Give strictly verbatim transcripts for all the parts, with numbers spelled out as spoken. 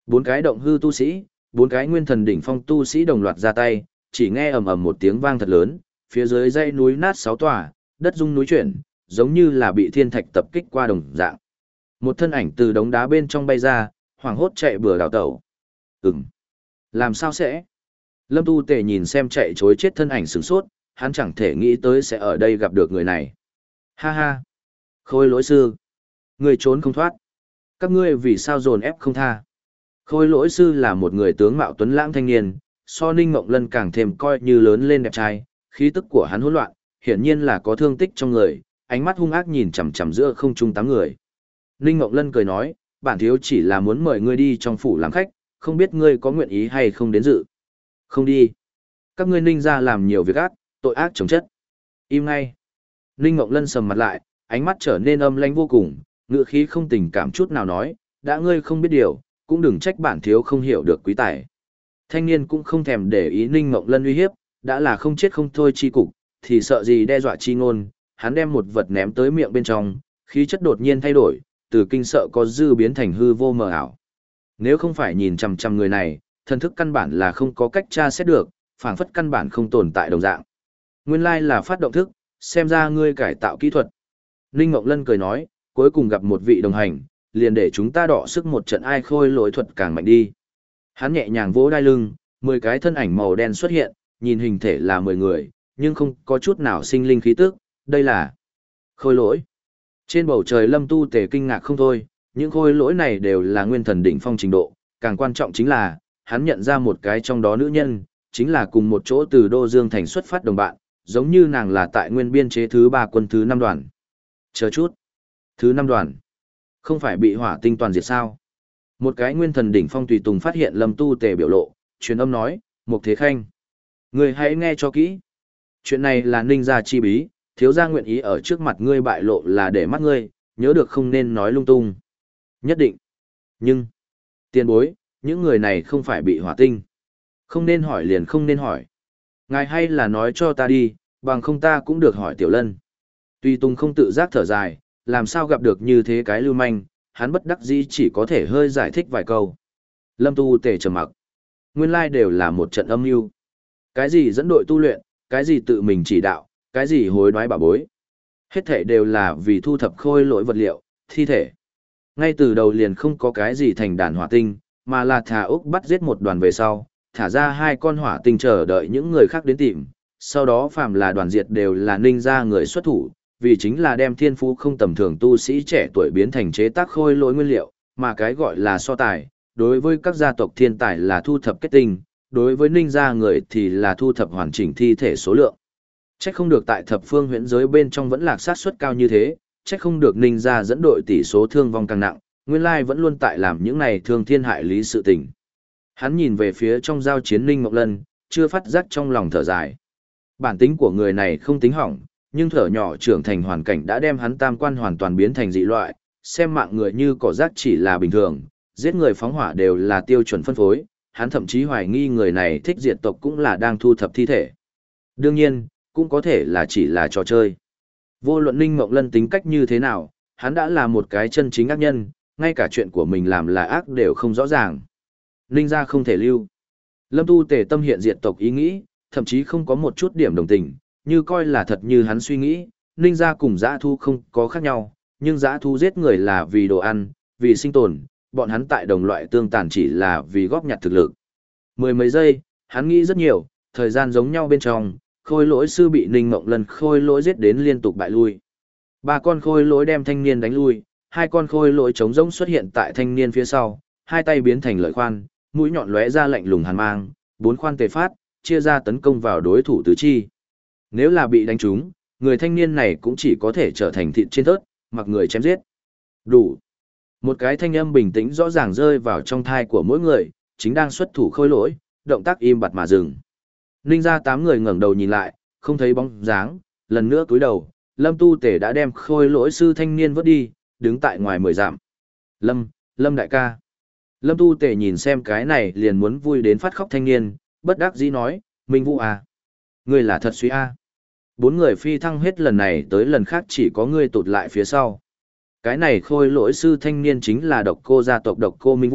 Bốn cái động hư tu sĩ, bốn cái nguyên thần đỉnh phong tu sĩ đồng loạt ra tay, chỉ nghe ầm ầm một tiếng vang thật lớn, phía dưới dãy núi nát sáu tòa, đất rung núi chuyển, giống như là bị thiên thạch tập kích qua đồng dạng. Một thân ảnh từ đống đá bên trong bay ra, hoảng hốt chạy bừa đảo tẩu. Ừm, làm sao sẽ? Lâm Tu Tề nhìn xem chạy chối chết thân ảnh sửng sốt, hắn chẳng thể nghĩ tới sẽ ở đây gặp được người này. Ha ha! Khôi lỗi sư! Người trốn không thoát. Các ngươi vì sao dồn ép không tha? Khôi lỗi sư là một người tướng mạo tuấn lãng thanh niên, so Ninh Ngộng Lân càng thêm coi như lớn lên đẹp trai, khí tức của hắn hỗn loạn, hiển nhiên là có thương tích trong người, ánh mắt hung ác nhìn chằm chằm giữa không trung tám người. Ninh Ngộng Lân cười nói, bản thiếu chỉ là muốn mời ngươi đi trong phủ làm khách, không biết ngươi có nguyện ý hay không đến dự. Không đi. Các ngươi Ninh gia làm nhiều việc ác, tội ác chồng chất. Im ngay. Ninh Ngộng Lân sầm mặt lại, ánh mắt trở nên âm lãnh vô cùng, ngữ khí không tình cảm chút nào nói, đã ngươi không biết điều, cũng đừng trách bản thiếu không hiểu được quý tài. Thanh niên cũng không thèm để ý Ninh Ngộng Lân uy hiếp, đã là không chết không thôi chi cục, thì sợ gì đe dọa chi ngôn, hắn đem một vật ném tới miệng bên trong, khí chất đột nhiên thay đổi, từ kinh sợ có dư biến thành hư vô mờ ảo. Nếu không phải nhìn chằm chằm người này, thần thức căn bản là không có cách tra xét được, phảng phất căn bản không tồn tại đồng dạng. Nguyên lai là phát động thức, xem ra ngươi cải tạo kỹ thuật. Ninh Ngộng Lân cười nói, cuối cùng gặp một vị đồng hành, liền để chúng ta đọ sức một trận ai khôi lỗi thuật càng mạnh đi. Hắn nhẹ nhàng vỗ đai lưng, mười cái thân ảnh màu đen xuất hiện, nhìn hình thể là mười người, nhưng không có chút nào sinh linh khí tức, đây là khôi lỗi. Trên bầu trời Lâm Tu Tề kinh ngạc không thôi, những khôi lỗi này đều là nguyên thần đỉnh phong trình độ, càng quan trọng chính là, hắn nhận ra một cái trong đó nữ nhân, chính là cùng một chỗ từ Đô Dương Thành xuất phát đồng bạn, giống như nàng là tại nguyên biên chế thứ ba quân thứ năm đoàn. Chờ chút. Thứ năm đoàn. Không phải bị hỏa tinh toàn diệt sao? Một cái nguyên thần đỉnh phong tùy tùng phát hiện Lâm Tu Tề biểu lộ, truyền âm nói, Mục Thế Khanh. Người hãy nghe cho kỹ. Chuyện này là ninh gia chi bí, thiếu gia nguyện ý ở trước mặt ngươi bại lộ là để mắt ngươi, nhớ được không nên nói lung tung. Nhất định. Nhưng, tiền bối, những người này không phải bị hỏa tinh. Không nên hỏi liền không nên hỏi. Ngài hay là nói cho ta đi, bằng không ta cũng được hỏi Tiểu Lân. Tuy Tùng không tự giác thở dài, làm sao gặp được như thế cái lưu manh, hắn bất đắc dĩ chỉ có thể hơi giải thích vài câu. Lâm Tu Tề trầm mặc. Nguyên lai đều là một trận âm mưu. Cái gì dẫn đội tu luyện, cái gì tự mình chỉ đạo, cái gì hối đoái bảo bối. Hết thể đều là vì thu thập khôi lỗi vật liệu, thi thể. Ngay từ đầu liền không có cái gì thành đàn hỏa tinh, mà là thả Úc bắt giết một đoàn về sau, thả ra hai con hỏa tinh chờ đợi những người khác đến tìm. Sau đó phàm là đoàn diệt đều là ninh ra người xuất thủ, vì chính là đem thiên phú không tầm thường tu sĩ trẻ tuổi biến thành chế tác khôi lỗi nguyên liệu, mà cái gọi là so tài, đối với các gia tộc thiên tài là thu thập kết tinh, đối với ninh gia người thì là thu thập hoàn chỉnh thi thể số lượng. Chắc không được tại thập phương huyễn giới bên trong vẫn lạc sát suất cao như thế, chắc không được ninh gia dẫn đội tỷ số thương vong càng nặng, nguyên lai vẫn luôn tại làm những này thương thiên hại lý sự tình. Hắn nhìn về phía trong giao chiến Ninh Ngọc Lân, chưa phát giác trong lòng thở dài. Bản tính của người này không tính hỏng, nhưng thở nhỏ trưởng thành hoàn cảnh đã đem hắn tam quan hoàn toàn biến thành dị loại, xem mạng người như cỏ rác chỉ là bình thường, giết người phóng hỏa đều là tiêu chuẩn phân phối, hắn thậm chí hoài nghi người này thích diệt tộc cũng là đang thu thập thi thể. Đương nhiên, cũng có thể là chỉ là trò chơi. Vô luận Ninh Mộng Lân tính cách như thế nào, hắn đã là một cái chân chính ác nhân, ngay cả chuyện của mình làm là ác đều không rõ ràng. Ninh gia không thể lưu. Lâm Tu Tề tâm hiện diệt tộc ý nghĩ, thậm chí không có một chút điểm đồng tình, như coi là thật như hắn suy nghĩ, Ninh gia cùng dã thu không có khác nhau, nhưng dã thu giết người là vì đồ ăn, vì sinh tồn, bọn hắn tại đồng loại tương tàn chỉ là vì góp nhặt thực lực. Mười mấy giây, hắn nghĩ rất nhiều, thời gian giống nhau bên trong, khôi lỗi sư bị Ninh Mộng Lân khôi lỗi giết đến liên tục bại lui. Ba con khôi lỗi đem thanh niên đánh lui, hai con khôi lỗi trống rỗng xuất hiện tại thanh niên phía sau, hai tay biến thành lợi khoan, mũi nhọn lóe ra lạnh lùng hàn mang, bốn khoan tề phát, chia ra tấn công vào đối thủ tứ chi. Nếu là bị đánh trúng, người thanh niên này cũng chỉ có thể trở thành thịt trên tớt, mặc người chém giết. Đủ. Một cái thanh âm bình tĩnh rõ ràng rơi vào trong thai của mỗi người, chính đang xuất thủ khôi lỗi, động tác im bặt mà dừng. Ninh ra tám người ngẩng đầu nhìn lại, không thấy bóng dáng, lần nữa cúi đầu, Lâm Tu Tể đã đem khôi lỗi sư thanh niên vớt đi, đứng tại ngoài mười dặm. Lâm, Lâm đại ca. Lâm Tu Tể nhìn xem cái này liền muốn vui đến phát khóc thanh niên, bất đắc dĩ nói, Minh Vũ à. Ngươi là thật suy a. Bốn người phi thăng hết lần này tới lần khác chỉ có ngươi tụt lại phía sau. Cái này khôi lỗi sư thanh niên chính là độc cô gia tộc độc cô Minh Vũ,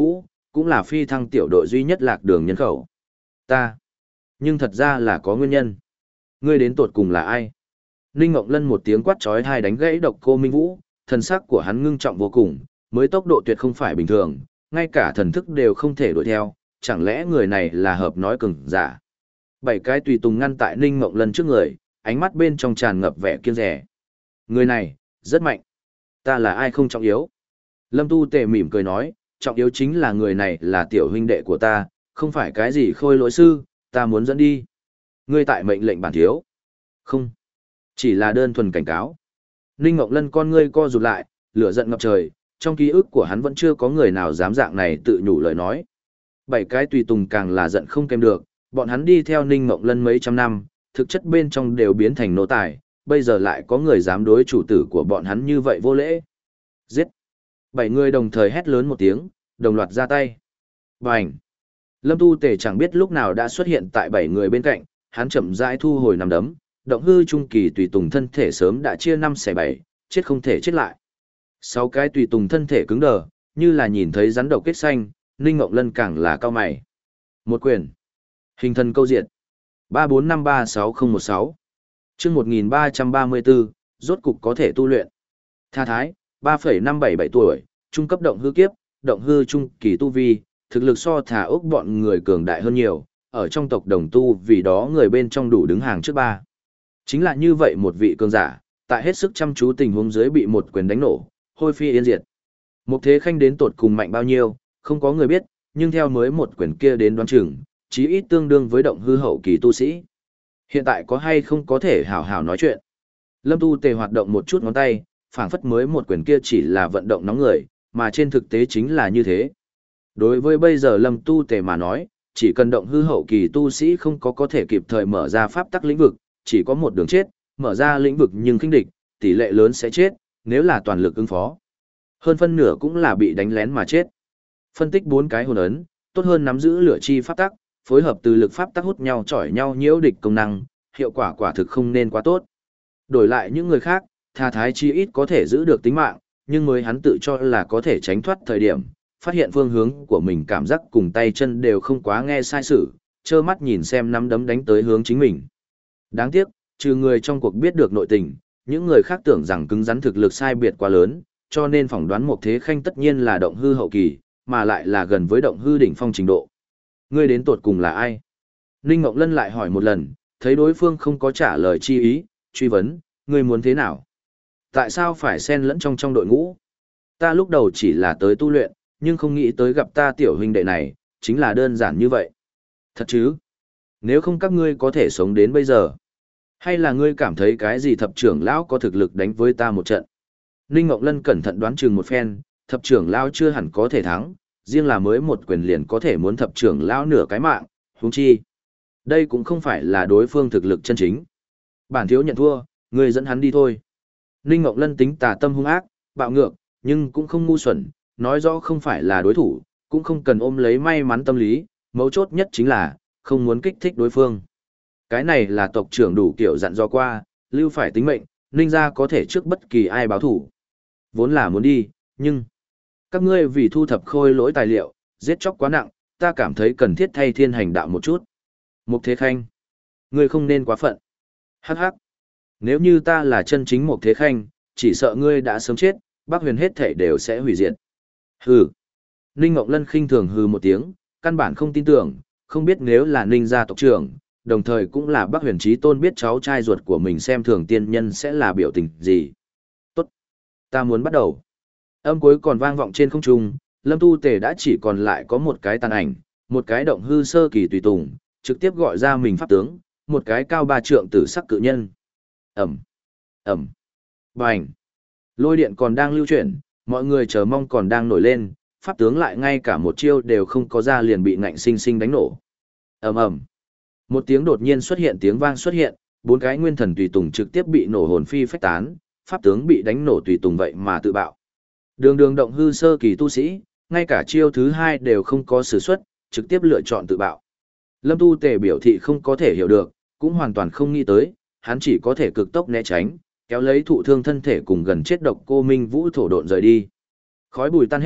cũng là phi thăng tiểu đội duy nhất lạc đường nhân khẩu. Ta. Nhưng thật ra là có nguyên nhân. Ngươi đến tột cùng là ai? Ninh Ngộng Lân một tiếng quát chói tai đánh gãy Độc Cô Minh Vũ, thần sắc của hắn ngưng trọng vô cùng, mới tốc độ tuyệt không phải bình thường, ngay cả thần thức đều không thể đuổi theo, chẳng lẽ người này là hợp nói cường giả. Bảy cái tùy tùng ngăn tại Ninh Ngộng Lân trước người, ánh mắt bên trong tràn ngập vẻ kiêng dè. Người này, rất mạnh. Ta là ai không trọng yếu. Lâm Tu Tề mỉm cười nói, trọng yếu chính là người này là tiểu huynh đệ của ta, không phải cái gì khôi lỗi sư, ta muốn dẫn đi. Ngươi tại mệnh lệnh bản thiếu. Không. Chỉ là đơn thuần cảnh cáo. Ninh Ngộng Lân con ngươi co rụt lại, lửa giận ngập trời, trong ký ức của hắn vẫn chưa có người nào dám dạng này tự nhủ lời nói. Bảy cái tùy tùng càng là giận không kèm được, bọn hắn đi theo Ninh Ngộng Lân mấy trăm năm, thực chất bên trong đều biến thành nô tài, bây giờ lại có người dám đối chủ tử của bọn hắn như vậy vô lễ. Giết! Bảy người đồng thời hét lớn một tiếng, đồng loạt ra tay. Bành! Lâm Tu Tề chẳng biết lúc nào đã xuất hiện tại bảy người bên cạnh, hắn chậm rãi thu hồi nằm đấm, động hư trung kỳ tùy tùng thân thể sớm đã chia năm xẻ bảy, chết không thể chết lại. Sáu cái tùy tùng thân thể cứng đờ, như là nhìn thấy rắn độc kết xanh, Ninh Ngộng Lân càng là cao mày. Một quyền. Hình thần câu diệt. ba bốn năm ba sáu không một sáu. Chương một nghìn ba trăm ba mươi bốn, rốt cục có thể tu luyện. Tha Thái, ba phẩy năm bảy bảy tuổi, trung cấp động hư kiếp, động hư trung kỳ tu vi, thực lực so Thả Ốc bọn người cường đại hơn nhiều, ở trong tộc đồng tu vì đó người bên trong đủ đứng hàng trước ba. Chính là như vậy một vị cường giả, tại hết sức chăm chú tình huống dưới bị một quyền đánh nổ, hôi phi yên diệt. Mục Thế Khanh đến tột cùng mạnh bao nhiêu, không có người biết, nhưng theo mới một quyền kia đến đoán chừng, chí ít tương đương với động hư hậu kỳ tu sĩ. Hiện tại có hay không có thể hảo hảo nói chuyện. Lâm Tu Tề hoạt động một chút ngón tay, phảng phất mới một quyền kia chỉ là vận động nóng người, mà trên thực tế chính là như thế. Đối với bây giờ Lâm Tu Tề mà nói, chỉ cần động hư hậu kỳ tu sĩ không có có thể kịp thời mở ra pháp tắc lĩnh vực, chỉ có một đường chết, mở ra lĩnh vực nhưng khinh địch, tỷ lệ lớn sẽ chết, nếu là toàn lực ứng phó. Hơn phân nửa cũng là bị đánh lén mà chết. Phân tích bốn cái hồn ấn, tốt hơn nắm giữ lửa chi pháp tắc, phối hợp từ lực pháp tắc hút nhau chỏi nhau nhiễu địch công năng, hiệu quả quả thực không nên quá tốt. Đổi lại những người khác, Tha Thái chi ít có thể giữ được tính mạng, nhưng mới hắn tự cho là có thể tránh thoát thời điểm, phát hiện phương hướng của mình cảm giác cùng tay chân đều không quá nghe sai sự, trơ mắt nhìn xem nắm đấm đánh tới hướng chính mình. Đáng tiếc, trừ người trong cuộc biết được nội tình, những người khác tưởng rằng cứng rắn thực lực sai biệt quá lớn, cho nên phỏng đoán Mục Thế Khanh tất nhiên là động hư hậu kỳ, mà lại là gần với động hư đỉnh phong trình độ. Ngươi đến tột cùng là ai? Ninh Ngộng Lân lại hỏi một lần, thấy đối phương không có trả lời chi ý, truy vấn, ngươi muốn thế nào? Tại sao phải xen lẫn trong trong đội ngũ? Ta lúc đầu chỉ là tới tu luyện, nhưng không nghĩ tới gặp ta tiểu huynh đệ này, chính là đơn giản như vậy. Thật chứ? Nếu không các ngươi có thể sống đến bây giờ? Hay là ngươi cảm thấy cái gì thập trưởng lão có thực lực đánh với ta một trận? Ninh Ngộng Lân cẩn thận đoán chừng một phen, thập trưởng lão chưa hẳn có thể thắng, riêng là mới một quyền liền có thể muốn thập trưởng lão nửa cái mạng, huống chi. Đây cũng không phải là đối phương thực lực chân chính. Bản thiếu nhận thua, ngươi dẫn hắn đi thôi. Ninh Ngộng Lân tính tà tâm hung ác, bạo ngược, nhưng cũng không ngu xuẩn, nói rõ không phải là đối thủ, cũng không cần ôm lấy may mắn tâm lý, mấu chốt nhất chính là, không muốn kích thích đối phương. Cái này là tộc trưởng đủ kiểu dặn dò qua, lưu phải tính mệnh, Ninh gia có thể trước bất kỳ ai báo thủ. Vốn là muốn đi, nhưng các ngươi vì thu thập khôi lỗi tài liệu, giết chóc quá nặng, ta cảm thấy cần thiết thay thiên hành đạo một chút. Mục Thế Khanh, ngươi không nên quá phận. Hắc hắc. Nếu như ta là chân chính Mục Thế Khanh, chỉ sợ ngươi đã sớm chết, Bắc Huyền hết thể đều sẽ hủy diệt. Hừ. Ninh Ngộng Lân khinh thường hừ một tiếng, căn bản không tin tưởng, không biết nếu là Ninh gia tộc trưởng, đồng thời cũng là Bắc Huyền Chí Tôn biết cháu trai ruột của mình xem thường tiên nhân sẽ là biểu tình gì. Tốt. Ta muốn bắt đầu. Âm cuối còn vang vọng trên không trung, Lâm Tu Tề đã chỉ còn lại có một cái tàn ảnh, một cái động hư sơ kỳ tùy tùng, trực tiếp gọi ra mình pháp tướng, một cái cao ba trượng tử sắc cự nhân. Ẩm, Ẩm, Bành. Lôi điện còn đang lưu chuyển, mọi người chờ mong còn đang nổi lên, pháp tướng lại ngay cả một chiêu đều không có ra liền bị ngạnh sinh sinh đánh nổ. Ầm ầm. Một tiếng đột nhiên xuất hiện tiếng vang xuất hiện, bốn cái nguyên thần tùy tùng trực tiếp bị nổ hồn phi phách tán, pháp tướng bị đánh nổ tùy tùng vậy mà tự bạo. Đường đường động hư sơ kỳ tu sĩ, ngay cả chiêu thứ hai đều không có sử xuất, trực tiếp lựa chọn tự bạo. Lâm Tu Tề biểu thị không có thể hiểu được, cũng hoàn toàn không nghĩ tới, hắn chỉ có thể cực tốc né tránh, kéo lấy thụ thương thân thể cùng gần chết Độc Cô Minh Vũ thổ độn rời đi. Khói bùi tan hết,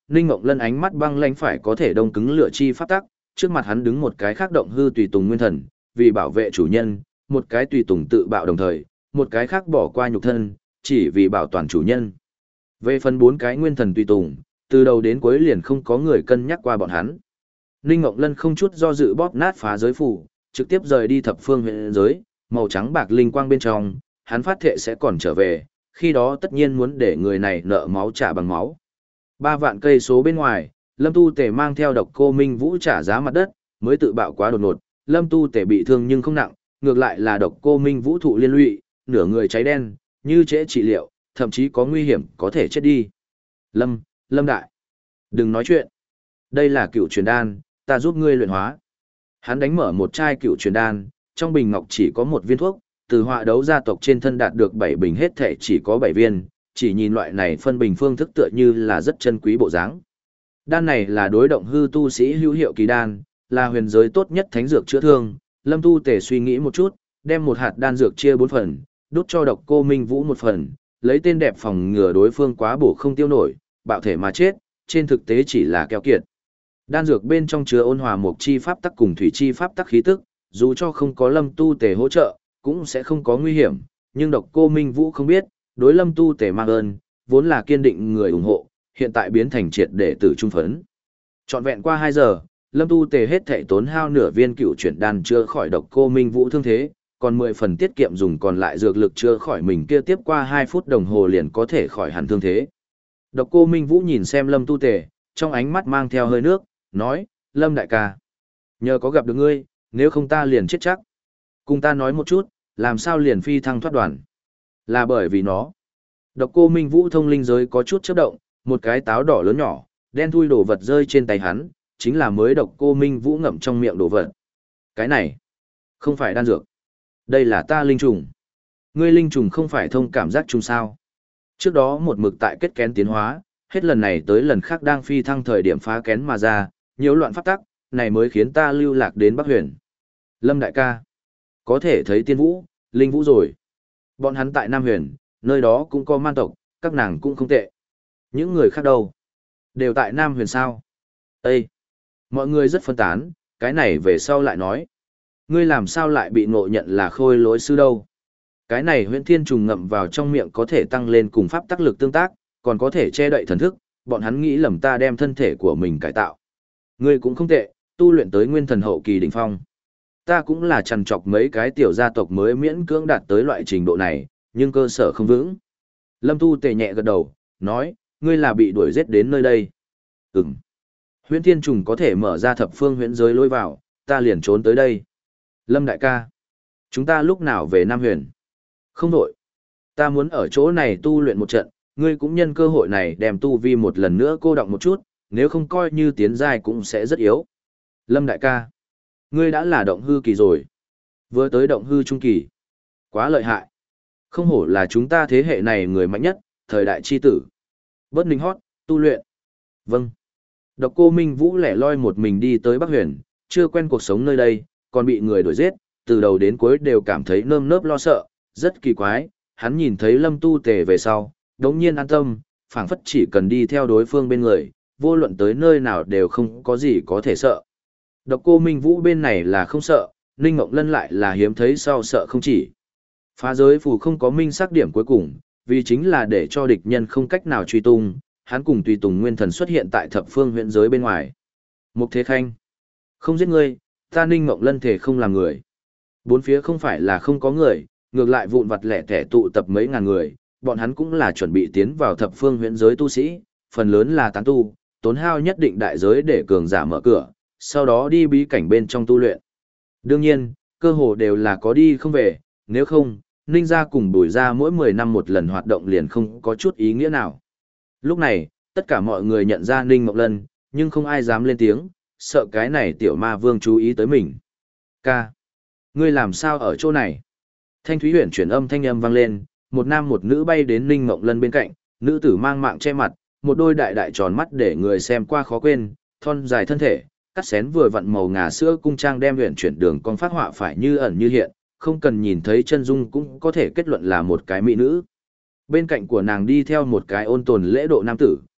Ninh Ngộng Lân ánh mắt băng lãnh phải có thể đông cứng lửa chi pháp tắc, trước mặt hắn đứng một cái khác động hư tùy tùng nguyên thần, vì bảo vệ chủ nhân, một cái tùy tùng tự bạo đồng thời, một cái khác bỏ qua nhục thân, chỉ vì bảo toàn chủ nhân. Về phần bốn cái nguyên thần tùy tùng, từ đầu đến cuối liền không có người cân nhắc qua bọn hắn. Ninh Ngộng Lân không chút do dự bóp nát phá giới phủ, trực tiếp rời đi thập phương huyện giới, màu trắng bạc linh quang bên trong, hắn phát thệ sẽ còn trở về, khi đó tất nhiên muốn để người này nợ máu trả bằng máu. Ba vạn cây số bên ngoài, Lâm Tu Tề mang theo độc cô Minh Vũ trả giá mặt đất, mới tự bạo quá đột ngột, Lâm Tu Tề bị thương nhưng không nặng, ngược lại là độc cô Minh Vũ thụ liên lụy, nửa người cháy đen, như trễ trị liệu, thậm chí có nguy hiểm có thể chết đi. Lâm, Lâm Đại, đừng nói chuyện. Đây là cựu truyền đan, ta giúp ngươi luyện hóa. Hắn đánh mở một chai cựu truyền đan, trong bình ngọc chỉ có một viên thuốc, từ họa đấu gia tộc trên thân đạt được bảy bình hết thể chỉ có bảy viên, chỉ nhìn loại này phân bình phương thức tựa như là rất chân quý bộ dáng. Đan này là đối động hư tu sĩ hữu hiệu kỳ đan, là huyền giới tốt nhất thánh dược chữa thương. Lâm Tu Tề suy nghĩ một chút, đem một hạt đan dược chia bốn phần, đút cho độc cô Minh Vũ một phần, lấy tên đẹp phòng ngừa đối phương quá bổ không tiêu nổi, bạo thể mà chết, trên thực tế chỉ là keo kiệt. Đan dược bên trong chứa ôn hòa mộc chi pháp tắc cùng thủy chi pháp tắc khí tức, dù cho không có Lâm Tu Tề hỗ trợ, cũng sẽ không có nguy hiểm, nhưng độc cô Minh Vũ không biết, đối Lâm Tu Tề mang ơn, vốn là kiên định người ủng hộ, hiện tại biến thành triệt để tử trung phấn. Trọn vẹn qua hai giờ, Lâm Tu Tề hết thảy tốn hao nửa viên cựu chuyển đan chữa khỏi độc cô Minh Vũ thương thế, còn mười phần tiết kiệm dùng còn lại dược lực chữa khỏi mình kia tiếp qua hai phút đồng hồ liền có thể khỏi hẳn thương thế. Độc cô Minh Vũ nhìn xem Lâm Tu Tề, trong ánh mắt mang theo hơi nước, nói, Lâm đại ca, nhờ có gặp được ngươi, nếu không ta liền chết chắc. Cùng ta nói một chút, làm sao liền phi thăng thoát đoàn. Là bởi vì nó. Độc cô Minh Vũ thông linh giới có chút chớp động, một cái táo đỏ lớn nhỏ, đen thui đồ vật rơi trên tay hắn, chính là mới độc cô Minh Vũ ngậm trong miệng đồ vật. Cái này, không phải đan dược. Đây là ta linh trùng. Ngươi linh trùng không phải thông cảm giác trùng sao. Trước đó một mực tại kết kén tiến hóa, hết lần này tới lần khác đang phi thăng thời điểm phá kén mà ra, nhiễu loạn pháp tắc, này mới khiến ta lưu lạc đến Bắc Huyền. Lâm đại ca, có thể thấy tiên vũ, linh vũ rồi. Bọn hắn tại Nam Huyền, nơi đó cũng có man tộc, các nàng cũng không tệ. Những người khác đâu? Đều tại Nam Huyền sao? Ê! Mọi người rất phân tán, cái này về sau lại nói. Ngươi làm sao lại bị ngộ nhận là khôi lỗi sư đâu? Cái này huyễn thiên trùng ngậm vào trong miệng có thể tăng lên cùng pháp tác lực tương tác, còn có thể che đậy thần thức, bọn hắn nghĩ lầm ta đem thân thể của mình cải tạo. Ngươi cũng không tệ, tu luyện tới nguyên thần hậu kỳ đỉnh phong. Ta cũng là chằn chọc mấy cái tiểu gia tộc mới miễn cưỡng đạt tới loại trình độ này, nhưng cơ sở không vững. Lâm Tu Tề nhẹ gật đầu, nói, ngươi là bị đuổi giết đến nơi đây. Ừm. Huyễn thiên trùng có thể mở ra thập phương huyễn giới lối vào, ta liền trốn tới đây. Lâm đại ca, chúng ta lúc nào về Nam Huyền? Không đổi. Ta muốn ở chỗ này tu luyện một trận, ngươi cũng nhân cơ hội này đem tu vi một lần nữa cô đọng một chút, nếu không coi như tiến giai cũng sẽ rất yếu. Lâm đại ca, ngươi đã là động hư kỳ rồi. Vừa tới động hư trung kỳ. Quá lợi hại. Không hổ là chúng ta thế hệ này người mạnh nhất, thời đại chi tử. Bớt ninh hót, tu luyện. Vâng. Độc cô Minh Vũ lẻ loi một mình đi tới Bắc Huyền, chưa quen cuộc sống nơi đây, còn bị người đuổi giết, từ đầu đến cuối đều cảm thấy nơm nớp lo sợ, rất kỳ quái. Hắn nhìn thấy Lâm Tu Tề về sau, đống nhiên an tâm, phảng phất chỉ cần đi theo đối phương bên người, vô luận tới nơi nào đều không có gì có thể sợ. Độc cô Minh Vũ bên này là không sợ, Ninh Ngộng Lân lại là hiếm thấy sau sợ không chỉ. Phá giới phù không có minh sắc điểm cuối cùng, vì chính là để cho địch nhân không cách nào truy tung, hắn cùng tùy tùng nguyên thần xuất hiện tại thập phương huyện giới bên ngoài. Mục Thế Khanh, không giết ngươi, ta Ninh Ngộng Lân thể không làm người. Bốn phía không phải là không có người, ngược lại vụn vặt lẻ tẻ tụ tập mấy ngàn người, bọn hắn cũng là chuẩn bị tiến vào thập phương huyện giới tu sĩ, phần lớn là tán tu, tốn hao nhất định đại giới để cường giả mở cửa, sau đó đi bí cảnh bên trong tu luyện. Đương nhiên, cơ hồ đều là có đi không về, nếu không, Ninh gia cùng Bùi gia mỗi mười năm một lần hoạt động liền không có chút ý nghĩa nào. Lúc này, tất cả mọi người nhận ra Ninh Mộng Lân, nhưng không ai dám lên tiếng, sợ cái này tiểu ma vương chú ý tới mình. Ca, ngươi làm sao ở chỗ này? Thanh Thúy Huyền chuyển âm thanh âm vang lên, một nam một nữ bay đến Ninh Mộng Lân bên cạnh, nữ tử mang mạng che mặt, một đôi đại đại tròn mắt để người xem qua khó quên, thon dài thân thể, cắt xén vừa vặn màu ngà sữa cung trang đem huyền chuyển đường con phát họa phải như ẩn như hiện, không cần nhìn thấy chân dung cũng có thể kết luận là một cái mỹ nữ. Bên cạnh của nàng đi theo một cái ôn tồn lễ độ nam tử,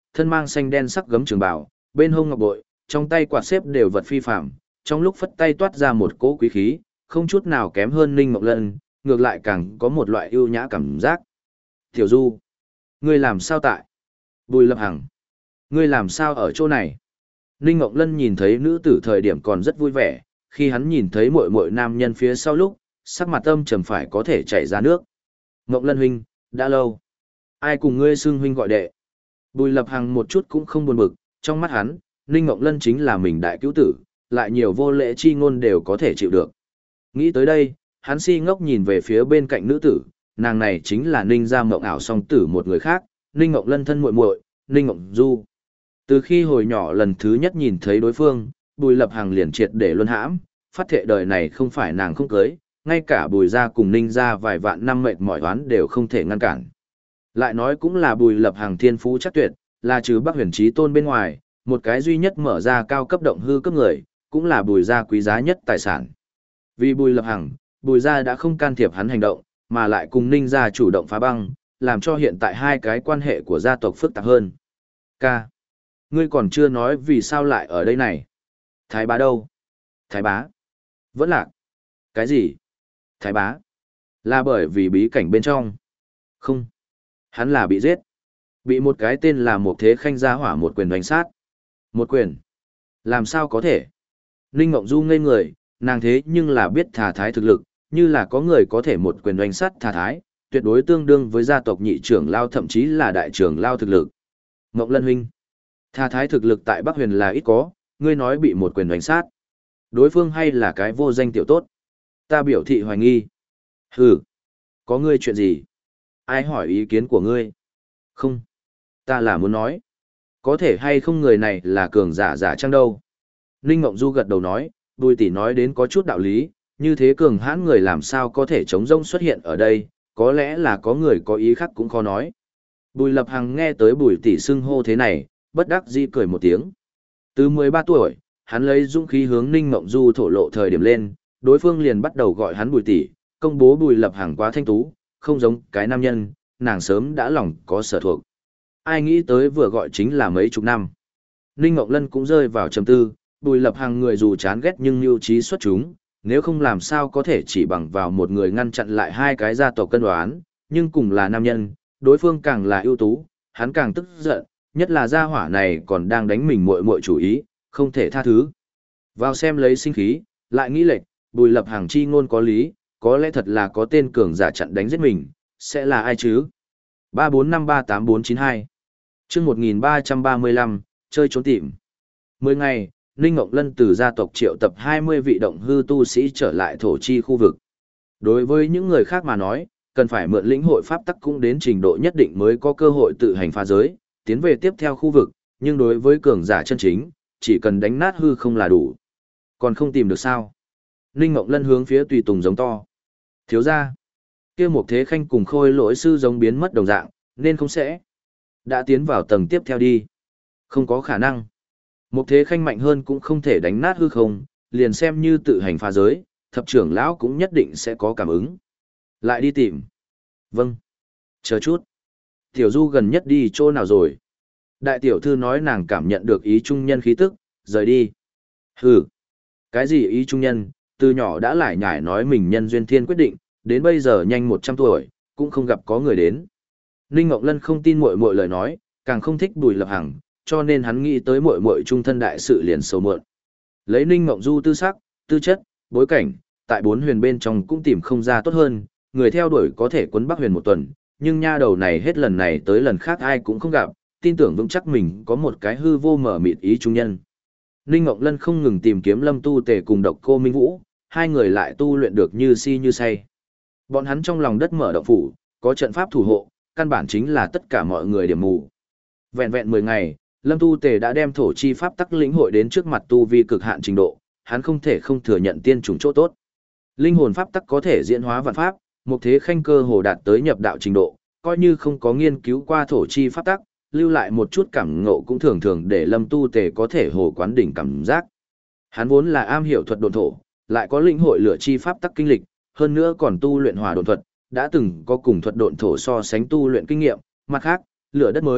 thân mang xanh đen sắc gấm trường bào, bên hông ngọc bội, trong tay quạt xếp đều vật phi phạm, trong lúc phất tay toát ra một cỗ quý khí, không chút nào kém hơn Ninh Mộng Lân, ngược lại càng có một loại ưu nhã cảm giác. Tiểu Du, ngươi làm sao tại? Bùi Lập Hằng, ngươi làm sao ở chỗ này? Ninh Mộng Lân nhìn thấy nữ tử thời điểm còn rất vui vẻ, khi hắn nhìn thấy muội muội nam nhân phía sau lúc, sắc mặt âm trầm phải có thể chảy ra nước. Mộng Lân huynh, đã lâu. Ai cùng ngươi xưng huynh gọi đệ? Bùi Lập Hằng một chút cũng không buồn bực, trong mắt hắn, Ninh Mộng Lân chính là mình đại cứu tử, lại nhiều vô lễ chi ngôn đều có thể chịu được. Nghĩ tới đây, hắn si ngốc nhìn về phía bên cạnh nữ tử, nàng này chính là Ninh gia Mộng ảo song tử một người khác, Ninh Mộng Lân thân muội muội, Ninh Mộng Du. Từ khi hồi nhỏ lần thứ nhất nhìn thấy đối phương, Bùi Lập Hằng liền triệt để luân hãm, phát thệ đời này không phải nàng không cưới, ngay cả Bùi gia cùng Ninh gia vài vạn năm mệt mỏi oán đều không thể ngăn cản. Lại nói cũng là Bùi Lập Hằng thiên phú chắc tuyệt, là trừ Bắc Huyền Chí Tôn bên ngoài, một cái duy nhất mở ra cao cấp động hư cấp người, cũng là Bùi gia quý giá nhất tài sản. Vì Bùi Lập Hằng, Bùi gia đã không can thiệp hắn hành động, mà lại cùng Ninh gia chủ động phá băng, làm cho hiện tại hai cái quan hệ của gia tộc phức tạp hơn. Ca, ngươi còn chưa nói vì sao lại ở đây này. Thái bá đâu? Thái bá? Vẫn lạc. Cái gì? Thái bá? Là bởi vì bí cảnh bên trong. Không. Hắn là bị giết. Bị một cái tên là một thế khanh gia hỏa một quyền đánh sát. Một quyền. Làm sao có thể? Ninh Mộng Du ngây người, nàng thế nhưng là biết Thà Thái thực lực, như là có người có thể một quyền đánh sát Thà Thái, tuyệt đối tương đương với gia tộc nhị trưởng lao thậm chí là đại trưởng lao thực lực. Mộng Lân huynh. Thà Thái thực lực tại Bắc Huyền là ít có, ngươi nói bị một quyền đánh sát. Đối phương hay là cái vô danh tiểu tốt? Ta biểu thị hoài nghi. Hừ. Có ngươi chuyện gì? Ai hỏi ý kiến của ngươi? Không. Ta là muốn nói. Có thể hay không người này là cường giả giả chăng đâu? Ninh Mộng Du gật đầu nói, Bùi tỷ nói đến có chút đạo lý, như thế cường hãn người làm sao có thể chống rông xuất hiện ở đây, có lẽ là có người có ý khác cũng khó nói. Bùi Lập Hằng nghe tới Bùi tỷ xưng hô thế này, bất đắc dĩ cười một tiếng. Từ mười ba tuổi, hắn lấy dũng khí hướng Ninh Mộng Du thổ lộ thời điểm lên, đối phương liền bắt đầu gọi hắn Bùi tỷ, công bố Bùi Lập Hằng quá thanh tú, không giống cái nam nhân, nàng sớm đã lòng có sở thuộc. Ai nghĩ tới vừa gọi chính là mấy chục năm. Ninh Mộng Lân cũng rơi vào trầm tư, Bùi Lập Hằng người dù chán ghét nhưng mưu trí xuất chúng, nếu không làm sao có thể chỉ bằng vào một người ngăn chặn lại hai cái gia tộc cân đoán, nhưng cùng là nam nhân, đối phương càng là ưu tú, hắn càng tức giận, nhất là gia hỏa này còn đang đánh mình muội muội chủ ý, không thể tha thứ. Vào xem lấy sinh khí, lại nghĩ lệch, Bùi Lập Hằng chi ngôn có lý, có lẽ thật là có tên cường giả chặn đánh giết mình, sẽ là ai chứ? ba bốn năm ba tám bốn chín hai Chương một nghìn ba trăm ba mươi lăm, chơi trốn tìm. mười ngày, Ninh Ngộng Lân từ gia tộc triệu tập hai mươi vị động hư tu sĩ trở lại thổ chi khu vực. Đối với những người khác mà nói, cần phải mượn lĩnh hội pháp tắc cũng đến trình độ nhất định mới có cơ hội tự hành phá giới, tiến về tiếp theo khu vực, nhưng đối với cường giả chân chính, chỉ cần đánh nát hư không là đủ. Còn không tìm được sao? Ninh Ngộng Lân hướng phía tùy tùng giống to. Thiếu gia, kia một thế khanh cùng khôi lỗi sư giống biến mất đồng dạng, nên không sẽ. Đã tiến vào tầng tiếp theo đi. Không có khả năng. Một thế khanh mạnh hơn cũng không thể đánh nát hư không, liền xem như tự hành phá giới, thập trưởng lão cũng nhất định sẽ có cảm ứng. Lại đi tìm. Vâng. Chờ chút. Tiểu Du gần nhất đi chỗ nào rồi? Đại tiểu thư nói nàng cảm nhận được ý trung nhân khí tức, rời đi. Hừ. Cái gì ý trung nhân, từ nhỏ đã lải nhải nói mình nhân duyên thiên quyết định, đến bây giờ nhanh một trăm tuổi, cũng không gặp có người đến. Ninh Ngộng Lân không tin muội muội lời nói, càng không thích Bùi Lập Hằng, cho nên hắn nghĩ tới muội muội trung thân đại sự liền sầu muộn. Lấy Ninh Ngộng Du tư sắc, tư chất, bối cảnh, tại bốn huyền bên trong cũng tìm không ra tốt hơn, người theo đuổi có thể quấn Bắc huyền một tuần, nhưng nha đầu này hết lần này tới lần khác ai cũng không gặp, tin tưởng vững chắc mình có một cái hư vô mở mịt ý trung nhân. Ninh Ngộng Lân không ngừng tìm kiếm Lâm Tu Tề cùng Độc Cô Minh Vũ, hai người lại tu luyện được như si như say. Bọn hắn trong lòng đất mở động phủ, có trận pháp thủ hộ, căn bản chính là tất cả mọi người điểm mù. Vẹn vẹn mười ngày, Lâm Tu Tề đã đem thổ chi pháp tắc lĩnh hội đến trước mặt tu vi cực hạn trình độ, hắn không thể không thừa nhận tiên trùng chỗ tốt. Linh hồn pháp tắc có thể diễn hóa vạn pháp, một thế khanh cơ hồ đạt tới nhập đạo trình độ, coi như không có nghiên cứu qua thổ chi pháp tắc, lưu lại một chút cảm ngộ cũng thường thường để Lâm Tu Tề có thể hồ quán đỉnh cảm giác. Hắn vốn là am hiểu thuật độn thổ, lại có lĩnh hội lửa chi pháp tắc kinh lịch, hơn nữa còn tu luyện hỏa độn thuật, đã từng có cùng thuật độn thổ so sánh tu luyện kinh nghiệm, mặt khác, lửa đất mới,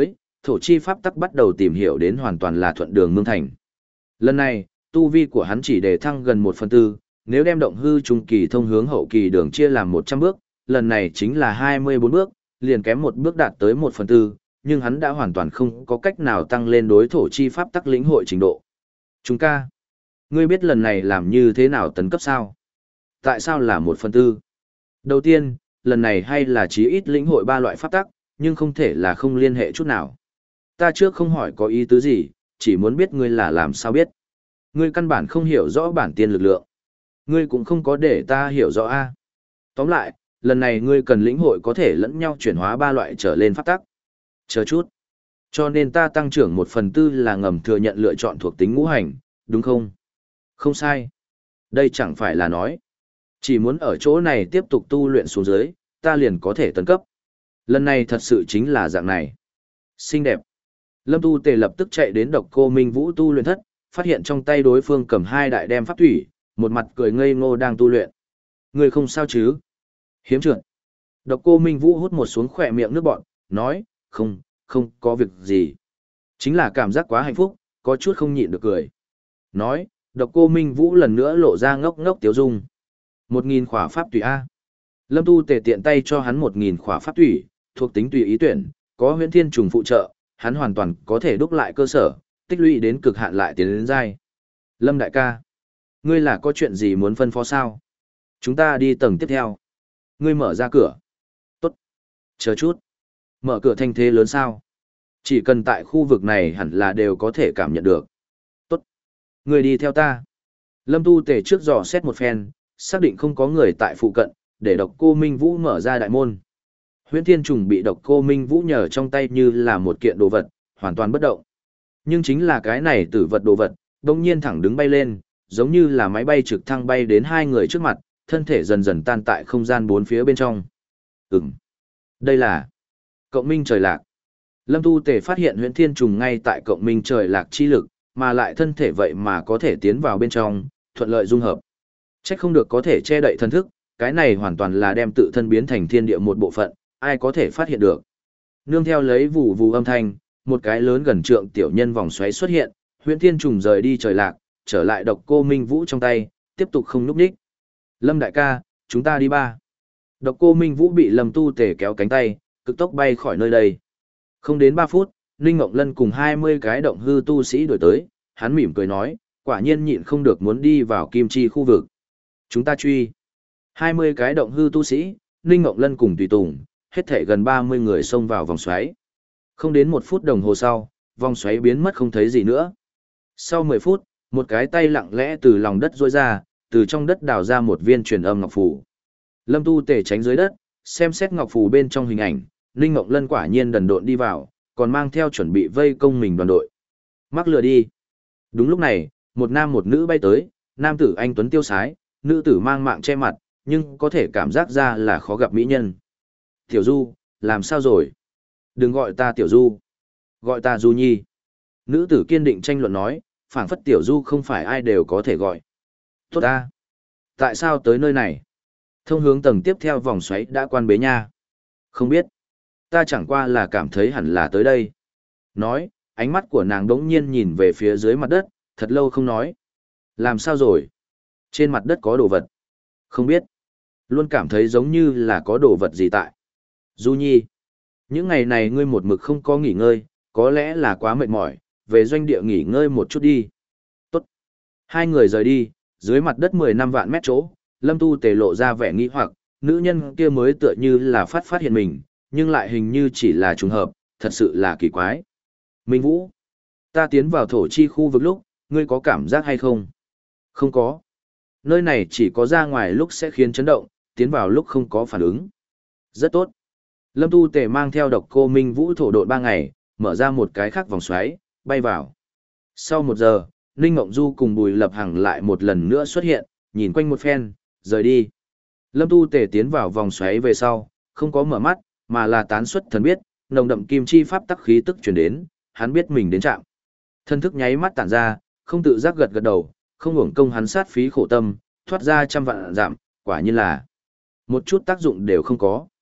thổ chi pháp tắc bắt đầu tìm hiểu đến hoàn toàn là thuận đường mương thành. Lần này, tu vi của hắn chỉ để thăng gần một phần tư, nếu đem động hư trung kỳ thông hướng hậu kỳ đường chia làm một trăm bước, lần này chính là hai mươi bốn bước, liền kém một bước đạt tới một phần tư, nhưng hắn đã hoàn toàn không có cách nào tăng lên đối thổ chi pháp tắc lĩnh hội trình độ. Chúng ca, ngươi biết lần này làm như thế nào tấn cấp sao? Tại sao là một phần tư? Đầu tiên, lần này hay là chí ít lĩnh hội ba loại pháp tắc, nhưng không thể là không liên hệ chút nào. Ta trước không hỏi có ý tứ gì, chỉ muốn biết ngươi là làm sao biết. Ngươi căn bản không hiểu rõ bản tiên lực lượng. Ngươi cũng không có để ta hiểu rõ a. Tóm lại, lần này ngươi cần lĩnh hội có thể lẫn nhau chuyển hóa ba loại trở lên pháp tắc. Chờ chút. Cho nên ta tăng trưởng một phần tư là ngầm thừa nhận lựa chọn thuộc tính ngũ hành, đúng không? Không sai. Đây chẳng phải là nói. Chỉ muốn ở chỗ này tiếp tục tu luyện xuống dưới, ta liền có thể tấn cấp. Lần này thật sự chính là dạng này. Xinh đẹp. Lâm Tu Tề lập tức chạy đến Độc Cô Minh Vũ tu luyện thất, phát hiện trong tay đối phương cầm hai đại đem pháp thủy, một mặt cười ngây ngô đang tu luyện. Người không sao chứ? Hiếm trượt. Độc Cô Minh Vũ hút một xuống khỏe miệng nước bọn, nói, không, không có việc gì. Chính là cảm giác quá hạnh phúc, có chút không nhịn được cười. Nói, Độc Cô Minh Vũ lần nữa lộ ra ngốc ngốc tiếu dung. Một nghìn khỏa pháp tùy A. Lâm Tu Tề tiện tay cho hắn một nghìn khỏa pháp tùy, thuộc tính tùy ý tuyển, có huyễn thiên trùng phụ trợ, hắn hoàn toàn có thể đúc lại cơ sở, tích lũy đến cực hạn lại tiến đến giai. Lâm đại ca, ngươi là có chuyện gì muốn phân phó sao? Chúng ta đi tầng tiếp theo. Ngươi mở ra cửa. Tốt. Chờ chút. Mở cửa thanh thế lớn sao? Chỉ cần tại khu vực này hẳn là đều có thể cảm nhận được. Tốt. Ngươi đi theo ta. Lâm Tu Tề trước dò xét một phen, xác định không có người tại phụ cận, để Độc Cô Minh Vũ mở ra đại môn. Huyễn Thiên Trùng bị Độc Cô Minh Vũ nhờ trong tay như là một kiện đồ vật, hoàn toàn bất động. Nhưng chính là cái này tử vật đồ vật, đông nhiên thẳng đứng bay lên, giống như là máy bay trực thăng bay đến hai người trước mặt, thân thể dần dần tan tại không gian bốn phía bên trong. Ừm, đây là cộng minh trời lạc. Lâm Tu Tề phát hiện Huyễn Thiên Trùng ngay tại cộng minh trời lạc chi lực, mà lại thân thể vậy mà có thể tiến vào bên trong, thuận lợi dung hợp. Chắc không được có thể che đậy thân thức, cái này hoàn toàn là đem tự thân biến thành thiên địa một bộ phận, ai có thể phát hiện được. Nương theo lấy vù vù âm thanh, một cái lớn gần trượng tiểu nhân vòng xoáy xuất hiện, Huyễn Thiên Trùng rời đi trời lạc, trở lại Độc Cô Minh Vũ trong tay, tiếp tục không núp đích. Lâm đại ca, chúng ta đi ba. Độc Cô Minh Vũ bị Lâm Tu Tề kéo cánh tay, cực tốc bay khỏi nơi đây. Không đến ba phút, Ninh Ngộng Lân cùng hai mươi cái động hư tu sĩ đuổi tới, hắn mỉm cười nói, quả nhiên nhịn không được muốn đi vào kim chi khu vực. Chúng ta truy. hai mươi cái động hư tu sĩ, Ninh Ngộng Lân cùng tùy tùng, hết thể gần ba mươi người xông vào vòng xoáy. Không đến một phút đồng hồ sau, vòng xoáy biến mất không thấy gì nữa. Sau mười phút, một cái tay lặng lẽ từ lòng đất rỗi ra, từ trong đất đào ra một viên truyền âm ngọc phù. Lâm Tu Tề tránh dưới đất, xem xét ngọc phù bên trong hình ảnh, Ninh Ngộng Lân quả nhiên đần độn đi vào, còn mang theo chuẩn bị vây công mình đoàn đội. Mắc lừa đi. Đúng lúc này, một nam một nữ bay tới, nam tử anh tuấn tiêu sái, nữ tử mang mạng che mặt, nhưng có thể cảm giác ra là khó gặp mỹ nhân. Tiểu Du, làm sao rồi? Đừng gọi ta Tiểu Du. Gọi ta Du Nhi. Nữ tử kiên định tranh luận nói, phảng phất Tiểu Du không phải ai đều có thể gọi. Tốt ta. Tại sao tới nơi này? Thông hướng tầng tiếp theo vòng xoáy đã quan bế nha. Không biết. Ta chẳng qua là cảm thấy hẳn là tới đây. Nói, ánh mắt của nàng đống nhiên nhìn về phía dưới mặt đất, thật lâu không nói. Làm sao rồi? Trên mặt đất có đồ vật. Không biết. Luôn cảm thấy giống như là có đồ vật gì tại. Du Nhi. Những ngày này ngươi một mực không có nghỉ ngơi, có lẽ là quá mệt mỏi, về doanh địa nghỉ ngơi một chút đi. Tốt. Hai người rời đi, dưới mặt đất mười năm vạn mét chỗ, Lâm Tu Tề lộ ra vẻ nghi hoặc, nữ nhân kia mới tựa như là phát phát hiện mình, nhưng lại hình như chỉ là trùng hợp, thật sự là kỳ quái. Minh Vũ, ta tiến vào thổ chi khu vực lúc, ngươi có cảm giác hay không? Không có. Nơi này chỉ có ra ngoài lúc sẽ khiến chấn động, tiến vào lúc không có phản ứng. Rất tốt. Lâm Tu Tề mang theo Độc Cô Minh Vũ thổ độn ba ngày, mở ra một cái khác vòng xoáy, bay vào. Sau một giờ, Ninh Mộng Du cùng Bùi Lập Hằng lại một lần nữa xuất hiện, nhìn quanh một phen, rời đi. Lâm Tu Tề tiến vào vòng xoáy về sau, không có mở mắt, mà là tán xuất thần biết, nồng đậm kim chi pháp tắc khí tức truyền đến, hắn biết mình đến trạm. Thân thức nháy mắt tản ra, không tự giác gật gật đầu, không hưởng công hắn sát phí khổ tâm, thoát ra trăm vạn giảm, quả nhiên là một chút tác dụng đều không có.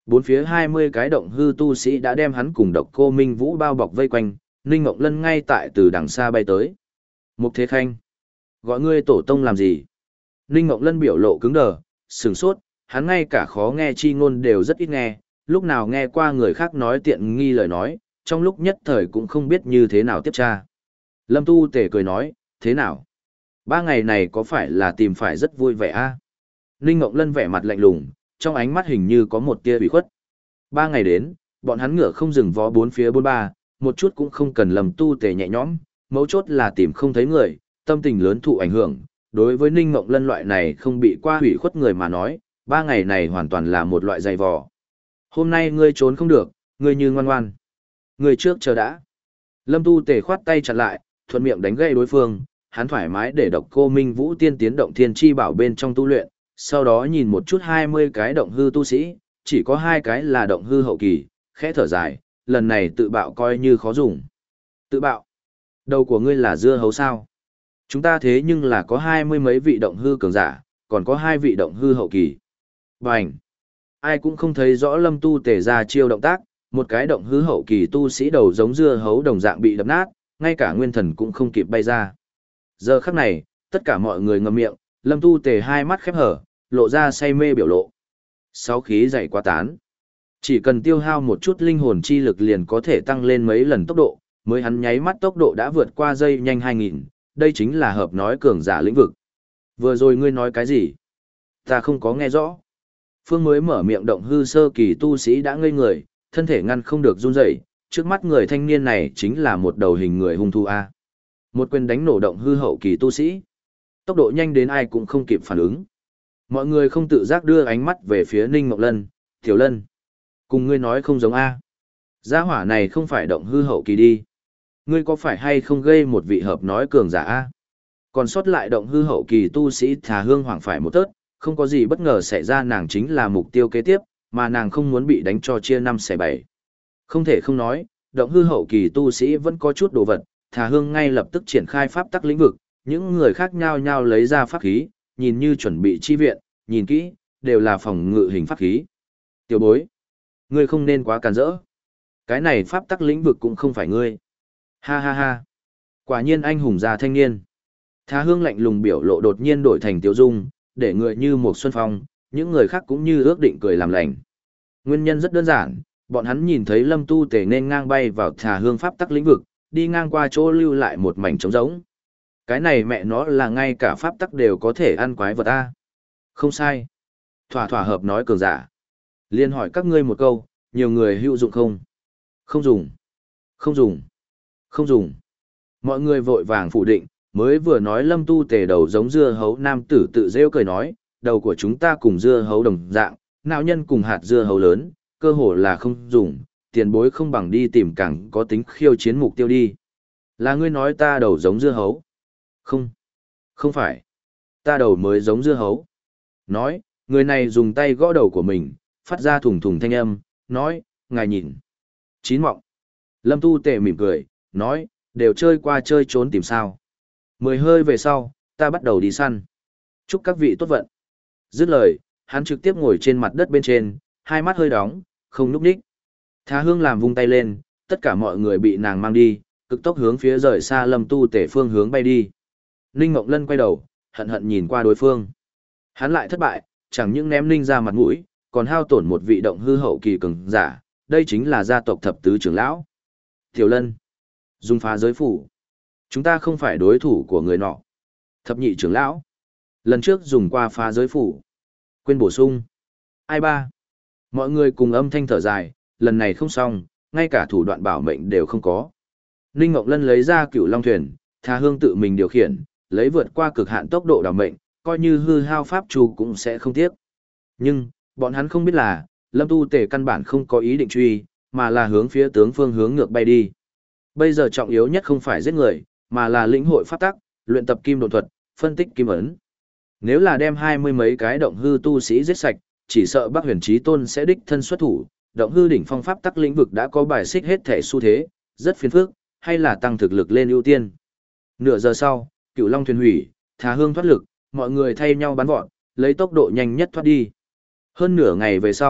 Bốn phía hai mươi cái động hư tu sĩ đã đem hắn cùng độc cô Minh Vũ bao bọc vây quanh, Ninh Ngọc Lân ngay tại từ đằng xa bay tới. Mục Thế Khanh, gọi ngươi tổ tông làm gì? Ninh Ngọc Lân biểu lộ cứng đờ, sửng sốt, hắn ngay cả khó nghe chi ngôn đều rất ít nghe, lúc nào nghe qua người khác nói tiện nghi lời nói, trong lúc nhất thời cũng không biết như thế nào tiếp tra. Lâm Tu Tề cười nói, thế nào? Ba ngày này có phải là tìm phải rất vui vẻ a? À? Ninh Ngọc Lân vẻ mặt lạnh lùng, trong ánh mắt hình như có một tia ủy khuất. Ba ngày đến, bọn hắn ngựa không dừng vó bốn phía bốn ba, một chút cũng không cần Lâm Tu Tề nhẹ nhõm, mấu chốt là tìm không thấy người, tâm tình lớn thụ ảnh hưởng. Đối với Ninh Ngọc Lân loại này không bị qua hủy khuất người mà nói, ba ngày này hoàn toàn là một loại dày vò. Hôm nay ngươi trốn không được, ngươi như ngoan ngoan. Ngươi trước chờ đã. Lâm Tu Tề khoát tay chặn lại, thuận miệng đánh gậy đối phương, hắn thoải mái để độc cô Minh Vũ tiên tiến động thiên chi bảo bên trong tu luyện, sau đó nhìn một chút hai mươi cái động hư tu sĩ, chỉ có hai cái là động hư hậu kỳ, khẽ thở dài, lần này tự bạo coi như khó dùng. Tự bạo? Đầu của ngươi là dưa hấu sao? Chúng ta thế nhưng là có hai mươi mấy vị động hư cường giả, còn có hai vị động hư hậu kỳ. Bành! Ai cũng không thấy rõ Lâm Tu Tề ra chiêu động tác, một cái động hư hậu kỳ tu sĩ đầu giống dưa hấu đồng dạng bị đập nát, ngay cả nguyên thần cũng không kịp bay ra. Giờ khắc này, tất cả mọi người ngậm miệng, Lâm Tu Tề hai mắt khép hở, lộ ra say mê biểu lộ. Sáu khí dày quá tán. Chỉ cần tiêu hao một chút linh hồn chi lực liền có thể tăng lên mấy lần tốc độ, mới hắn nháy mắt tốc độ đã vượt qua dây nhanh hai nghìn, đây chính là hợp nói cường giả lĩnh vực. Vừa rồi ngươi nói cái gì? Ta không có nghe rõ. Phương mới mở miệng động hư sơ kỳ tu sĩ đã ngây người, thân thể ngăn không được run rẩy, trước mắt người thanh niên này chính là một đầu hình người hung thủ a. Một quyền đánh nổ động hư hậu kỳ tu sĩ. Tốc độ nhanh đến ai cũng không kịp phản ứng. Mọi người không tự giác đưa ánh mắt về phía Ninh Ngọc Lân, Tiểu Lân. Cùng ngươi nói không giống a. Gia hỏa này không phải động hư hậu kỳ đi. Ngươi có phải hay không gây một vị hợp nói cường giả a? Còn sót lại động hư hậu kỳ tu sĩ thà hương hoàng phải một tớt, không có gì bất ngờ xảy ra, nàng chính là mục tiêu kế tiếp, mà nàng không muốn bị đánh cho chia năm xẻ bảy. Không thể không nói, động hư hậu kỳ tu sĩ vẫn có chút đồ vật, thà hương ngay lập tức triển khai pháp tắc lĩnh vực, những người khác nhau nhau lấy ra pháp khí, nhìn như chuẩn bị chi viện, nhìn kỹ, đều là phòng ngự hình pháp khí. Tiểu bối, ngươi không nên quá càn rỡ. Cái này pháp tắc lĩnh vực cũng không phải ngươi. Ha ha ha. Quả nhiên anh hùng già thanh niên. Thà hương lạnh lùng biểu lộ đột nhiên đổi thành tiêu dung, để người như một xuân phong, những người khác cũng như ước định cười làm lành. Nguyên nhân rất đơn giản, bọn hắn nhìn thấy Lâm Tu Tề nên ngang bay vào thà hương pháp tắc lĩnh vực, đi ngang qua chỗ lưu lại một mảnh trống rỗng. Cái này mẹ nó là ngay cả pháp tắc đều có thể ăn quái vật a. Không sai. Thỏa thỏa hợp nói cường giả. Liên hỏi các ngươi một câu, nhiều người hữu dụng không? Không dùng. Không dùng. Không dùng. Mọi người vội vàng phủ định, mới vừa nói Lâm Tu Tề đầu giống dưa hấu, nam tử tự rêu cười nói, đầu của chúng ta cùng dưa hấu đồng dạng, não nhân cùng hạt dưa hấu lớn, cơ hồ là không dùng, tiền bối không bằng đi tìm càng có tính khiêu chiến mục tiêu đi. Là ngươi nói ta đầu giống dưa hấu? Không. Không phải. Ta đầu mới giống dưa hấu. Nói, người này dùng tay gõ đầu của mình, phát ra thùng thùng thanh âm, nói, ngài nhìn. Chín mọng. Lâm Tu Tề mỉm cười, nói, đều chơi qua chơi trốn tìm sao. Mười hơi về sau, ta bắt đầu đi săn. Chúc các vị tốt vận. Dứt lời, hắn trực tiếp ngồi trên mặt đất bên trên, hai mắt hơi đóng, không núp đích. Thà hương làm vung tay lên, tất cả mọi người bị nàng mang đi, cực tốc hướng phía rời xa Lâm Tu Tề phương hướng bay đi. Ninh Ngọc Lân quay đầu, hận hận nhìn qua đối phương. Hắn lại thất bại, chẳng những ném Ninh ra mặt mũi, còn hao tổn một vị động hư hậu kỳ cường giả, đây chính là gia tộc thập tứ trưởng lão. Tiểu Lân, dùng phá giới phủ. Chúng ta không phải đối thủ của người nọ. Thập nhị trưởng lão, lần trước dùng qua phá giới phủ. Quên bổ sung. Ai ba? Mọi người cùng âm thanh thở dài, lần này không xong, ngay cả thủ đoạn bảo mệnh đều không có. Ninh Ngọc Lân lấy ra Cửu Long thuyền, Thà Hương tự mình điều khiển, lấy vượt qua cực hạn tốc độ đảm mệnh, coi như hư hao pháp chu cũng sẽ không tiếc. Nhưng, bọn hắn không biết là, Lâm Tu Tề căn bản không có ý định truy, mà là hướng phía tướng phương hướng ngược bay đi. Bây giờ trọng yếu nhất không phải giết người, mà là lĩnh hội pháp tắc, luyện tập kim độn thuật, phân tích kim ấn. Nếu là đem hai mươi mấy cái động hư tu sĩ giết sạch, chỉ sợ Bắc Huyền Chí Tôn sẽ đích thân xuất thủ, động hư đỉnh phong pháp tắc lĩnh vực đã có bài xích hết thể xu thế, rất phiền phức, hay là tăng thực lực lên ưu tiên. Nửa giờ sau, Cửu Long thuyền hủy, Thà Hương thoát lực, mọi người thay nhau bắn vọt, lấy tốc độ nhanh nhất thoát đi. Hơn nửa ngày về sau,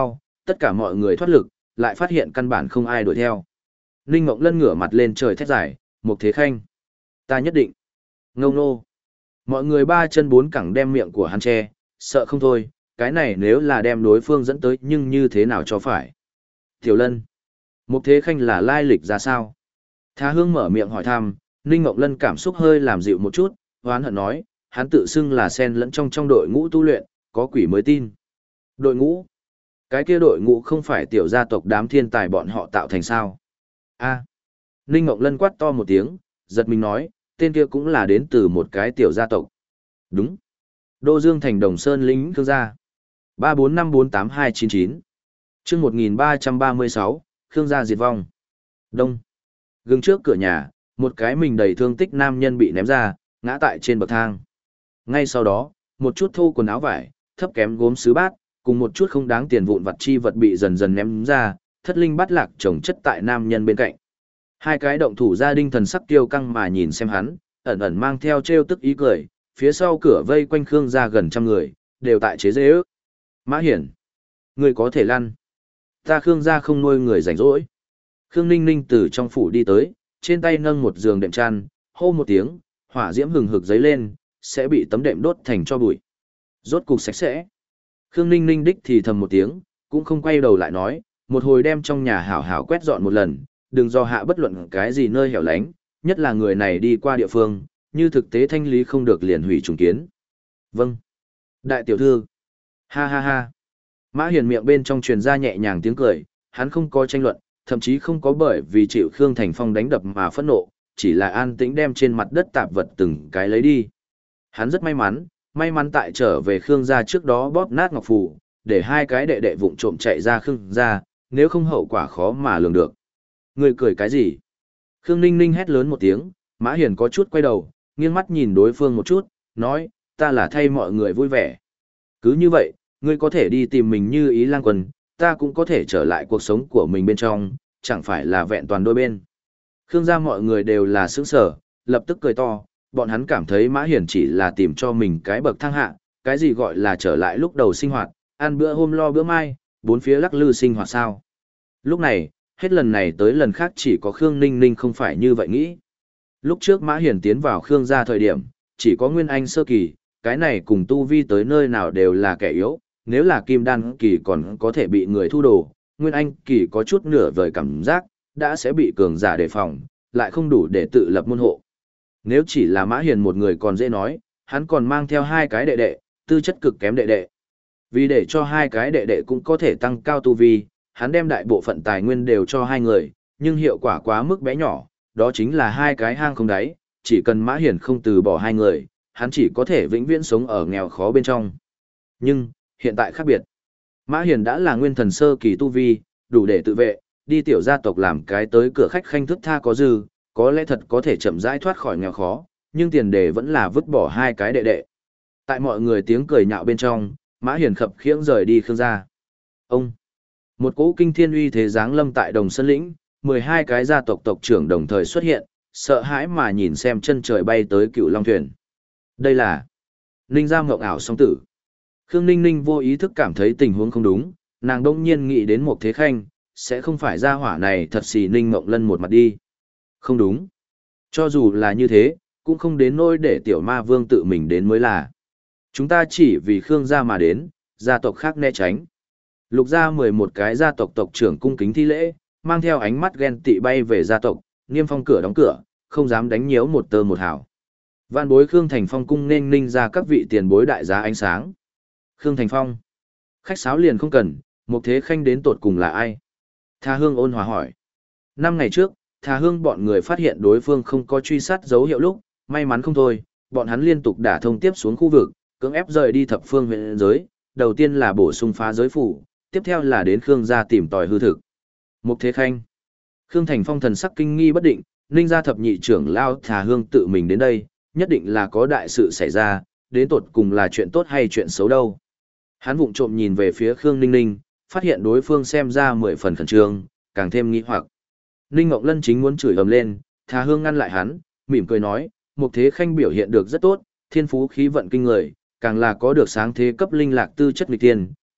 Tất cả mọi người thoát lực, lại phát hiện căn bản không ai đuổi theo. Ninh Ngộng Lân ngửa mặt lên trời thét dài, Mục Thế Khanh. Ta nhất định. Ngông nô. Mọi người ba chân bốn cẳng đem miệng của hắn che, sợ không thôi, cái này nếu là đem đối phương dẫn tới nhưng như thế nào cho phải. Tiểu Lân. Mục Thế Khanh là lai lịch ra sao? Tha Hương mở miệng hỏi thăm, Ninh Ngộng Lân cảm xúc hơi làm dịu một chút, hoán hận nói, hắn tự xưng là sen lẫn trong trong đội ngũ tu luyện, có quỷ mới tin. Đội ngũ? Cái kia đội ngũ không phải tiểu gia tộc đám thiên tài bọn họ tạo thành sao? A. Ninh Ngộng Lân quát to một tiếng, giật mình nói, tên kia cũng là đến từ một cái tiểu gia tộc. Đúng. Đô Dương Thành Đồng Sơn lính Khương gia. ba bốn năm bốn tám hai chín chín. Chương một nghìn ba trăm ba mươi sáu, Khương gia diệt vong. Đông. Gương trước cửa nhà, một cái mình đầy thương tích nam nhân bị ném ra, ngã tại trên bậc thang. Ngay sau đó, một chút thô quần áo vải, thấp kém gốm sứ bát, cùng một chút không đáng tiền vụn vặt chi vật bị dần dần ném ra, thất linh bắt lạc chồng chất tại nam nhân bên cạnh. Hai cái động thủ gia đình thần sắc kiêu căng mà nhìn xem hắn, ẩn ẩn mang theo trêu tức ý cười, phía sau cửa vây quanh Khương gia gần trăm người, đều tại chế dễ ước. Mã Hiển, người có thể lăn. Ta Khương gia không nuôi người rảnh rỗi. Khương Ninh Ninh từ trong phủ đi tới, trên tay nâng một giường đệm chăn, hô một tiếng, hỏa diễm hừng hực dấy lên, sẽ bị tấm đệm đốt thành cho bụi. Rốt cục sạch sẽ. Khương Ninh Ninh đích thì thầm một tiếng, cũng không quay đầu lại nói, một hồi đem trong nhà hảo hảo quét dọn một lần, đừng do hạ bất luận cái gì nơi hẻo lánh, nhất là người này đi qua địa phương, như thực tế thanh lý không được liền hủy trùng kiến. Vâng. Đại tiểu thư. Ha ha ha. Mã Hiền miệng bên trong truyền ra nhẹ nhàng tiếng cười, hắn không có tranh luận, thậm chí không có bởi vì chịu Khương Thành Phong đánh đập mà phẫn nộ, chỉ là an tĩnh đem trên mặt đất tạp vật từng cái lấy đi. Hắn rất may mắn, may mắn tại trở về Khương gia trước đó bóp nát ngọc phù, để hai cái đệ đệ vụng trộm chạy ra Khương gia, nếu không hậu quả khó mà lường được. Người cười cái gì? Khương Ninh Ninh hét lớn một tiếng, Mã Hiền có chút quay đầu, nghiêng mắt nhìn đối phương một chút, nói, ta là thay mọi người vui vẻ. Cứ như vậy, ngươi có thể đi tìm mình như ý lang quân, ta cũng có thể trở lại cuộc sống của mình bên trong, chẳng phải là vẹn toàn đôi bên. Khương gia mọi người đều là sững sở, lập tức cười to, bọn hắn cảm thấy Mã Hiển chỉ là tìm cho mình cái bậc thang hạ, cái gì gọi là trở lại lúc đầu sinh hoạt, ăn bữa hôm lo bữa mai, bốn phía lắc lư sinh hoạt sao. Lúc này, hết lần này tới lần khác chỉ có Khương Ninh Ninh không phải như vậy nghĩ. Lúc trước Mã Hiển tiến vào Khương gia thời điểm, chỉ có Nguyên Anh sơ kỳ, cái này cùng tu vi tới nơi nào đều là kẻ yếu, nếu là Kim Đan kỳ còn có thể bị người thu đồ, Nguyên Anh kỳ có chút nửa vời cảm giác, đã sẽ bị cường giả đề phòng, lại không đủ để tự lập môn hộ. Nếu chỉ là Mã Hiền một người còn dễ nói, hắn còn mang theo hai cái đệ đệ, tư chất cực kém đệ đệ. Vì để cho hai cái đệ đệ cũng có thể tăng cao tu vi, hắn đem đại bộ phận tài nguyên đều cho hai người, nhưng hiệu quả quá mức bé nhỏ, đó chính là hai cái hang không đáy, chỉ cần Mã Hiền không từ bỏ hai người, hắn chỉ có thể vĩnh viễn sống ở nghèo khó bên trong. Nhưng, hiện tại khác biệt. Mã Hiền đã là nguyên thần sơ kỳ tu vi, đủ để tự vệ, đi tiểu gia tộc làm cái tới cửa khách khanh thức tha có dư, có lẽ thật có thể chậm rãi thoát khỏi nghèo khó, nhưng tiền đề vẫn là vứt bỏ hai cái đệ đệ. Tại mọi người tiếng cười nhạo bên trong, Mã Hiền khập khiễng rời đi Khương gia. Ông, một cỗ kinh thiên uy thế giáng lâm tại Đồng Sơn lĩnh, mười hai cái gia tộc tộc trưởng đồng thời xuất hiện, sợ hãi mà nhìn xem chân trời bay tới Cựu Long thuyền. Đây là Ninh gia ngộng ảo song tử. Khương Ninh Ninh vô ý thức cảm thấy tình huống không đúng, nàng đông nhiên nghĩ đến một thế khanh, sẽ không phải gia hỏa này thật xì Ninh Ngộng Lân một mặt đi. Không đúng. Cho dù là như thế, cũng không đến nỗi để tiểu ma vương tự mình đến mới là. Chúng ta chỉ vì Khương gia mà đến, gia tộc khác né tránh. Lục gia mười một cái gia tộc tộc trưởng cung kính thi lễ, mang theo ánh mắt ghen tị bay về gia tộc, niêm phong cửa đóng cửa, không dám đánh nhiễu một tơ một hào. Vạn bối Khương Thành Phong cung nên ninh ra các vị tiền bối đại giá ánh sáng. Khương Thành Phong. Khách sáo liền không cần, một thế khanh đến tột cùng là ai? Tha Hương ôn hòa hỏi. Năm ngày trước, Tha Hương bọn người phát hiện đối phương không có truy sát dấu hiệu lúc, may mắn không thôi, bọn hắn liên tục đả thông tiếp xuống khu vực, cưỡng ép rời đi thập phương huyện giới, đầu tiên là bổ sung phá giới phủ, tiếp theo là đến Khương gia tìm tòi hư thực. Một thế khanh. Khương Thành Phong thần sắc kinh nghi bất định, ninh gia thập nhị trưởng lao Tha Hương tự mình đến đây, nhất định là có đại sự xảy ra, đến tột cùng là chuyện tốt hay chuyện xấu đâu. Hắn vụng trộm nhìn về phía Khương Ninh Ninh, phát hiện đối phương xem ra mười phần khẩn trương, càng thêm nghi hoặc. Ninh Ngọc Lân chính muốn chửi ầm lên, Tha Hương ngăn lại hắn, mỉm cười nói, Mục Thế Khanh biểu hiện được rất tốt, thiên phú khí vận kinh người, càng là có được sáng thế cấp linh lạc tư chất nghịch tiên,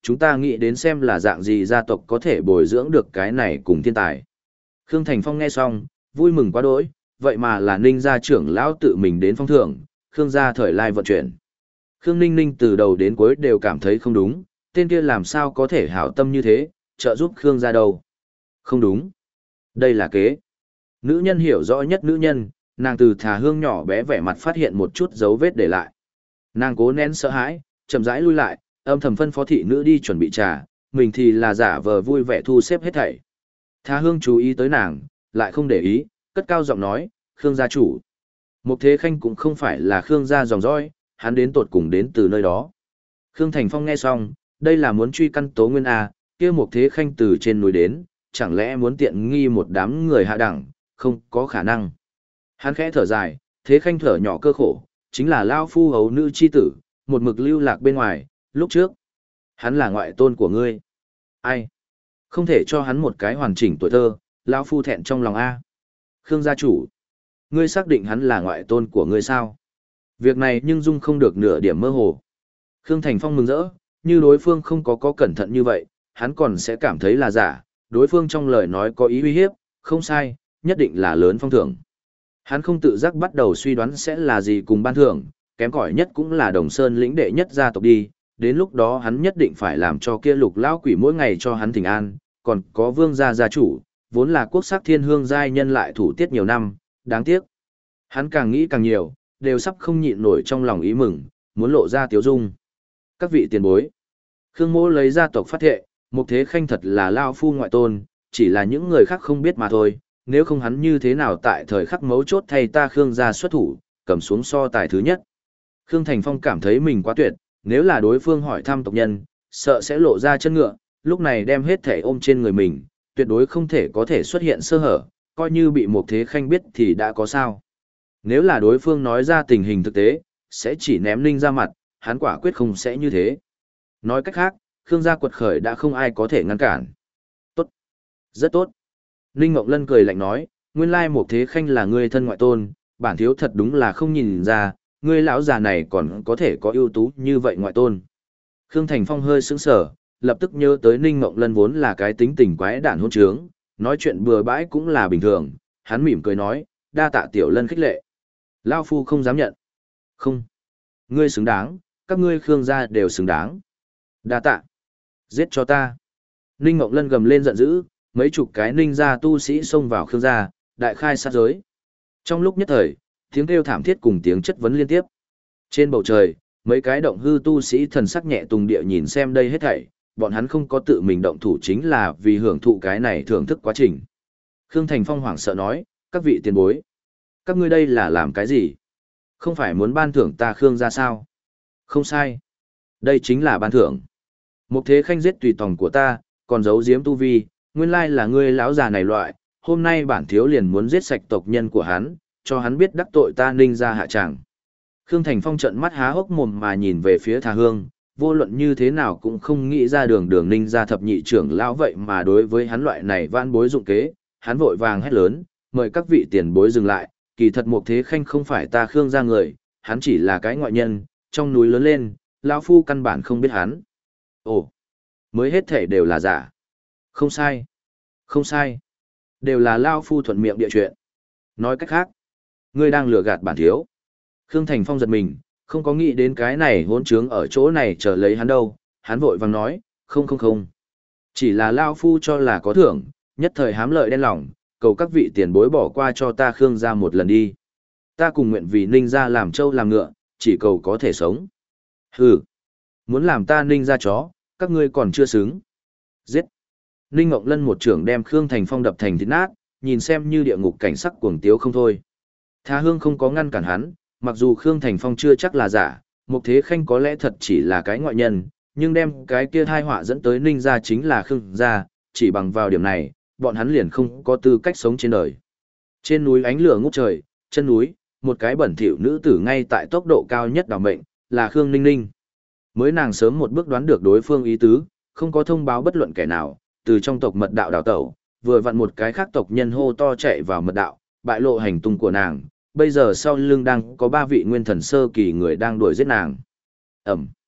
chúng ta nghĩ đến xem là dạng gì gia tộc có thể bồi dưỡng được cái này cùng thiên tài. Khương Thành Phong nghe xong, vui mừng quá đỗi, vậy mà là Ninh gia trưởng lão tự mình đến phong thưởng, Khương gia thời lai vận chuyển. Khương Ninh Ninh từ đầu đến cuối đều cảm thấy không đúng, tên kia làm sao có thể hảo tâm như thế, trợ giúp Khương gia đâu. Không đúng. Đây là kế. Nữ nhân hiểu rõ nhất nữ nhân, nàng từ Thà Hương nhỏ bé vẻ mặt phát hiện một chút dấu vết để lại. Nàng cố nén sợ hãi, chậm rãi lui lại, âm thầm phân phó thị nữ đi chuẩn bị trà, mình thì là giả vờ vui vẻ thu xếp hết thảy. Thà Hương chú ý tới nàng, lại không để ý, cất cao giọng nói, Khương gia chủ. Mục Thế Khanh cũng không phải là Khương gia dòng dõi, hắn đến tột cùng đến từ nơi đó. Khương Thành Phong nghe xong, đây là muốn truy căn tố nguyên A, kia Mục Thế Khanh từ trên núi đến, chẳng lẽ muốn tiện nghi một đám người hạ đẳng, không có khả năng. Hắn khẽ thở dài, Thế Khanh thở nhỏ cơ khổ, chính là lao phu hấu nữ chi tử, một mực lưu lạc bên ngoài, lúc trước. Hắn là ngoại tôn của ngươi. Ai? Không thể cho hắn một cái hoàn chỉnh tuổi thơ, lao phu thẹn trong lòng A. Khương gia chủ. Ngươi xác định hắn là ngoại tôn của ngươi sao? Việc này nhưng dung không được nửa điểm mơ hồ. Khương Thành Phong mừng rỡ, như đối phương không có có cẩn thận như vậy, hắn còn sẽ cảm thấy là giả, đối phương trong lời nói có ý uy hiếp, không sai, nhất định là lớn phong thưởng. Hắn không tự giác bắt đầu suy đoán sẽ là gì cùng ban thưởng, kém cỏi nhất cũng là Đồng Sơn lĩnh đệ nhất gia tộc đi, đến lúc đó hắn nhất định phải làm cho kia Lục lão quỷ mỗi ngày cho hắn thỉnh an, còn có Vương gia gia chủ, vốn là quốc sắc thiên hương giai nhân lại thủ tiết nhiều năm, đáng tiếc. Hắn càng nghĩ càng nhiều, đều sắp không nhịn nổi trong lòng ý mừng, muốn lộ ra tiếu dung. Các vị tiền bối. Khương Mỗ lấy gia tộc phát thệ, Mục Thế Khanh thật là lao phu ngoại tôn, chỉ là những người khác không biết mà thôi, nếu không hắn như thế nào tại thời khắc mấu chốt thay ta Khương gia xuất thủ, cầm xuống so tài thứ nhất. Khương Thành Phong cảm thấy mình quá tuyệt, nếu là đối phương hỏi thăm tộc nhân, sợ sẽ lộ ra chân ngựa, lúc này đem hết thể ôm trên người mình, tuyệt đối không thể có thể xuất hiện sơ hở, coi như bị Mục Thế Khanh biết thì đã có sao. Nếu là đối phương nói ra tình hình thực tế, sẽ chỉ ném Ninh ra mặt, hắn quả quyết không sẽ như thế. Nói cách khác, Khương gia quật khởi đã không ai có thể ngăn cản. Tốt. Rất tốt. Ninh Ngọc Lân cười lạnh nói, nguyên lai Mục Thế Khanh là ngươi thân ngoại tôn, bản thiếu thật đúng là không nhìn ra, ngươi lão già này còn có thể có ưu tú như vậy ngoại tôn. Khương Thành Phong hơi sững sờ, lập tức nhớ tới Ninh Ngọc Lân vốn là cái tính tình quái đản hôn trướng, nói chuyện bừa bãi cũng là bình thường, hắn mỉm cười nói, đa tạ tiểu Lân khích lệ. Lao phu không dám nhận. Không. Ngươi xứng đáng, các ngươi Khương gia đều xứng đáng. Đa tạ. Giết cho ta. Ninh Ngọc Lân gầm lên giận dữ, mấy chục cái ninh gia tu sĩ xông vào Khương gia, đại khai sát giới. Trong lúc nhất thời, tiếng kêu thảm thiết cùng tiếng chất vấn liên tiếp. Trên bầu trời, mấy cái động hư tu sĩ thần sắc nhẹ tùng địa nhìn xem đây hết thảy, bọn hắn không có tự mình động thủ chính là vì hưởng thụ cái này thưởng thức quá trình. Khương Thành Phong hoảng sợ nói, các vị tiền bối, các ngươi đây là làm cái gì? Không phải muốn ban thưởng ta Khương gia sao? Không sai. Đây chính là ban thưởng. Mục Thế Khanh giết tùy tòng của ta, còn giấu giếm tu vi, nguyên lai là ngươi lão già này loại, hôm nay bản thiếu liền muốn giết sạch tộc nhân của hắn, cho hắn biết đắc tội ta Ninh gia hạ tràng. Khương Thành Phong trợn mắt há hốc mồm mà nhìn về phía Thà Hương, vô luận như thế nào cũng không nghĩ ra đường đường Ninh gia thập nhị trưởng lão vậy mà đối với hắn loại này vãn bối dụng kế, hắn vội vàng hét lớn, mời các vị tiền bối dừng lại, kỳ thật Mục Thế Khanh không phải ta Khương gia người, hắn chỉ là cái ngoại nhân, trong núi lớn lên, lão phu căn bản không biết hắn. Ồ, mới hết thể đều là giả. Không sai. Không sai. Đều là lão phu thuận miệng địa chuyện. Nói cách khác, ngươi đang lừa gạt bản thiếu. Khương Thành Phong giật mình, không có nghĩ đến cái này hỗn trướng ở chỗ này chờ lấy hắn đâu, hắn vội vàng nói, không không không. Chỉ là lão phu cho là có thưởng, nhất thời hám lợi đen lòng, cầu các vị tiền bối bỏ qua cho ta Khương gia một lần đi. Ta cùng nguyện vì Ninh gia làm trâu làm ngựa, chỉ cầu có thể sống. Hừ, muốn làm ta Ninh gia chó, các ngươi còn chưa xứng. Giết. Ninh Ngọc Lân một trưởng đem Khương Thành Phong đập thành thịt nát, nhìn xem như địa ngục cảnh sắc cuồng tiếu không thôi. Thà Hương không có ngăn cản hắn, mặc dù Khương Thành Phong chưa chắc là giả, Mục Thế Khanh có lẽ thật chỉ là cái ngoại nhân, nhưng đem cái kia thai họa dẫn tới Ninh gia chính là Khương gia, chỉ bằng vào điểm này, bọn hắn liền không có tư cách sống trên đời. Trên núi ánh lửa ngút trời, chân núi, một cái bẩn thỉu nữ tử ngay tại tốc độ cao nhất đào mệnh, là Khương Ninh Ninh. Mới nàng sớm một bước đoán được đối phương ý tứ, không có thông báo bất luận kẻ nào, từ trong tộc mật đạo đào tẩu, vừa vặn một cái khác tộc nhân hô to chạy vào mật đạo, bại lộ hành tung của nàng, bây giờ sau lưng đang có ba vị nguyên thần sơ kỳ người đang đuổi giết nàng. Ẩm.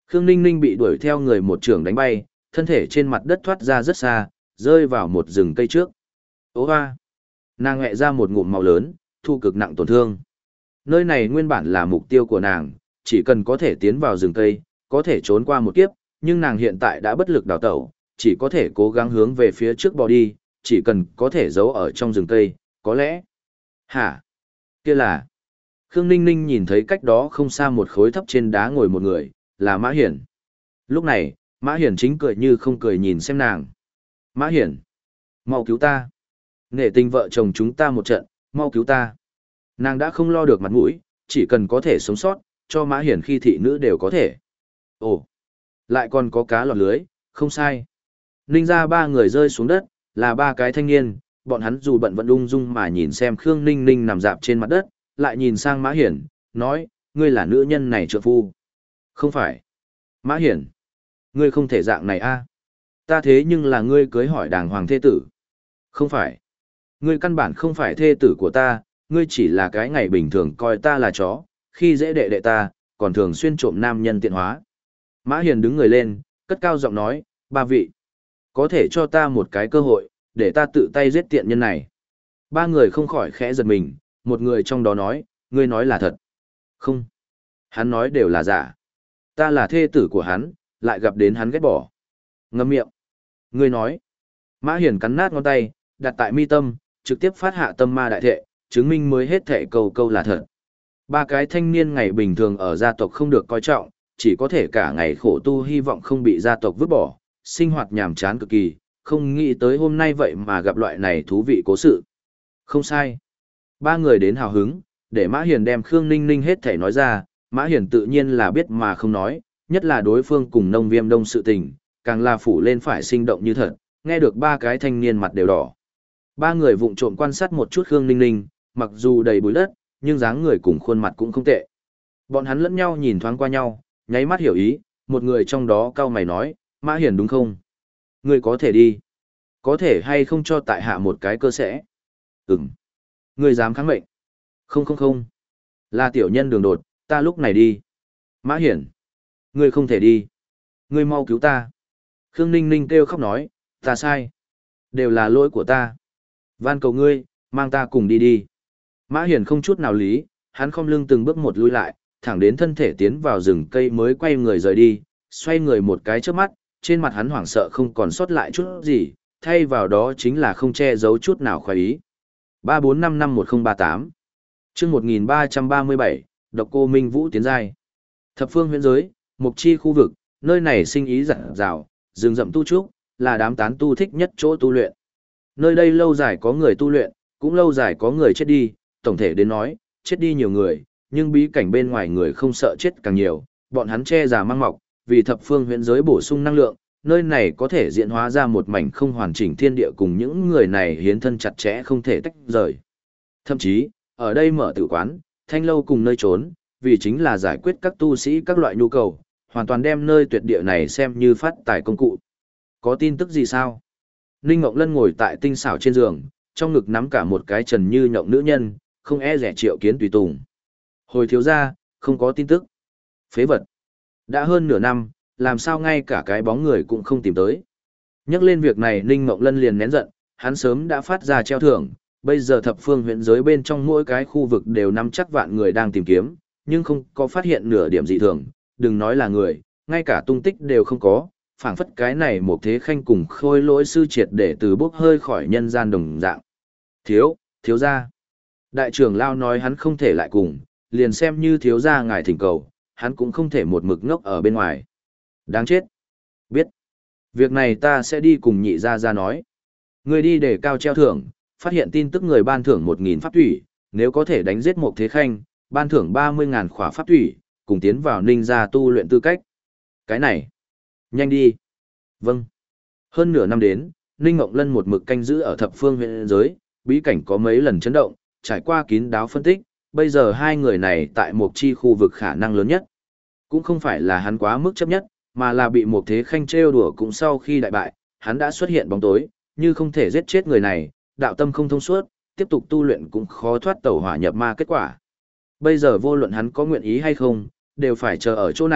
Khương Ninh Ninh bị đuổi theo người một trường đánh bay, thân thể trên mặt đất thoát ra rất xa, rơi vào một rừng cây trước. Ô hoa! Nàng hẹ ra một ngụm màu lớn, thu cực nặng tổn thương. Nơi này nguyên bản là mục tiêu của nàng, chỉ cần có thể tiến vào rừng cây, có thể trốn qua một kiếp, nhưng nàng hiện tại đã bất lực đào tẩu, chỉ có thể cố gắng hướng về phía trước bò đi, chỉ cần có thể giấu ở trong rừng cây, có lẽ. Hả? Kia là... Khương Ninh Ninh nhìn thấy cách đó không xa một khối thấp trên đá ngồi một người, là Mã Hiển. Lúc này, Mã Hiển chính cười như không cười nhìn xem nàng. Mã Hiển! Mau cứu ta! Nghệ tình vợ chồng chúng ta một trận, mau cứu ta! Nàng đã không lo được mặt mũi, chỉ cần có thể sống sót, cho Mã Hiển khi thị nữ đều có thể. Ồ! Lại còn có cá lọt lưới, không sai. Ninh ra ba người rơi xuống đất, là ba cái thanh niên, bọn hắn dù bận vẫn ung dung mà nhìn xem Khương Ninh Ninh nằm dạp trên mặt đất, lại nhìn sang Mã Hiển, nói, ngươi là nữ nhân này trượng phu. Không phải. Mã Hiển. Ngươi không thể dạng này a. Ta thế nhưng là ngươi cưới hỏi đàng hoàng thê tử. Không phải. Ngươi căn bản không phải thê tử của ta, ngươi chỉ là cái ngày bình thường coi ta là chó, khi dễ đệ đệ ta, còn thường xuyên trộm nam nhân tiện hóa. Mã Hiển đứng người lên, cất cao giọng nói, ba vị. Có thể cho ta một cái cơ hội, để ta tự tay giết tiện nhân này. Ba người không khỏi khẽ giật mình, một người trong đó nói, ngươi nói là thật. Không. Hắn nói đều là giả. Ta là thê tử của hắn, lại gặp đến hắn ghét bỏ. Ngậm miệng. Ngươi nói. Mã Hiển cắn nát ngón tay, đặt tại mi tâm, trực tiếp phát hạ tâm ma đại thệ, chứng minh mới hết thệ câu câu là thật. Ba cái thanh niên ngày bình thường ở gia tộc không được coi trọng, chỉ có thể cả ngày khổ tu hy vọng không bị gia tộc vứt bỏ, sinh hoạt nhàm chán cực kỳ, không nghĩ tới hôm nay vậy mà gặp loại này thú vị cố sự. Không sai. Ba người đến hào hứng, để Mã Hiển đem Khương Ninh Ninh hết thể nói ra, Mã Hiển tự nhiên là biết mà không nói, nhất là đối phương cùng Nông Viêm Đông sự tình, càng là phủ lên phải sinh động như thật, nghe được ba cái thanh niên mặt đều đỏ. Ba người vụng trộm quan sát một chút Khương Ninh Ninh, mặc dù đầy bụi đất, nhưng dáng người cùng khuôn mặt cũng không tệ. Bọn hắn lẫn nhau nhìn thoáng qua nhau, nháy mắt hiểu ý, một người trong đó cau mày nói, Mã Hiển đúng không? Ngươi có thể đi. Có thể hay không cho tại hạ một cái cơ sẽ? Ừm. Ngươi dám kháng mệnh? Không không không. Là tiểu nhân đường đột, ta lúc này đi. Mã Hiển. Ngươi không thể đi. Ngươi mau cứu ta. Khương Ninh Ninh kêu khóc nói, ta sai. Đều là lỗi của ta. Van cầu ngươi, mang ta cùng đi đi. Mã Hiển không chút nào lý, hắn khom lưng từng bước một lui lại, thẳng đến thân thể tiến vào rừng cây mới quay người rời đi, xoay người một cái trước mắt, trên mặt hắn hoảng sợ không còn sót lại chút gì, thay vào đó chính là không che giấu chút nào khoái ý. ba bốn năm năm một không ba tám chương một nghìn ba trăm ba mươi bảy, độc cô Minh Vũ tiến giai. Thập phương huyễn giới, mục chi khu vực, nơi này sinh ý rạng rào, rừng rậm tu trúc, là đám tán tu thích nhất chỗ tu luyện. Nơi đây lâu dài có người tu luyện, cũng lâu dài có người chết đi, tổng thể đến nói, chết đi nhiều người, nhưng bí cảnh bên ngoài người không sợ chết càng nhiều, bọn hắn che già mang mọc, vì thập phương huyễn giới bổ sung năng lượng, nơi này có thể diễn hóa ra một mảnh không hoàn chỉnh thiên địa cùng những người này hiến thân chặt chẽ không thể tách rời. Thậm chí, ở đây mở tử quán, thanh lâu cùng nơi trốn, vì chính là giải quyết các tu sĩ các loại nhu cầu, hoàn toàn đem nơi tuyệt địa này xem như phát tài công cụ. Có tin tức gì sao? Ninh Ngọc Lân ngồi tại tinh xảo trên giường, trong ngực nắm cả một cái trần như nhộng nữ nhân, không e rẻ triệu kiến tùy tùng. Hồi thiếu gia, không có tin tức. Phế vật. Đã hơn nửa năm, làm sao ngay cả cái bóng người cũng không tìm tới. Nhắc lên việc này Ninh Mộng Lân liền nén giận, hắn sớm đã phát ra treo thưởng, bây giờ thập phương huyện giới bên trong mỗi cái khu vực đều nắm chắc vạn người đang tìm kiếm, nhưng không có phát hiện nửa điểm dị thường, đừng nói là người, ngay cả tung tích đều không có, phảng phất cái này một thế khanh cùng khôi lỗi sư triệt để từ bốc hơi khỏi nhân gian đồng dạng. Thiếu, thiếu gia. Đại trưởng Lao nói hắn không thể lại cùng, liền xem như thiếu gia ngài thỉnh cầu, hắn cũng không thể một mực ngốc ở bên ngoài. Đáng chết. Biết. Việc này ta sẽ đi cùng nhị gia gia nói. Người đi để cao treo thưởng, phát hiện tin tức người ban thưởng một nghìn pháp thủy, nếu có thể đánh giết một thế khanh, ban thưởng ba mươi ngàn khỏa pháp thủy, cùng tiến vào ninh gia tu luyện tư cách. Cái này. Nhanh đi. Vâng. Hơn nửa năm đến, Ninh Ngọc Lân một mực canh giữ ở thập phương huyện giới, bí cảnh có mấy lần chấn động, trải qua kín đáo phân tích, bây giờ hai người này tại một chi khu vực khả năng lớn nhất. Cũng không phải là hắn quá mức chấp nhất, mà là bị một thế khanh trêu đùa cũng sau khi đại bại, hắn đã xuất hiện bóng tối, như không thể giết chết người này, đạo tâm không thông suốt, tiếp tục tu luyện cũng khó thoát tẩu hỏa nhập ma kết quả. Bây giờ vô luận hắn có nguyện ý hay không, đều phải chờ ở chỗ này,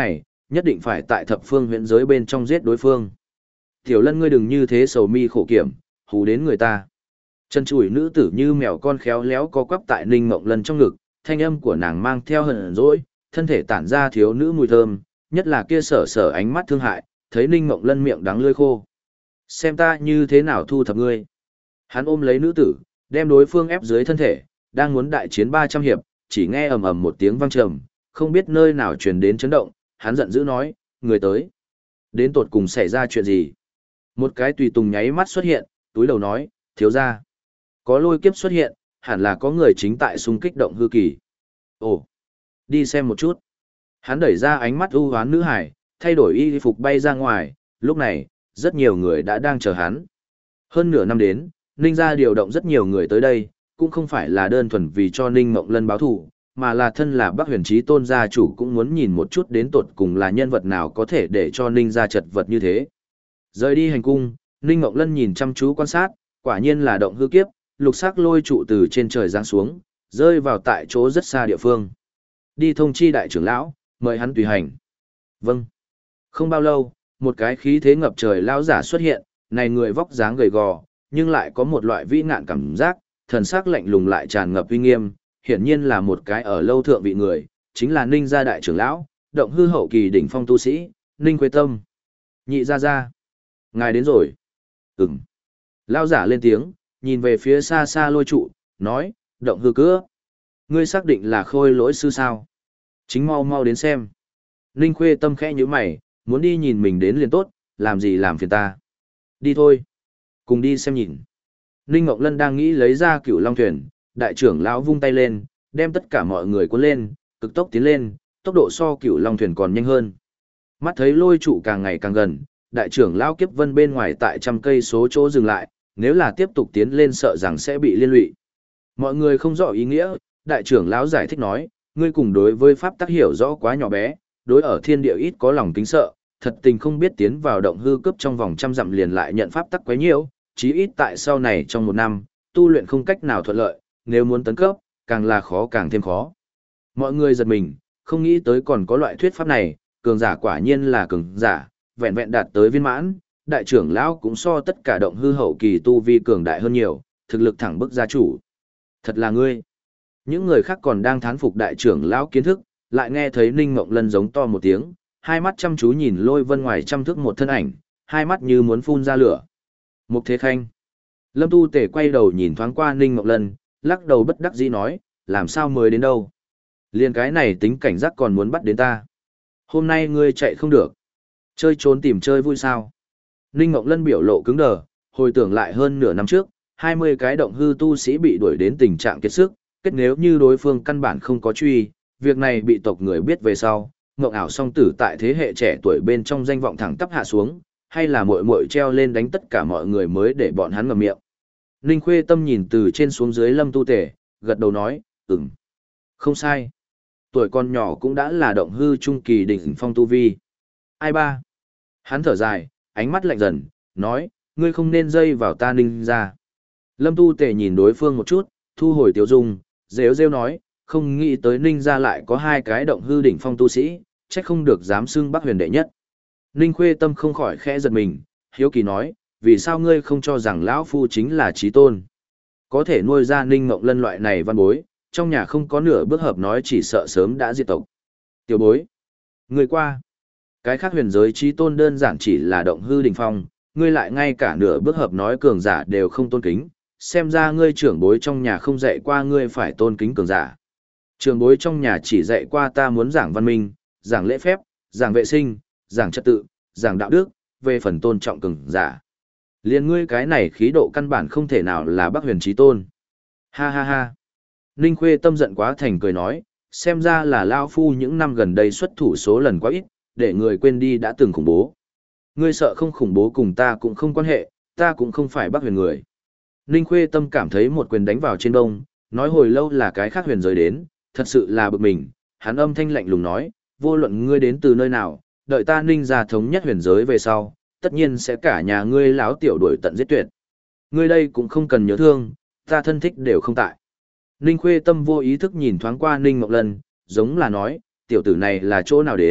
nhất định phải tại thập phương huyễn giới bên trong giết đối phương. Tiểu Lân ngươi đừng như thế sầu mi khổ kiểm, hù đến người ta. Chân chùi nữ tử như mèo con khéo léo co quắp tại Ninh Mộng Lân trong ngực, thanh âm của nàng mang theo hờn dỗi, thân thể tản ra thiếu nữ mùi thơm, nhất là kia sở sở ánh mắt thương hại, thấy Ninh Mộng Lân miệng đắng lưỡi khô. Xem ta như thế nào thu thập ngươi. Hắn ôm lấy nữ tử, đem đối phương ép dưới thân thể, đang muốn đại chiến ba trăm hiệp, chỉ nghe ầm ầm một tiếng vang trầm, không biết nơi nào truyền đến chấn động, hắn giận dữ nói, người tới. Đến tột cùng xảy ra chuyện gì? Một cái tùy tùng nháy mắt xuất hiện, túi đầu nói, thiếu gia. Có lôi kiếp xuất hiện, hẳn là có người chính tại xung kích động hư kỳ. Ồ, đi xem một chút. Hắn đẩy ra ánh mắt ưu hoán nữ hải, thay đổi y phục bay ra ngoài, lúc này, rất nhiều người đã đang chờ hắn. Hơn nửa năm đến, Ninh gia điều động rất nhiều người tới đây, cũng không phải là đơn thuần vì cho Ninh Mộng Lân báo thù, mà là thân là Bắc Huyền Chí Tôn gia chủ cũng muốn nhìn một chút đến tột cùng là nhân vật nào có thể để cho Ninh gia chật vật như thế. Rời đi hành cung, Ninh Mộng Lân nhìn chăm chú quan sát, quả nhiên là động hư kiếp, lục sắc lôi trụ từ trên trời giáng xuống, rơi vào tại chỗ rất xa địa phương. Đi thông chi đại trưởng lão, mời hắn tùy hành. Vâng. Không bao lâu, một cái khí thế ngập trời lão giả xuất hiện, này người vóc dáng gầy gò, nhưng lại có một loại vĩ ngạn cảm giác, thần sắc lạnh lùng lại tràn ngập uy nghiêm, hiển nhiên là một cái ở lâu thượng vị người, chính là Ninh gia đại trưởng lão, động hư hậu kỳ đỉnh phong tu sĩ, Ninh Quế Tâm. Nhị gia gia, ngài đến rồi. Ừm. Lão giả lên tiếng, nhìn về phía xa xa lôi trụ, nói, động hư cứa. Ngươi xác định là khôi lỗi sư sao? Chính mau mau đến xem. Ninh Khuê Tâm khẽ nhíu mày, muốn đi nhìn mình đến liền tốt, làm gì làm phiền ta. Đi thôi. Cùng đi xem nhìn. Ninh Ngọc Lân đang nghĩ lấy ra cửu long thuyền, đại trưởng lão vung tay lên, đem tất cả mọi người cuốn lên, cực tốc tiến lên, tốc độ so cửu long thuyền còn nhanh hơn. Mắt thấy lôi trụ càng ngày càng gần, đại trưởng lão Kiếp Vân bên ngoài tại trăm cây số chỗ dừng lại, nếu là tiếp tục tiến lên sợ rằng sẽ bị liên lụy. Mọi người không rõ ý nghĩa, đại trưởng lão giải thích nói, ngươi cùng đối với pháp tắc hiểu rõ quá nhỏ bé, đối ở thiên địa ít có lòng kính sợ, thật tình không biết tiến vào động hư cấp trong vòng trăm dặm liền lại nhận pháp tắc quấy nhiễu, chí ít tại sau này trong một năm, tu luyện không cách nào thuận lợi, nếu muốn tấn cấp, càng là khó càng thêm khó. Mọi người giật mình, không nghĩ tới còn có loại thuyết pháp này, cường giả quả nhiên là cường giả, vẹn vẹn đạt tới viên mãn, đại trưởng lão cũng so tất cả động hư hậu kỳ tu vi cường đại hơn nhiều, thực lực thẳng bức gia chủ. Thật là ngươi. Những người khác còn đang thán phục đại trưởng lão kiến thức, lại nghe thấy Ninh Mộng Lân giống to một tiếng, hai mắt chăm chú nhìn Lôi Vân ngoài trăm thước một thân ảnh, hai mắt như muốn phun ra lửa. Mục Thế Khanh. Lâm Tu Tể quay đầu nhìn thoáng qua Ninh Mộng Lân, lắc đầu bất đắc dĩ nói, làm sao mới đến đâu. Liên cái này tính cảnh giác còn muốn bắt đến ta. Hôm nay ngươi chạy không được. Chơi trốn tìm chơi vui sao. Ninh Mộng Lân biểu lộ cứng đờ, hồi tưởng lại hơn nửa năm trước, hai mươi cái động hư tu sĩ bị đuổi đến tình trạng kiệt sức, kết nếu như đối phương căn bản không có truy, việc này bị tộc người biết về sau, Ngộng ảo song tử tại thế hệ trẻ tuổi bên trong danh vọng thẳng tắp hạ xuống, hay là muội muội treo lên đánh tất cả mọi người mới để bọn hắn ngậm miệng. Ninh Khuê Tâm nhìn từ trên xuống dưới Lâm Tu Tể, gật đầu nói, ừm, không sai. Tuổi con nhỏ cũng đã là động hư trung kỳ đỉnh phong tu vi. Ai ba? Hắn thở dài, ánh mắt lạnh dần, nói, ngươi không nên dây vào ta Ninh ra. Lâm Tu Tể nhìn đối phương một chút, thu hồi tiêu dung, rêu rêu nói, không nghĩ tới Ninh ra lại có hai cái động hư đỉnh phong tu sĩ, chắc không được dám xưng Bắc Huyền đệ nhất. Ninh Khuê Tâm không khỏi khẽ giật mình, hiếu kỳ nói, vì sao ngươi không cho rằng lão phu chính là chí tôn? Có thể nuôi ra Ninh Ngộng Lân loại này văn bối, trong nhà không có nửa bước hợp nói chỉ sợ sớm đã diệt tộc. Tiểu bối, người qua, cái khác huyền giới chí tôn đơn giản chỉ là động hư đỉnh phong, ngươi lại ngay cả nửa bước hợp nói cường giả đều không tôn kính, xem ra ngươi trưởng bối trong nhà không dạy qua ngươi phải tôn kính cường giả. Trưởng bối trong nhà chỉ dạy qua ta muốn giảng văn minh, giảng lễ phép, giảng vệ sinh, giảng trật tự, giảng đạo đức, về phần tôn trọng cường giả. Liên ngươi cái này khí độ căn bản không thể nào là Bắc Huyền chí tôn. Ha ha ha. Ninh Khuê Tâm giận quá thành cười nói, xem ra là lao phu những năm gần đây xuất thủ số lần quá ít, để người quên đi đã từng khủng bố. Ngươi sợ không khủng bố cùng ta cũng không quan hệ, ta cũng không phải Bắc Huyền người. Ninh Khuê Tâm cảm thấy một quyền đánh vào trên đông, nói hồi lâu là cái khác huyền giới đến, thật sự là bực mình, hắn âm thanh lạnh lùng nói, vô luận ngươi đến từ nơi nào, đợi ta Ninh gia thống nhất huyền giới về sau, tất nhiên sẽ cả nhà ngươi láo tiểu đuổi tận giết tuyệt. Ngươi đây cũng không cần nhớ thương, ta thân thích đều không tại. Ninh Khuê Tâm vô ý thức nhìn thoáng qua Ninh Mộng Lân, giống là nói, tiểu tử này là chỗ nào đến,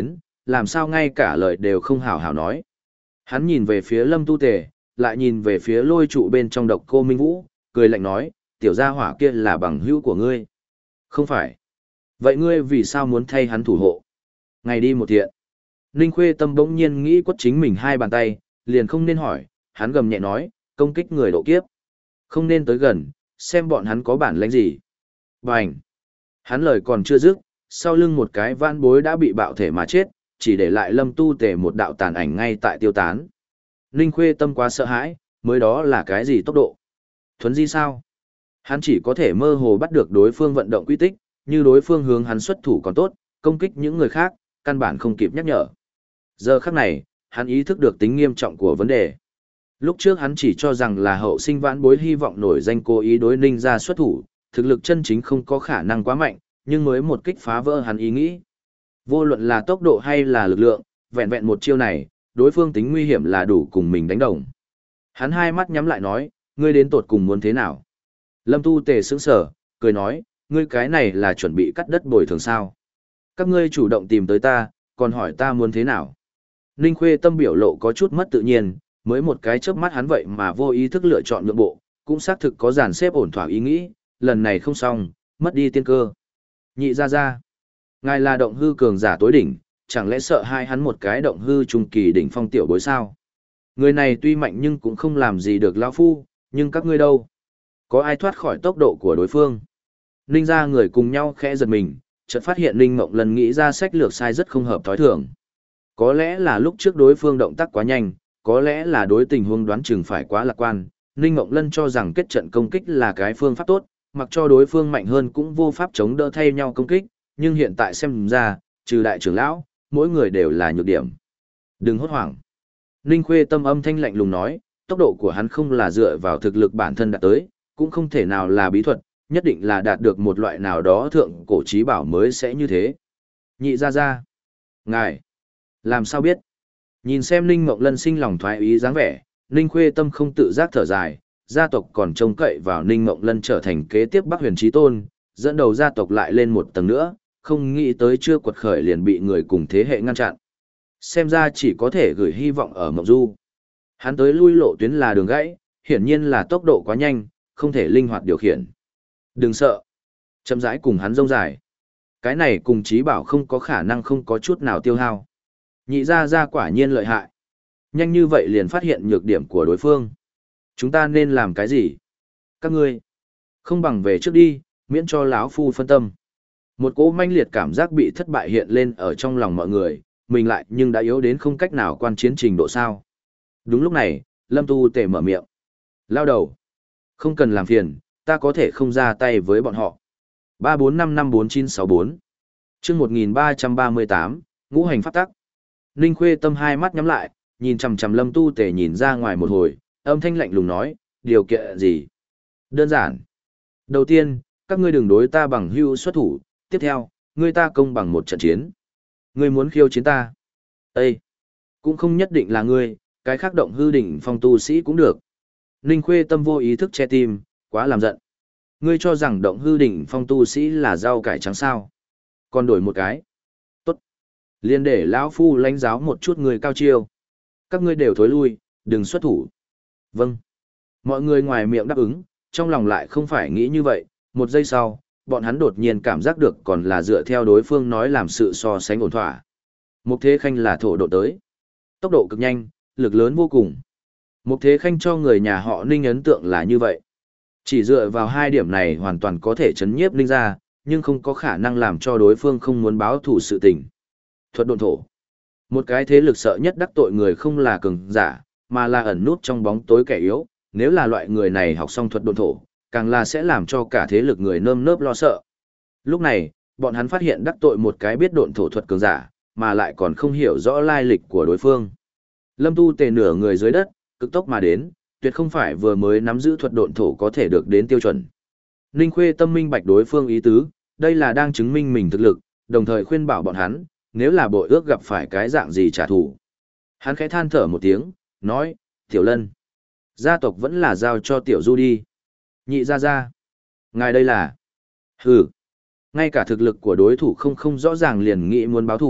làm sao ngay cả lời đều không hào hào nói. Hắn nhìn về phía Lâm Tu Tề, lại nhìn về phía lôi trụ bên trong độc cô Minh Vũ, cười lạnh nói, tiểu gia hỏa kia là bằng hữu của ngươi. Không phải. Vậy ngươi vì sao muốn thay hắn thủ hộ? Ngày đi một thiện. Ninh Khuê Tâm bỗng nhiên nghĩ quất chính mình hai bàn tay, liền không nên hỏi, hắn gầm nhẹ nói, công kích người độ kiếp. Không nên tới gần, xem bọn hắn có bản lĩnh gì. Bành! Hắn lời còn chưa dứt, sau lưng một cái vãn bối đã bị bạo thể mà chết, chỉ để lại Lâm Tu Tề một đạo tàn ảnh ngay tại tiêu tán. Ninh Khuê Tâm quá sợ hãi, mới đó là cái gì tốc độ? Thuấn di sao? Hắn chỉ có thể mơ hồ bắt được đối phương vận động quy tích, như đối phương hướng hắn xuất thủ còn tốt, công kích những người khác, căn bản không kịp nhắc nhở. Giờ khắc này, hắn ý thức được tính nghiêm trọng của vấn đề. Lúc trước hắn chỉ cho rằng là hậu sinh vãn bối hy vọng nổi danh cố ý đối Ninh ra xuất thủ, thực lực chân chính không có khả năng quá mạnh, nhưng mới một kích phá vỡ hắn ý nghĩ. Vô luận là tốc độ hay là lực lượng, vẹn vẹn một chiêu này, đối phương tính nguy hiểm là đủ cùng mình đánh đồng. Hắn hai mắt nhắm lại nói, ngươi đến tột cùng muốn thế nào? Lâm Tu Tề sững sờ, cười nói, ngươi cái này là chuẩn bị cắt đất bồi thường sao? Các ngươi chủ động tìm tới ta, còn hỏi ta muốn thế nào? Ninh Khuê Tâm biểu lộ có chút mất tự nhiên, mới một cái chớp mắt hắn vậy mà vô ý thức lựa chọn nhượng bộ, cũng xác thực có dàn xếp ổn thỏa ý nghĩ, lần này không xong, mất đi tiên cơ. Nhị ra ra. Ngài là động hư cường giả tối đỉnh, chẳng lẽ sợ hai hắn một cái động hư trung kỳ đỉnh phong tiểu bối sao? Người này tuy mạnh nhưng cũng không làm gì được lão phu, nhưng các ngươi đâu? Có ai thoát khỏi tốc độ của đối phương? Ninh ra người cùng nhau khẽ giật mình, chợt phát hiện Ninh Mộng Lân nghĩ ra sách lược sai rất không hợp thói thường. Có lẽ là lúc trước đối phương động tác quá nhanh, có lẽ là đối tình huống đoán chừng phải quá lạc quan. Ninh Mộng Lân cho rằng kết trận công kích là cái phương pháp tốt, mặc cho đối phương mạnh hơn cũng vô pháp chống đỡ thay nhau công kích, nhưng hiện tại xem ra, trừ đại trưởng lão, mỗi người đều là nhược điểm. Đừng hốt hoảng. Ninh Khuê Tâm âm thanh lạnh lùng nói, tốc độ của hắn không là dựa vào thực lực bản thân đạt tới, cũng không thể nào là bí thuật, nhất định là đạt được một loại nào đó thượng cổ trí bảo mới sẽ như thế. Nhị ra ra. Ngài. Làm sao biết? Nhìn xem Ninh Mộng Lân sinh lòng thoái ý dáng vẻ, Ninh Khuê Tâm không tự giác thở dài, gia tộc còn trông cậy vào Ninh Mộng Lân trở thành kế tiếp Bắc Huyền Chí Tôn, dẫn đầu gia tộc lại lên một tầng nữa, không nghĩ tới chưa quật khởi liền bị người cùng thế hệ ngăn chặn. Xem ra chỉ có thể gửi hy vọng ở Mộng Du. Hắn tới lui lộ tuyến là đường gãy, hiển nhiên là tốc độ quá nhanh, không thể linh hoạt điều khiển. Đừng sợ. Chậm rãi cùng hắn rông dài. Cái này cùng trí bảo không có khả năng không có chút nào tiêu hao. Nhị ra ra quả nhiên lợi hại. Nhanh như vậy liền phát hiện nhược điểm của đối phương. Chúng ta nên làm cái gì? Các ngươi không bằng về trước đi, miễn cho lão phu phân tâm. Một cỗ manh liệt cảm giác bị thất bại hiện lên ở trong lòng mọi người, mình lại nhưng đã yếu đến không cách nào quan chiến trình độ sao. Đúng lúc này, Lâm Tu Tề mở miệng. Lao đầu. Không cần làm phiền, ta có thể không ra tay với bọn họ. ba bốn năm năm bốn chín sáu bốn chương một nghìn ba trăm ba mươi tám, ngũ hành pháp tắc. Ninh Khuê Tâm hai mắt nhắm lại, nhìn chằm chằm Lâm Tu Tề nhìn ra ngoài một hồi, âm thanh lạnh lùng nói, điều kiện gì? Đơn giản. Đầu tiên, các ngươi đừng đối ta bằng hữu xuất thủ, tiếp theo, ngươi ta công bằng một trận chiến. Ngươi muốn khiêu chiến ta? Ê! Cũng không nhất định là ngươi, cái khác động hư đỉnh phong tu sĩ cũng được. Ninh Khuê Tâm vô ý thức che tim, quá làm giận. Ngươi cho rằng động hư đỉnh phong tu sĩ là rau cải trắng sao? Còn đổi một cái. Tốt. Liên để lão phu lãnh giáo một chút người cao chiêu. Các ngươi đều thối lui, đừng xuất thủ. Vâng. Mọi người ngoài miệng đáp ứng, trong lòng lại không phải nghĩ như vậy. Một giây sau, bọn hắn đột nhiên cảm giác được còn là dựa theo đối phương nói làm sự so sánh ổn thỏa. Mục Thế Khanh là thổ độ tới. Tốc độ cực nhanh, lực lớn vô cùng. Mục Thế Khanh cho người nhà họ Ninh ấn tượng là như vậy. Chỉ dựa vào hai điểm này hoàn toàn có thể chấn nhiếp Ninh ra, nhưng không có khả năng làm cho đối phương không muốn báo thù sự tình. Thuật độn thổ. Một cái thế lực sợ nhất đắc tội người không là cường giả, mà là ẩn nút trong bóng tối kẻ yếu. Nếu là loại người này học xong thuật độn thổ, càng là sẽ làm cho cả thế lực người nơm nớp lo sợ. Lúc này, bọn hắn phát hiện đắc tội một cái biết độn thổ thuật cường giả, mà lại còn không hiểu rõ lai lịch của đối phương. Lâm Tu Tề nửa người dưới đất, cực tốc mà đến, tuyệt không phải vừa mới nắm giữ thuật độn thổ có thể được đến tiêu chuẩn. Ninh Khuê Tâm minh bạch đối phương ý tứ, đây là đang chứng minh mình thực lực, đồng thời khuyên bảo bọn hắn, nếu là bội ước gặp phải cái dạng gì trả thù. Hắn khẽ than thở một tiếng, nói, Tiểu Lân, gia tộc vẫn là giao cho Tiểu Du đi. Nhị ra ra. Ngài đây là. Hừ. Ngay cả thực lực của đối thủ không không rõ ràng liền nghĩ muốn báo thù,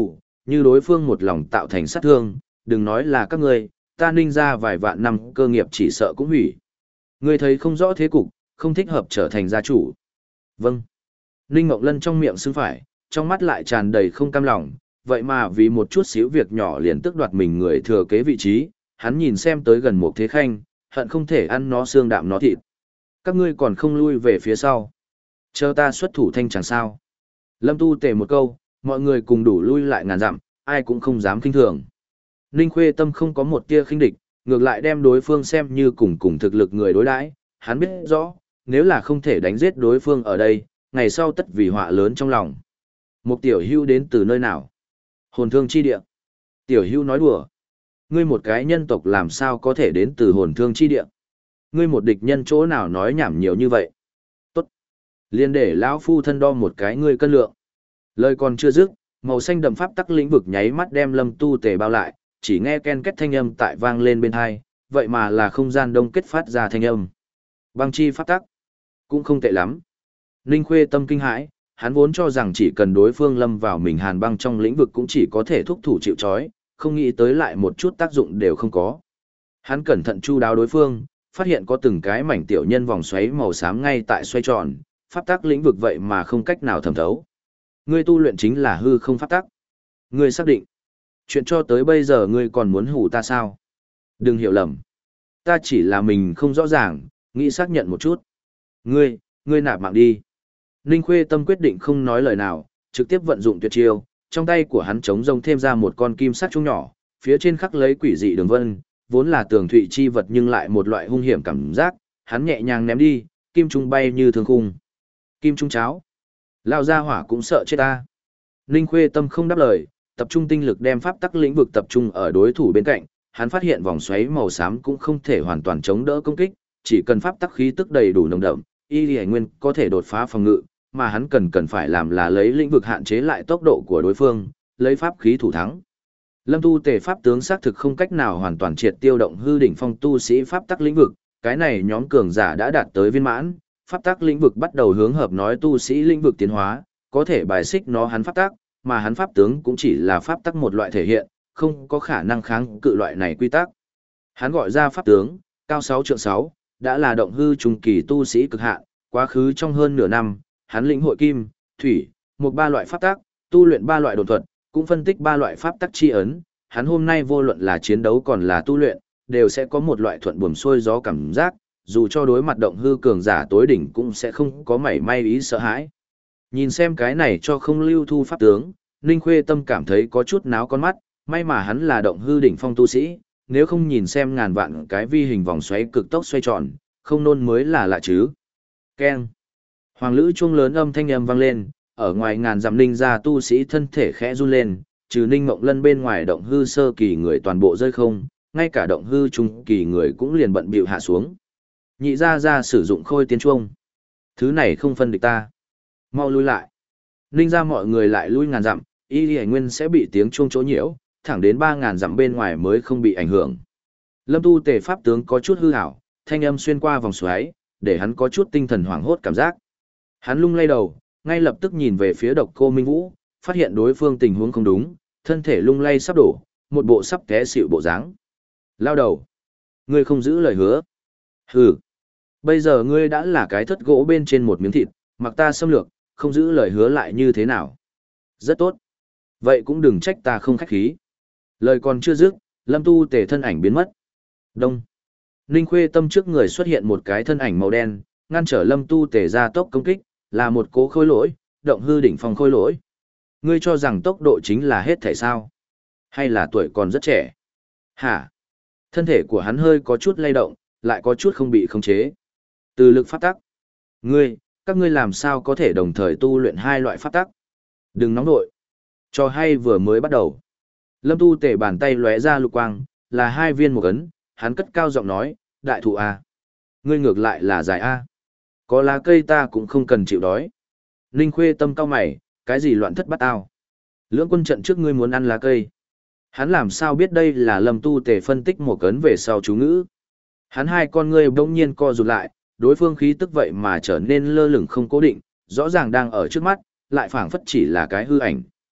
như đối phương một lòng tạo thành sát thương, đừng nói là các ngươi, ta ninh ra vài vạn năm cơ nghiệp chỉ sợ cũng hủy. Ngươi thấy không rõ thế cục, không thích hợp trở thành gia chủ. Vâng. Ninh Ngọc Lân trong miệng xưng phải, trong mắt lại tràn đầy không cam lòng, vậy mà vì một chút xíu việc nhỏ liền tước đoạt mình người thừa kế vị trí, hắn nhìn xem tới gần một thế khanh, hận không thể ăn nó xương đạm nó thịt. Các ngươi còn không lui về phía sau. Chờ ta xuất thủ thanh chẳng sao. Lâm Tu Tề một câu, mọi người cùng đủ lui lại ngàn dặm, ai cũng không dám khinh thường. Ninh Khuê Tâm không có một tia khinh địch, ngược lại đem đối phương xem như cùng cùng thực lực người đối đãi, hắn biết rõ, nếu là không thể đánh giết đối phương ở đây, ngày sau tất vì họa lớn trong lòng. Một tiểu hưu đến từ nơi nào? Hồn thương chi địa. Tiểu hưu nói đùa. Ngươi một cái nhân tộc làm sao có thể đến từ hồn thương chi địa? Ngươi một địch nhân chỗ nào nói nhảm nhiều như vậy? Tốt. Liên để lão phu thân đo một cái ngươi cân lượng. Lời còn chưa dứt, màu xanh đậm pháp tắc lĩnh vực nháy mắt đem Lâm Tu Tề bao lại, chỉ nghe ken két thanh âm tại vang lên bên tai, vậy mà là không gian đông kết phát ra thanh âm. Băng chi pháp tắc, cũng không tệ lắm. Ninh Khuê Tâm kinh hãi, hắn vốn cho rằng chỉ cần đối phương lâm vào mình hàn băng trong lĩnh vực cũng chỉ có thể thúc thủ chịu trói, không nghĩ tới lại một chút tác dụng đều không có. Hắn cẩn thận chu đáo đối phương, phát hiện có từng cái mảnh tiểu nhân vòng xoáy màu xám ngay tại xoay tròn, pháp tắc lĩnh vực vậy mà không cách nào thẩm thấu. Ngươi tu luyện chính là hư không pháp tắc. Ngươi xác định. Chuyện cho tới bây giờ ngươi còn muốn hủ ta sao? Đừng hiểu lầm. Ta chỉ là mình không rõ ràng, nghĩ xác nhận một chút. Ngươi, ngươi nạp mạng đi. Ninh Khuê Tâm quyết định không nói lời nào, trực tiếp vận dụng tuyệt chiêu, trong tay của hắn chống rông thêm ra một con kim sắc trung nhỏ, phía trên khắc lấy quỷ dị đường vân, vốn là tường thụy chi vật nhưng lại một loại hung hiểm cảm giác, hắn nhẹ nhàng ném đi, kim trung bay như thường khung. Kim trung cháo. Lao ra hỏa cũng sợ chết ta. Ninh Khuê Tâm không đáp lời, tập trung tinh lực đem pháp tắc lĩnh vực tập trung ở đối thủ bên cạnh, hắn phát hiện vòng xoáy màu xám cũng không thể hoàn toàn chống đỡ công kích, chỉ cần pháp tắc khí tức đầy đủ nồng đậm, Y Lệ Nguyên có thể đột phá phòng ngự, mà hắn cần cần phải làm là lấy lĩnh vực hạn chế lại tốc độ của đối phương, lấy pháp khí thủ thắng. Lâm Tu Tề pháp tướng xác thực không cách nào hoàn toàn triệt tiêu động hư đỉnh phong tu sĩ pháp tắc lĩnh vực, cái này nhóm cường giả đã đạt tới viên mãn, pháp tắc lĩnh vực bắt đầu hướng hợp nói tu sĩ lĩnh vực tiến hóa, có thể bài xích nó hắn pháp tắc, mà hắn pháp tướng cũng chỉ là pháp tắc một loại thể hiện, không có khả năng kháng cự loại này quy tắc. Hắn gọi ra pháp tướng, cao sáu trượng sáu, đã là động hư trung kỳ tu sĩ cực hạn, quá khứ trong hơn nửa năm, hắn lĩnh hội kim, thủy, một ba loại pháp tắc, tu luyện ba loại độn thuật, cũng phân tích ba loại pháp tắc chi ấn, hắn hôm nay vô luận là chiến đấu còn là tu luyện, đều sẽ có một loại thuận buồm xuôi gió cảm giác, dù cho đối mặt động hư cường giả tối đỉnh cũng sẽ không có mảy may ý sợ hãi. Nhìn xem cái này cho không lưu thu pháp tướng, Ninh Khuê Tâm cảm thấy có chút náo con mắt, may mà hắn là động hư đỉnh phong tu sĩ, nếu không nhìn xem ngàn vạn cái vi hình vòng xoáy cực tốc xoay tròn, không nôn mới là lạ chứ. Keng. Hoàng lữ chuông lớn âm thanh âm vang lên, ở ngoài ngàn dặm Ninh gia tu sĩ thân thể khẽ run lên, trừ Ninh Ngộng Lân bên ngoài động hư sơ kỳ người toàn bộ rơi không, ngay cả động hư trung kỳ người cũng liền bận bịu hạ xuống. Nhị gia gia sử dụng khôi tiên chuông. Thứ này không phân địch ta. Mau lui lại. Ninh gia mọi người lại lui ngàn dặm, Y Lệ Nguyên sẽ bị tiếng chuông chỗ nhiễu, thẳng đến ba ngàn dặm bên ngoài mới không bị ảnh hưởng. Lâm Tu Tề pháp tướng có chút hư ảo, thanh âm xuyên qua vòng xoáy, để hắn có chút tinh thần hoảng hốt cảm giác. Hắn lung lay đầu, ngay lập tức nhìn về phía Độc Cô Minh Vũ, phát hiện đối phương tình huống không đúng, thân thể lung lay sắp đổ, một bộ sắp té xỉu bộ dáng. Lao đầu, ngươi không giữ lời hứa. Hừ, bây giờ ngươi đã là cái thất gỗ bên trên một miếng thịt, mặc ta xâm lược, không giữ lời hứa lại như thế nào? Rất tốt. Vậy cũng đừng trách ta không khách khí. Lời còn chưa dứt, Lâm Tu Tề thân ảnh biến mất. Đông. Ninh Khuê Tâm trước người xuất hiện một cái thân ảnh màu đen, ngăn trở Lâm Tu Tề ra tốc công kích, là một cố khôi lỗi, động hư đỉnh phong khôi lỗi. Ngươi cho rằng tốc độ chính là hết thảy sao? Hay là tuổi còn rất trẻ? Hả? Thân thể của hắn hơi có chút lay động, lại có chút không bị khống chế. Từ lực pháp tắc. Ngươi, các ngươi làm sao có thể đồng thời tu luyện hai loại pháp tắc? Đừng nóng nội. Cho hay vừa mới bắt đầu. Lâm Tu Tề bàn tay lóe ra lục quang, là hai viên một ấn, hắn cất cao giọng nói, đại thụ A. Ngươi ngược lại là dài A. Có lá cây ta cũng không cần chịu đói. Ninh Khuê Tâm cao mày, cái gì loạn thất bắt ao. Lưỡng quân trận trước ngươi muốn ăn lá cây. Hắn làm sao biết đây là Lâm Tu Tề phân tích một cấn về sau chú ngữ. Hắn hai con ngươi bỗng nhiên co rụt lại, đối phương khí tức vậy mà trở nên lơ lửng không cố định, rõ ràng đang ở trước mắt, lại phảng phất chỉ là cái hư ảnh.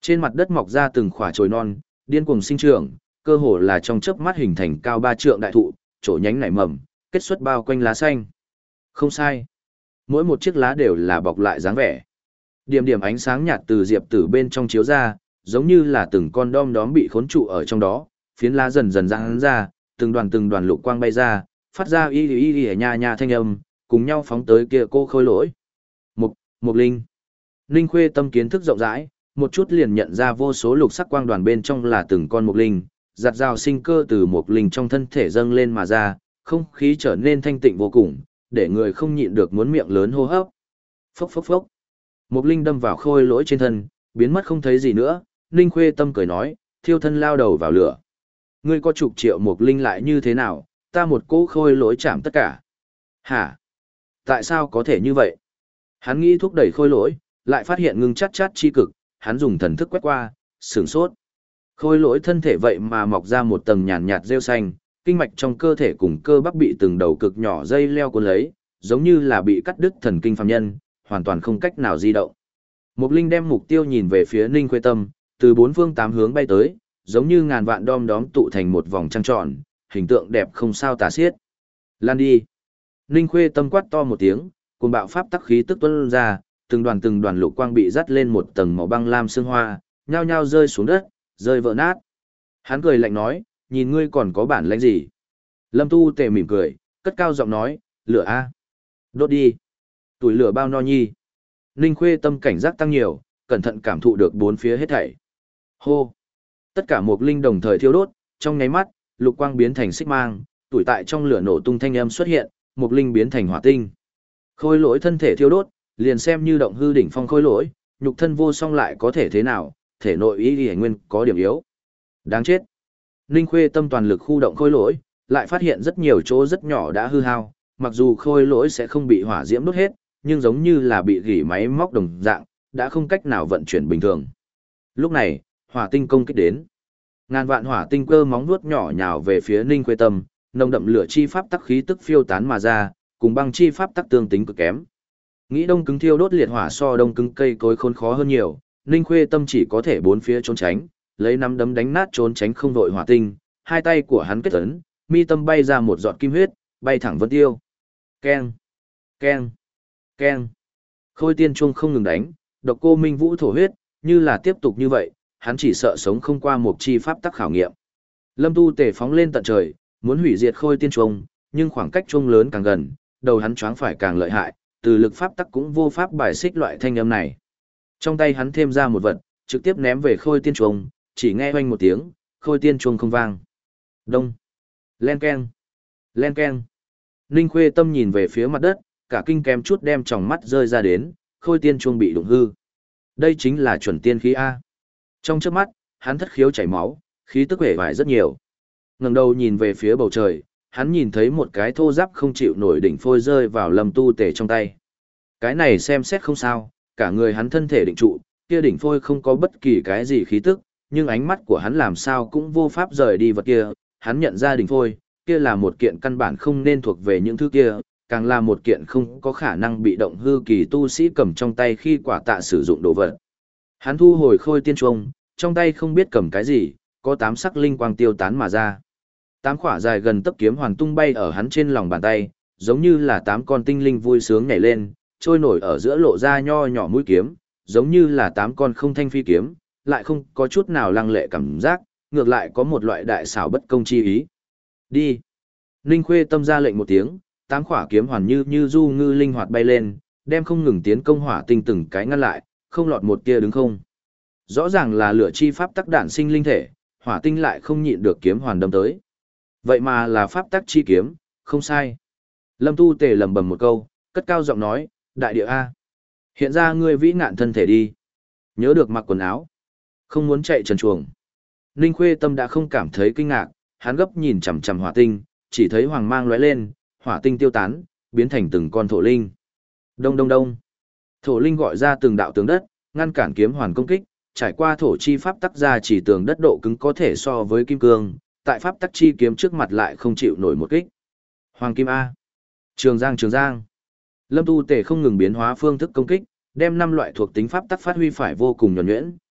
Trên mặt đất mọc ra từng khỏa chồi non, điên cuồng sinh trưởng, cơ hồ là trong chớp mắt hình thành cao ba trượng đại thụ, chỗ nhánh nảy mầm, kết xuất bao quanh lá xanh. Không sai. Mỗi một chiếc lá đều là bọc lại dáng vẻ. Điểm điểm ánh sáng nhạt từ diệp tử bên trong chiếu ra, giống như là từng con đom đóm bị khốn trụ ở trong đó, phiến lá dần dần giãn ra, từng đoàn từng đoàn lục quang bay ra, phát ra y y y nha nha thanh âm, cùng nhau phóng tới kia cô khôi lỗi. Mục, Mục Linh. Ninh Khuê tâm kiến thức rộng rãi, một chút liền nhận ra vô số lục sắc quang đoàn bên trong là từng con mục linh, giạt rào sinh cơ từ mục linh trong thân thể dâng lên mà ra, không khí trở nên thanh tịnh vô cùng, để người không nhịn được muốn miệng lớn hô hấp. Phốc phốc phốc. Mục linh đâm vào khôi lỗi trên thân, biến mất không thấy gì nữa, Ninh Khuê tâm cười nói, thiêu thân lao đầu vào lửa. Ngươi có chục triệu mục linh lại như thế nào, ta một cỗ khôi lỗi chạm tất cả. Hả? Tại sao có thể như vậy? Hắn nghĩ thúc đẩy khôi lỗi, lại phát hiện ngưng chát chát chi cực, hắn dùng thần thức quét qua, sửng sốt. Khôi lỗi thân thể vậy mà mọc ra một tầng nhàn nhạt rêu xanh, kinh mạch trong cơ thể cùng cơ bắp bị từng đầu cực nhỏ dây leo cuốn lấy, giống như là bị cắt đứt thần kinh phàm nhân, hoàn toàn không cách nào di động. Mục Linh đem mục tiêu nhìn về phía Ninh Khuê Tâm, từ bốn phương tám hướng bay tới, giống như ngàn vạn đom đóm tụ thành một vòng trăng tròn, hình tượng đẹp không sao tả xiết. Lan đi. Ninh Khuê Tâm quát to một tiếng, cùng bạo pháp tắc khí tức tuôn ra, từng đoàn từng đoàn lục quang bị dắt lên một tầng màu băng lam sương hoa, nhao nhao rơi xuống đất, rơi vỡ nát. Hắn cười lạnh nói, nhìn ngươi còn có bản lĩnh gì? Lâm Tu Tề mỉm cười, cất cao giọng nói, lửa a, đốt đi. Tuổi lửa bao no nhi. Ninh Khuê Tâm cảnh giác tăng nhiều, cẩn thận cảm thụ được bốn phía hết thảy. Hô. Tất cả mục linh đồng thời thiêu đốt, trong nháy mắt, lục quang biến thành xích mang, tuổi tại trong lửa nổ tung thanh âm xuất hiện, mục linh biến thành hỏa tinh. Khôi lỗi thân thể thiêu đốt, liền xem như động hư đỉnh phong khôi lỗi, nhục thân vô song lại có thể thế nào, thể nội ý y nguyên có điểm yếu. Đáng chết. Ninh Khuê Tâm toàn lực khu động khôi lỗi, lại phát hiện rất nhiều chỗ rất nhỏ đã hư hao, mặc dù khôi lỗi sẽ không bị hỏa diễm đốt hết, nhưng giống như là bị gỉ máy móc đồng dạng, đã không cách nào vận chuyển bình thường. Lúc này, hỏa tinh công kích đến. Ngàn vạn hỏa tinh cơ móng vuốt nhỏ nhào về phía Ninh Khuê Tâm, nồng đậm lửa chi pháp tắc khí tức phiêu tán mà ra, cùng băng chi pháp tắc tương tính cực kém. Nghĩ đông cứng thiêu đốt liệt hỏa so đông cứng cây cối khốn khó hơn nhiều, Ninh Khuê Tâm chỉ có thể bốn phía trốn tránh, lấy nắm đấm đánh nát trốn tránh không đội hỏa tinh, hai tay của hắn kết ấn, mi tâm bay ra một giọt kim huyết, bay thẳng vân tiêu. Keng, keng, keng. Khôi tiên chuông không ngừng đánh, độc cô Minh Vũ thổ huyết, như là tiếp tục như vậy, hắn chỉ sợ sống không qua một chi pháp tắc khảo nghiệm. Lâm Tu Tề phóng lên tận trời, muốn hủy diệt khôi tiên chuông, nhưng khoảng cách chuông lớn càng gần, đầu hắn choáng phải càng lợi hại, từ lực pháp tắc cũng vô pháp bài xích loại thanh âm này. Trong tay hắn thêm ra một vật, trực tiếp ném về khôi tiên chuông, chỉ nghe oanh một tiếng, khôi tiên chuông không vang. Đông. Len keng. Len keng. Ninh Khuê Tâm nhìn về phía mặt đất, cả kinh kém chút đem tròng mắt rơi ra đến, khôi tiên chuông bị đụng hư. Đây chính là chuẩn tiên khí A. Trong chớp mắt, hắn thất khiếu chảy máu, khí tức hể vải rất nhiều. Ngẩng đầu nhìn về phía bầu trời, hắn nhìn thấy một cái thô giáp không chịu nổi đỉnh phôi rơi vào Lâm Tu Tề trong tay. Cái này xem xét không sao, cả người hắn thân thể định trụ, kia đỉnh phôi không có bất kỳ cái gì khí tức, nhưng ánh mắt của hắn làm sao cũng vô pháp rời đi vật kia, hắn nhận ra đỉnh phôi, kia là một kiện căn bản không nên thuộc về những thứ kia, càng là một kiện không có khả năng bị động hư kỳ tu sĩ cầm trong tay khi quả tạ sử dụng đồ vật. Hắn thu hồi khôi tiên chuông, trong tay không biết cầm cái gì, có tám sắc linh quang tiêu tán mà ra. Tám khỏa dài gần tấc kiếm hoàn tung bay ở hắn trên lòng bàn tay, giống như là tám con tinh linh vui sướng nhảy lên, trôi nổi ở giữa lộ ra nho nhỏ mũi kiếm, giống như là tám con không thanh phi kiếm, lại không có chút nào lăng lệ cảm giác, ngược lại có một loại đại xảo bất công chi ý. Đi. Ninh Khuê Tâm ra lệnh một tiếng, tám khỏa kiếm hoàn như như du ngư linh hoạt bay lên, đem không ngừng tiến công hỏa tinh từng cái ngăn lại, không lọt một tia đứng không. Rõ ràng là lửa chi pháp tắc đản sinh linh thể, hỏa tinh lại không nhịn được kiếm hoàn đâm tới. Vậy mà là pháp tắc chi kiếm, không sai. Lâm Tu Tề lẩm bẩm một câu, cất cao giọng nói, đại địa A. Hiện ra ngươi vĩ ngạn thân thể đi. Nhớ được mặc quần áo. Không muốn chạy trần chuồng. Ninh Khuê Tâm đã không cảm thấy kinh ngạc, hắn gấp nhìn chằm chằm hỏa tinh, chỉ thấy hoàng mang lóe lên, hỏa tinh tiêu tán, biến thành từng con thổ linh. Đông đông đông. Thổ linh gọi ra từng đạo tường đất, ngăn cản kiếm hoàn công kích, trải qua thổ chi pháp tắc ra chỉ tường đất độ cứng có thể so với kim cương, tại pháp tắc chi kiếm trước mặt lại không chịu nổi một kích. Hoàng kim A. Trường Giang Trường Giang. Lâm Tu Tề không ngừng biến hóa phương thức công kích, đem năm loại thuộc tính pháp tắc phát huy phải vô cùng nhuần nhuyễn,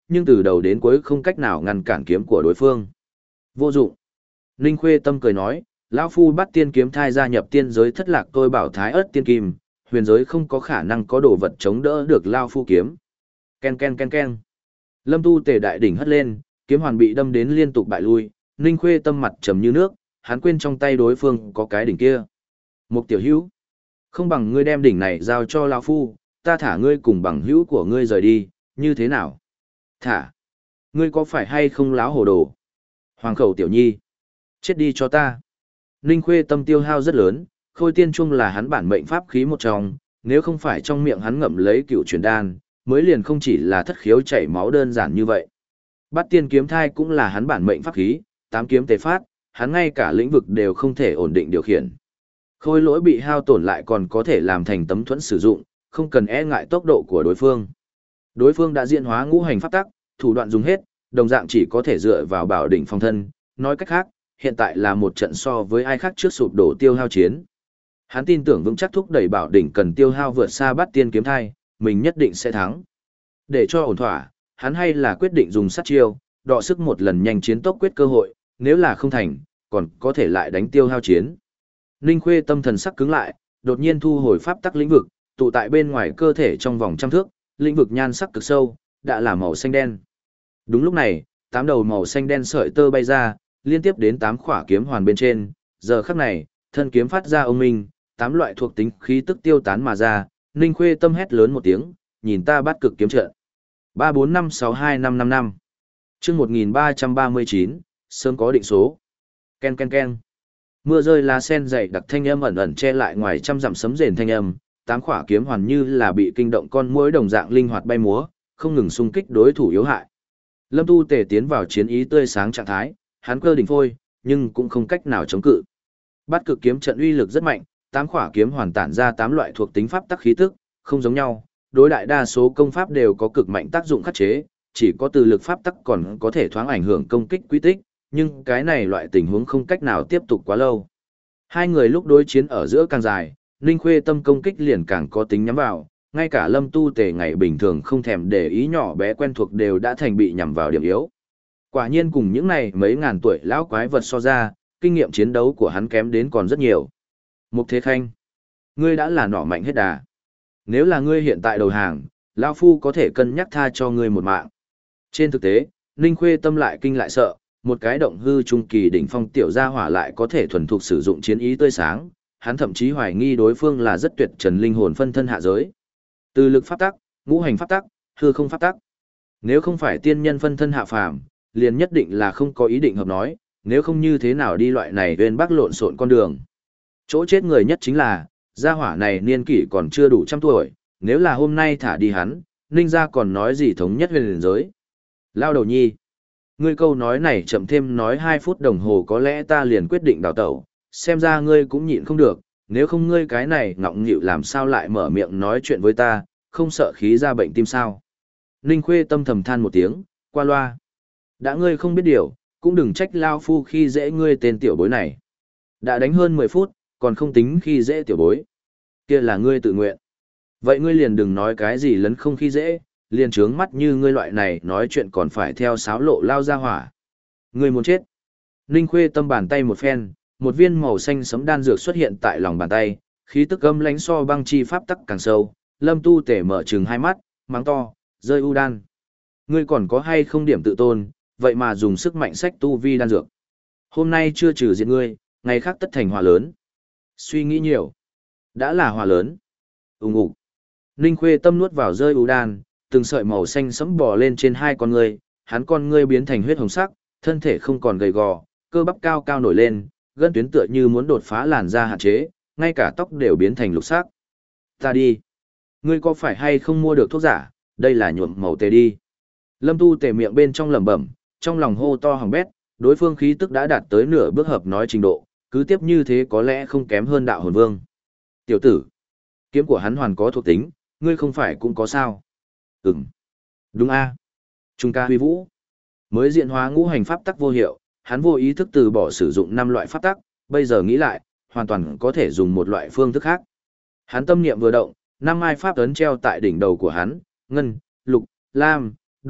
nhưng từ đầu đến cuối không cách nào ngăn cản kiếm của đối phương. Vô dụng. Ninh Khuê Tâm cười nói, lão phu bắt tiên kiếm thai gia nhập tiên giới thất lạc tôi bảo thái ớt tiên kim, huyền giới không có khả năng có đồ vật chống đỡ được lão phu kiếm. Ken ken ken ken. Lâm Tu Tề đại đỉnh hất lên, kiếm hoàn bị đâm đến liên tục bại lui, Ninh Khuê Tâm mặt trầm như nước, hắn quên trong tay đối phương có cái đỉnh kia. Mục tiểu hữu, không bằng ngươi đem đỉnh này giao cho lão phu, ta thả ngươi cùng bằng hữu của ngươi rời đi, như thế nào? Thả. Ngươi có phải hay không láo hồ đồ? Hoàng khẩu tiểu nhi. Chết đi cho ta. Ninh Khuê Tâm tiêu hao rất lớn, khôi tiên trung là hắn bản mệnh pháp khí một trong, nếu không phải trong miệng hắn ngậm lấy cựu truyền đan, mới liền không chỉ là thất khiếu chảy máu đơn giản như vậy. Bát tiên kiếm thai cũng là hắn bản mệnh pháp khí, tám kiếm tế phát, hắn ngay cả lĩnh vực đều không thể ổn định điều khiển. Khôi lỗi bị hao tổn lại còn có thể làm thành tấm thuẫn sử dụng, không cần e ngại tốc độ của đối phương. Đối phương đã diễn hóa ngũ hành pháp tắc, thủ đoạn dùng hết, đồng dạng chỉ có thể dựa vào bảo đỉnh phong thân, nói cách khác, hiện tại là một trận so với ai khác trước sụp đổ tiêu hao chiến. Hắn tin tưởng vững chắc thúc đẩy bảo đỉnh cần tiêu hao vượt xa Bát tiên kiếm thai, mình nhất định sẽ thắng. Để cho ổn thỏa, hắn hay là quyết định dùng sát chiêu, đọ sức một lần nhanh chiến tốc quyết cơ hội, nếu là không thành, còn có thể lại đánh tiêu hao chiến. Ninh Khuê Tâm thần sắc cứng lại, đột nhiên thu hồi pháp tắc lĩnh vực, tụ tại bên ngoài cơ thể trong vòng trăm thước, lĩnh vực nhan sắc cực sâu, đã là màu xanh đen. Đúng lúc này, tám đầu màu xanh đen sợi tơ bay ra, liên tiếp đến tám khỏa kiếm hoàn bên trên, giờ khắc này, thân kiếm phát ra ông minh, tám loại thuộc tính khí tức tiêu tán mà ra, Ninh Khuê Tâm hét lớn một tiếng, nhìn ta bắt cực kiếm trận. ba bốn năm sáu hai năm năm năm. Chương một nghìn ba trăm ba mươi chín, sớm có định số. Ken ken ken. Mưa rơi lá sen dày đặc thanh âm ẩn ẩn che lại ngoài trăm dặm sấm rền thanh âm, tám khỏa kiếm hoàn như là bị kinh động con muỗi đồng dạng linh hoạt bay múa, không ngừng xung kích đối thủ yếu hại. Lâm Tu Tề tiến vào chiến ý tươi sáng trạng thái, hắn cơ đỉnh phôi, nhưng cũng không cách nào chống cự. Bát cực kiếm trận uy lực rất mạnh, tám khỏa kiếm hoàn tản ra tám loại thuộc tính pháp tắc khí tức, không giống nhau, đối đại đa số công pháp đều có cực mạnh tác dụng khắc chế, chỉ có từ lực pháp tắc còn có thể thoáng ảnh hưởng công kích quy tích, nhưng cái này loại tình huống không cách nào tiếp tục quá lâu. Hai người lúc đối chiến ở giữa càng dài, Ninh Khuê Tâm công kích liền càng có tính nhắm vào, ngay cả Lâm Tu Tề ngày bình thường không thèm để ý nhỏ bé quen thuộc đều đã thành bị nhắm vào điểm yếu. Quả nhiên cùng những này mấy ngàn tuổi lão quái vật so ra, kinh nghiệm chiến đấu của hắn kém đến còn rất nhiều. Mục Thế Khanh, ngươi đã là nỏ mạnh hết đà. Nếu là ngươi hiện tại đầu hàng, lão phu có thể cân nhắc tha cho ngươi một mạng. Trên thực tế, Ninh Khuê Tâm lại kinh lại sợ, một cái động hư trung kỳ đỉnh phong tiểu gia hỏa lại có thể thuần thục sử dụng chiến ý tươi sáng, hắn thậm chí hoài nghi đối phương là rất tuyệt trần linh hồn phân thân hạ giới. Từ lực pháp tắc, ngũ hành pháp tắc, hư không pháp tắc. Nếu không phải tiên nhân phân thân hạ phàm, liền nhất định là không có ý định hợp nói, nếu không như thế nào đi loại này bên bắc lộn xộn con đường. Chỗ chết người nhất chính là, gia hỏa này niên kỷ còn chưa đủ trăm tuổi, nếu là hôm nay thả đi hắn, Ninh gia còn nói gì thống nhất về liền giới. Lao đầu nhi. Ngươi câu nói này chậm thêm nói hai phút đồng hồ có lẽ ta liền quyết định đào tẩu, xem ra ngươi cũng nhịn không được, nếu không ngươi cái này ngọng nghịu làm sao lại mở miệng nói chuyện với ta, không sợ khí ra bệnh tim sao. Ninh Khuê Tâm thầm than một tiếng, qua loa. Đã ngươi không biết điều, cũng đừng trách lao phu khi dễ ngươi tên tiểu bối này. Đã đánh hơn mười phút, còn không tính khi dễ tiểu bối. Kia là ngươi tự nguyện. Vậy ngươi liền đừng nói cái gì lấn không khi dễ, liền trướng mắt như ngươi loại này nói chuyện còn phải theo sáo lộ lao ra hỏa. Ngươi muốn chết. Ninh Khuê Tâm bàn tay một phen, một viên màu xanh sấm đan dược xuất hiện tại lòng bàn tay, khí tức âm lánh so băng chi pháp tắc càng sâu. Lâm Tu Tể mở trừng hai mắt, mắng to, rơi u đan. Ngươi còn có hay không điểm tự tôn, vậy mà dùng sức mạnh sách tu vi đan dược. Hôm nay chưa trừ diệt ngươi, ngày khác tất thành hòa lớn. Suy nghĩ nhiều. Đã là hòa lớn. Úng ủ. Ninh Khuê Tâm nuốt vào rơi u đan, từng sợi màu xanh sẫm bò lên trên hai con ngươi, hắn con ngươi biến thành huyết hồng sắc, thân thể không còn gầy gò, cơ bắp cao cao nổi lên, gân tuyến tựa như muốn đột phá làn da hạn chế, ngay cả tóc đều biến thành lục sắc. Ta đi. Ngươi có phải hay không mua được thuốc giả, đây là nhuộm màu tê đi. Lâm Tu Tề miệng bên trong lẩm bẩm, trong lòng hô to hỏng bét, đối phương khí tức đã đạt tới nửa bước hợp nói trình độ, cứ tiếp như thế có lẽ không kém hơn đạo hồn vương. Tiểu tử, kiếm của hắn hoàn có thuộc tính, ngươi không phải cũng có sao? Ừm. Đúng a. Trung ca huy vũ. Mới diện hóa ngũ hành pháp tắc vô hiệu, hắn vô ý thức từ bỏ sử dụng năm loại pháp tắc, bây giờ nghĩ lại, hoàn toàn có thể dùng một loại phương thức khác. Hắn tâm niệm vừa động, năm mai pháp ấn treo tại đỉnh đầu của hắn, ngân, lục, lam, đỏ,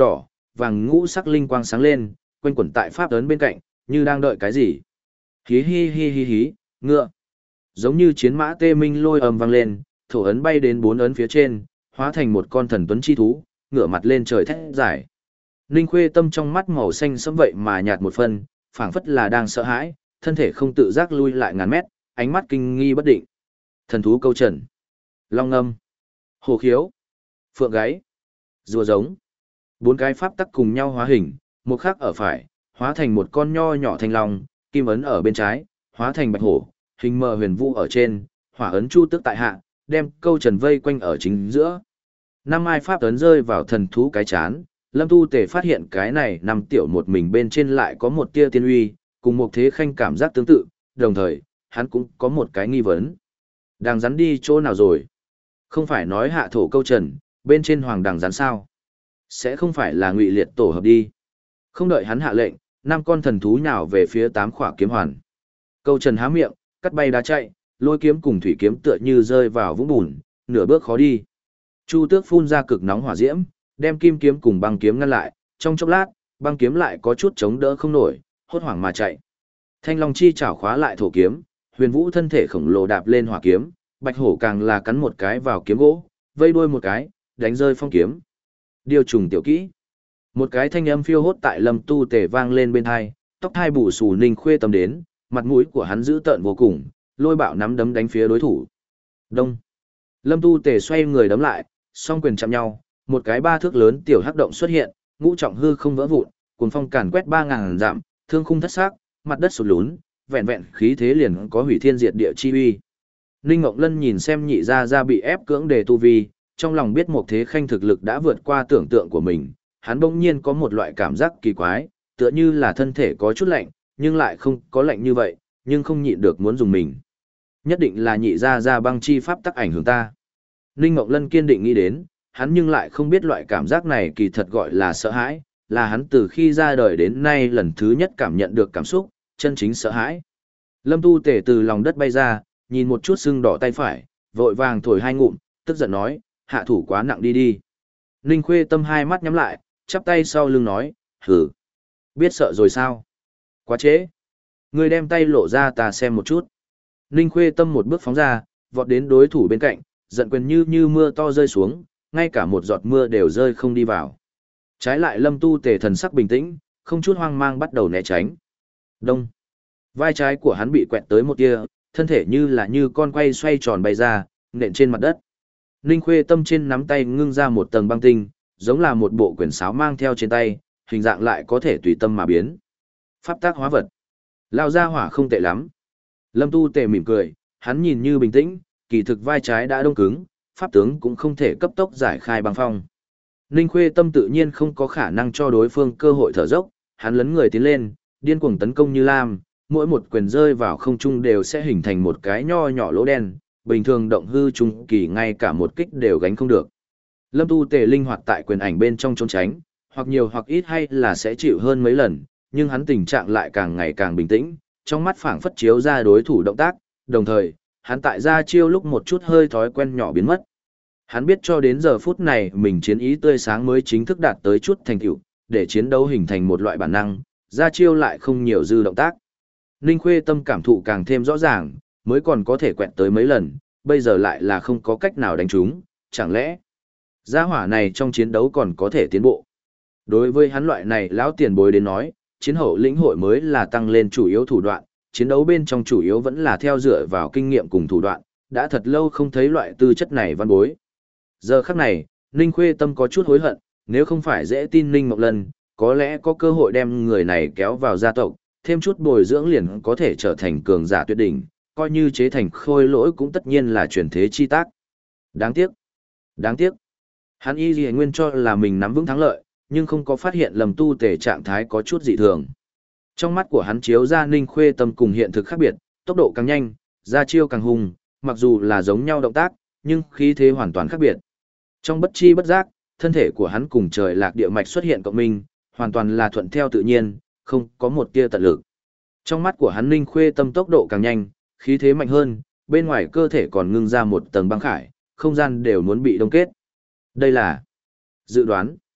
vàng ngũ sắc linh quang sáng lên, quanh quẩn tại pháp ấn bên cạnh, như đang đợi cái gì. Hí hí hí hí hí, ngựa. Giống như chiến mã tê minh lôi ầm vang lên, thổ ấn bay đến bốn ấn phía trên, hóa thành một con thần tuấn chi thú, ngửa mặt lên trời thét giải. Ninh Khuê Tâm trong mắt màu xanh sẫm vậy mà nhạt một phần, phảng phất là đang sợ hãi, thân thể không tự giác lui lại ngàn mét, ánh mắt kinh nghi bất định. Thần thú câu trần, long ngâm, hồ khiếu, phượng gáy, rùa giống. Bốn cái pháp tắc cùng nhau hóa hình, một khắc ở phải, hóa thành một con nho nhỏ thanh long, kim ấn ở bên trái, hóa thành bạch hổ, hình mờ huyền vũ ở trên, hỏa ấn chu tước tại hạ, đem câu trần vây quanh ở chính giữa. Năm ai pháp ấn rơi vào thần thú cái chán, Lâm Tu Tề phát hiện cái này nằm tiểu một mình bên trên lại có một tia tiên uy, cùng một thế khanh cảm giác tương tự, đồng thời, hắn cũng có một cái nghi vấn. Đang rắn đi chỗ nào rồi? Không phải nói hạ thổ câu trần, bên trên hoàng đằng rắn sao? Sẽ không phải là Ngụy Liệt tổ hợp đi. Không đợi hắn hạ lệnh, năm con thần thú nhào về phía tám khỏa kiếm hoàn. Câu trần há miệng, cắt bay đá chạy, lôi kiếm cùng thủy kiếm tựa như rơi vào vũng bùn, nửa bước khó đi. Chu Tước phun ra cực nóng hỏa diễm, đem kim kiếm cùng băng kiếm ngăn lại, trong chốc lát, băng kiếm lại có chút chống đỡ không nổi, hốt hoảng mà chạy. Thanh Long chi chảo khóa lại thổ kiếm, Huyền Vũ thân thể khổng lồ đạp lên hỏa kiếm, Bạch Hổ càng là cắn một cái vào kiếm gỗ, vây đuôi một cái, đánh rơi phong kiếm. Điều trùng tiểu kỹ. Một cái thanh âm phiêu hốt tại Lâm Tu Tề vang lên bên tai, tóc hai bù xù Ninh Khuê Tâm đến, mặt mũi của hắn dữ tợn vô cùng, lôi bạo nắm đấm đánh phía đối thủ. Đông. Lâm Tu Tề xoay người đấm lại, song quyền chạm nhau, một cái ba thước lớn tiểu hắc động xuất hiện, ngũ trọng hư không vỡ vụn, cuồng phong càn quét ba ngàn dặm, thương khung thất xác, mặt đất sụt lún, vẹn vẹn khí thế liền có hủy thiên diệt địa chi uy. Ninh Ngọc Lân nhìn xem nhị gia gia bị ép cưỡng đề tu vi, trong lòng biết một thế khanh thực lực đã vượt qua tưởng tượng của mình, hắn bỗng nhiên có một loại cảm giác kỳ quái, tựa như là thân thể có chút lạnh, nhưng lại không có lạnh như vậy, nhưng không nhịn được muốn dùng mình. Nhất định là nhị gia gia băng chi pháp tắc ảnh hưởng ta. Ninh Ngọc Lân kiên định nghĩ đến, hắn nhưng lại không biết loại cảm giác này kỳ thật gọi là sợ hãi, là hắn từ khi ra đời đến nay lần thứ nhất cảm nhận được cảm xúc, chân chính sợ hãi. Lâm Tu Tề từ lòng đất bay ra, nhìn một chút sưng đỏ tay phải, vội vàng thổi hai ngụm, tức giận nói, hạ thủ quá nặng đi đi. Ninh Khuê Tâm hai mắt nhắm lại, chắp tay sau lưng nói, hử, biết sợ rồi sao? Quá trễ. Ngươi đem tay lộ ra ta xem một chút. Ninh Khuê Tâm một bước phóng ra, vọt đến đối thủ bên cạnh, giận quyền như như mưa to rơi xuống, ngay cả một giọt mưa đều rơi không đi vào. Trái lại Lâm Tu Tề thần sắc bình tĩnh, không chút hoang mang bắt đầu né tránh. Đông. Vai trái của hắn bị quẹt tới một tia, thân thể như là như con quay xoay tròn bay ra, nện trên mặt đất. Ninh Khuê Tâm trên nắm tay ngưng ra một tầng băng tinh, giống là một bộ quyển sáo mang theo trên tay, hình dạng lại có thể tùy tâm mà biến. Pháp tác hóa vật. Lao ra hỏa không tệ lắm. Lâm Tu Tề mỉm cười, hắn nhìn như bình tĩnh, kỳ thực vai trái đã đông cứng, pháp tướng cũng không thể cấp tốc giải khai băng phong. Ninh Khuê Tâm tự nhiên không có khả năng cho đối phương cơ hội thở dốc, hắn lấn người tiến lên, điên cuồng tấn công như lam, mỗi một quyền rơi vào không trung đều sẽ hình thành một cái nho nhỏ lỗ đen, bình thường động hư trung kỳ ngay cả một kích đều gánh không được. Lâm Tu Tề linh hoạt tại quyền ảnh bên trong trốn tránh, hoặc nhiều hoặc ít hay là sẽ chịu hơn mấy lần, nhưng hắn tình trạng lại càng ngày càng bình tĩnh, trong mắt phảng phất chiếu ra đối thủ động tác, đồng thời, hắn tại ra chiêu lúc một chút hơi thói quen nhỏ biến mất. Hắn biết cho đến giờ phút này mình chiến ý tươi sáng mới chính thức đạt tới chút thành tựu, để chiến đấu hình thành một loại bản năng, ra chiêu lại không nhiều dư động tác. Ninh Khuê Tâm cảm thụ càng thêm rõ ràng, mới còn có thể quẹt tới mấy lần, bây giờ lại là không có cách nào đánh trúng, chẳng lẽ gia hỏa này trong chiến đấu còn có thể tiến bộ. Đối với hắn loại này lão tiền bối đến nói, chiến hậu lĩnh hội mới là tăng lên chủ yếu thủ đoạn, chiến đấu bên trong chủ yếu vẫn là theo dựa vào kinh nghiệm cùng thủ đoạn, đã thật lâu không thấy loại tư chất này văn bối. Giờ khắc này, Ninh Khuê Tâm có chút hối hận, nếu không phải dễ tin Ninh Ngọc Lân, có lẽ có cơ hội đem người này kéo vào gia tộc, thêm chút bồi dưỡng liền có thể trở thành cường giả tuyệt đỉnh, coi như chế thành khôi lỗi cũng tất nhiên là chuyển thế chi tác. Đáng tiếc, đáng tiếc. Hắn y gì nguyên cho là mình nắm vững thắng lợi, nhưng không có phát hiện Lâm Tu Tề trạng thái có chút dị thường. Trong mắt của hắn chiếu ra Ninh Khuê Tâm cùng hiện thực khác biệt, tốc độ càng nhanh, ra chiêu càng hùng, mặc dù là giống nhau động tác, nhưng khí thế hoàn toàn khác biệt. Trong bất chi bất giác, thân thể của hắn cùng trời lạc địa mạch xuất hiện cộng minh, hoàn toàn là thuận theo tự nhiên, không có một tia tận lực. Trong mắt của hắn Ninh Khuê Tâm tốc độ càng nhanh, khí thế mạnh hơn, bên ngoài cơ thể còn ngưng ra một tầng băng khải, không gian đều muốn bị đông kết. Đây là dự đoán.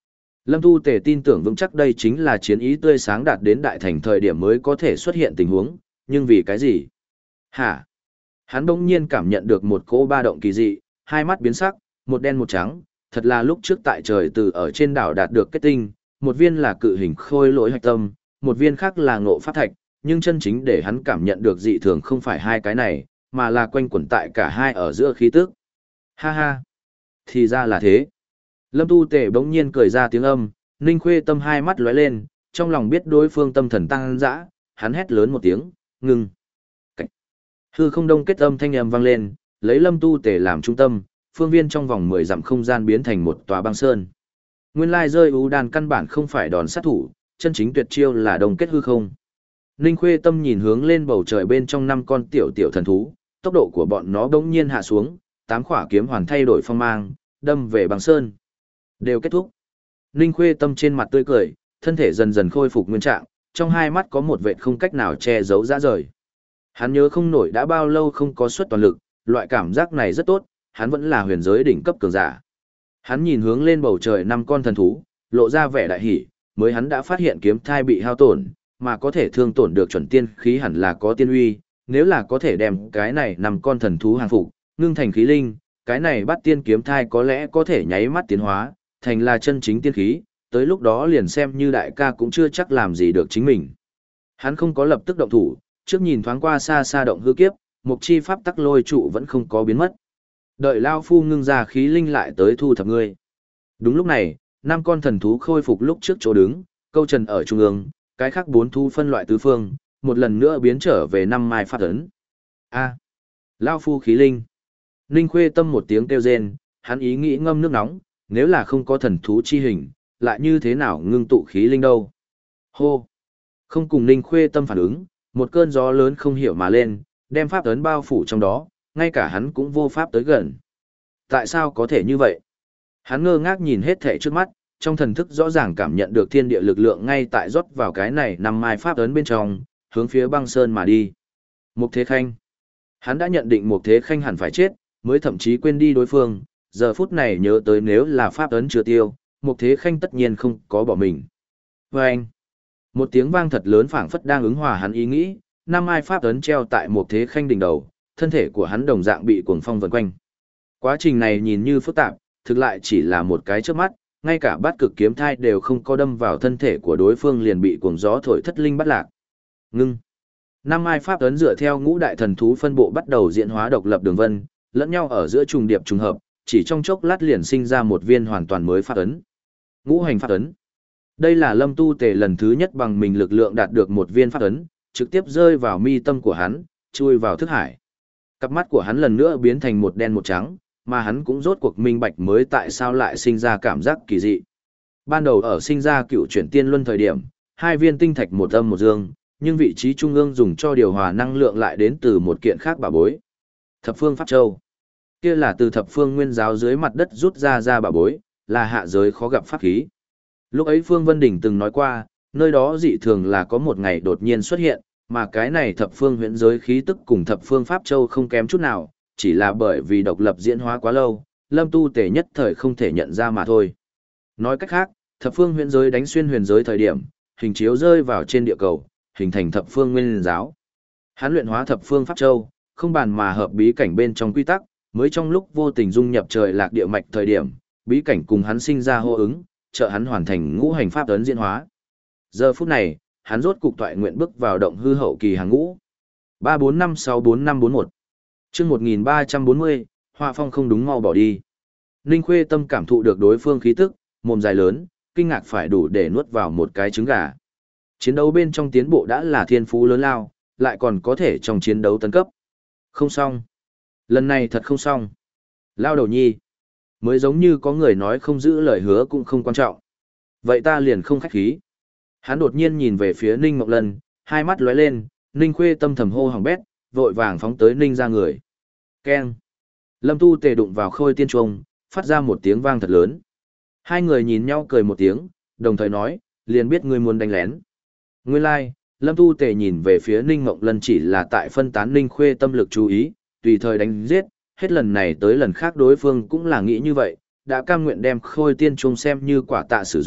Lâm Tu Tề tin tưởng vững chắc đây chính là chiến ý tươi sáng đạt đến đại thành thời điểm mới có thể xuất hiện tình huống, nhưng vì cái gì? Hả? Hắn bỗng nhiên cảm nhận được một cỗ ba động kỳ dị, hai mắt biến sắc, một đen một trắng, thật là lúc trước tại trời từ ở trên đảo đạt được kết tinh, một viên là cự hình khôi lỗi hạch tâm, một viên khác là ngộ pháp thạch, nhưng chân chính để hắn cảm nhận được dị thường không phải hai cái này, mà là quanh quẩn tại cả hai ở giữa khí tức. Ha ha! Thì ra là thế. Lâm Tu Tề bỗng nhiên cười ra tiếng âm, Ninh Khuê Tâm hai mắt lóe lên, trong lòng biết đối phương tâm thần tăng dã, hắn hét lớn một tiếng, ngừng. Cảnh. Hư không đông kết âm thanh âm vang lên, lấy Lâm Tu Tề làm trung tâm, phương viên trong vòng mười dặm không gian biến thành một tòa băng sơn. Nguyên lai rơi ưu đàn căn bản không phải đòn sát thủ, chân chính tuyệt chiêu là đông kết hư không. Ninh Khuê Tâm nhìn hướng lên bầu trời bên trong năm con tiểu tiểu thần thú, tốc độ của bọn nó bỗng nhiên hạ xuống, tám khỏa kiếm hoàn thay đổi phong mang, đâm về băng sơn. Đều kết thúc. Ninh Khuê Tâm trên mặt tươi cười, thân thể dần dần khôi phục nguyên trạng, trong hai mắt có một vệt không cách nào che giấu ra rời. Hắn nhớ không nổi đã bao lâu không có xuất toàn lực, loại cảm giác này rất tốt, hắn vẫn là huyền giới đỉnh cấp cường giả. Hắn nhìn hướng lên bầu trời năm con thần thú, lộ ra vẻ đại hỉ, mới hắn đã phát hiện kiếm thai bị hao tổn, mà có thể thương tổn được chuẩn tiên khí hẳn là có tiên uy, nếu là có thể đem cái này năm con thần thú hàng phục, ngưng thành khí linh, cái này bắt tiên kiếm thai có lẽ có thể nháy mắt tiến hóa, thành là chân chính tiên khí, tới lúc đó liền xem như đại ca cũng chưa chắc làm gì được chính mình. Hắn không có lập tức động thủ, trước nhìn thoáng qua xa xa động hư kiếp, mục chi pháp tắc lôi trụ vẫn không có biến mất. Đợi Lao Phu ngưng ra khí linh lại tới thu thập ngươi. Đúng lúc này, năm con thần thú khôi phục lúc trước chỗ đứng, câu trần ở trung ương, cái khác bốn thú phân loại tứ phương, một lần nữa biến trở về năm mai pháp ấn. A. Lao Phu khí linh. Ninh Khuê Tâm một tiếng kêu rên, hắn ý nghĩ ngâm nước nóng, nếu là không có thần thú chi hình, lại như thế nào ngưng tụ khí linh đâu. Hô. Không cùng Ninh Khuê Tâm phản ứng, một cơn gió lớn không hiểu mà lên, đem pháp ấn bao phủ trong đó, ngay cả hắn cũng vô pháp tới gần. Tại sao có thể như vậy? Hắn ngơ ngác nhìn hết thể trước mắt, trong thần thức rõ ràng cảm nhận được thiên địa lực lượng ngay tại rót vào cái này nằm mai pháp ấn bên trong, hướng phía băng sơn mà đi. Mục Thế Khanh. Hắn đã nhận định Mục Thế Khanh hẳn phải chết, mới thậm chí quên đi đối phương, giờ phút này nhớ tới nếu là pháp ấn chưa tiêu, Mục Thế Khanh tất nhiên không có bỏ mình. Vâng! Một tiếng vang thật lớn phảng phất đang ứng hòa hắn ý nghĩ, năm mai pháp ấn treo tại Mục Thế Khanh đỉnh đầu, thân thể của hắn đồng dạng bị cuồng phong vần quanh. Quá trình này nhìn như phức tạp, thực lại chỉ là một cái chớp mắt, ngay cả bát cực kiếm thai đều không có đâm vào thân thể của đối phương liền bị cuồng gió thổi thất linh bắt lạc. Ngưng. Năm mai pháp ấn dựa theo ngũ đại thần thú phân bộ bắt đầu diễn hóa độc lập đường vân, lẫn nhau ở giữa trùng điệp trùng hợp, chỉ trong chốc lát liền sinh ra một viên hoàn toàn mới pháp ấn. Ngũ hành pháp ấn. Đây là Lâm Tu Tề lần thứ nhất bằng mình lực lượng đạt được một viên pháp ấn, trực tiếp rơi vào mi tâm của hắn, chui vào thức hải. Cặp mắt của hắn lần nữa biến thành một đen một trắng, mà hắn cũng rốt cuộc minh bạch mới tại sao lại sinh ra cảm giác kỳ dị. Ban đầu ở sinh ra cựu chuyển tiên luân thời điểm, hai viên tinh thạch một âm một dương, nhưng vị trí trung ương dùng cho điều hòa năng lượng lại đến từ một kiện khác bảo bối. Thập phương Pháp Châu. Kia là từ thập phương nguyên giáo dưới mặt đất rút ra ra bảo bối, là hạ giới khó gặp pháp khí. Lúc ấy Phương Vân Đình từng nói qua, nơi đó dị thường là có một ngày đột nhiên xuất hiện, mà cái này thập phương huyễn giới khí tức cùng thập phương Pháp Châu không kém chút nào, chỉ là bởi vì độc lập diễn hóa quá lâu, Lâm Tu Tề nhất thời không thể nhận ra mà thôi. Nói cách khác, thập phương huyễn giới đánh xuyên huyền giới thời điểm, hình chiếu rơi vào trên địa cầu, hình thành thập phương nguyên giáo. Hắn luyện hóa thập phương Pháp Châu, không bàn mà hợp bí cảnh bên trong quy tắc, mới trong lúc vô tình dung nhập trời lạc địa mạch thời điểm, bí cảnh cùng hắn sinh ra hô ứng, trợ hắn hoàn thành ngũ hành pháp ấn diễn hóa. Giờ phút này, hắn rốt cục toại nguyện bước vào động hư hậu kỳ hàng ngũ. ba bốn năm sáu bốn năm bốn một Chương một nghìn ba trăm bốn mươi, Họa Phong không đúng mau bỏ đi. Ninh Khuê Tâm cảm thụ được đối phương khí tức, mồm dài lớn, kinh ngạc phải đủ để nuốt vào một cái trứng gà. Chiến đấu bên trong tiến bộ đã là thiên phú lớn lao, lại còn có thể trong chiến đấu tấn cấp. Không xong. Lần này thật không xong. Lao đầu nhi. Mới giống như có người nói không giữ lời hứa cũng không quan trọng. Vậy ta liền không khách khí. Hắn đột nhiên nhìn về phía Ninh Ngọc Lân, hai mắt lóe lên, Ninh Khuê Tâm thầm hô hỏng bét, vội vàng phóng tới Ninh ra người. Keng. Lâm Tu Tề đụng vào khôi tiên trung, phát ra một tiếng vang thật lớn. Hai người nhìn nhau cười một tiếng, đồng thời nói, liền biết ngươi muốn đánh lén. Nguyên lai, like, Lâm Tu Tề nhìn về phía Ninh Ngọc Lân chỉ là tại phân tán Ninh Khuê Tâm lực chú ý, tùy thời đánh giết, hết lần này tới lần khác đối phương cũng là nghĩ như vậy, đã cam nguyện đem khôi tiên trung xem như quả tạ sử dụng,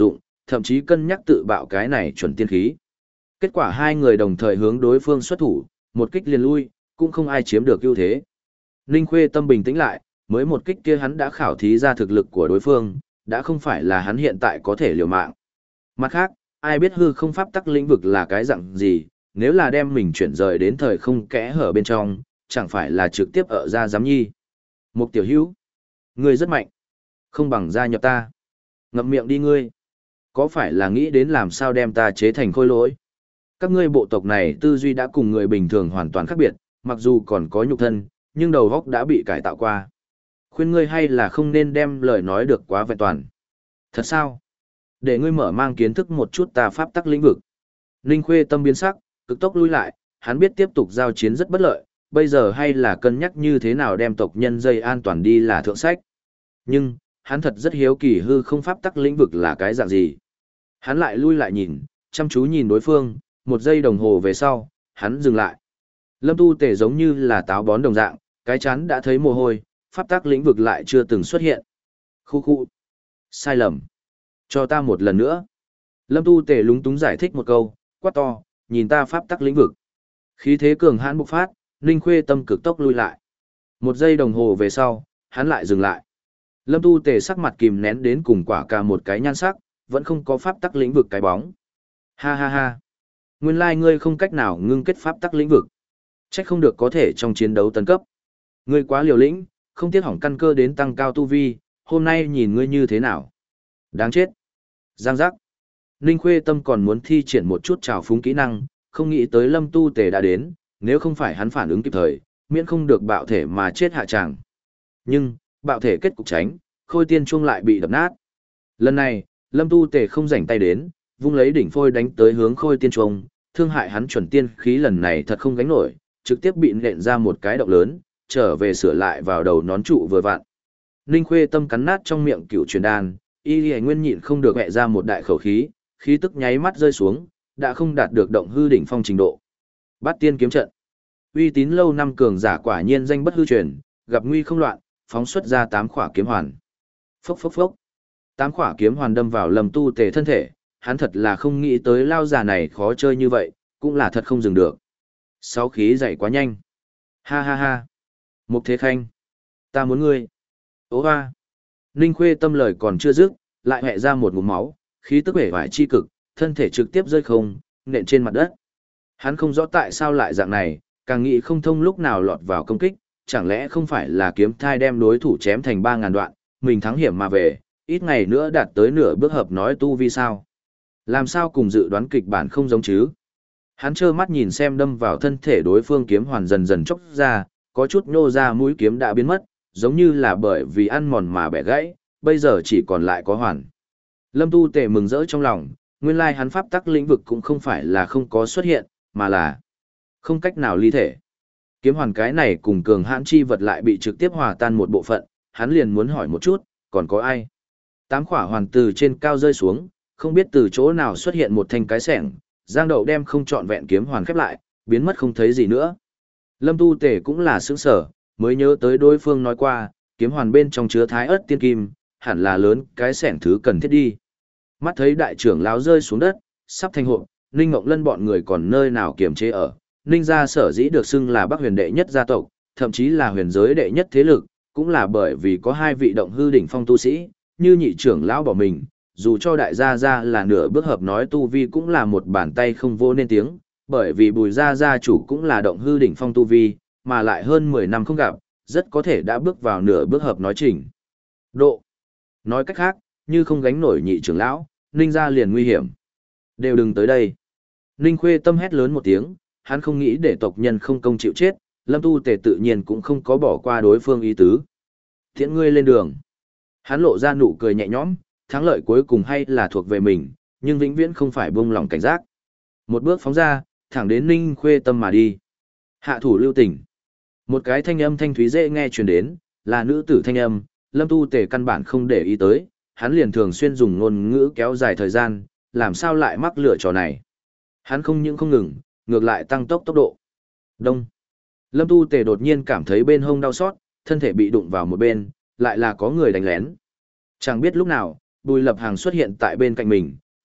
thậm chí cân nhắc tự bạo cái này chuẩn tiên khí. Kết quả hai người đồng thời hướng đối phương xuất thủ, một kích liền lui, cũng không ai chiếm được ưu thế. Ninh Khuê Tâm bình tĩnh lại, mới một kích kia hắn đã khảo thí ra thực lực của đối phương, đã không phải là hắn hiện tại có thể liều mạng. Mặt khác, ai biết hư không pháp tắc lĩnh vực là cái dạng gì, nếu là đem mình chuyển rời đến thời không kẽ hở bên trong, chẳng phải là trực tiếp ở ra giám nhi. Mục tiểu hữu, ngươi rất mạnh, không bằng gia nhập ta. Ngậm miệng đi ngươi. Có phải là nghĩ đến làm sao đem ta chế thành khôi lỗi? Các ngươi bộ tộc này tư duy đã cùng người bình thường hoàn toàn khác biệt, mặc dù còn có nhục thân, nhưng đầu óc đã bị cải tạo qua. Khuyên ngươi hay là không nên đem lời nói được quá vẹn toàn. Thật sao? Để ngươi mở mang kiến thức một chút ta pháp tắc lĩnh vực. Ninh Khuê Tâm biến sắc, cực tốc lui lại, hắn biết tiếp tục giao chiến rất bất lợi, bây giờ hay là cân nhắc như thế nào đem tộc nhân dây an toàn đi là thượng sách. Nhưng, hắn thật rất hiếu kỳ hư không pháp tắc lĩnh vực là cái dạng gì. Hắn lại lui lại nhìn, chăm chú nhìn đối phương, một giây đồng hồ về sau, hắn dừng lại. Lâm Tu Tề giống như là táo bón đồng dạng, cái chán đã thấy mồ hôi, pháp tắc lĩnh vực lại chưa từng xuất hiện. Khu khu. Sai lầm. Cho ta một lần nữa. Lâm Tu Tề lúng túng giải thích một câu, quát to, nhìn ta pháp tắc lĩnh vực. Khí thế cường hãn bộc phát, Ninh Khuê Tâm cực tốc lui lại. Một giây đồng hồ về sau, hắn lại dừng lại. Lâm Tu Tề sắc mặt kìm nén đến cùng quả cả một cái nhan sắc, vẫn không có pháp tắc lĩnh vực cái bóng. Ha ha ha. Nguyên lai ngươi không cách nào ngưng kết pháp tắc lĩnh vực. Trách không được có thể trong chiến đấu tấn cấp. Ngươi quá liều lĩnh, không tiếc hỏng căn cơ đến tăng cao tu vi, hôm nay nhìn ngươi như thế nào. Đáng chết. Giang giác. Ninh Khuê Tâm còn muốn thi triển một chút trào phúng kỹ năng, không nghĩ tới Lâm Tu Tề đã đến, nếu không phải hắn phản ứng kịp thời, miễn không được bạo thể mà chết hạ tràng. Nhưng, bạo thể kết cục tránh, khôi tiên chuông lại bị đập nát. Lần này, Lâm Tu Tề không rảnh tay đến, vung lấy đỉnh phôi đánh tới hướng khôi tiên chuông, thương hại hắn chuẩn tiên khí lần này thật không gánh nổi, trực tiếp bị nện ra một cái động lớn, trở về sửa lại vào đầu nón trụ vừa vặn. Ninh Khuê Tâm cắn nát trong miệng cựu truyền đan, y lì nguyên nhịn không được hẹ ra một đại khẩu khí, khí tức nháy mắt rơi xuống, đã không đạt được động hư đỉnh phong trình độ. Bát tiên kiếm trận. Uy tín lâu năm cường giả quả nhiên danh bất hư truyền, gặp nguy không loạn, phóng xuất ra tám khỏa kiếm hoàn. Phốc phốc phốc. Tám khỏa kiếm hoàn đâm vào Lâm Tu Tề thân thể, hắn thật là không nghĩ tới lao giả này khó chơi như vậy, cũng là thật không dừng được. Sáu khí dậy quá nhanh. Ha ha ha. Mục Thế Khanh. Ta muốn ngươi. Ô hoa. Ninh Khuê Tâm lời còn chưa dứt, lại hẹ ra một ngụm máu, khí tức vẻ vải chi cực, thân thể trực tiếp rơi không, nện trên mặt đất. Hắn không rõ tại sao lại dạng này, càng nghĩ không thông lúc nào lọt vào công kích, chẳng lẽ không phải là kiếm thai đem đối thủ chém thành ba ngàn đoạn, mình thắng hiểm mà về, ít ngày nữa đạt tới nửa bước hợp nói tu vi sao. Làm sao cùng dự đoán kịch bản không giống chứ? Hắn trơ mắt nhìn xem đâm vào thân thể đối phương kiếm hoàn dần dần chốc ra, có chút nhô ra mũi kiếm đã biến mất, giống như là bởi vì ăn mòn mà bẻ gãy, bây giờ chỉ còn lại có hoàn. Lâm Tu Tề mừng rỡ trong lòng, nguyên lai hắn pháp tắc lĩnh vực cũng không phải là không có xuất hiện, mà là không cách nào ly thể. Kiếm hoàn cái này cùng cường hãn chi vật lại bị trực tiếp hòa tan một bộ phận, hắn liền muốn hỏi một chút, còn có ai? Tám khỏa hoàn từ trên cao rơi xuống, không biết từ chỗ nào xuất hiện một thanh cái sẻng, Giang Đậu đem không trọn vẹn kiếm hoàn khép lại, biến mất không thấy gì nữa. Lâm Tu Tề cũng là sững sở, mới nhớ tới đối phương nói qua, kiếm hoàn bên trong chứa thái ớt tiên kim, hẳn là lớn cái sẻng thứ cần thiết đi. Mắt thấy đại trưởng lão rơi xuống đất, sắp thành hộp, Ninh Ngọc Lân bọn người còn nơi nào kiềm chế ở. Ninh gia sở dĩ được xưng là Bắc huyền đệ nhất gia tộc, thậm chí là huyền giới đệ nhất thế lực, cũng là bởi vì có hai vị động hư đỉnh phong tu sĩ, như nhị trưởng lão bỏ mình, dù cho đại gia gia là nửa bước hợp nói tu vi cũng là một bàn tay không vô nên tiếng, bởi vì Bùi gia gia chủ cũng là động hư đỉnh phong tu vi, mà lại hơn mười năm không gặp, rất có thể đã bước vào nửa bước hợp nói trình độ. Nói cách khác, như không gánh nổi nhị trưởng lão, Ninh gia liền nguy hiểm. Đều đừng tới đây. Ninh Khuê Tâm hét lớn một tiếng, hắn không nghĩ để tộc nhân không công chịu chết, Lâm Tu Tề tự nhiên cũng không có bỏ qua đối phương ý tứ. Thiện ngươi lên đường. Hắn lộ ra nụ cười nhẹ nhõm, thắng lợi cuối cùng hay là thuộc về mình, nhưng vĩnh viễn không phải buông lòng cảnh giác. Một bước phóng ra, thẳng đến Ninh Khuê Tâm mà đi. Hạ thủ lưu tình. Một cái thanh âm thanh thúy dễ nghe truyền đến, là nữ tử thanh âm, Lâm Tu Tề căn bản không để ý tới, hắn liền thường xuyên dùng ngôn ngữ kéo dài thời gian, làm sao lại mắc lửa trò này. Hắn không những không ngừng, ngược lại tăng tốc tốc độ. Đông. Lâm Tu Tề đột nhiên cảm thấy bên hông đau xót, thân thể bị đụng vào một bên, lại là có người đánh lén. Chẳng biết lúc nào, Bùi Lập Hàng xuất hiện tại bên cạnh mình,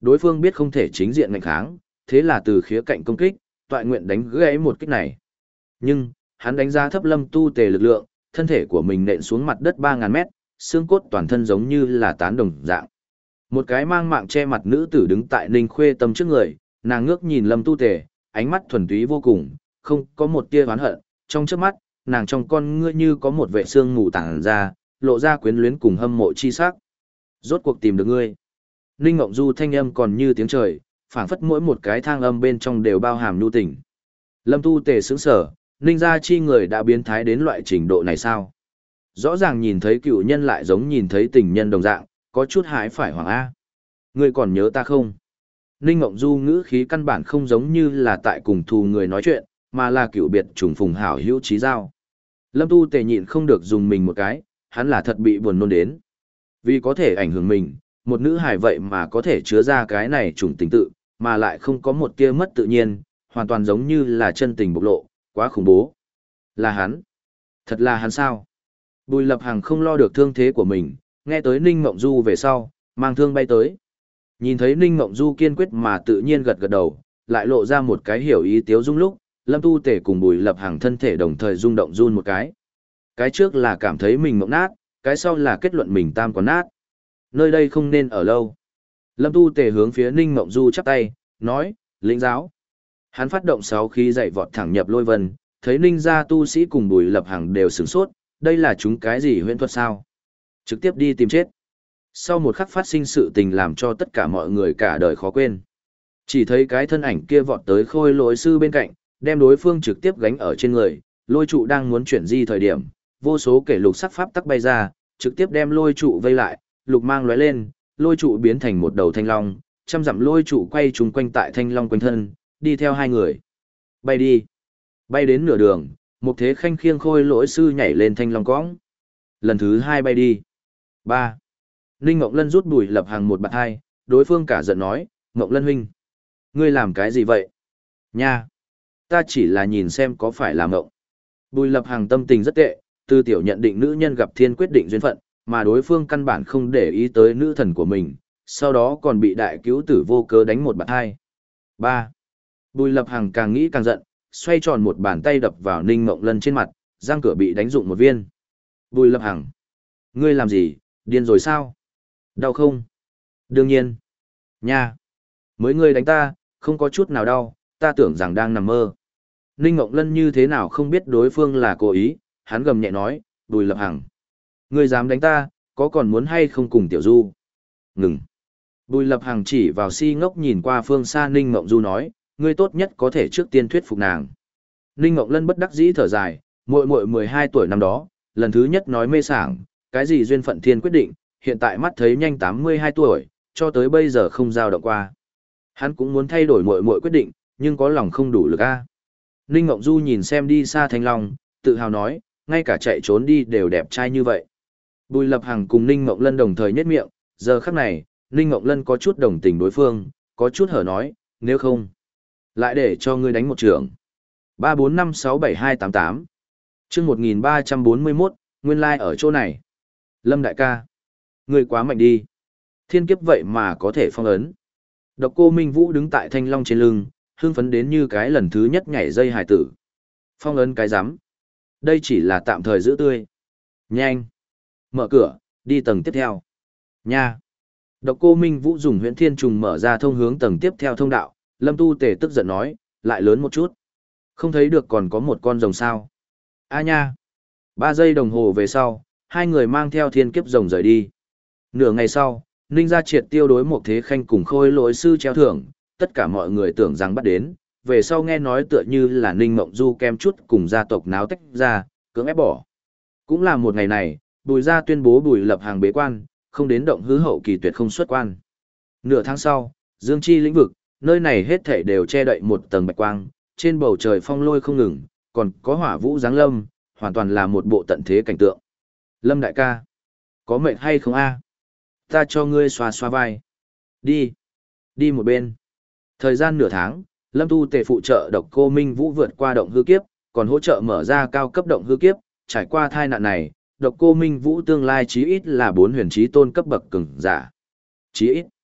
đối phương biết không thể chính diện ngạnh kháng, thế là từ khía cạnh công kích, toại nguyện đánh gãy một kích này. Nhưng, hắn đánh giá thấp Lâm Tu Tề lực lượng, thân thể của mình nện xuống mặt đất ba ngàn mét, xương cốt toàn thân giống như là tán đồng dạng. Một cái mang mạng che mặt nữ tử đứng tại Ninh Khuê Tâm trước người, nàng ngước nhìn Lâm Tu Tề, ánh mắt thuần túy vô cùng, không có một tia oán hận, trong trước mắt, nàng trong con ngươi như có một vệ xương mù tàng ra, lộ ra quyến luyến cùng hâm mộ chi sắc. Rốt cuộc tìm được ngươi. Ninh Ngộng Du thanh âm còn như tiếng trời, phảng phất mỗi một cái thang âm bên trong đều bao hàm nhu tình. Lâm Tu Tề sững sờ, Ninh gia chi người đã biến thái đến loại trình độ này sao? Rõ ràng nhìn thấy cựu nhân lại giống nhìn thấy tình nhân đồng dạng, có chút hái phải hoàng A. Ngươi còn nhớ ta không? Ninh Ngộng Du ngữ khí căn bản không giống như là tại cùng thù người nói chuyện, mà là cựu biệt trùng phùng hảo hữu trí giao. Lâm Tu Tề nhịn không được dùng mình một cái, hắn là thật bị buồn nôn đến. Vì có thể ảnh hưởng mình, một nữ hài vậy mà có thể chứa ra cái này trùng tình tự, mà lại không có một tia mất tự nhiên, hoàn toàn giống như là chân tình bộc lộ, quá khủng bố. Là hắn. Thật là hắn sao? Bùi Lập Hằng không lo được thương thế của mình, nghe tới Ninh Mộng Du về sau, mang thương bay tới. Nhìn thấy Ninh Mộng Du kiên quyết mà tự nhiên gật gật đầu, lại lộ ra một cái hiểu ý tiếu dung lúc, Lâm Tu Tề cùng Bùi Lập Hằng thân thể đồng thời rung động run một cái. Cái trước là cảm thấy mình mộng nát, cái sau là kết luận mình tam quán nát. Nơi đây không nên ở lâu. Lâm Tu Tề hướng phía Ninh Mộng Du chắp tay, nói, lĩnh giáo. Hắn phát động sáu khí dậy vọt thẳng nhập lôi vân, thấy Ninh gia tu sĩ cùng Bùi Lập Hằng đều sửng sốt, đây là chúng cái gì huyễn thuật sao? Trực tiếp đi tìm chết. Sau một khắc phát sinh sự tình làm cho tất cả mọi người cả đời khó quên. Chỉ thấy cái thân ảnh kia vọt tới khôi lỗi sư bên cạnh, đem đối phương trực tiếp gánh ở trên người, lôi trụ đang muốn chuyển di thời điểm, vô số kẻ lục sắc pháp tắc bay ra, trực tiếp đem lôi trụ vây lại, lục mang lóe lên, lôi trụ biến thành một đầu thanh long, trăm dặm lôi trụ quay trúng quanh tại thanh long quanh thân, đi theo hai người. Bay đi. Bay đến nửa đường, một thế khanh khiêng khôi lỗi sư nhảy lên thanh long cõng. Lần thứ hai bay đi. Ba. Ninh Ngộng Lân rút Bùi Lập Hằng một bạt hai, đối phương cả giận nói, Ngộng Lân huynh. Ngươi làm cái gì vậy? Nha. Ta chỉ là nhìn xem có phải là mộng. Bùi Lập Hằng tâm tình rất tệ, từ tiểu nhận định nữ nhân gặp thiên quyết định duyên phận, mà đối phương căn bản không để ý tới nữ thần của mình, sau đó còn bị đại cứu tử vô cớ đánh một bạt hai. Ba. Bùi Lập Hằng càng nghĩ càng giận, xoay tròn một bàn tay đập vào Ninh Ngộng Lân trên mặt, răng cửa bị đánh rụng một viên. Bùi Lập Hằng. Ngươi làm gì, điên rồi sao? Đau không? Đương nhiên. Nha. Mới ngươi đánh ta, không có chút nào đau, ta tưởng rằng đang nằm mơ. Ninh Ngộng Lân như thế nào không biết đối phương là cố ý, hắn gầm nhẹ nói, Bùi Lập Hằng. Ngươi dám đánh ta, có còn muốn hay không cùng Tiểu Du? Ngừng. Bùi Lập Hằng chỉ vào si ngốc nhìn qua phương xa Ninh Ngộng Du nói, ngươi tốt nhất có thể trước tiên thuyết phục nàng. Ninh Ngộng Lân bất đắc dĩ thở dài, muội muội mười hai tuổi năm đó, lần thứ nhất nói mê sảng, cái gì duyên phận thiên quyết định, hiện tại mắt thấy nhanh tám mươi hai tuổi, cho tới bây giờ không dao động qua. Hắn cũng muốn thay đổi muội muội quyết định, nhưng có lòng không đủ lực a. Ninh Ngộng Du nhìn xem đi xa Thanh Long, tự hào nói, ngay cả chạy trốn đi đều đẹp trai như vậy. Bùi Lập Hằng cùng Ninh Ngộng Lân đồng thời nhếch miệng, giờ khắc này, Ninh Ngộng Lân có chút đồng tình đối phương, có chút hở nói, nếu không, lại để cho ngươi đánh một trưởng. ba bốn năm sáu bảy hai tám tám. Chương một nghìn ba trăm bốn mươi mốt, nguyên lai like ở chỗ này. Lâm đại ca, ngươi quá mạnh đi. Thiên kiếp vậy mà có thể phong ấn. Độc Cô Minh Vũ đứng tại Thanh Long trên lưng, hưng phấn đến như cái lần thứ nhất nhảy dây hài tử. Phong ấn cái rắm. Đây chỉ là tạm thời giữ tươi. Nhanh. Mở cửa, đi tầng tiếp theo. Nha. Độc Cô Minh Vũ dùng Huyễn Thiên Trùng mở ra thông hướng tầng tiếp theo thông đạo, Lâm Tu Tề tức giận nói, lại lớn một chút. Không thấy được còn có một con rồng sao. A nha. Ba giây đồng hồ về sau, hai người mang theo thiên kiếp rồng rời đi. Nửa ngày sau, Ninh gia triệt tiêu đối một thế khanh cùng khôi lỗi sư treo thưởng, tất cả mọi người tưởng rằng bắt đến, về sau nghe nói tựa như là Ninh Mộng Du kem chút cùng gia tộc náo tách ra, cưỡng ép bỏ. Cũng là một ngày này, Bùi gia tuyên bố Bùi Lập Hằng bế quan, không đến động hư hậu kỳ tuyệt không xuất quan. Nửa tháng sau, Dương Chi lĩnh vực, nơi này hết thảy đều che đậy một tầng bạch quang, trên bầu trời phong lôi không ngừng, còn có hỏa vũ giáng lâm, hoàn toàn là một bộ tận thế cảnh tượng. Lâm đại ca, có mệnh hay không a? Ta cho ngươi xoa xoa vai. Đi, đi một bên. Thời gian nửa tháng, Lâm Tu Tề phụ trợ Độc Cô Minh Vũ vượt qua động hư kiếp, còn hỗ trợ mở ra cao cấp động hư kiếp, trải qua thai nạn này, Độc Cô Minh Vũ tương lai chí ít là bốn huyền chí tôn cấp bậc cường giả. Chí ít.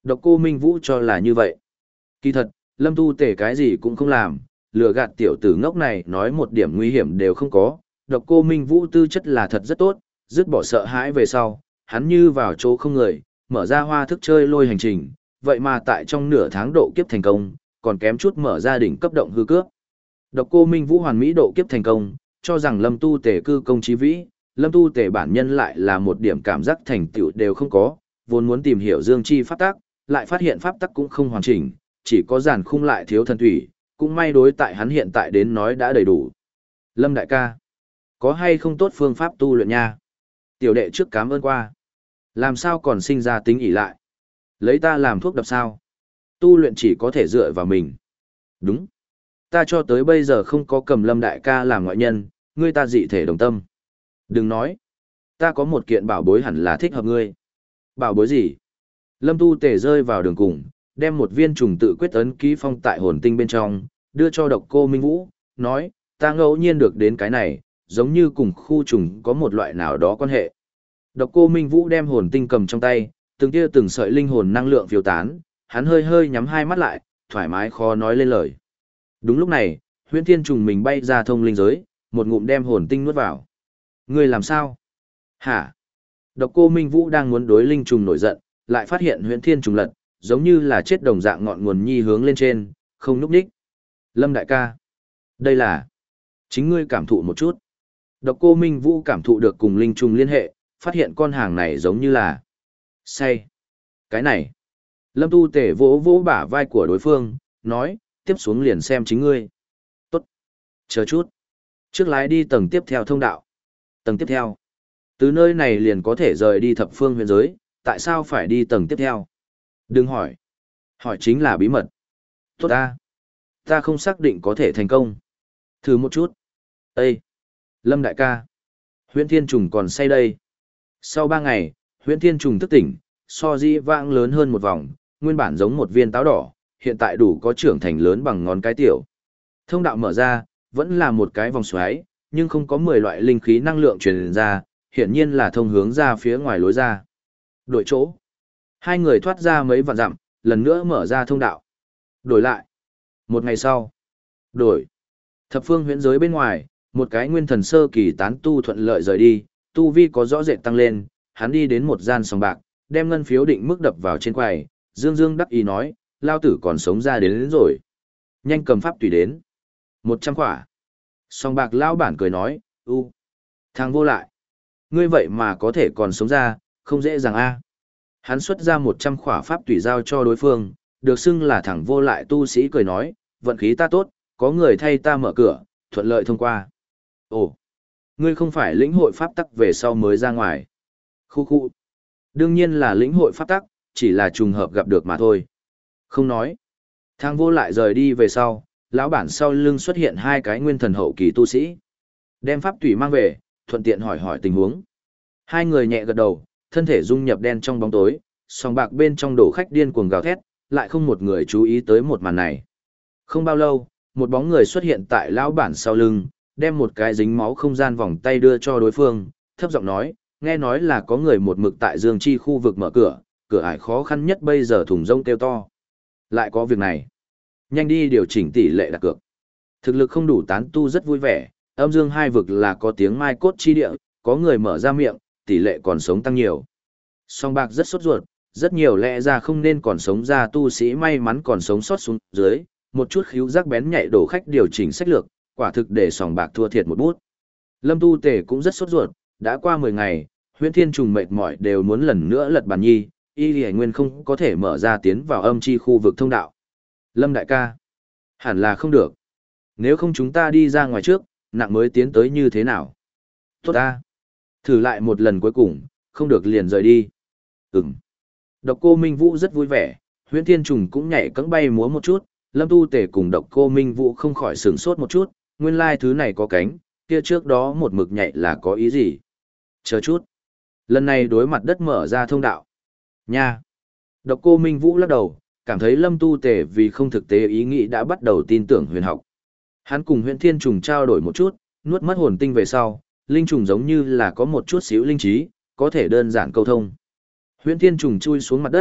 Độc Cô Minh Vũ cho là như vậy. Kỳ thật, Lâm Tu Tề cái gì cũng không làm, lừa gạt tiểu tử ngốc này nói một điểm nguy hiểm đều không có. Độc Cô Minh Vũ tư chất là thật rất tốt, dứt bỏ sợ hãi về sau, hắn như vào chỗ không người, mở ra hoa thức chơi lôi hành trình, vậy mà tại trong nửa tháng độ kiếp thành công, còn kém chút mở ra đỉnh cấp động hư cướp. Độc Cô Minh Vũ hoàn mỹ độ kiếp thành công, cho rằng Lâm Tu Tề cư công chí vĩ, Lâm Tu Tề bản nhân lại là một điểm cảm giác thành tựu đều không có, vốn muốn tìm hiểu dương chi pháp tắc, lại phát hiện pháp tắc cũng không hoàn chỉnh, chỉ có giàn khung lại thiếu thần thủy, cũng may đối tại hắn hiện tại đến nói đã đầy đủ. Lâm đại ca, có hay không tốt phương pháp tu luyện nha? Tiểu đệ trước cảm ơn qua. Làm sao còn sinh ra tính ỷ lại? Lấy ta làm thuốc độc sao? Tu luyện chỉ có thể dựa vào mình. Đúng. Ta cho tới bây giờ không có cầm Lâm đại ca làm ngoại nhân, ngươi ta dị thể đồng tâm. Đừng nói. Ta có một kiện bảo bối hẳn là thích hợp ngươi. Bảo bối gì? Lâm Tu Tề rơi vào đường cùng, đem một viên trùng tự quyết ấn ký phong tại hồn tinh bên trong, đưa cho Độc Cô Minh Vũ, nói, ta ngẫu nhiên được đến cái này, giống như cùng khu trùng có một loại nào đó quan hệ. Độc Cô Minh Vũ đem hồn tinh cầm trong tay, từng tia từng sợi linh hồn năng lượng phiêu tán, hắn hơi hơi nhắm hai mắt lại, thoải mái khó nói lên lời. Đúng lúc này, Huyễn Thiên trùng mình bay ra thông linh giới, một ngụm đem hồn tinh nuốt vào. Ngươi làm sao? Hả? Độc Cô Minh Vũ đang muốn đối linh trùng nổi giận, lại phát hiện Huyễn Thiên trùng lật, giống như là chết đồng dạng ngọn nguồn nhi hướng lên trên, không núp đích. Lâm đại ca, đây là chính ngươi cảm thụ một chút. Độc Cô Minh Vũ cảm thụ được cùng linh trùng liên hệ, phát hiện con hàng này giống như là say. Cái này. Lâm Tu Tể vỗ vỗ bả vai của đối phương, nói, tiếp xuống liền xem chính ngươi. Tốt. Chờ chút. Trước lái đi tầng tiếp theo thông đạo. Tầng tiếp theo. Từ nơi này liền có thể rời đi thập phương huyền giới, tại sao phải đi tầng tiếp theo? Đừng hỏi. Hỏi chính là bí mật. Tốt ta. Ta không xác định có thể thành công. Thử một chút. Ê! Lâm đại ca. Huyễn Thiên Trùng còn say đây. Sau ba ngày, Huyễn Thiên Trùng thức tỉnh, so di vãng lớn hơn một vòng, nguyên bản giống một viên táo đỏ, hiện tại đủ có trưởng thành lớn bằng ngón cái tiểu. Thông đạo mở ra, vẫn là một cái vòng xoáy, nhưng không có mười loại linh khí năng lượng truyền ra, hiển nhiên là thông hướng ra phía ngoài lối ra. Đổi chỗ. Hai người thoát ra mấy vạn dặm, lần nữa mở ra thông đạo. Đổi lại. Một ngày sau. Đổi. Thập phương huyễn giới bên ngoài, một cái nguyên thần sơ kỳ tán tu thuận lợi rời đi, tu vi có rõ rệt tăng lên, hắn đi đến một gian sòng bạc, đem ngân phiếu định mức đập vào trên quầy, dương dương đắc ý nói, lao tử còn sống ra đến, đến rồi. Nhanh cầm pháp tùy đến. Một trăm khỏa. Sòng bạc lao bản cười nói, u, thằng vô lại. Ngươi vậy mà có thể còn sống ra, không dễ dàng a. Hắn xuất ra một trăm khỏa pháp tùy giao cho đối phương, được xưng là thằng vô lại tu sĩ cười nói, vận khí ta tốt, có người thay ta mở cửa, thuận lợi thông qua. Ồ, ngươi không phải lĩnh hội pháp tắc về sau mới ra ngoài. Khu khu. Đương nhiên là lĩnh hội pháp tắc, chỉ là trùng hợp gặp được mà thôi. Không nói. Thằng vô lại rời đi về sau, lão bản sau lưng xuất hiện hai cái nguyên thần hậu kỳ tu sĩ. Đem pháp tùy mang về, thuận tiện hỏi hỏi tình huống. Hai người nhẹ gật đầu, thân thể dung nhập đen trong bóng tối, sòng bạc bên trong đổ khách điên cuồng gào thét, lại không một người chú ý tới một màn này. Không bao lâu, một bóng người xuất hiện tại lão bản sau lưng, đem một cái dính máu không gian vòng tay đưa cho đối phương, thấp giọng nói, nghe nói là có người một mực tại Dương Chi khu vực mở cửa, cửa ải khó khăn nhất bây giờ thùng rông kêu to. Lại có việc này. Nhanh đi điều chỉnh tỷ lệ đặt cược. Thực lực không đủ tán tu rất vui vẻ, âm dương hai vực là có tiếng mai cốt chi địa, có người mở ra miệng, tỷ lệ còn sống tăng nhiều. Song bạc rất sốt ruột, rất nhiều lẽ ra không nên còn sống ra tu sĩ may mắn còn sống sót xuống dưới, một chút khíu giác bén nhạy đổ khách điều chỉnh sách lược, quả thực để sòng bạc thua thiệt một bút. Lâm Tu Tề cũng rất sốt ruột, đã qua mười ngày, Huyễn Thiên Trùng mệt mỏi đều muốn lần nữa lật bàn nhi, y lì nguyên không có thể mở ra tiến vào âm chi khu vực thông đạo. Lâm đại ca, hẳn là không được. Nếu không chúng ta đi ra ngoài trước, nặng mới tiến tới như thế nào? Tốt ta. Thử lại một lần cuối cùng, không được liền rời đi. Ừm. Độc Cô Minh Vũ rất vui vẻ, Huyễn Thiên Trùng cũng nhảy cẫng bay múa một chút, Lâm Tu Tề cùng Độc Cô Minh Vũ không khỏi sửng sốt một chút, nguyên lai thứ này có cánh, kia trước đó một mực nhảy là có ý gì? Chờ chút. Lần này đối mặt đất mở ra thông đạo. Nha. Độc Cô Minh Vũ lắc đầu, cảm thấy Lâm Tu Tề vì không thực tế ý nghĩ đã bắt đầu tin tưởng huyền học. Hắn cùng Huyễn Thiên Trùng trao đổi một chút, nuốt mất hồn tinh về sau, linh trùng giống như là có một chút xíu linh trí, có thể đơn giản câu thông. Huyễn Thiên Trùng chui xuống mặt đất,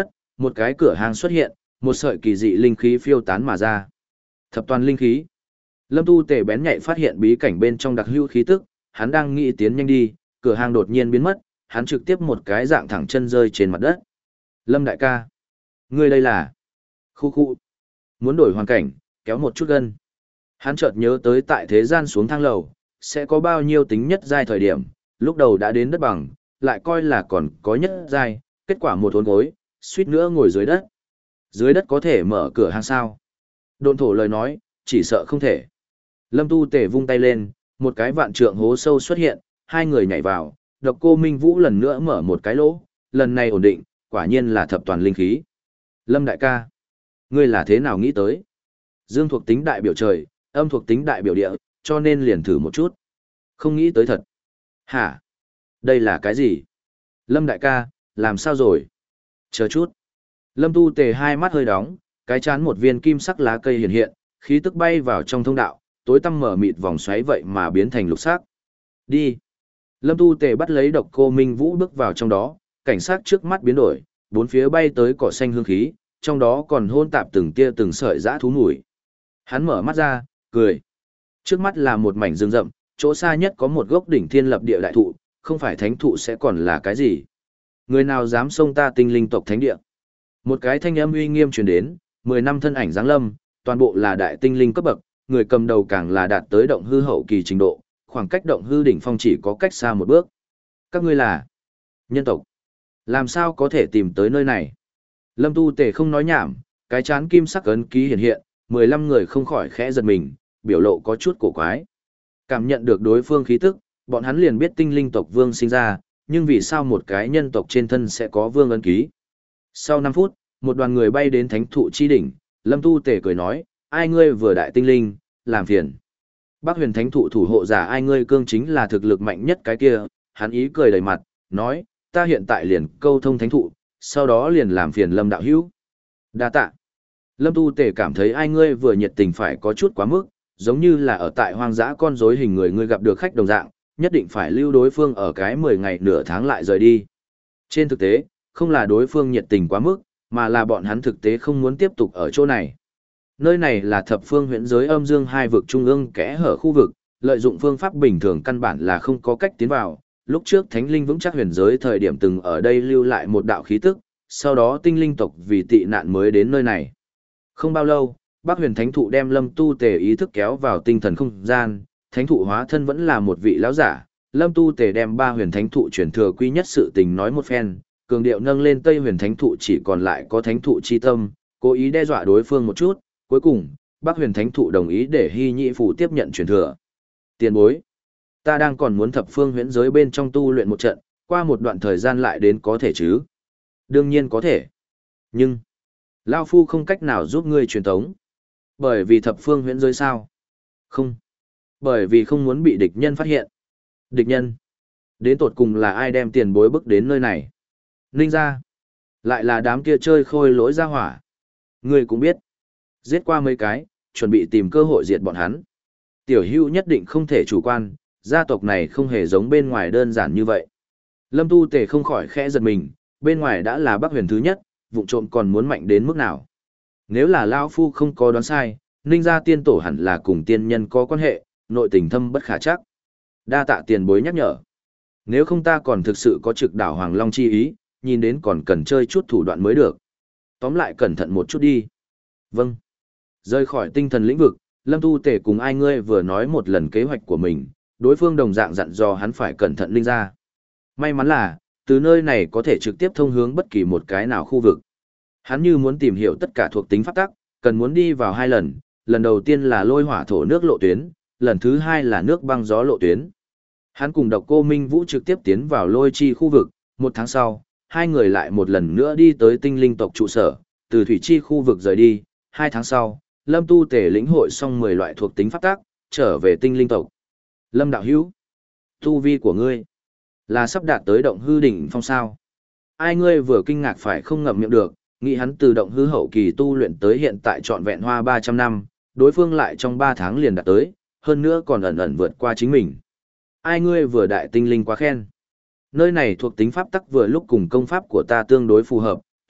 Một cái cửa hàng xuất hiện, một sợi kỳ dị linh khí phiêu tán mà ra. Thập toàn linh khí. Lâm Tu Tề bén nhạy phát hiện bí cảnh bên trong đặc hữu khí tức, hắn đang nghĩ tiến nhanh đi, cửa hàng đột nhiên biến mất, hắn trực tiếp một cái dạng thẳng chân rơi trên mặt đất. Lâm đại ca, ngươi đây là? Khu khu. Muốn đổi hoàn cảnh, kéo một chút gân. Hắn chợt nhớ tới tại thế gian xuống thang lầu, sẽ có bao nhiêu tính nhất giai thời điểm, lúc đầu đã đến đất bằng, lại coi là còn có nhất giai, kết quả một hốn gối, suýt nữa ngồi dưới đất. Dưới đất có thể mở cửa hàng sao? Độn thổ lời nói, chỉ sợ không thể. Lâm Tu Tề vung tay lên, một cái vạn trượng hố sâu xuất hiện, hai người nhảy vào, Độc Cô Minh Vũ lần nữa mở một cái lỗ, lần này ổn định, quả nhiên là thập toàn linh khí. Lâm đại ca, ngươi là thế nào nghĩ tới? Dương thuộc tính đại biểu trời, âm thuộc tính đại biểu địa, cho nên liền thử một chút. Không nghĩ tới thật. Hả? Đây là cái gì? Lâm đại ca, làm sao rồi? Chờ chút. Lâm Tu Tề hai mắt hơi đóng, cái chán một viên kim sắc lá cây hiện hiện, khí tức bay vào trong thông đạo, tối tăm mở mịt vòng xoáy vậy mà biến thành lục sắc. Đi. Lâm Tu Tề bắt lấy Độc Cô Minh Vũ bước vào trong đó, cảnh sát trước mắt biến đổi, bốn phía bay tới cỏ xanh hương khí, trong đó còn hôn tạp từng tia từng sợi dã thú mùi. Hắn mở mắt ra, cười. Trước mắt là một mảnh rừng rậm, chỗ xa nhất có một gốc đỉnh thiên lập địa đại thụ, không phải thánh thụ sẽ còn là cái gì? Người nào dám xông ta tinh linh tộc thánh địa? Một cái thanh âm uy nghiêm truyền đến, mười năm thân ảnh giáng lâm, toàn bộ là đại tinh linh cấp bậc, người cầm đầu càng là đạt tới động hư hậu kỳ trình độ, khoảng cách động hư đỉnh phong chỉ có cách xa một bước. Các ngươi là nhân tộc, làm sao có thể tìm tới nơi này? Lâm Tu Tề không nói nhảm, cái chán kim sắc ấn ký hiện hiện, mười lăm người không khỏi khẽ giật mình, biểu lộ có chút cổ quái. Cảm nhận được đối phương khí tức, bọn hắn liền biết tinh linh tộc vương sinh ra, nhưng vì sao một cái nhân tộc trên thân sẽ có vương ấn ký? Sau năm phút, một đoàn người bay đến thánh thụ chi đỉnh, Lâm Tu Tề cười nói, ai ngươi vừa đại tinh linh, làm phiền. Bác huyền thánh thụ thủ hộ giả ai ngươi cương chính là thực lực mạnh nhất cái kia, hắn ý cười đầy mặt, nói, ta hiện tại liền câu thông thánh thụ, sau đó liền làm phiền Lâm đạo hữu. Đa tạ. Lâm Tu Tề cảm thấy ai ngươi vừa nhiệt tình phải có chút quá mức, giống như là ở tại hoang dã con rối hình người ngươi gặp được khách đồng dạng, nhất định phải lưu đối phương ở cái mười ngày nửa tháng lại rời đi. Trên thực tế, không là đối phương nhiệt tình quá mức, mà là bọn hắn thực tế không muốn tiếp tục ở chỗ này. Nơi này là thập phương huyễn giới âm dương hai vực trung ương kẽ hở khu vực, lợi dụng phương pháp bình thường căn bản là không có cách tiến vào. Lúc trước thánh linh vững chắc huyền giới thời điểm từng ở đây lưu lại một đạo khí tức, sau đó tinh linh tộc vì tị nạn mới đến nơi này. Không bao lâu, Bác huyền thánh thụ đem Lâm Tu Tề ý thức kéo vào tinh thần không gian, thánh thụ hóa thân vẫn là một vị lão giả. Lâm Tu Tề đem ba huyền thánh thụ chuyển thừa quy nhất sự tình nói một phen, cường điệu nâng lên Tây huyền thánh thụ chỉ còn lại có thánh thụ chi tâm, cố ý đe dọa đối phương một chút. Cuối cùng, Bác huyền thánh thụ đồng ý để Hy Nhị Phủ tiếp nhận truyền thừa. Tiền bối, ta đang còn muốn thập phương huyễn giới bên trong tu luyện một trận, qua một đoạn thời gian lại đến có thể chứ? Đương nhiên có thể. Nhưng, Lao Phu không cách nào giúp ngươi truyền tống. Bởi vì thập phương huyễn giới sao? Không. Bởi vì không muốn bị địch nhân phát hiện. Địch nhân? Đến tột cùng là ai đem tiền bối bức đến nơi này? Ninh ra. Lại là đám kia chơi khôi lỗi ra hỏa. Ngươi cũng biết. Giết qua mấy cái, chuẩn bị tìm cơ hội diệt bọn hắn. Tiểu Hưu nhất định không thể chủ quan, gia tộc này không hề giống bên ngoài đơn giản như vậy. Lâm Tu Tề không khỏi khẽ giật mình, bên ngoài đã là Bắc huyền thứ nhất, vụ trộm còn muốn mạnh đến mức nào. Nếu là Lao Phu không có đoán sai, Ninh gia tiên tổ hẳn là cùng tiên nhân có quan hệ, nội tình thâm bất khả chắc. Đa tạ tiền bối nhắc nhở. Nếu không ta còn thực sự có trực đảo Hoàng Long chi ý, nhìn đến còn cần chơi chút thủ đoạn mới được. Tóm lại cẩn thận một chút đi. Vâng. Rời khỏi tinh thần lĩnh vực, Lâm Tu Tề cùng ai ngươi vừa nói một lần kế hoạch của mình, đối phương đồng dạng dặn dò hắn phải cẩn thận Ninh gia. May mắn là, từ nơi này có thể trực tiếp thông hướng bất kỳ một cái nào khu vực. Hắn như muốn tìm hiểu tất cả thuộc tính pháp tắc, cần muốn đi vào hai lần, lần đầu tiên là lôi hỏa thổ nước lộ tuyến, lần thứ hai là nước băng gió lộ tuyến. Hắn cùng Độc Cô Minh Vũ trực tiếp tiến vào lôi chi khu vực, một tháng sau, hai người lại một lần nữa đi tới tinh linh tộc trụ sở, từ thủy chi khu vực rời đi, hai tháng sau, Lâm Tu Tề lĩnh hội xong mười loại thuộc tính pháp tắc, trở về tinh linh tộc. Lâm đạo hữu, tu vi của ngươi là sắp đạt tới động hư đỉnh phong sao? Ai ngươi vừa kinh ngạc phải không ngậm miệng được, nghĩ hắn từ động hư hậu kỳ tu luyện tới hiện tại trọn vẹn hoa ba trăm năm, đối phương lại trong ba tháng liền đạt tới, hơn nữa còn ẩn ẩn vượt qua chính mình. Ai ngươi vừa đại tinh linh quá khen. Nơi này thuộc tính pháp tắc vừa lúc cùng công pháp của ta tương đối phù hợp,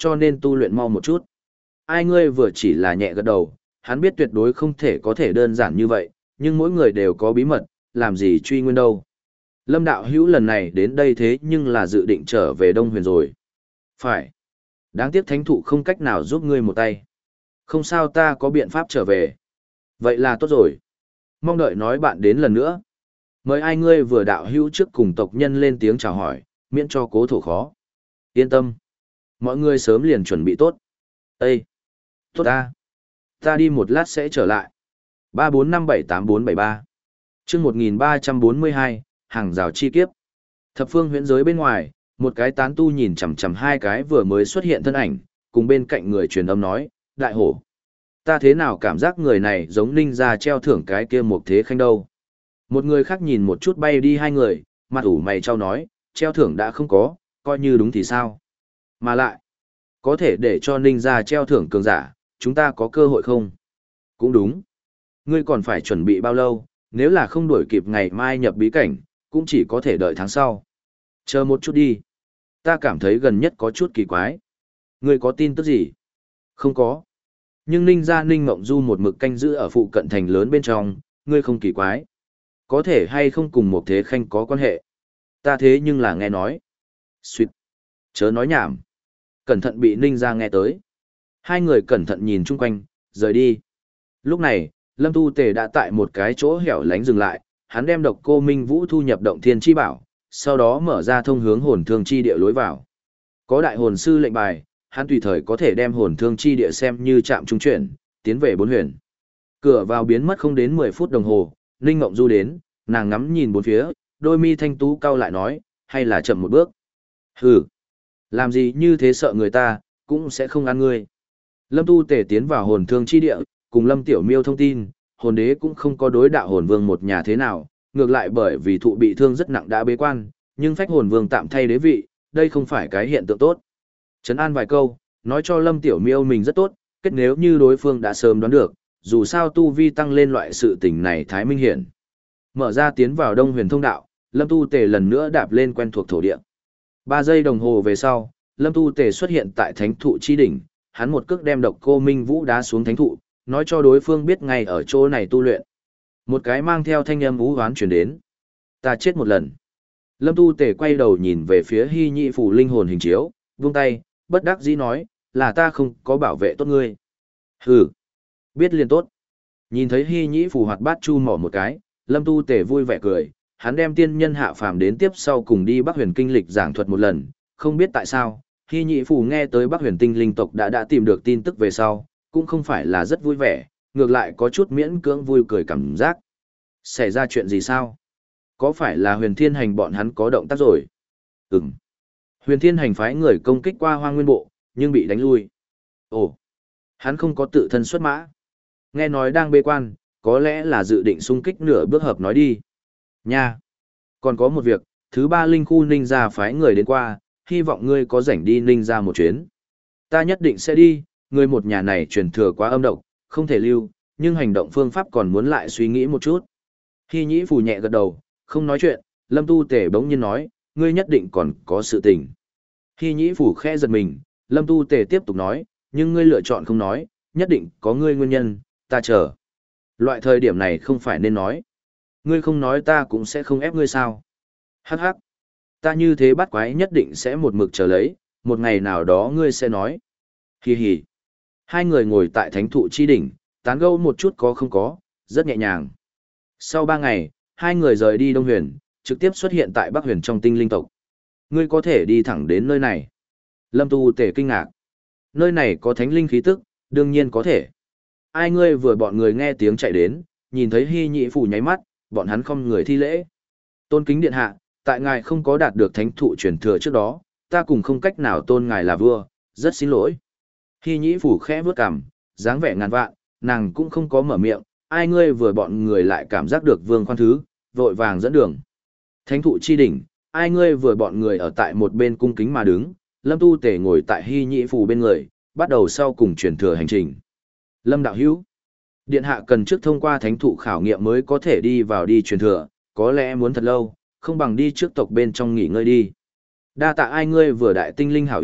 cho nên tu luyện mau một chút. Ai ngươi vừa chỉ là nhẹ gật đầu, hắn biết tuyệt đối không thể có thể đơn giản như vậy, nhưng mỗi người đều có bí mật, làm gì truy nguyên đâu. Lâm đạo hữu lần này đến đây thế nhưng là dự định trở về Đông Huyền rồi. Phải. Đáng tiếc thánh thụ không cách nào giúp ngươi một tay. Không sao, ta có biện pháp trở về. Vậy là tốt rồi. Mong đợi nói bạn đến lần nữa. Mời ai ngươi vừa đạo hữu trước cùng tộc nhân lên tiếng chào hỏi, miễn cho cố thổ khó. Yên tâm. Mọi người sớm liền chuẩn bị tốt. Ê! Tốt ta. Ta đi một lát sẽ trở lại. ba bốn năm bảy tám bốn bảy ba chương một nghìn ba trăm bốn mươi hai, hàng rào chi kiếp. Thập phương huyễn giới bên ngoài, một cái tán tu nhìn chằm chằm hai cái vừa mới xuất hiện thân ảnh, cùng bên cạnh người truyền âm nói, đại hổ. Ta thế nào cảm giác người này giống ninh ra treo thưởng cái kia một thế khanh đâu. Một người khác nhìn một chút bay đi hai người, mặt ủ mày trao nói, treo thưởng đã không có, coi như đúng thì sao. Mà lại, có thể để cho ninh ra treo thưởng cường giả, chúng ta có cơ hội không? Cũng đúng. Ngươi còn phải chuẩn bị bao lâu, nếu là không đuổi kịp ngày mai nhập bí cảnh, cũng chỉ có thể đợi tháng sau. Chờ một chút đi. Ta cảm thấy gần nhất có chút kỳ quái. Ngươi có tin tức gì? Không có. Nhưng Ninh gia Ninh Mộng Du một mực canh giữ ở phụ cận thành lớn bên trong, ngươi không kỳ quái. Có thể hay không cùng một thế khanh có quan hệ. Ta thế nhưng là nghe nói. Xuyệt. Chớ nói nhảm. Cẩn thận bị Ninh gia nghe tới. Hai người cẩn thận nhìn chung quanh, rời đi. Lúc này, Lâm Tu Tề đã tại một cái chỗ hẻo lánh dừng lại, hắn đem độc cô Minh Vũ thu nhập động thiên chi bảo, sau đó mở ra thông hướng hồn thương chi địa lối vào. Có đại hồn sư lệnh bài, hắn tùy thời có thể đem hồn thương chi địa xem như trạm trung chuyển, tiến về bốn huyền. Cửa vào biến mất không đến mười phút đồng hồ, Ninh Ngộng Du đến, nàng ngắm nhìn bốn phía, đôi mi thanh tú cau lại nói, hay là chậm một bước. Hừ, làm gì như thế sợ người ta, cũng sẽ không ăn ngươi. Lâm Tu Tề tiến vào hồn thương chi địa, cùng Lâm Tiểu Miêu thông tin, hồn đế cũng không có đối đạo hồn vương một nhà thế nào, ngược lại bởi vì thụ bị thương rất nặng đã bế quan, nhưng phách hồn vương tạm thay đế vị, đây không phải cái hiện tượng tốt. Trấn an vài câu, nói cho Lâm Tiểu Miêu mình rất tốt, kết nếu như đối phương đã sớm đoán được, dù sao tu vi tăng lên loại sự tình này thái minh hiển. Mở ra tiến vào Đông Huyền thông đạo, Lâm Tu Tề lần nữa đạp lên quen thuộc thổ địa. Ba giây đồng hồ về sau, Lâm Tu Tề xuất hiện tại thánh thụ chi đỉnh, hắn một cước đem độc cô Minh Vũ đá xuống thánh thụ, nói cho đối phương biết ngay ở chỗ này tu luyện. Một cái mang theo thanh âm ú hoán chuyển đến. Ta chết một lần. Lâm Tu Tề quay đầu nhìn về phía Hy Nhị Phủ linh hồn hình chiếu, vung tay, bất đắc dĩ nói, là ta không có bảo vệ tốt ngươi. Hừ, biết liền tốt. Nhìn thấy Hy Nhị Phủ hoạt bát chu mỏ một cái, Lâm Tu Tề vui vẻ cười, hắn đem tiên nhân hạ phàm đến tiếp sau cùng đi Bắc Huyền kinh lịch giảng thuật một lần, không biết tại sao, Hy Nhị Phủ nghe tới Bắc Huyền tinh linh tộc đã đã tìm được tin tức về sau, cũng không phải là rất vui vẻ, ngược lại có chút miễn cưỡng vui cười cảm giác. Xảy ra chuyện gì sao? Có phải là Huyền Thiên Hành bọn hắn có động tác rồi? Ừm. Huyền Thiên Hành phái người công kích qua Hoang Nguyên Bộ, nhưng bị đánh lui. Ồ, hắn không có tự thân xuất mã. Nghe nói đang bế quan, có lẽ là dự định xung kích nửa bước hợp nói đi. Nha. Còn có một việc, thứ ba linh khu ninh gia phái người đến qua, hy vọng ngươi có rảnh đi ninh gia một chuyến. Ta nhất định sẽ đi, người một nhà này truyền thừa quá âm độc, không thể lưu, nhưng hành động phương pháp còn muốn lại suy nghĩ một chút. Hy Nhĩ Phù nhẹ gật đầu, không nói chuyện, Lâm Tu Tề bỗng nhiên nói, ngươi nhất định còn có sự tình. Hy Nhĩ Phù khẽ giật mình, Lâm Tu Tề tiếp tục nói, nhưng ngươi lựa chọn không nói, nhất định có ngươi nguyên nhân, ta chờ. Loại thời điểm này không phải nên nói. Ngươi không nói ta cũng sẽ không ép ngươi sao. Hắc hắc. Ta như thế bắt quái nhất định sẽ một mực chờ lấy, một ngày nào đó ngươi sẽ nói. Hì hì. Hai người ngồi tại thánh thụ chi đỉnh, tán gẫu một chút có không có, rất nhẹ nhàng. Sau ba ngày, hai người rời đi Đông Huyền, trực tiếp xuất hiện tại Bắc Huyền trong tinh linh tộc. Ngươi có thể đi thẳng đến nơi này. Lâm Tu Tề kinh ngạc. Nơi này có thánh linh khí tức, đương nhiên có thể. Ai ngươi vừa bọn người nghe tiếng chạy đến, nhìn thấy Hy Nhị Phủ nháy mắt, bọn hắn không người thi lễ. Tôn kính điện hạ, tại ngài không có đạt được thánh thụ truyền thừa trước đó, ta cùng không cách nào tôn ngài là vua, rất xin lỗi. Hy Nhĩ Phủ khẽ vướt cằm, dáng vẻ ngàn vạn, nàng cũng không có mở miệng, ai ngươi vừa bọn người lại cảm giác được vương khoan thứ, vội vàng dẫn đường. Thánh thụ chi đỉnh, ai ngươi vừa bọn người ở tại một bên cung kính mà đứng, Lâm Tu Tề ngồi tại Hy Nhĩ Phủ bên người, bắt đầu sau cùng truyền thừa hành trình. Lâm đạo hữu, điện hạ cần trước thông qua thánh thụ khảo nghiệm mới có thể đi vào đi truyền thừa, có lẽ muốn thật lâu, không bằng đi trước tộc bên trong nghỉ ngơi đi. Đa tạ ai ngươi vừa đại tinh linh hảo ý,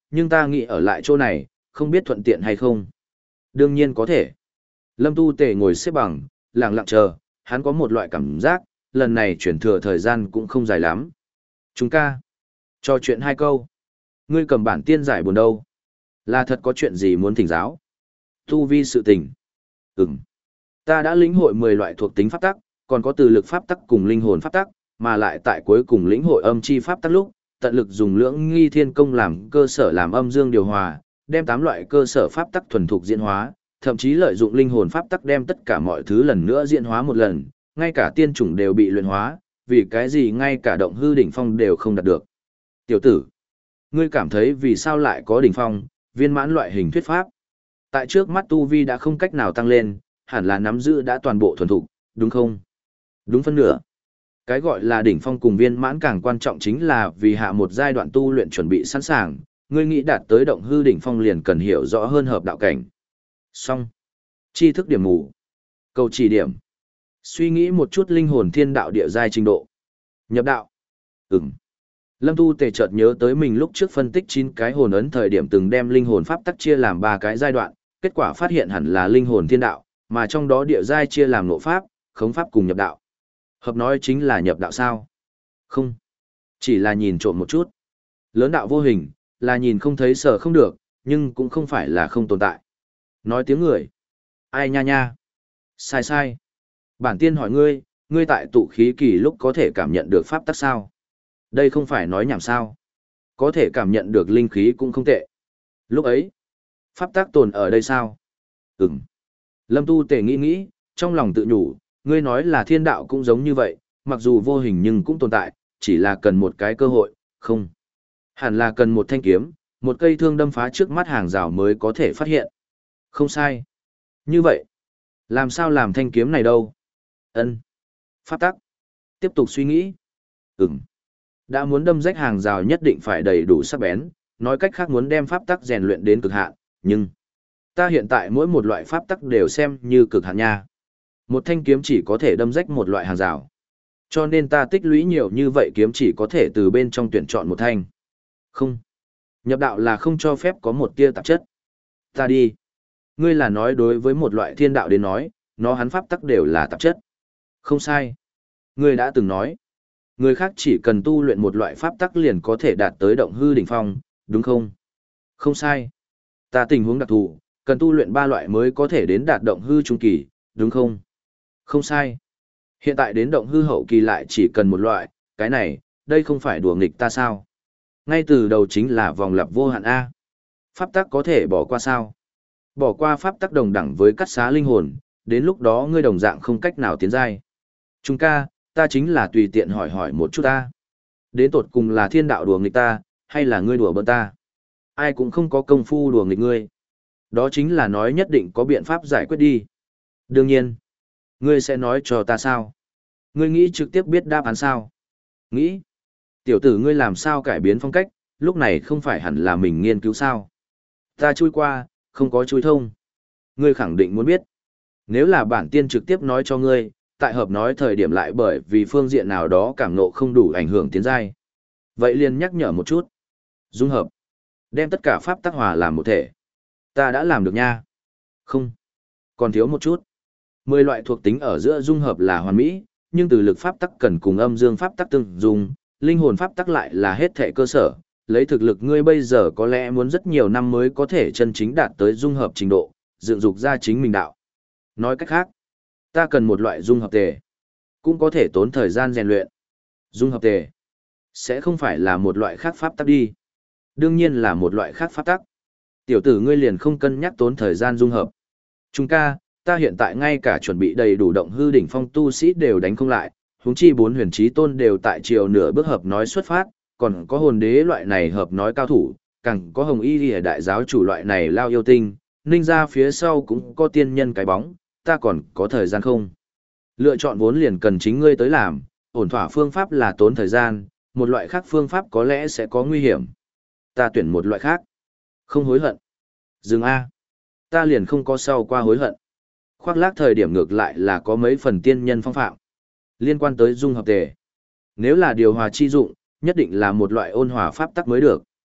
nhưng ta nghĩ ở lại chỗ này, không biết thuận tiện hay không. Đương nhiên có thể. Lâm Tu Tề ngồi xếp bằng, lặng lặng chờ, hắn có một loại cảm giác, lần này chuyển thừa thời gian cũng không dài lắm. Chúng ca. Trò chuyện hai câu. Ngươi cầm bản tiên giải buồn đâu? Là thật có chuyện gì muốn thỉnh giáo? Tu vi sự tình. Ừm. Ta đã lĩnh hội mười loại thuộc tính pháp tắc, còn có từ lực pháp tắc cùng linh hồn pháp tắc, mà lại tại cuối cùng lĩnh hội âm chi pháp tắc lúc, tận lực dùng lưỡng nghi thiên công làm cơ sở làm âm dương điều hòa, đem tám loại cơ sở pháp tắc thuần thục diễn hóa, thậm chí lợi dụng linh hồn pháp tắc đem tất cả mọi thứ lần nữa diễn hóa một lần, ngay cả tiên chủng đều bị luyện hóa, vì cái gì ngay cả động hư đỉnh phong đều không đạt được. Tiểu tử, ngươi cảm thấy vì sao lại có đỉnh phong, viên mãn loại hình thuyết pháp? Tại trước mắt tu vi đã không cách nào tăng lên, hẳn là nắm giữ đã toàn bộ thuần thục, đúng không? Đúng phân nửa. Cái gọi là đỉnh phong cùng viên mãn càng quan trọng chính là vì hạ một giai đoạn tu luyện chuẩn bị sẵn sàng, ngươi nghĩ đạt tới động hư đỉnh phong liền cần hiểu rõ hơn hợp đạo cảnh. Xong. Tri thức điểm mù. Cầu chỉ điểm. Suy nghĩ một chút linh hồn thiên đạo địa giai trình độ. Nhập đạo. Ừm. Lâm Tu Tề chợt nhớ tới mình lúc trước phân tích chín cái hồn ấn thời điểm từng đem linh hồn pháp tắc chia làm ba cái giai đoạn, kết quả phát hiện hẳn là linh hồn thiên đạo, mà trong đó địa giai chia làm ngộ pháp, khống pháp cùng nhập đạo. Hợp nói chính là nhập đạo sao? Không. Chỉ là nhìn trộm một chút. Lớn đạo vô hình, là nhìn không thấy sợ không được, nhưng cũng không phải là không tồn tại. Nói tiếng người. Ai nha nha. Sai sai. Bản tiên hỏi ngươi, ngươi tại tụ khí kỳ lúc có thể cảm nhận được pháp tắc sao? Đây không phải nói nhảm sao. Có thể cảm nhận được linh khí cũng không tệ. Lúc ấy, pháp tắc tồn ở đây sao? Ừm. Lâm Tu Tề nghĩ nghĩ, trong lòng tự nhủ, ngươi nói là thiên đạo cũng giống như vậy, mặc dù vô hình nhưng cũng tồn tại, chỉ là cần một cái cơ hội, không. Hẳn là cần một thanh kiếm, một cây thương đâm phá trước mắt hàng rào mới có thể phát hiện. Không sai. Như vậy, làm sao làm thanh kiếm này đâu? Ân. Pháp tắc. Tiếp tục suy nghĩ. Ừm. Đã muốn đâm rách hàng rào nhất định phải đầy đủ sắc bén, nói cách khác muốn đem pháp tắc rèn luyện đến cực hạn, nhưng ta hiện tại mỗi một loại pháp tắc đều xem như cực hạn nha. Một thanh kiếm chỉ có thể đâm rách một loại hàng rào. Cho nên ta tích lũy nhiều như vậy kiếm chỉ có thể từ bên trong tuyển chọn một thanh. Không. Nhập đạo là không cho phép có một tia tạp chất. Ta đi. Ngươi là nói đối với một loại thiên đạo đến nói, nó hắn pháp tắc đều là tạp chất. Không sai. Ngươi đã từng nói. Người khác chỉ cần tu luyện một loại pháp tắc liền có thể đạt tới động hư đỉnh phong, đúng không? Không sai. Ta tình huống đặc thù, cần tu luyện ba loại mới có thể đến đạt động hư trung kỳ, đúng không? Không sai. Hiện tại đến động hư hậu kỳ lại chỉ cần một loại, cái này, đây không phải đùa nghịch ta sao? Ngay từ đầu chính là vòng lặp vô hạn A. Pháp tắc có thể bỏ qua sao? Bỏ qua pháp tắc đồng đẳng với cắt xá linh hồn, đến lúc đó ngươi đồng dạng không cách nào tiến giai. Trung ca, ta chính là tùy tiện hỏi hỏi một chút ta. Đến tột cùng là thiên đạo đùa nghịch ta, hay là ngươi đùa bỡn ta? Ai cũng không có công phu đùa nghịch ngươi. Đó chính là nói nhất định có biện pháp giải quyết đi. Đương nhiên. Ngươi sẽ nói cho ta sao? Ngươi nghĩ trực tiếp biết đáp án sao? Nghĩ. Tiểu tử ngươi làm sao cải biến phong cách, lúc này không phải hẳn là mình nghiên cứu sao? Ta chui qua, không có chui thông. Ngươi khẳng định muốn biết. Nếu là bản tiên trực tiếp nói cho ngươi, tại hợp nói thời điểm lại bởi vì phương diện nào đó cảm nộ không đủ ảnh hưởng tiến giai. Vậy liền nhắc nhở một chút. Dung hợp. Đem tất cả pháp tác hòa làm một thể. Ta đã làm được nha. Không. Còn thiếu một chút. Mười loại thuộc tính ở giữa dung hợp là hoàn mỹ, nhưng từ lực pháp tắc cần cùng âm dương pháp tắc tương dung, linh hồn pháp tắc lại là hết thể cơ sở. Lấy thực lực ngươi bây giờ có lẽ muốn rất nhiều năm mới có thể chân chính đạt tới dung hợp trình độ, dựng dục ra chính mình đạo. Nói cách khác, ta cần một loại dung hợp tề, cũng có thể tốn thời gian rèn luyện. Dung hợp tề sẽ không phải là một loại khác pháp tắc đi. Đương nhiên là một loại khác pháp tắc. Tiểu tử ngươi liền không cân nhắc tốn thời gian dung hợp. Trung ca, ta hiện tại ngay cả chuẩn bị đầy đủ động hư đỉnh phong tu sĩ đều đánh không lại, huống chi bốn huyền chí tôn đều tại chiều nửa bước hợp nói xuất phát, còn có hồn đế loại này hợp nói cao thủ, càng có hồng y lìa đại giáo chủ loại này lao yêu tinh, ninh ra phía sau cũng có tiên nhân cái bóng, ta còn có thời gian không? Lựa chọn vốn liền cần chính ngươi tới làm, ổn thỏa phương pháp là tốn thời gian, một loại khác phương pháp có lẽ sẽ có nguy hiểm. Ta tuyển một loại khác. Không hối hận. Dừng A. Ta liền không có sau qua hối hận. Khoác lác thời điểm ngược lại là có mấy phần tiên nhân phong phạm. Liên quan tới dung hợp tề. Nếu là điều hòa chi dụng, nhất định là một loại ôn hòa pháp tắc mới được.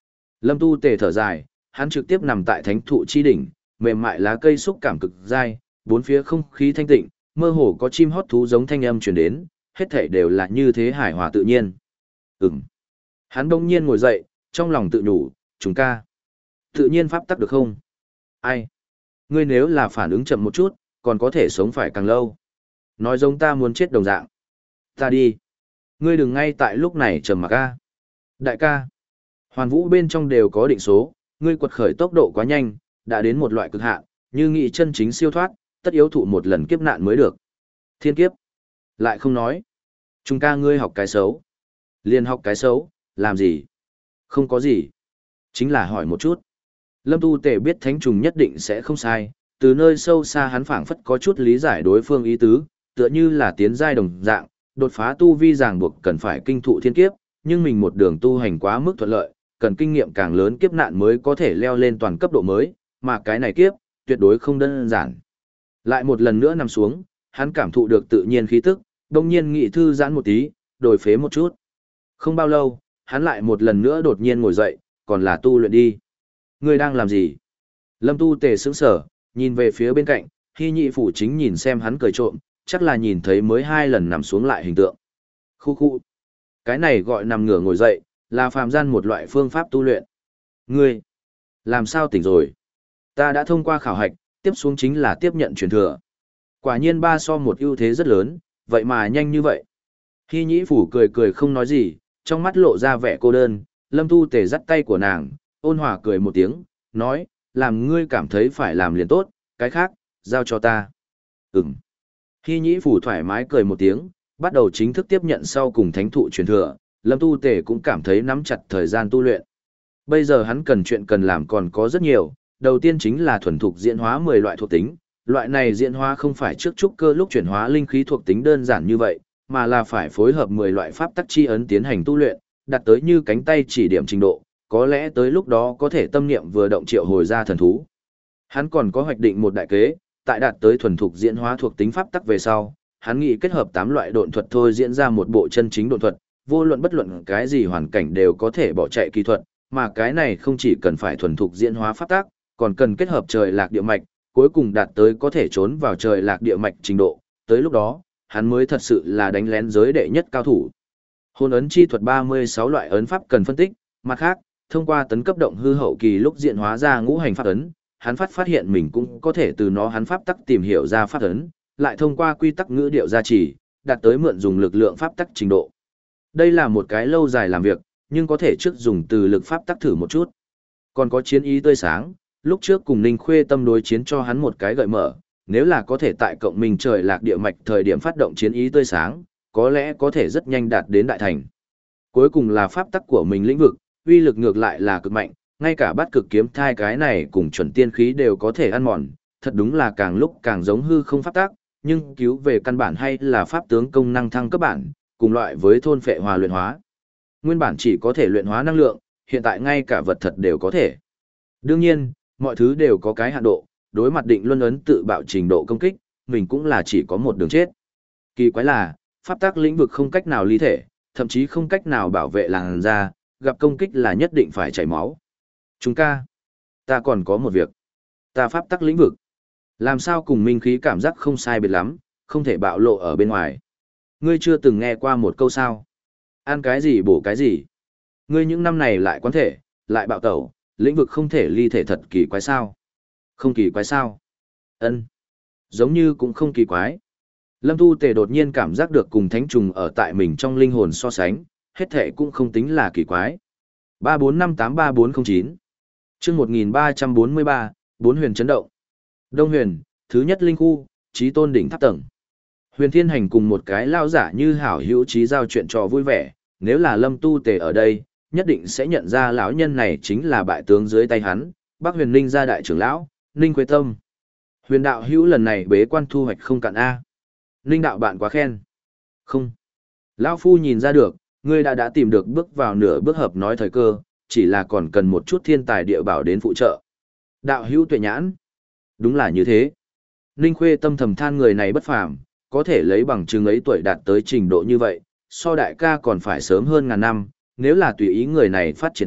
Lâm Tu Tề thở dài, hắn trực tiếp nằm tại thánh thụ chi đỉnh, mềm mại lá cây xúc cảm cực dai, bốn phía không khí thanh tịnh, mơ hồ có chim hót thú giống thanh âm truyền đến, hết thảy đều là như thế hài hòa tự nhiên. Ừm. Hắn đông nhiên ngồi dậy, trong lòng tự nhủ, chúng ca. Tự nhiên pháp tắc được không? Ai? Ngươi nếu là phản ứng chậm một chút, còn có thể sống phải càng lâu. Nói giống ta muốn chết đồng dạng. Ta đi. Ngươi đừng ngay tại lúc này trầm mặc ca. Đại ca. Hoàn vũ bên trong đều có định số, ngươi quật khởi tốc độ quá nhanh, đã đến một loại cực hạn, như nghị chân chính siêu thoát, tất yếu thụ một lần kiếp nạn mới được. Thiên kiếp. Lại không nói. Chúng ca ngươi học cái xấu. Liền học cái xấu, làm gì? Không có gì. Chính là hỏi một chút. Lâm Tu Tề biết thánh trùng nhất định sẽ không sai, từ nơi sâu xa hắn phảng phất có chút lý giải đối phương ý tứ, tựa như là tiến giai đồng dạng, đột phá tu vi ràng buộc cần phải kinh thụ thiên kiếp, nhưng mình một đường tu hành quá mức thuận lợi, cần kinh nghiệm càng lớn kiếp nạn mới có thể leo lên toàn cấp độ mới, mà cái này kiếp, tuyệt đối không đơn giản. Lại một lần nữa nằm xuống, hắn cảm thụ được tự nhiên khí tức, đồng nhiên nghị thư giãn một tí, đổi phế một chút. Không bao lâu, hắn lại một lần nữa đột nhiên ngồi dậy, còn là tu luyện đi. Ngươi đang làm gì? Lâm Tu Tề sững sờ, nhìn về phía bên cạnh, Hy Nhị Phủ chính nhìn xem hắn cười trộm, chắc là nhìn thấy mới hai lần nằm xuống lại hình tượng. Khu khu. Cái này gọi nằm ngửa ngồi dậy, là phàm gian một loại phương pháp tu luyện. Ngươi, làm sao tỉnh rồi? Ta đã thông qua khảo hạch, tiếp xuống chính là tiếp nhận truyền thừa. Quả nhiên ba so một ưu thế rất lớn, vậy mà nhanh như vậy. Hy Nhĩ Phủ cười cười không nói gì, trong mắt lộ ra vẻ cô đơn, Lâm Tu Tề dắt tay của nàng, ôn hòa cười một tiếng, nói, làm ngươi cảm thấy phải làm liền tốt, cái khác, giao cho ta. Ừm. Hy Nhĩ Phủ thoải mái cười một tiếng, bắt đầu chính thức tiếp nhận sau cùng thánh thụ truyền thừa, Lâm Tu Tề cũng cảm thấy nắm chặt thời gian tu luyện. Bây giờ hắn cần chuyện cần làm còn có rất nhiều, đầu tiên chính là thuần thục diễn hóa mười loại thuộc tính, loại này diễn hóa không phải trước trúc cơ lúc chuyển hóa linh khí thuộc tính đơn giản như vậy, mà là phải phối hợp mười loại pháp tắc chi ấn tiến hành tu luyện, đạt tới như cánh tay chỉ điểm trình độ, có lẽ tới lúc đó có thể tâm niệm vừa động triệu hồi ra thần thú. Hắn còn có hoạch định một đại kế, tại đạt tới thuần thục diễn hóa thuộc tính pháp tắc về sau, hắn nghĩ kết hợp tám loại độn thuật thôi diễn ra một bộ chân chính độn thuật, vô luận bất luận cái gì hoàn cảnh đều có thể bỏ chạy kỳ thuật, mà cái này không chỉ cần phải thuần thục diễn hóa pháp tắc, còn cần kết hợp trời lạc địa mạch, cuối cùng đạt tới có thể trốn vào trời lạc địa mạch trình độ, tới lúc đó, hắn mới thật sự là đánh lén giới đệ nhất cao thủ. Hồn ấn chi thuật ba mươi sáu loại ấn pháp cần phân tích, mặt khác, thông qua tấn cấp động hư hậu kỳ lúc diễn hóa ra ngũ hành pháp ấn, hắn phát phát hiện mình cũng có thể từ nó hắn pháp tắc tìm hiểu ra pháp ấn, lại thông qua quy tắc ngữ điệu gia trì, đạt tới mượn dùng lực lượng pháp tắc trình độ. Đây là một cái lâu dài làm việc, nhưng có thể trước dùng từ lực pháp tắc thử một chút. Còn có chiến ý tươi sáng, lúc trước cùng Ninh Khuê Tâm đối chiến cho hắn một cái gợi mở, nếu là có thể tại cộng minh trời lạc địa mạch thời điểm phát động chiến ý tươi sáng, có lẽ có thể rất nhanh đạt đến đại thành. Cuối cùng là pháp tắc của mình lĩnh vực, uy lực ngược lại là cực mạnh, ngay cả bát cực kiếm thai cái này cùng chuẩn tiên khí đều có thể ăn mòn, thật đúng là càng lúc càng giống hư không pháp tắc, nhưng cứu về căn bản hay là pháp tướng công năng thăng cấp bản, cùng loại với thôn phệ hòa luyện hóa. Nguyên bản chỉ có thể luyện hóa năng lượng, hiện tại ngay cả vật thật đều có thể. Đương nhiên, mọi thứ đều có cái hạn độ, đối mặt định luân ấn tự bạo trình độ công kích, mình cũng là chỉ có một đường chết. Kỳ quái là, pháp tắc lĩnh vực không cách nào ly thể, thậm chí không cách nào bảo vệ làn da, gặp công kích là nhất định phải chảy máu. Chúng ca, ta còn có một việc. Ta pháp tắc lĩnh vực. Làm sao cùng minh khí cảm giác không sai biệt lắm, không thể bạo lộ ở bên ngoài. Ngươi chưa từng nghe qua một câu sao. Ăn cái gì bổ cái gì. Ngươi những năm này lại quán thể, lại bạo tẩu, lĩnh vực không thể ly thể thật kỳ quái sao. Không kỳ quái sao. Ân, giống như cũng không kỳ quái. Lâm Tu Tề đột nhiên cảm giác được cùng thánh trùng ở tại mình trong linh hồn so sánh, hết thể cũng không tính là kỳ quái. ba bốn năm tám ba bốn không chín chương một nghìn ba trăm bốn mươi ba, bốn huyền chấn động. Đông huyền, thứ nhất linh khu, trí tôn đỉnh tháp tầng. Huyền Thiên Hành cùng một cái lao giả như hảo hữu trí giao chuyện trò vui vẻ, nếu là Lâm Tu Tề ở đây, nhất định sẽ nhận ra lão nhân này chính là bại tướng dưới tay hắn, Bắc Huyền Ninh gia đại trưởng lão, Ninh Quế Tâm. Huyền đạo hữu lần này bế quan thu hoạch không cạn A. Ninh đạo bạn quá khen. Không. Lão phu nhìn ra được, ngươi đã đã tìm được bước vào nửa bước hợp nói thời cơ, chỉ là còn cần một chút thiên tài địa bảo đến phụ trợ. Đạo hữu tuệ nhãn. Đúng là như thế. Ninh Khuê Tâm thầm than người này bất phàm, có thể lấy bằng chứng ấy tuổi đạt tới trình độ như vậy, so đại ca còn phải sớm hơn ngàn năm, nếu là tùy ý người này phát triển tiếp,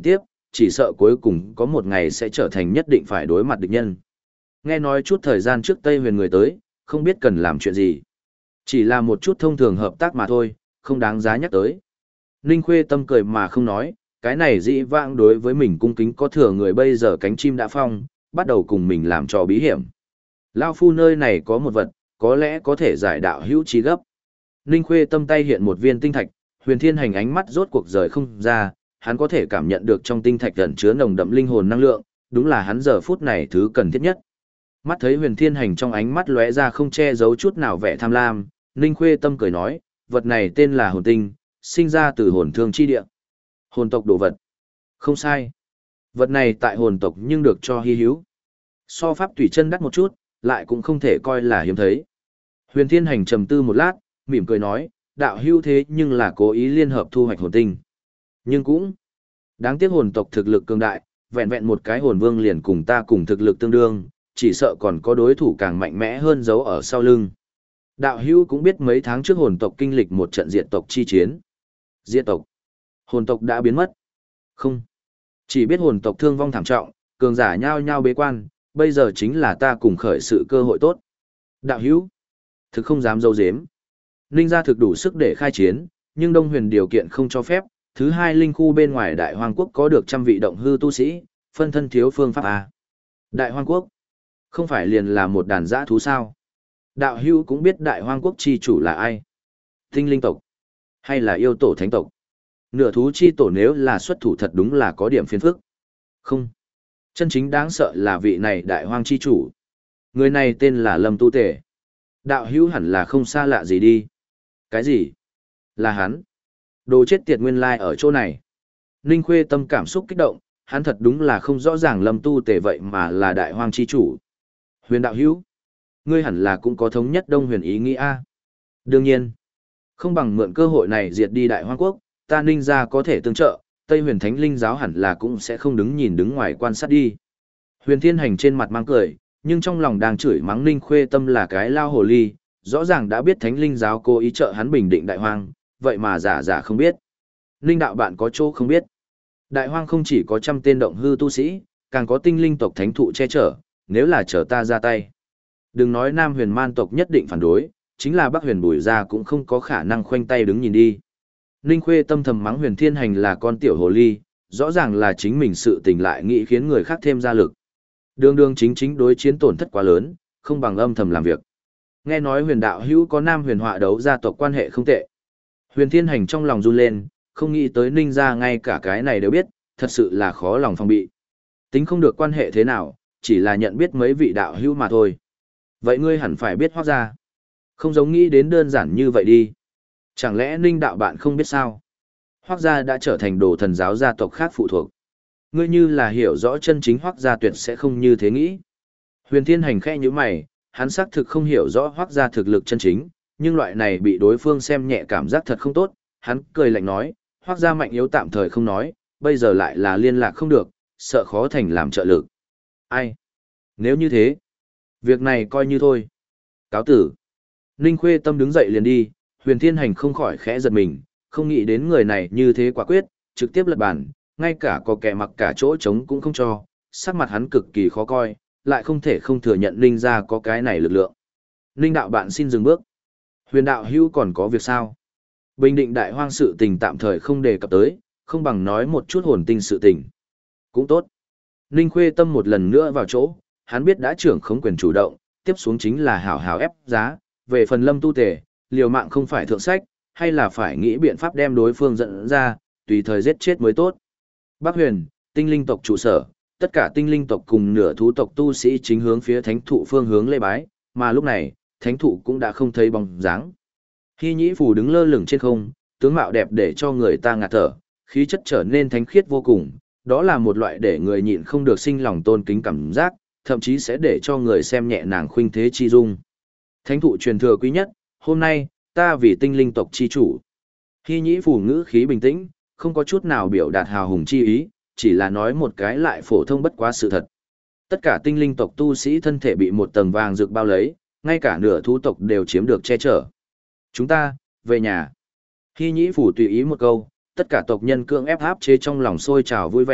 chỉ sợ cuối cùng có một ngày sẽ trở thành nhất định phải đối mặt địch nhân. Nghe nói chút thời gian trước Tây Huyền người tới, không biết cần làm chuyện gì. Chỉ là một chút thông thường hợp tác mà thôi, không đáng giá nhắc tới. Ninh Khuê Tâm cười mà không nói, cái này dĩ vãng đối với mình cung kính có thừa người bây giờ cánh chim đã phong, bắt đầu cùng mình làm trò bí hiểm. Lao phu nơi này có một vật, có lẽ có thể giải đạo hữu trí gấp. Ninh Khuê Tâm tay hiện một viên tinh thạch, Huyền Thiên Hành ánh mắt rốt cuộc rời không ra, hắn có thể cảm nhận được trong tinh thạch ẩn chứa nồng đậm linh hồn năng lượng, đúng là hắn giờ phút này thứ cần thiết nhất. Mắt thấy Huyền Thiên Hành trong ánh mắt lóe ra không che giấu chút nào vẻ tham lam, Ninh Khuê Tâm cười nói, vật này tên là hồn tinh, sinh ra từ hồn thương chi địa. Hồn tộc đồ vật. Không sai. Vật này tại hồn tộc nhưng được cho hy hữu. So pháp tùy chân đắt một chút, lại cũng không thể coi là hiếm thấy. Huyền Thiên Hành trầm tư một lát, mỉm cười nói, đạo hữu thế nhưng là cố ý liên hợp thu hoạch hồn tinh. Nhưng cũng đáng tiếc hồn tộc thực lực cường đại, vẹn vẹn một cái hồn vương liền cùng ta cùng thực lực tương đương, chỉ sợ còn có đối thủ càng mạnh mẽ hơn giấu ở sau lưng. Đạo hữu cũng biết mấy tháng trước hồn tộc kinh lịch một trận diệt tộc chi chiến. Diệt tộc? Hồn tộc đã biến mất? Không. Chỉ biết hồn tộc thương vong thảm trọng, cường giả nhao nhao bế quan, bây giờ chính là ta cùng khởi sự cơ hội tốt. Đạo hữu, thực không dám dâu dếm. Ninh gia thực đủ sức để khai chiến, nhưng Đông Huyền điều kiện không cho phép, thứ hai linh khu bên ngoài Đại Hoang Quốc có được trăm vị động hư tu sĩ, phân thân thiếu phương pháp A. Đại Hoang Quốc, không phải liền là một đàn dã thú sao? Đạo hữu cũng biết Đại Hoang Quốc chi chủ là ai? Tinh linh tộc, hay là yêu tổ thánh tộc? Nửa thú chi tổ nếu là xuất thủ thật đúng là có điểm phiền phức. Không. Chân chính đáng sợ là vị này Đại Hoang chi chủ. Người này tên là Lâm Tu Tề. Đạo hữu hẳn là không xa lạ gì đi. Cái gì? Là hắn. Đồ chết tiệt nguyên lai ở chỗ này. Ninh Khuê Tâm cảm xúc kích động, hắn thật đúng là không rõ ràng Lâm Tu Tề vậy mà là Đại Hoang chi chủ. Huyền đạo hữu, ngươi hẳn là cũng có thống nhất Đông Huyền ý nghĩ a. Đương nhiên, không bằng mượn cơ hội này diệt đi Đại Hoang Quốc, ta Ninh gia có thể tương trợ, Tây Huyền Thánh Linh giáo hẳn là cũng sẽ không đứng nhìn đứng ngoài quan sát đi. Huyền Thiên Hành trên mặt mang cười, nhưng trong lòng đang chửi mắng Ninh Khuê Tâm là cái lao hồ ly, rõ ràng đã biết Thánh Linh giáo cố ý trợ hắn bình định Đại Hoang, vậy mà giả giả không biết. Ninh đạo bạn có chỗ không biết. Đại Hoang không chỉ có trăm tên động hư tu sĩ, càng có tinh linh tộc thánh thụ che chở, nếu là chờ ta ra tay. Đừng nói Nam Huyền Man tộc nhất định phản đối, chính là Bắc Huyền Bùi gia cũng không có khả năng khoanh tay đứng nhìn đi. Ninh Khuê Tâm thầm mắng Huyền Thiên Hành là con tiểu hồ ly, rõ ràng là chính mình sự tình lại nghĩ khiến người khác thêm ra lực. Đường đường chính chính đối chiến tổn thất quá lớn, không bằng âm thầm làm việc. Nghe nói Huyền đạo hữu có Nam Huyền họa đấu gia tộc quan hệ không tệ. Huyền Thiên Hành trong lòng run lên, không nghĩ tới Ninh gia ngay cả cái này đều biết, thật sự là khó lòng phòng bị. Tính không được quan hệ thế nào, chỉ là nhận biết mấy vị đạo hữu mà thôi. Vậy ngươi hẳn phải biết Hoắc gia. Không giống nghĩ đến đơn giản như vậy đi. Chẳng lẽ Ninh đạo bạn không biết sao? Hoắc gia đã trở thành đồ thần giáo gia tộc khác phụ thuộc. Ngươi như là hiểu rõ chân chính Hoắc gia tuyệt sẽ không như thế nghĩ. Huyền Thiên Hành khẽ nhíu mày, hắn xác thực không hiểu rõ Hoắc gia thực lực chân chính, nhưng loại này bị đối phương xem nhẹ cảm giác thật không tốt, hắn cười lạnh nói, Hoắc gia mạnh yếu tạm thời không nói, bây giờ lại là liên lạc không được, sợ khó thành làm trợ lực. Ai? Nếu như thế, việc này coi như thôi. Cáo tử. Ninh Khuê Tâm đứng dậy liền đi, Huyền Thiên Hành không khỏi khẽ giật mình, không nghĩ đến người này như thế quả quyết, trực tiếp lật bàn, ngay cả có kẻ mặc cả chỗ trống cũng không cho, sắc mặt hắn cực kỳ khó coi, lại không thể không thừa nhận Ninh gia có cái này lực lượng. Ninh đạo bạn xin dừng bước. Huyền đạo hữu còn có việc sao? Bình định Đại Hoang sự tình tạm thời không đề cập tới, không bằng nói một chút hồn tinh sự tình. Cũng tốt. Ninh Khuê Tâm một lần nữa vào chỗ, hắn biết đã trưởng khống quyền chủ động, tiếp xuống chính là hảo hảo ép giá, về phần Lâm Tu Tề, liều mạng không phải thượng sách, hay là phải nghĩ biện pháp đem đối phương dẫn ra, tùy thời giết chết mới tốt. Bắc Huyền, tinh linh tộc trụ sở, tất cả tinh linh tộc cùng nửa thú tộc tu sĩ chính hướng phía thánh thụ phương hướng lễ bái, mà lúc này, thánh thụ cũng đã không thấy bóng dáng. Hy Nhĩ Phù đứng lơ lửng trên không, tướng mạo đẹp để cho người ta ngạt thở, khí chất trở nên thánh khiết vô cùng, đó là một loại để người nhịn không được sinh lòng tôn kính cảm giác, thậm chí sẽ để cho người xem nhẹ nàng khuynh thế chi dung. Thánh thụ truyền thừa quý nhất, hôm nay, ta vì tinh linh tộc chi chủ. Hy Nhĩ Phù ngữ khí bình tĩnh, không có chút nào biểu đạt hào hùng chi ý, chỉ là nói một cái lại phổ thông bất quá sự thật. Tất cả tinh linh tộc tu sĩ thân thể bị một tầng vàng rực bao lấy, ngay cả nửa thú tộc đều chiếm được che chở. Chúng ta, về nhà. Hy Nhĩ Phủ tùy ý một câu, tất cả tộc nhân cưỡng ép áp chế trong lòng sôi trào vui vẻ,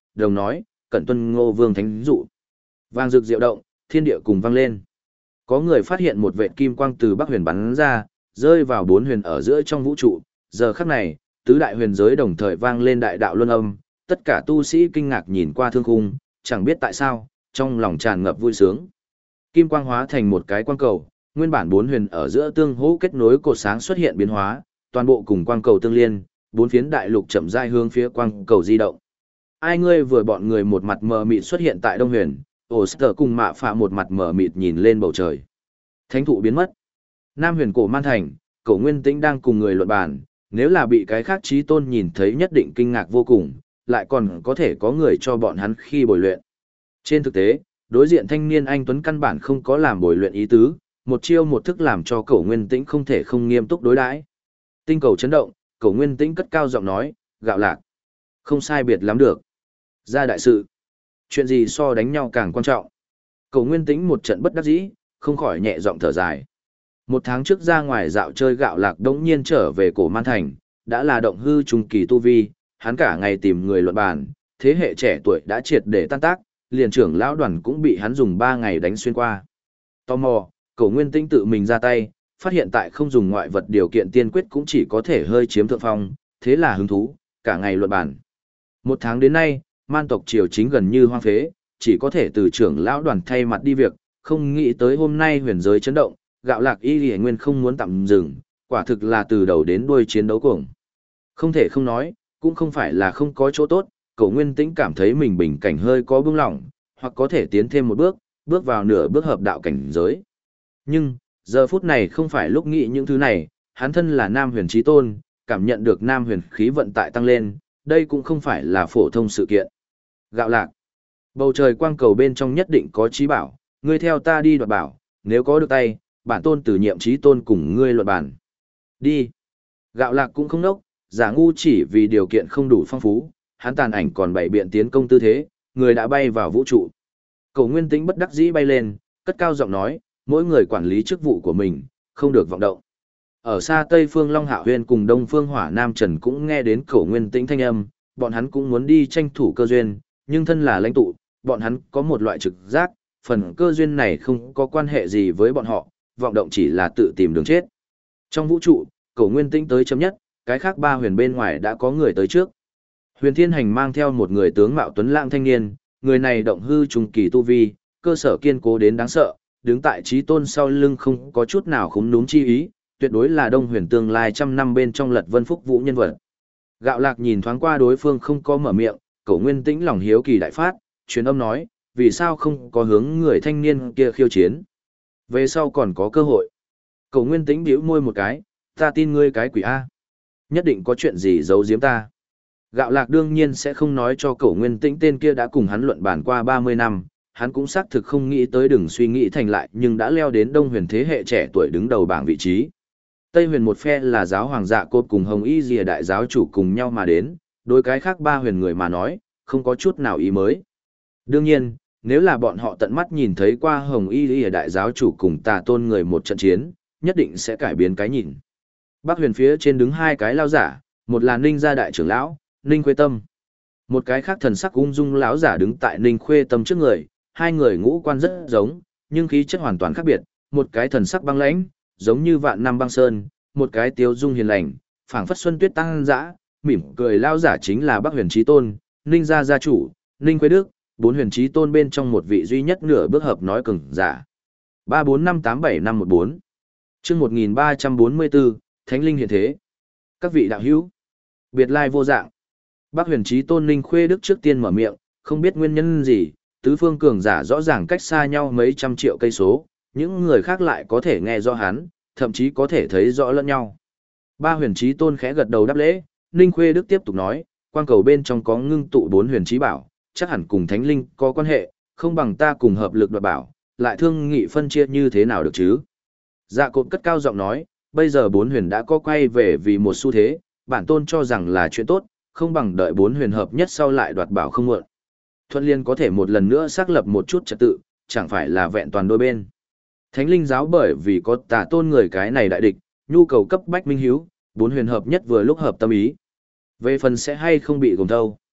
đồng nói, cẩn tuân Ngô Vương thánh dụ. Vang rực diệu động, thiên địa cùng vang lên. Có người phát hiện một vệt kim quang từ Bắc Huyền bắn ra, rơi vào bốn huyền ở giữa trong vũ trụ. Giờ khắc này, tứ đại huyền giới đồng thời vang lên đại đạo luân âm, tất cả tu sĩ kinh ngạc nhìn qua thương khung, chẳng biết tại sao, trong lòng tràn ngập vui sướng. Kim quang hóa thành một cái quang cầu, nguyên bản bốn huyền ở giữa tương hỗ kết nối cột sáng xuất hiện biến hóa, toàn bộ cùng quang cầu tương liên, bốn phiến đại lục chậm rãi hướng phía quang cầu di động. Ai ngươi vừa bọn người một mặt mờ mịt xuất hiện tại Đông Huyền, Oster cùng Mạ Phạ một mặt mờ mịt nhìn lên bầu trời. Thánh thụ biến mất. Nam Huyền cổ man thành, Cổ Nguyên Tĩnh đang cùng người luận bàn, nếu là bị cái khác chí tôn nhìn thấy nhất định kinh ngạc vô cùng, lại còn có thể có người cho bọn hắn khi bồi luyện. Trên thực tế, đối diện thanh niên anh tuấn căn bản không có làm bồi luyện ý tứ, một chiêu một thức làm cho Cổ Nguyên Tĩnh không thể không nghiêm túc đối đãi. Tinh cầu chấn động, Cổ Nguyên Tĩnh cất cao giọng nói, gạo lạc. Không sai biệt lắm được. Ra đại sự. Chuyện gì so đánh nhau càng quan trọng. Cổ Nguyên Tĩnh một trận bất đắc dĩ, không khỏi nhẹ giọng thở dài. Một tháng trước ra ngoài dạo chơi gạo lạc đống nhiên trở về cổ man thành, đã là động hư trung kỳ tu vi, hắn cả ngày tìm người luận bàn, thế hệ trẻ tuổi đã triệt để tan tác, liền trưởng lão đoàn cũng bị hắn dùng ba ngày đánh xuyên qua. Tò mò, Cổ Nguyên Tĩnh tự mình ra tay, phát hiện tại không dùng ngoại vật điều kiện tiên quyết cũng chỉ có thể hơi chiếm thượng phong, thế là hứng thú, cả ngày luận bàn. Một tháng đến nay, man tộc triều chính gần như hoang phế, chỉ có thể từ trưởng lão đoàn thay mặt đi việc, không nghĩ tới hôm nay huyền giới chấn động, gạo lạc y lì nguyên không muốn tạm dừng, quả thực là từ đầu đến đuôi chiến đấu cuồng. Không thể không nói, cũng không phải là không có chỗ tốt, Cổ Nguyên Tĩnh cảm thấy mình bình cảnh hơi có bưng lỏng, hoặc có thể tiến thêm một bước, bước vào nửa bước hợp đạo cảnh giới. Nhưng, giờ phút này không phải lúc nghĩ những thứ này, hắn thân là Nam Huyền Chí Tôn, cảm nhận được Nam Huyền khí vận tại tăng lên, đây cũng không phải là phổ thông sự kiện. Gạo lạc. Bầu trời quang cầu bên trong nhất định có chí bảo, ngươi theo ta đi đoạt bảo, nếu có được tay, bản tôn tử nhiệm chí tôn cùng ngươi luận bản. Đi. Gạo lạc cũng không nốc, giả ngu chỉ vì điều kiện không đủ phong phú, hắn tàn ảnh còn bảy biện tiến công tư thế, người đã bay vào vũ trụ. Cổ Nguyên Tĩnh bất đắc dĩ bay lên, cất cao giọng nói, mỗi người quản lý chức vụ của mình, không được vọng động. Ở xa Tây Phương Long Hạo Huyên cùng Đông Phương Hỏa Nam Trần cũng nghe đến Cổ Nguyên Tĩnh thanh âm, bọn hắn cũng muốn đi tranh thủ cơ duyên, nhưng thân là lãnh tụ, bọn hắn có một loại trực giác, phần cơ duyên này không có quan hệ gì với bọn họ, vọng động chỉ là tự tìm đường chết. Trong vũ trụ, Cổ Nguyên Tĩnh tới chấm nhất, cái khác ba huyền bên ngoài đã có người tới trước. Huyền Thiên Hành mang theo một người tướng mạo tuấn lãng thanh niên, người này động hư trung kỳ tu vi, cơ sở kiên cố đến đáng sợ, đứng tại chí tôn sau lưng không có chút nào khúm núm chi ý, tuyệt đối là Đông Huyền tương lai trăm năm bên trong Lật Vân Phúc Vũ nhân vật. Gạo lạc nhìn thoáng qua đối phương không có mở miệng, Cổ Nguyên Tĩnh lòng hiếu kỳ đại phát, truyền âm nói, vì sao không có hướng người thanh niên kia khiêu chiến. Về sau còn có cơ hội. Cổ Nguyên Tĩnh bĩu môi một cái, ta tin ngươi cái quỷ A. Nhất định có chuyện gì giấu giếm ta. Gạo lạc đương nhiên sẽ không nói cho Cổ Nguyên Tĩnh tên kia đã cùng hắn luận bàn qua ba mươi năm, hắn cũng xác thực không nghĩ tới đừng suy nghĩ thành lại nhưng đã leo đến Đông Huyền thế hệ trẻ tuổi đứng đầu bảng vị trí. Tây Huyền một phe là giáo hoàng dạ cốt cùng Hồng Y Dìa đại giáo chủ cùng nhau mà đến, đối cái khác ba huyền người mà nói, không có chút nào ý mới. Đương nhiên, nếu là bọn họ tận mắt nhìn thấy qua Hồng Y Dìa đại giáo chủ cùng Tà Tôn người một trận chiến, nhất định sẽ cải biến cái nhìn. Bắc huyền phía trên đứng hai cái lao giả, một là Ninh gia đại trưởng lão, Ninh Khuê Tâm. Một cái khác thần sắc ung dung lão giả đứng tại Ninh Khuê Tâm trước người, hai người ngũ quan rất giống, nhưng khí chất hoàn toàn khác biệt, một cái thần sắc băng lãnh, giống như vạn năm băng sơn, một cái tiêu dung hiền lành, phảng phất xuân tuyết tăng dã, mỉm cười lao giả chính là Bắc Huyền Chí Tôn, Ninh gia gia chủ, Ninh Khuê Đức, bốn huyền chí tôn bên trong một vị duy nhất nửa bước hợp nói cường giả. ba bốn năm tám bảy năm một bốn Chương một nghìn ba trăm bốn mươi bốn, Thánh linh hiện thế. Các vị đạo hữu, biệt lai vô dạng. Bắc Huyền Chí Tôn Ninh Khuê Đức trước tiên mở miệng, không biết nguyên nhân gì, tứ phương cường giả rõ ràng cách xa nhau mấy trăm triệu cây số, những người khác lại có thể nghe rõ hắn, thậm chí có thể thấy rõ lẫn nhau. Ba Huyền Chí Tôn khẽ gật đầu đáp lễ, Ninh Khuê Đức tiếp tục nói, quang cầu bên trong có ngưng tụ bốn huyền chí bảo, chắc hẳn cùng thánh linh có quan hệ, không bằng ta cùng hợp lực đoạt bảo, lại thương nghị phân chia như thế nào được chứ. Dạ Cột cất cao giọng nói, bây giờ bốn huyền đã có quay về vì một xu thế, bản tôn cho rằng là chuyện tốt, không bằng đợi bốn huyền hợp nhất sau lại đoạt bảo không muộn. Thuận liên có thể một lần nữa xác lập một chút trật tự, chẳng phải là vẹn toàn đôi bên. Thánh linh giáo bởi vì có Tà Tôn người cái này đại địch, nhu cầu cấp bách minh hiếu, bốn huyền hợp nhất vừa lúc hợp tâm ý. Về phần sẽ hay không bị gồm thâu.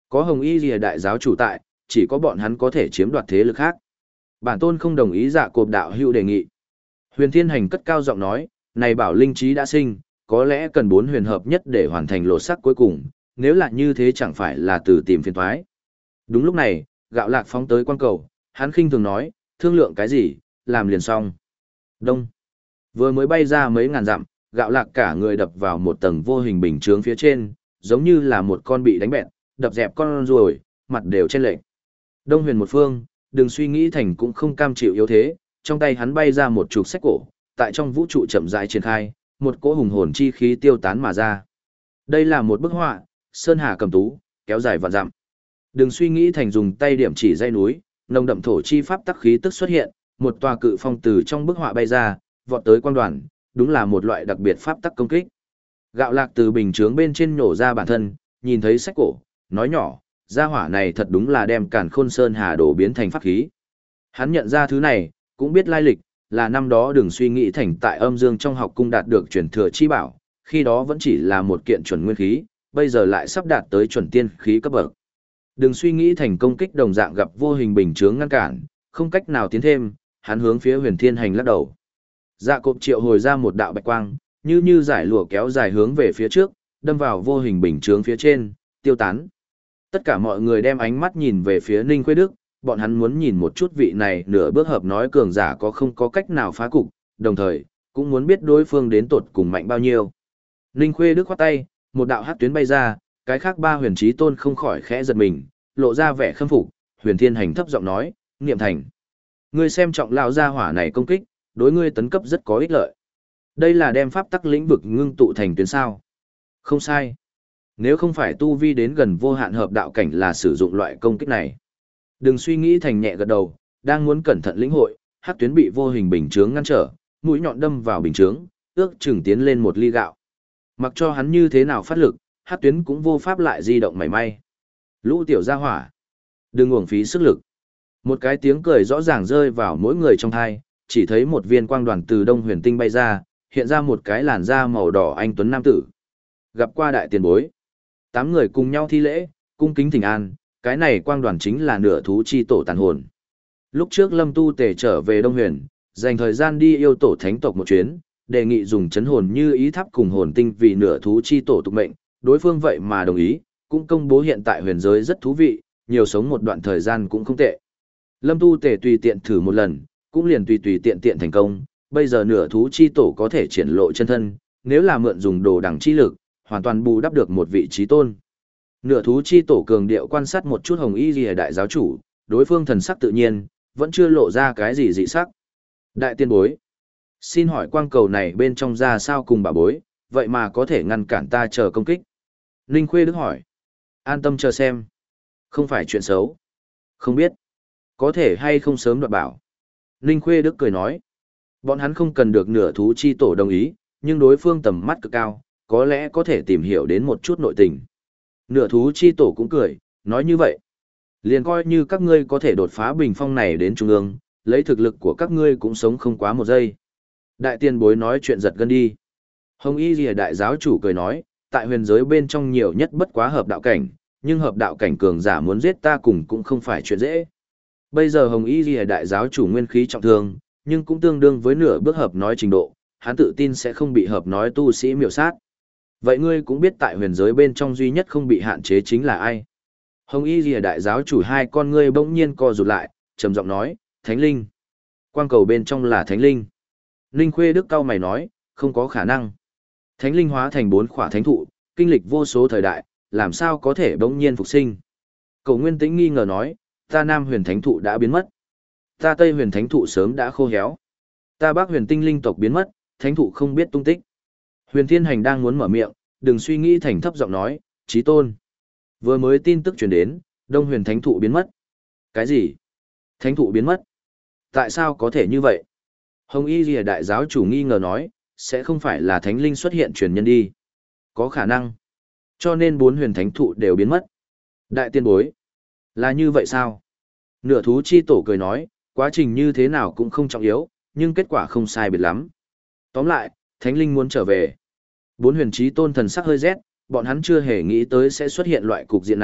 Có Hồng Y Lìa đại giáo chủ tại, chỉ có bọn hắn có thể chiếm đoạt thế lực khác. Bản tôn không đồng ý Dạ Cộp đạo hữu đề nghị. Huyền Thiên Hành cất cao giọng nói, này bảo linh trí đã sinh, có lẽ cần bốn huyền hợp nhất để hoàn thành lột sắc cuối cùng, nếu là như thế chẳng phải là từ tìm phiền toái. Đúng lúc này, Gạo Lạc phóng tới quan cầu, hắn khinh thường nói, thương lượng cái gì, làm liền xong. Đông. Vừa mới bay ra mấy ngàn dặm, Gạo Lạc cả người đập vào một tầng vô hình bình chướng phía trên, giống như là một con bị đánh bẹt, đập dẹp con ruồi, mặt đều trên lệch. Đông huyền một phương, đừng suy nghĩ thành cũng không cam chịu yếu thế, trong tay hắn bay ra một chục sách cổ, tại trong vũ trụ chậm rãi triển khai, một cỗ hùng hồn chi khí tiêu tán mà ra. Đây là một bức họa, sơn hà cầm tú, kéo dài vạn dặm. Đừng suy nghĩ thành dùng tay điểm chỉ dãy núi, nồng đậm thổ chi pháp tắc khí tức xuất hiện, một tòa cự phong từ trong bức họa bay ra, vọt tới quang đoàn, đúng là một loại đặc biệt pháp tắc công kích. Gạo Lạc từ bình chướng bên trên nổ ra bản thân, nhìn thấy sách cổ, nói nhỏ, gia hỏa này thật đúng là đem Càn Khôn Sơn Hà đổ biến thành pháp khí. Hắn nhận ra thứ này, cũng biết lai lịch, là năm đó đừng suy nghĩ thành tại âm dương trong học cung đạt được truyền thừa chi bảo, khi đó vẫn chỉ là một kiện chuẩn nguyên khí, bây giờ lại sắp đạt tới chuẩn tiên khí cấp bậc. Đừng suy nghĩ thành công kích đồng dạng gặp vô hình bình chướng ngăn cản, không cách nào tiến thêm, hắn hướng phía Huyền Thiên Hành lắc đầu. Dạ Cộp triệu hồi ra một đạo bạch quang, như như giải lụa kéo dài hướng về phía trước, đâm vào vô hình bình chướng phía trên, tiêu tán. Tất cả mọi người đem ánh mắt nhìn về phía Ninh Khuê Đức, bọn hắn muốn nhìn một chút vị này nửa bước hợp nói cường giả có không có cách nào phá cục, đồng thời, cũng muốn biết đối phương đến tột cùng mạnh bao nhiêu. Ninh Khuê Đức khoát tay, một đạo hắc tuyến bay ra, cái khác ba huyền chí tôn không khỏi khẽ giật mình, lộ ra vẻ khâm phục, Huyền Thiên Hành thấp giọng nói, niệm thành. Ngươi xem trọng lão gia hỏa này công kích, đối ngươi tấn cấp rất có ích lợi. Đây là đem pháp tắc lĩnh vực ngưng tụ thành tuyến sao. Không sai. Nếu không phải tu vi đến gần vô hạn hợp đạo cảnh là sử dụng loại công kích này. Đừng suy nghĩ thành nhẹ gật đầu, đang muốn cẩn thận lĩnh hội, hắc tuyến bị vô hình bình chướng ngăn trở, mũi nhọn đâm vào bình chướng, ước chừng tiến lên một ly gạo. Mặc cho hắn như thế nào phát lực, hắc tuyến cũng vô pháp lại di động mảy may. Lũ tiểu gia hỏa, đừng uổng phí sức lực. Một cái tiếng cười rõ ràng rơi vào mỗi người trong tai, chỉ thấy một viên quang đoàn từ Đông Huyền Tinh bay ra, hiện ra một cái làn da màu đỏ anh tuấn nam tử. Gặp qua đại tiền bối. Tám người cùng nhau thi lễ, cung kính thỉnh an, cái này quang đoàn chính là nửa thú chi tổ tàn hồn. Lúc trước Lâm Tu Tề trở về Đông Huyền, dành thời gian đi yêu tổ thánh tộc một chuyến, đề nghị dùng chấn hồn như ý tháp cùng hồn tinh vì nửa thú chi tổ tục mệnh, đối phương vậy mà đồng ý, cũng công bố hiện tại huyền giới rất thú vị, nhiều sống một đoạn thời gian cũng không tệ. Lâm Tu Tề tùy tiện thử một lần, cũng liền tùy tùy tiện tiện thành công, bây giờ nửa thú chi tổ có thể triển lộ chân thân, nếu là mượn dùng đồ đẳng chi lực, hoàn toàn bù đắp được một vị trí tôn. Nửa thú chi tổ cường điệu quan sát một chút Hồng Y Liễu đại giáo chủ, đối phương thần sắc tự nhiên, vẫn chưa lộ ra cái gì dị sắc. Đại tiên bối, xin hỏi quang cầu này bên trong ra sao cùng bà bối, vậy mà có thể ngăn cản ta chờ công kích? Ninh Khuê Đức hỏi. An tâm chờ xem. Không phải chuyện xấu. Không biết. Có thể hay không sớm đoạt bảo. Ninh Khuê Đức cười nói. Bọn hắn không cần được nửa thú chi tổ đồng ý, nhưng đối phương tầm mắt cực cao, có lẽ có thể tìm hiểu đến một chút nội tình. Nửa thú chi tổ cũng cười, nói như vậy. Liền coi như các ngươi có thể đột phá bình phong này đến trung ương, lấy thực lực của các ngươi cũng sống không quá một giây. Đại tiên bối nói chuyện giật gân đi. Hồng Y Lìa đại giáo chủ cười nói, tại huyền giới bên trong nhiều nhất bất quá hợp đạo cảnh, nhưng hợp đạo cảnh cường giả muốn giết ta cùng cũng không phải chuyện dễ. Bây giờ Hồng Y Lìa đại giáo chủ nguyên khí trọng thương, nhưng cũng tương đương với nửa bước hợp nói trình độ, hắn tự tin sẽ không bị hợp nói tu sĩ miểu sát. Vậy ngươi cũng biết tại huyền giới bên trong duy nhất không bị hạn chế chính là ai? Hồng Y Lìa đại giáo chủ hai con ngươi bỗng nhiên co rụt lại, trầm giọng nói, Thánh Linh. Quang cầu bên trong là Thánh Linh. Ninh Khuê Đức cao mày nói, không có khả năng. Thánh Linh hóa thành bốn khỏa thánh thụ, kinh lịch vô số thời đại, làm sao có thể bỗng nhiên phục sinh? Cầu Nguyên Tĩnh nghi ngờ nói, ta Nam Huyền Thánh thụ đã biến mất. Ta Tây Huyền Thánh thụ sớm đã khô héo. Ta Bắc Huyền Tinh linh tộc biến mất, thánh thụ không biết tung tích. Huyền Thiên Hành đang muốn mở miệng, đừng suy nghĩ thành thấp giọng nói, Chí tôn. Vừa mới tin tức truyền đến, Đông Huyền Thánh thụ biến mất. Cái gì? Thánh thụ biến mất? Tại sao có thể như vậy? Hồng Y Lìa đại giáo chủ nghi ngờ nói, sẽ không phải là thánh linh xuất hiện truyền nhân đi. Có khả năng. Cho nên bốn huyền thánh thụ đều biến mất. Đại tiên bối. Là như vậy sao? Nửa thú chi tổ cười nói, quá trình như thế nào cũng không trọng yếu, nhưng kết quả không sai biệt lắm. Tóm lại, thánh linh muốn trở về. Bốn huyền chí tôn thần sắc hơi rét, bọn hắn chưa hề nghĩ tới sẽ xuất hiện loại cục diện này,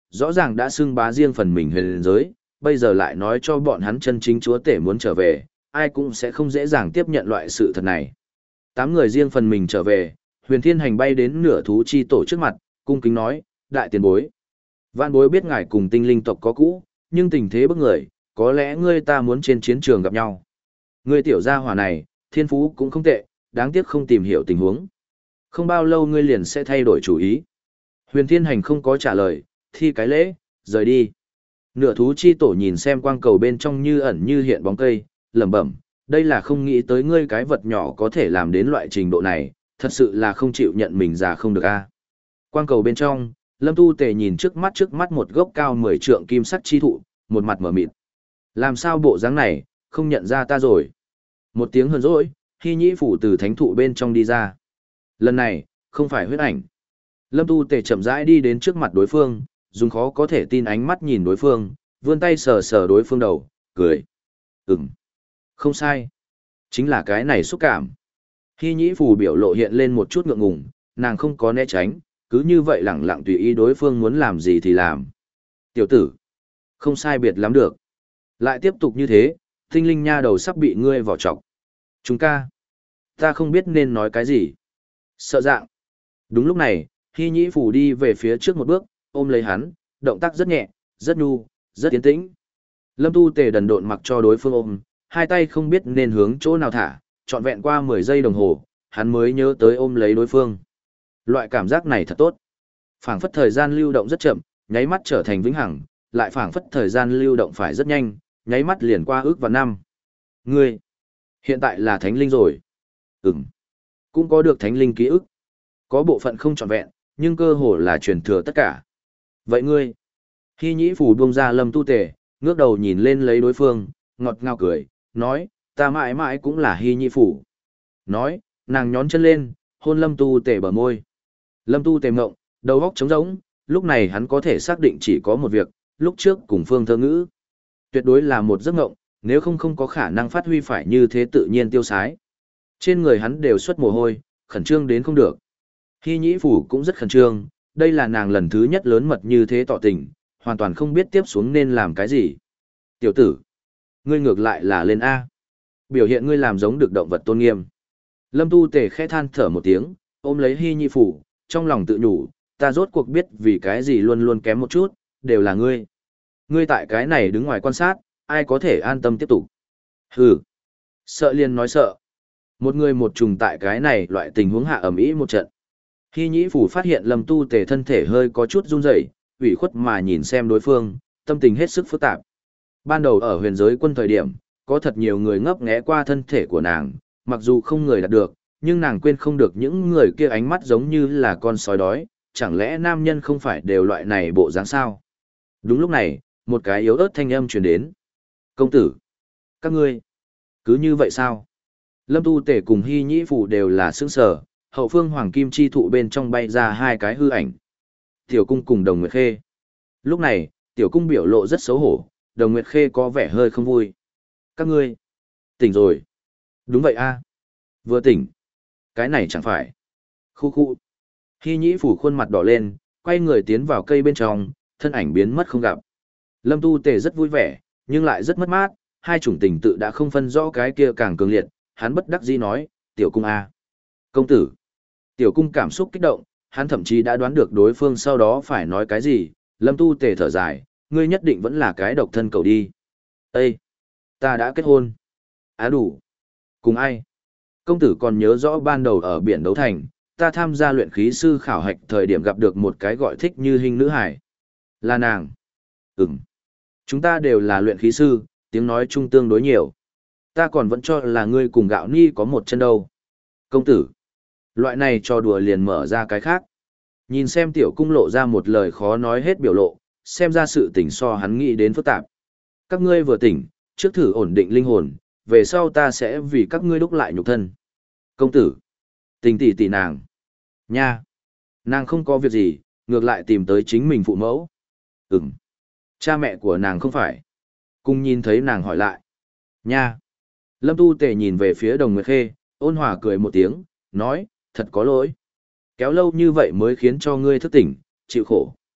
rõ ràng đã xưng bá riêng phần mình huyền giới, bây giờ lại nói cho bọn hắn chân chính chúa tể muốn trở về, ai cũng sẽ không dễ dàng tiếp nhận loại sự thật này. Tám người riêng phần mình trở về, Huyền Thiên Hành bay đến nửa thú chi tổ trước mặt, cung kính nói, đại tiền bối. Vạn bối biết ngài cùng tinh linh tộc có cũ, nhưng tình thế bức người, có lẽ ngươi ta muốn trên chiến trường gặp nhau. Ngươi tiểu gia hỏa này, thiên phú cũng không tệ, đáng tiếc không tìm hiểu tình huống. Không bao lâu ngươi liền sẽ thay đổi chủ ý. Huyền Thiên Hành không có trả lời, thi cái lễ, rời đi. Nửa thú chi tổ nhìn xem quang cầu bên trong như ẩn như hiện bóng cây, lẩm bẩm, đây là không nghĩ tới ngươi cái vật nhỏ có thể làm đến loại trình độ này, thật sự là không chịu nhận mình già không được a. Quang cầu bên trong, Lâm Tu Tề nhìn trước mắt trước mắt một gốc cao mười trượng kim sắc chi thụ, một mặt mở mịt. Làm sao bộ dáng này, không nhận ra ta rồi. Một tiếng hờn dỗi, Hy Nhĩ Phủ từ thánh thụ bên trong đi ra. Lần này, không phải huyết ảnh. Lâm Tu Tề chậm rãi đi đến trước mặt đối phương, dùng khó có thể tin ánh mắt nhìn đối phương, vươn tay sờ sờ đối phương đầu, cười. Ừm, không sai. Chính là cái này xúc cảm. Hy Nhĩ Phù biểu lộ hiện lên một chút ngượng ngùng, nàng không có né tránh, cứ như vậy lẳng lặng tùy ý đối phương muốn làm gì thì làm. Tiểu tử, không sai biệt lắm được. Lại tiếp tục như thế, tinh linh nha đầu sắp bị ngươi vỏ trọc. Chúng ca, ta không biết nên nói cái gì. Sợ dạng. Đúng lúc này, Hy Nhĩ Phù đi về phía trước một bước, ôm lấy hắn, động tác rất nhẹ, rất nhu, rất tiến tĩnh. Lâm Tu Tề đần độn mặc cho đối phương ôm, hai tay không biết nên hướng chỗ nào thả, trọn vẹn qua mười giây đồng hồ, hắn mới nhớ tới ôm lấy đối phương. Loại cảm giác này thật tốt. Phảng phất thời gian lưu động rất chậm, nháy mắt trở thành vĩnh hằng, lại phảng phất thời gian lưu động phải rất nhanh, nháy mắt liền qua ước và năm. Ngươi, hiện tại là thánh linh rồi. Ừm, cũng có được thánh linh ký ức. Có bộ phận không trọn vẹn, nhưng cơ hồ là truyền thừa tất cả. Vậy ngươi, Hy Nhĩ Phù buông ra Lâm Tu Tề, ngước đầu nhìn lên lấy đối phương, ngọt ngào cười, nói, ta mãi mãi cũng là Hy Nhĩ Phù. Nói, nàng nhón chân lên, hôn Lâm Tu Tề bờ môi. Lâm Tu Tề mộng, đầu óc trống rỗng, lúc này hắn có thể xác định chỉ có một việc, lúc trước cùng Phương Thơ Ngữ. Tuyệt đối là một giấc mộng, nếu không không có khả năng phát huy phải như thế tự nhiên tiêu sái. Trên người hắn đều xuất mồ hôi, khẩn trương đến không được. Hy Nhĩ Phủ cũng rất khẩn trương, đây là nàng lần thứ nhất lớn mật như thế tỏ tình, hoàn toàn không biết tiếp xuống nên làm cái gì. Tiểu tử, ngươi ngược lại là lên A. Biểu hiện ngươi làm giống được động vật tôn nghiêm. Lâm Tu Tề khẽ than thở một tiếng, ôm lấy Hy Nhĩ Phủ, trong lòng tự nhủ, ta rốt cuộc biết vì cái gì luôn luôn kém một chút, đều là ngươi. Ngươi tại cái này đứng ngoài quan sát, ai có thể an tâm tiếp tục. Hừ, sợ liền nói sợ. Một người một trùng tại cái này loại tình huống hạ ầm ĩ một trận. Hy Nhĩ Phủ phát hiện Lâm Tu Tề thân thể hơi có chút run rẩy, ủy khuất mà nhìn xem đối phương, tâm tình hết sức phức tạp. Ban đầu ở huyền giới quân thời điểm, có thật nhiều người ngấp nghé qua thân thể của nàng, mặc dù không người đạt được, nhưng nàng quên không được những người kia ánh mắt giống như là con sói đói, chẳng lẽ nam nhân không phải đều loại này bộ dáng sao? Đúng lúc này, một cái yếu ớt thanh âm truyền đến. Công tử! Các ngươi! Cứ như vậy sao? Lâm Tu Tề cùng Hy Nhĩ Phủ đều là sững sờ, hậu phương hoàng kim chi thụ bên trong bay ra hai cái hư ảnh. Tiểu cung cùng Đồng Nguyệt Khê. Lúc này, tiểu cung biểu lộ rất xấu hổ, Đồng Nguyệt Khê có vẻ hơi không vui. Các ngươi! Tỉnh rồi! Đúng vậy a, vừa tỉnh. Cái này chẳng phải. Khu khu. Hy Nhĩ Phủ khuôn mặt đỏ lên, quay người tiến vào cây bên trong, thân ảnh biến mất không gặp. Lâm Tu Tề rất vui vẻ, nhưng lại rất mất mát, hai chủng tình tự đã không phân rõ cái kia càng cường liệt, hắn bất đắc dĩ nói, tiểu cung a. Công tử. Tiểu cung cảm xúc kích động, hắn thậm chí đã đoán được đối phương sau đó phải nói cái gì, Lâm Tu Tề thở dài, ngươi nhất định vẫn là cái độc thân cầu đi. Ê! Ta đã kết hôn. Á đủ. Cùng ai? Công tử còn nhớ rõ ban đầu ở biển đấu thành, ta tham gia luyện khí sư khảo hạch thời điểm gặp được một cái gọi thích như hình nữ hải. Là nàng. Ừm. Chúng ta đều là luyện khí sư, tiếng nói chung tương đối nhiều. Ta còn vẫn cho là ngươi cùng gạo ni có một chân đâu. Công tử. Loại này trò đùa liền mở ra cái khác. Nhìn xem tiểu cung lộ ra một lời khó nói hết biểu lộ, xem ra sự tỉnh so hắn nghĩ đến phức tạp. Các ngươi vừa tỉnh, trước thử ổn định linh hồn, về sau ta sẽ vì các ngươi đúc lại nhục thân. Công tử. Tình tỷ tỷ nàng. Nha. Nàng không có việc gì, ngược lại tìm tới chính mình phụ mẫu. Ừm. Cha mẹ của nàng không phải. Cùng nhìn thấy nàng hỏi lại. Nha. Lâm Tu Tề nhìn về phía Đồng Nguyệt Khê, ôn hòa cười một tiếng, nói, thật có lỗi. Kéo lâu như vậy mới khiến cho ngươi thức tỉnh, chịu khổ.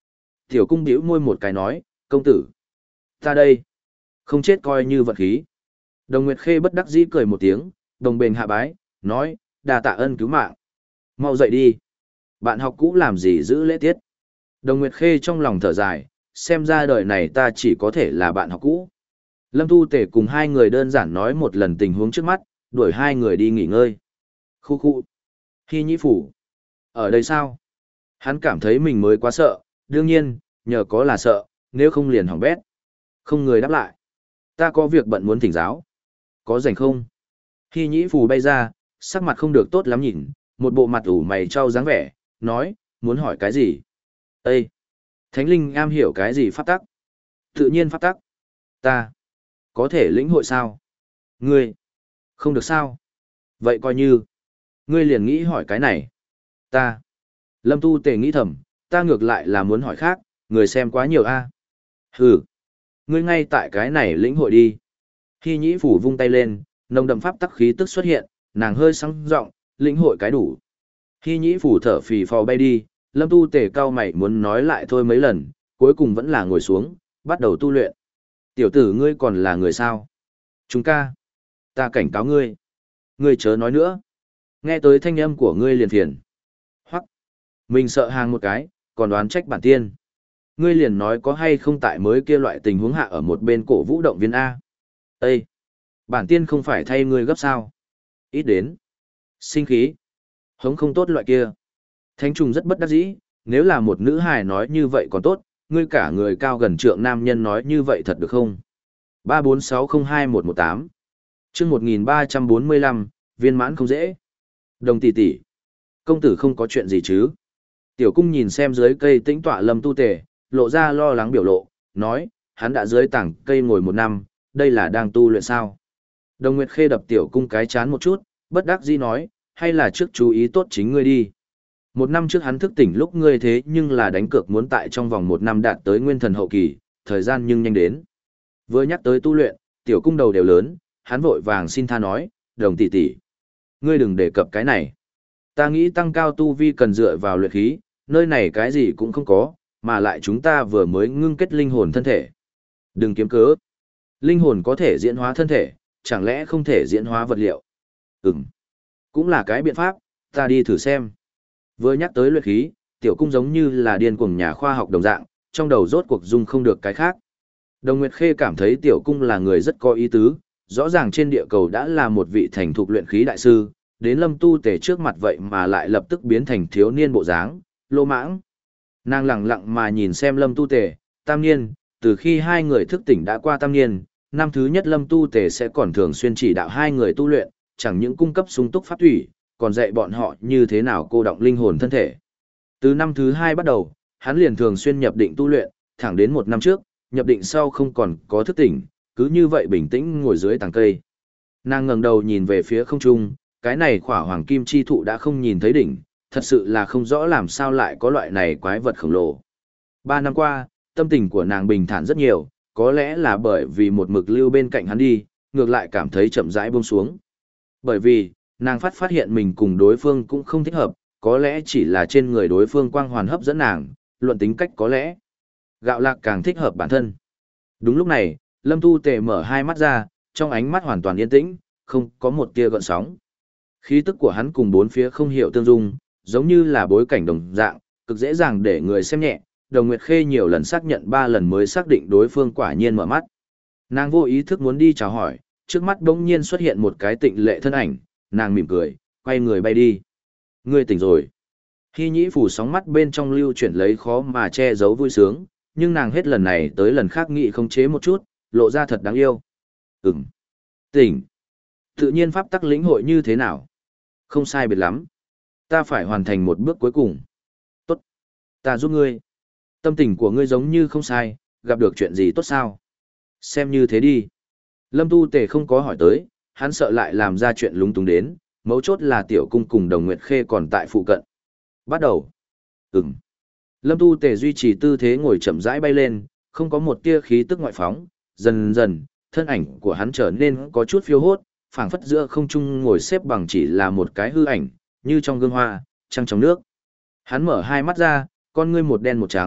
Tiểu cung bĩu môi một cái nói, công tử. Ta đây. Không chết coi như vật khí. Đồng Nguyệt Khê bất đắc dĩ cười một tiếng, đồng bền hạ bái, nói, đà tạ ân cứu mạng. Mau dậy đi. Bạn học cũ làm gì giữ lễ tiết. Đồng Nguyệt Khê trong lòng thở dài, xem ra đời này ta chỉ có thể là bạn học cũ. Lâm Tu Tể cùng hai người đơn giản nói một lần tình huống trước mắt, đuổi hai người đi nghỉ ngơi. Khu khu. Hy Nhĩ Phủ. Ở đây sao? Hắn cảm thấy mình mới quá sợ, đương nhiên, nhờ có là sợ, nếu không liền hỏng bét. Không người đáp lại. Ta có việc bận muốn thỉnh giáo. Có rảnh không? Hy Nhĩ Phù bay ra, sắc mặt không được tốt lắm nhìn, một bộ mặt ủ mày trao dáng vẻ, nói, muốn hỏi cái gì? Ê! Thánh linh am hiểu cái gì pháp tắc? Tự nhiên pháp tắc. Ta! Có thể lĩnh hội sao? Ngươi! Không được sao? Vậy coi như... Ngươi liền nghĩ hỏi cái này. Ta! Lâm Tu Tề nghĩ thầm, ta ngược lại là muốn hỏi khác, người xem quá nhiều a. Hừ! Ngươi ngay tại cái này lĩnh hội đi. Hy Nhĩ Phủ vung tay lên, nồng đậm pháp tắc khí tức xuất hiện, nàng hơi sang giọng, lĩnh hội cái đủ. Hy Nhĩ Phủ thở phì phò bay đi, Lâm Tu Tề cao mày muốn nói lại thôi mấy lần, cuối cùng vẫn là ngồi xuống, bắt đầu tu luyện. Tiểu tử ngươi còn là người sao? Chúng ca. Ta cảnh cáo ngươi. Ngươi chớ nói nữa. Nghe tới thanh âm của ngươi liền phiền. Hoặc. Mình sợ hàng một cái, còn đoán trách bản tiên. Ngươi liền nói có hay không tại mới kia loại tình huống hạ ở một bên cổ vũ động viên A. Ê! Bản tiên không phải thay ngươi gấp sao? Ít đến. Sinh khí. Hống không tốt loại kia. Thánh trùng rất bất đắc dĩ, nếu là một nữ hài nói như vậy còn tốt, ngươi cả người cao gần trượng nam nhân nói như vậy thật được không? ba bốn sáu không hai một một tám chương một nghìn ba trăm bốn mươi lăm, viên mãn không dễ. Đồng tỷ tỷ. Công tử không có chuyện gì chứ? Tiểu cung nhìn xem dưới cây tĩnh tọa Lâm Tu Tề, lộ ra lo lắng biểu lộ, nói, hắn đã dưới tảng cây ngồi một năm, đây là đang tu luyện sao? Đồng Nguyệt Khê đập tiểu cung cái chán một chút, bất đắc dĩ nói, hay là trước chú ý tốt chính ngươi đi. Một năm trước hắn thức tỉnh lúc ngươi thế nhưng là đánh cược muốn tại trong vòng một năm đạt tới nguyên thần hậu kỳ, thời gian nhưng nhanh đến. Vừa nhắc tới tu luyện, tiểu cung đầu đều lớn, hắn vội vàng xin tha nói, đồng tỷ tỷ, ngươi đừng đề cập cái này. Ta nghĩ tăng cao tu vi cần dựa vào luyện khí, nơi này cái gì cũng không có, mà lại chúng ta vừa mới ngưng kết linh hồn thân thể. Đừng kiếm cớ. Linh hồn có thể diễn hóa thân thể, chẳng lẽ không thể diễn hóa vật liệu? Ừm, cũng là cái biện pháp, ta đi thử xem. Vừa nhắc tới luyện khí, tiểu cung giống như là điên cuồng nhà khoa học đồng dạng, trong đầu rốt cuộc dung không được cái khác. Đồng Nguyệt Khê cảm thấy tiểu cung là người rất có ý tứ, rõ ràng trên địa cầu đã là một vị thành thục luyện khí đại sư, đến Lâm Tu Tề trước mặt vậy mà lại lập tức biến thành thiếu niên bộ dáng, lô mãng. Nàng lặng lặng mà nhìn xem Lâm Tu Tề, tam niên, từ khi hai người thức tỉnh đã qua tam niên, năm thứ nhất Lâm Tu Tề sẽ còn thường xuyên chỉ đạo hai người tu luyện, chẳng những cung cấp sung túc pháp thủy, còn dạy bọn họ như thế nào cô động linh hồn thân thể. Từ năm thứ hai bắt đầu, hắn liền thường xuyên nhập định tu luyện, thẳng đến một năm trước, nhập định sau không còn có thức tỉnh, cứ như vậy bình tĩnh ngồi dưới tàng cây. Nàng ngẩng đầu nhìn về phía không trung, cái này khỏa hoàng kim chi thụ đã không nhìn thấy đỉnh, thật sự là không rõ làm sao lại có loại này quái vật khổng lồ. Ba năm qua, tâm tình của nàng bình thản rất nhiều, có lẽ là bởi vì một mực lưu bên cạnh hắn đi, ngược lại cảm thấy chậm rãi buông xuống. Bởi vì, nàng phát phát hiện mình cùng đối phương cũng không thích hợp, có lẽ chỉ là trên người đối phương quang hoàn hấp dẫn nàng, luận tính cách có lẽ. Gạo lạc càng thích hợp bản thân. Đúng lúc này, Lâm Tu Tề mở hai mắt ra, trong ánh mắt hoàn toàn yên tĩnh, không có một tia gợn sóng. Khí tức của hắn cùng bốn phía không hiểu tương dung, giống như là bối cảnh đồng dạng, cực dễ dàng để người xem nhẹ. Đồng Nguyệt Khê nhiều lần xác nhận ba lần mới xác định đối phương quả nhiên mở mắt. Nàng vô ý thức muốn đi chào hỏi, trước mắt đống nhiên xuất hiện một cái tịnh lệ thân ảnh, nàng mỉm cười, quay người bay đi. Ngươi tỉnh rồi. Hy Nhĩ Phủ sóng mắt bên trong lưu chuyển lấy khó mà che giấu vui sướng, nhưng nàng hết lần này tới lần khác nghĩ không chế một chút, lộ ra thật đáng yêu. Ừm. Tỉnh. Tự nhiên pháp tắc lĩnh hội như thế nào? Không sai biệt lắm. Ta phải hoàn thành một bước cuối cùng. Tốt. Ta giúp ngươi. Tâm tình của ngươi giống như không sai, gặp được chuyện gì tốt sao? Xem như thế đi. Lâm Tu Tề không có hỏi tới, hắn sợ lại làm ra chuyện lúng túng đến, mấu chốt là tiểu cung cùng Đồng Nguyệt Khê còn tại phụ cận. Bắt đầu. Ừm. Lâm Tu Tề duy trì tư thế ngồi chậm rãi bay lên, không có một tia khí tức ngoại phóng, dần dần, thân ảnh của hắn trở nên có chút phiêu hốt, phảng phất giữa không trung ngồi xếp bằng chỉ là một cái hư ảnh, như trong gương hoa, trăng trong nước. Hắn mở hai mắt ra, con ngươi một đen một trắng,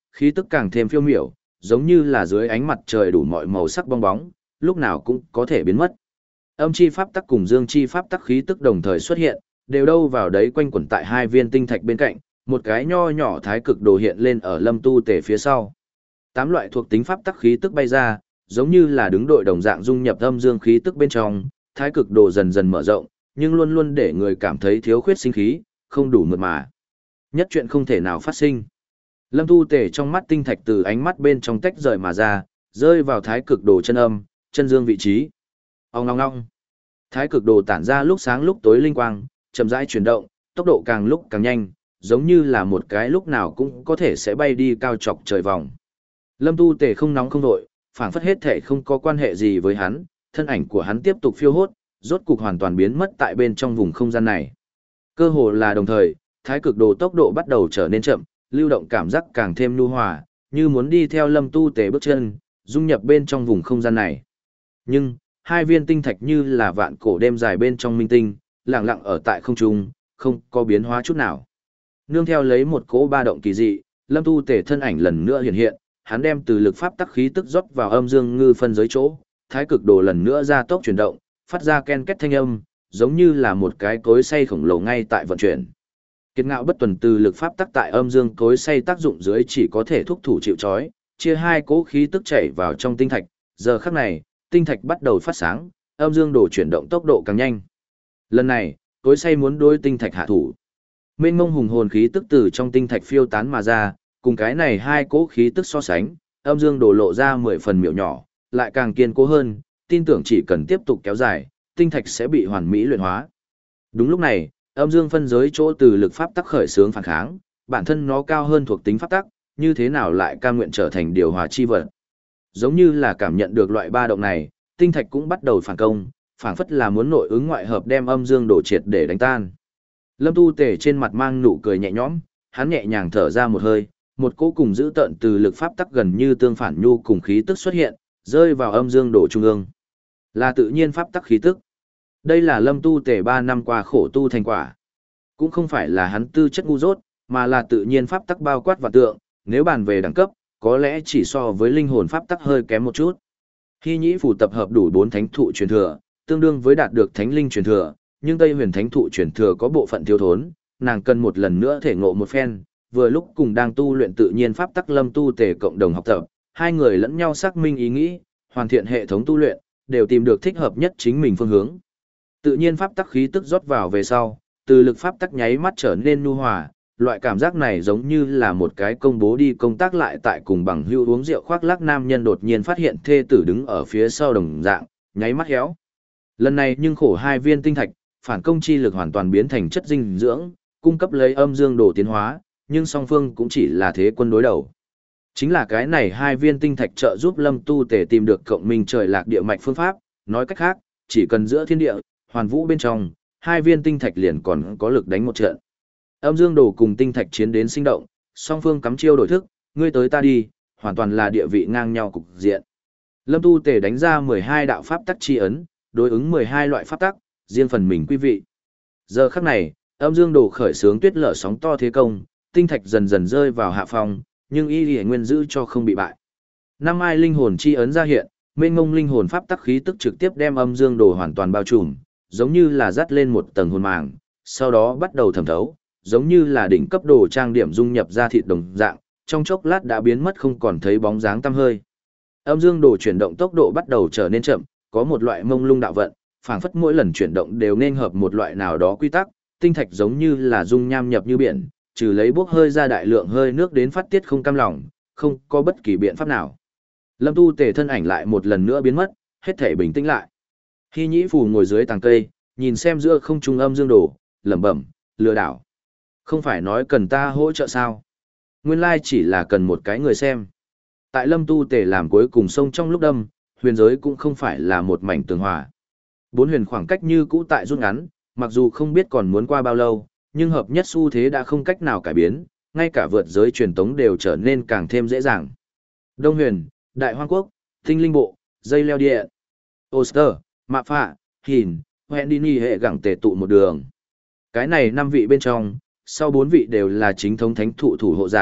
khí tức càng thêm phiêu miểu, giống như là dưới ánh mặt trời đủ mọi màu sắc bong bóng, lúc nào cũng có thể biến mất. Âm chi pháp tắc cùng dương chi pháp tắc khí tức đồng thời xuất hiện, đều đâu vào đấy quanh quẩn tại hai viên tinh thạch bên cạnh, một cái nho nhỏ thái cực đồ hiện lên ở Lâm Tu Tể phía sau. Tám loại thuộc tính pháp tắc khí tức bay ra, giống như là đứng đội đồng dạng dung nhập âm dương khí tức bên trong, thái cực đồ dần dần mở rộng, nhưng luôn luôn để người cảm thấy thiếu khuyết sinh khí, không đủ mượt mà. Nhất chuyện không thể nào phát sinh. Lâm Tu Tể trong mắt tinh thạch từ ánh mắt bên trong tách rời mà ra, rơi vào thái cực đồ chân âm, chân dương vị trí. Ong ong ong. Thái cực đồ tản ra lúc sáng lúc tối linh quang, chậm rãi chuyển động, tốc độ càng lúc càng nhanh, giống như là một cái lúc nào cũng có thể sẽ bay đi cao chọc trời vòng. Lâm Tu Tể không nóng không đội, phảng phất hết thể không có quan hệ gì với hắn, thân ảnh của hắn tiếp tục phiêu hốt, rốt cục hoàn toàn biến mất tại bên trong vùng không gian này. Cơ hồ là đồng thời, thái cực đồ tốc độ bắt đầu trở nên chậm, lưu động cảm giác càng thêm nhu hòa, như muốn đi theo Lâm Tu Tể bước chân, dung nhập bên trong vùng không gian này. Nhưng, hai viên tinh thạch như là vạn cổ đêm dài bên trong minh tinh, lặng lặng ở tại không trung, không có biến hóa chút nào. Nương theo lấy một cỗ ba động kỳ dị, Lâm Tu Tể thân ảnh lần nữa hiện hiện, hắn đem từ lực pháp tắc khí tức rót vào âm dương ngư phân giới chỗ, thái cực đồ lần nữa ra tốc chuyển động, phát ra ken két thanh âm, giống như là một cái cối xay khổng lồ ngay tại vận chuyển. Kiệt ngạo bất tuần từ lực pháp tắc tại âm dương cối xay tác dụng dưới chỉ có thể thúc thủ chịu trói, chia hai cỗ khí tức chảy vào trong tinh thạch, giờ khắc này, tinh thạch bắt đầu phát sáng, âm dương đồ chuyển động tốc độ càng nhanh. Lần này, cối xay muốn đối tinh thạch hạ thủ. Mênh mông hùng hồn khí tức từ trong tinh thạch phiêu tán mà ra, cùng cái này hai cỗ khí tức so sánh, âm dương đồ lộ ra mười phần miểu nhỏ, lại càng kiên cố hơn, tin tưởng chỉ cần tiếp tục kéo dài, tinh thạch sẽ bị hoàn mỹ luyện hóa. Đúng lúc này, âm dương phân giới chỗ từ lực pháp tắc khởi xướng phản kháng, bản thân nó cao hơn thuộc tính pháp tắc, như thế nào lại cam nguyện trở thành điều hòa chi vật. Giống như là cảm nhận được loại ba động này, tinh thạch cũng bắt đầu phản công, phảng phất là muốn nội ứng ngoại hợp đem âm dương đổ triệt để đánh tan. Lâm Tu Tể trên mặt mang nụ cười nhẹ nhõm, hắn nhẹ nhàng thở ra một hơi, một cỗ cùng giữ tận từ lực pháp tắc gần như tương phản nhu cùng khí tức xuất hiện, rơi vào âm dương đổ trung ương. Là tự nhiên pháp tắc khí tức. Đây là Lâm Tu Tể ba năm qua khổ tu thành quả. Cũng không phải là hắn tư chất ngu dốt, mà là tự nhiên pháp tắc bao quát và tượng, nếu bàn về đẳng cấp, có lẽ chỉ so với linh hồn pháp tắc hơi kém một chút. Hy Nhĩ Phù tập hợp đủ bốn thánh thụ truyền thừa, tương đương với đạt được thánh linh truyền thừa, nhưng Tây Huyền thánh thụ truyền thừa có bộ phận thiếu thốn, nàng cần một lần nữa thể ngộ một phen, vừa lúc cùng đang tu luyện tự nhiên pháp tắc Lâm Tu Tể cộng đồng học tập, hai người lẫn nhau xác minh ý nghĩ, hoàn thiện hệ thống tu luyện, đều tìm được thích hợp nhất chính mình phương hướng. Tự nhiên pháp tắc khí tức rót vào về sau, từ lực pháp tắc nháy mắt trở nên nhu hòa, loại cảm giác này giống như là một cái công bố đi công tác lại tại cùng bằng hữu uống rượu khoác lác nam nhân đột nhiên phát hiện thê tử đứng ở phía sau đồng dạng, nháy mắt héo. Lần này nhưng khổ hai viên tinh thạch, phản công chi lực hoàn toàn biến thành chất dinh dưỡng, cung cấp lấy âm dương đồ tiến hóa, nhưng song phương cũng chỉ là thế quân đối đầu. Chính là cái này hai viên tinh thạch trợ giúp Lâm Tu Tể tìm được cộng minh trời lạc địa mạch phương pháp, nói cách khác, chỉ cần giữa thiên địa, hoàn vũ bên trong, hai viên tinh thạch liền còn có lực đánh một trận. Âm dương đồ cùng tinh thạch chiến đến sinh động, song phương cắm chiêu đổi thức, ngươi tới ta đi, hoàn toàn là địa vị ngang nhau cục diện. Lâm Tu Tể đánh ra mười hai đạo pháp tắc chi ấn, đối ứng mười hai loại pháp tắc, riêng phần mình quý vị. Giờ khắc này, âm dương đồ khởi sướng tuyết lở sóng to thế công, tinh thạch dần dần rơi vào hạ phòng, nhưng y lìa nguyên giữ cho không bị bại. Năm ai linh hồn chi ấn ra hiện, mênh ngông linh hồn pháp tắc khí tức trực tiếp đem âm dương đồ hoàn toàn bao trùm, giống như là dắt lên một tầng hồn màng, sau đó bắt đầu thẩm thấu, giống như là đỉnh cấp đồ trang điểm dung nhập ra thịt đồng dạng, trong chốc lát đã biến mất không còn thấy bóng dáng tăm hơi. Âm dương đồ chuyển động tốc độ bắt đầu trở nên chậm, có một loại mông lung đạo vận, phảng phất mỗi lần chuyển động đều nên hợp một loại nào đó quy tắc, tinh thạch giống như là dung nham nhập như biển, trừ lấy bốc hơi ra đại lượng hơi nước đến phát tiết không cam lòng, không có bất kỳ biện pháp nào. Lâm Tu Tể thân ảnh lại một lần nữa biến mất, hết thể bình tĩnh lại. Hy Nhĩ Phù ngồi dưới tàng cây, nhìn xem giữa không trung âm dương đồ, lẩm bẩm, lừa đảo. Không phải nói cần ta hỗ trợ sao? Nguyên lai chỉ là cần một cái người xem. Tại Lâm Tu Tể làm cuối cùng sông trong lúc đâm, huyền giới cũng không phải là một mảnh tường hòa. Bốn huyền khoảng cách như cũ tại rút ngắn, mặc dù không biết còn muốn qua bao lâu, nhưng hợp nhất xu thế đã không cách nào cải biến, ngay cả vượt giới truyền tống đều trở nên càng thêm dễ dàng. Đông huyền, Đại Hoang Quốc, Tinh Linh Bộ, Dây Leo Địa, Oster, Mạ Phạ, Hìn, Hẹn Đi Nhi hệ gẳng tề tụ một đường. Cái này năm vị bên trong, sau bốn vị đều là chính thống thánh thụ thủ hộ giả,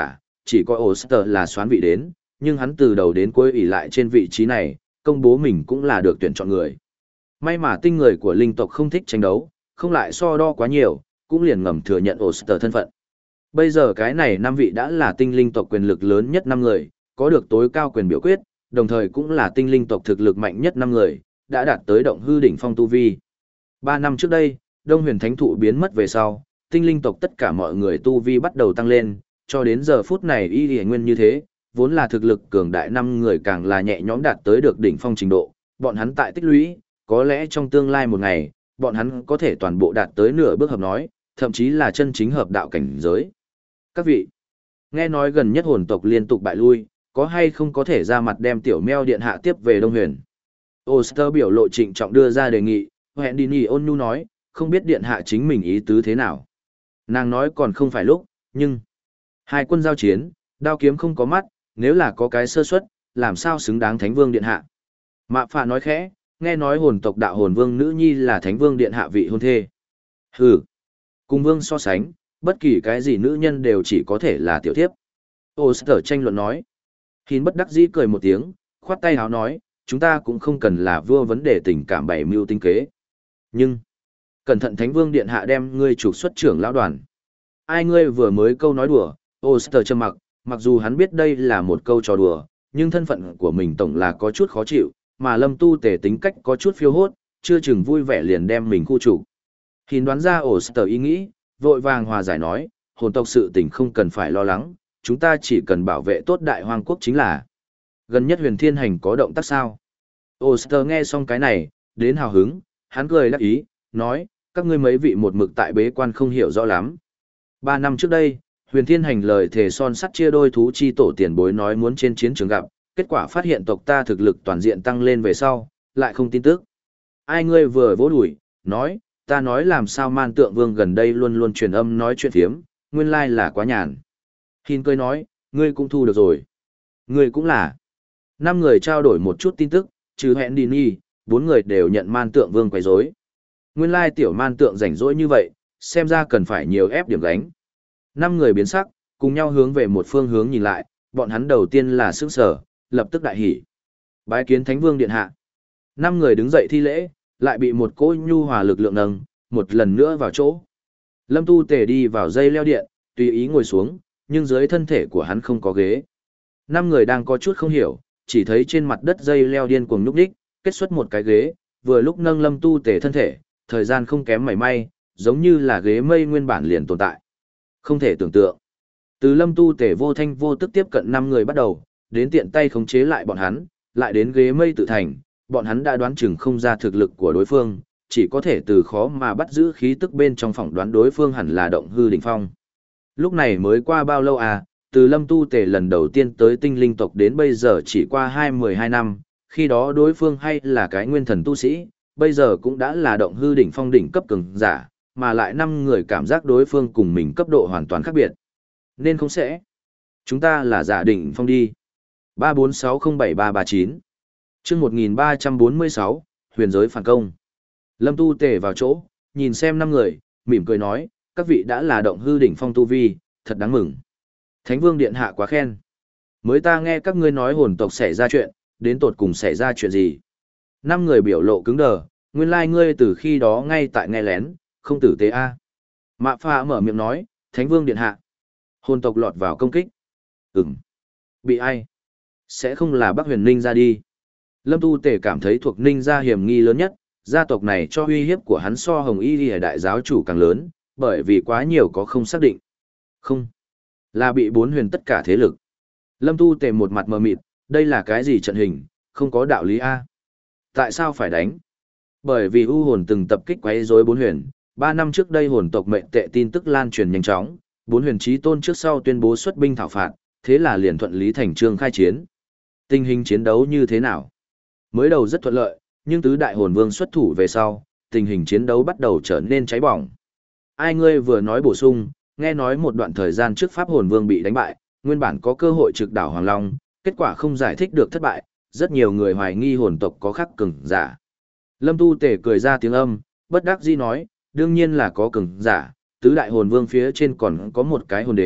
chỉ có Oster là soán vị đến, nhưng hắn từ đầu đến cuối ỷ lại trên vị trí này, công bố mình cũng là được tuyển chọn người. May mà tinh người của linh tộc không thích tranh đấu, không lại so đo quá nhiều, cũng liền ngầm thừa nhận Oster thân phận. Bây giờ cái này năm vị đã là tinh linh tộc quyền lực lớn nhất năm người, có được tối cao quyền biểu quyết, đồng thời cũng là tinh linh tộc thực lực mạnh nhất năm người, đã đạt tới động hư đỉnh phong tu vi. Ba năm trước đây, Đông Huyền Thánh Thụ biến mất về sau, tinh linh tộc tất cả mọi người tu vi bắt đầu tăng lên, cho đến giờ phút này y y nguyên như thế, vốn là thực lực cường đại năm người càng là nhẹ nhõm đạt tới được đỉnh phong trình độ, bọn hắn tại tích lũy, có lẽ trong tương lai một ngày, bọn hắn có thể toàn bộ đạt tới nửa bước hợp nói, thậm chí là chân chính hợp đạo cảnh giới. Các vị, nghe nói gần nhất hồn tộc liên tục bại lui, có hay không có thể ra mặt đem tiểu meo điện hạ tiếp về Đông Huyền? Oster biểu lộ trịnh trọng đưa ra đề nghị, hẹn đi nhì ôn nhu nói, không biết điện hạ chính mình ý tứ thế nào. Nàng nói còn không phải lúc, nhưng hai quân giao chiến, đao kiếm không có mắt, nếu là có cái sơ suất, làm sao xứng đáng Thánh Vương điện hạ. Mạ Phạ nói khẽ, nghe nói hồn tộc đạo hồn vương nữ nhi là Thánh Vương điện hạ vị hôn thê. Hừ, cùng vương so sánh, bất kỳ cái gì nữ nhân đều chỉ có thể là tiểu thiếp. Oster tranh luận nói. Hiên bất đắc dĩ cười một tiếng, khoát tay háo nói, chúng ta cũng không cần là vua vấn đề tình cảm bảy mưu tinh kế. Nhưng, cẩn thận Thánh Vương điện hạ đem ngươi trục xuất trưởng lão đoàn. Ai ngươi vừa mới câu nói đùa, Oster trầm mặc, mặc dù hắn biết đây là một câu trò đùa, nhưng thân phận của mình tổng là có chút khó chịu, mà Lâm Tu Tề tính cách có chút phiêu hốt, chưa chừng vui vẻ liền đem mình khu trục. Hiên đoán ra Oster ý nghĩ, vội vàng hòa giải nói, hồn tộc sự tình không cần phải lo lắng, chúng ta chỉ cần bảo vệ tốt đại hoang quốc chính là. Gần nhất huyền thiên hành có động tác sao? Oster nghe xong cái này, đến hào hứng, hắn cười đắc ý, nói, các ngươi mấy vị một mực tại bế quan không hiểu rõ lắm. Ba năm trước đây, huyền thiên hành lời thề son sắt chia đôi thú chi tổ tiền bối nói muốn trên chiến trường gặp, kết quả phát hiện tộc ta thực lực toàn diện tăng lên về sau, lại không tin tức. Ai ngươi vừa vỗ đùi, nói, ta nói làm sao man tượng vương gần đây luôn luôn truyền âm nói chuyện phiếm, nguyên lai là quá nhàn. Hiên cười nói, ngươi cũng thu được rồi. Ngươi cũng là. Năm người trao đổi một chút tin tức, trừ hẹn đi nhi, bốn người đều nhận man tượng vương quấy rối. Nguyên lai tiểu man tượng rảnh rỗi như vậy, xem ra cần phải nhiều ép điểm gánh. Năm người biến sắc, cùng nhau hướng về một phương hướng nhìn lại, bọn hắn đầu tiên là sững sờ, lập tức đại hỉ. Bái kiến Thánh Vương điện hạ. Năm người đứng dậy thi lễ, lại bị một cỗ nhu hòa lực lượng nâng, một lần nữa vào chỗ. Lâm Tu Tề đi vào dây leo điện, tùy ý ngồi xuống, nhưng dưới thân thể của hắn không có ghế. Năm người đang có chút không hiểu, chỉ thấy trên mặt đất dây leo điên cuồng nhúc nhích, kết xuất một cái ghế, vừa lúc nâng Lâm Tu Tề thân thể, thời gian không kém mảy may, giống như là ghế mây nguyên bản liền tồn tại. Không thể tưởng tượng. Từ Lâm Tu Tề vô thanh vô tức tiếp cận năm người bắt đầu, đến tiện tay khống chế lại bọn hắn, lại đến ghế mây tự thành, bọn hắn đã đoán chừng không ra thực lực của đối phương, chỉ có thể từ khó mà bắt giữ khí tức bên trong phỏng đoán đối phương hẳn là động hư đỉnh phong. Lúc này mới qua bao lâu à, từ Lâm Tu Tề lần đầu tiên tới tinh linh tộc đến bây giờ chỉ qua hai mười hai năm, khi đó đối phương hay là cái nguyên thần tu sĩ, bây giờ cũng đã là động hư đỉnh phong đỉnh cấp cường giả, mà lại năm người cảm giác đối phương cùng mình cấp độ hoàn toàn khác biệt. Nên không sẽ. Chúng ta là giả đỉnh phong đi. ba bốn sáu không bảy ba ba chín chương một nghìn ba trăm bốn mươi sáu, huyền giới phản công. Lâm Tu Tề vào chỗ, nhìn xem năm người, mỉm cười nói, các vị đã là động hư đỉnh phong tu vi, thật đáng mừng. Thánh Vương điện hạ quá khen. Mới ta nghe các ngươi nói hồn tộc xảy ra chuyện, đến tột cùng xảy ra chuyện gì? Năm người biểu lộ cứng đờ, nguyên lai ngươi từ khi đó ngay tại nghe lén, không tử tế a. Mạ Phạ mở miệng nói, Thánh Vương điện hạ. Hồn tộc lọt vào công kích. Ừm. Bị ai? Sẽ không là Bắc Huyền Ninh ra đi. Lâm Tu Tề cảm thấy thuộc Ninh gia hiểm nghi lớn nhất, gia tộc này cho uy hiếp của hắn so Hồng Y Lìa đại giáo chủ càng lớn, bởi vì quá nhiều có không xác định. Không. Là bị bốn huyền tất cả thế lực. Lâm Tu Tề một mặt mờ mịt, đây là cái gì trận hình, không có đạo lý a. Tại sao phải đánh? Bởi vì U hồn từng tập kích quấy rối bốn huyền, ba năm trước đây hồn tộc mệnh tệ tin tức lan truyền nhanh chóng, bốn huyền chí tôn trước sau tuyên bố xuất binh thảo phạt, thế là liền thuận lý thành trương khai chiến. Tình hình chiến đấu như thế nào? Mới đầu rất thuận lợi, nhưng tứ đại hồn vương xuất thủ về sau, tình hình chiến đấu bắt đầu trở nên cháy bỏng. Ai ngươi vừa nói bổ sung, nghe nói một đoạn thời gian trước Pháp hồn vương bị đánh bại, nguyên bản có cơ hội trực đảo Hoàng Long, kết quả không giải thích được thất bại, rất nhiều người hoài nghi hồn tộc có khắc cường giả. Lâm Tu Tề cười ra tiếng âm, bất đắc dĩ nói, đương nhiên là có cường giả, tứ đại hồn vương phía trên còn có một cái hồn đế,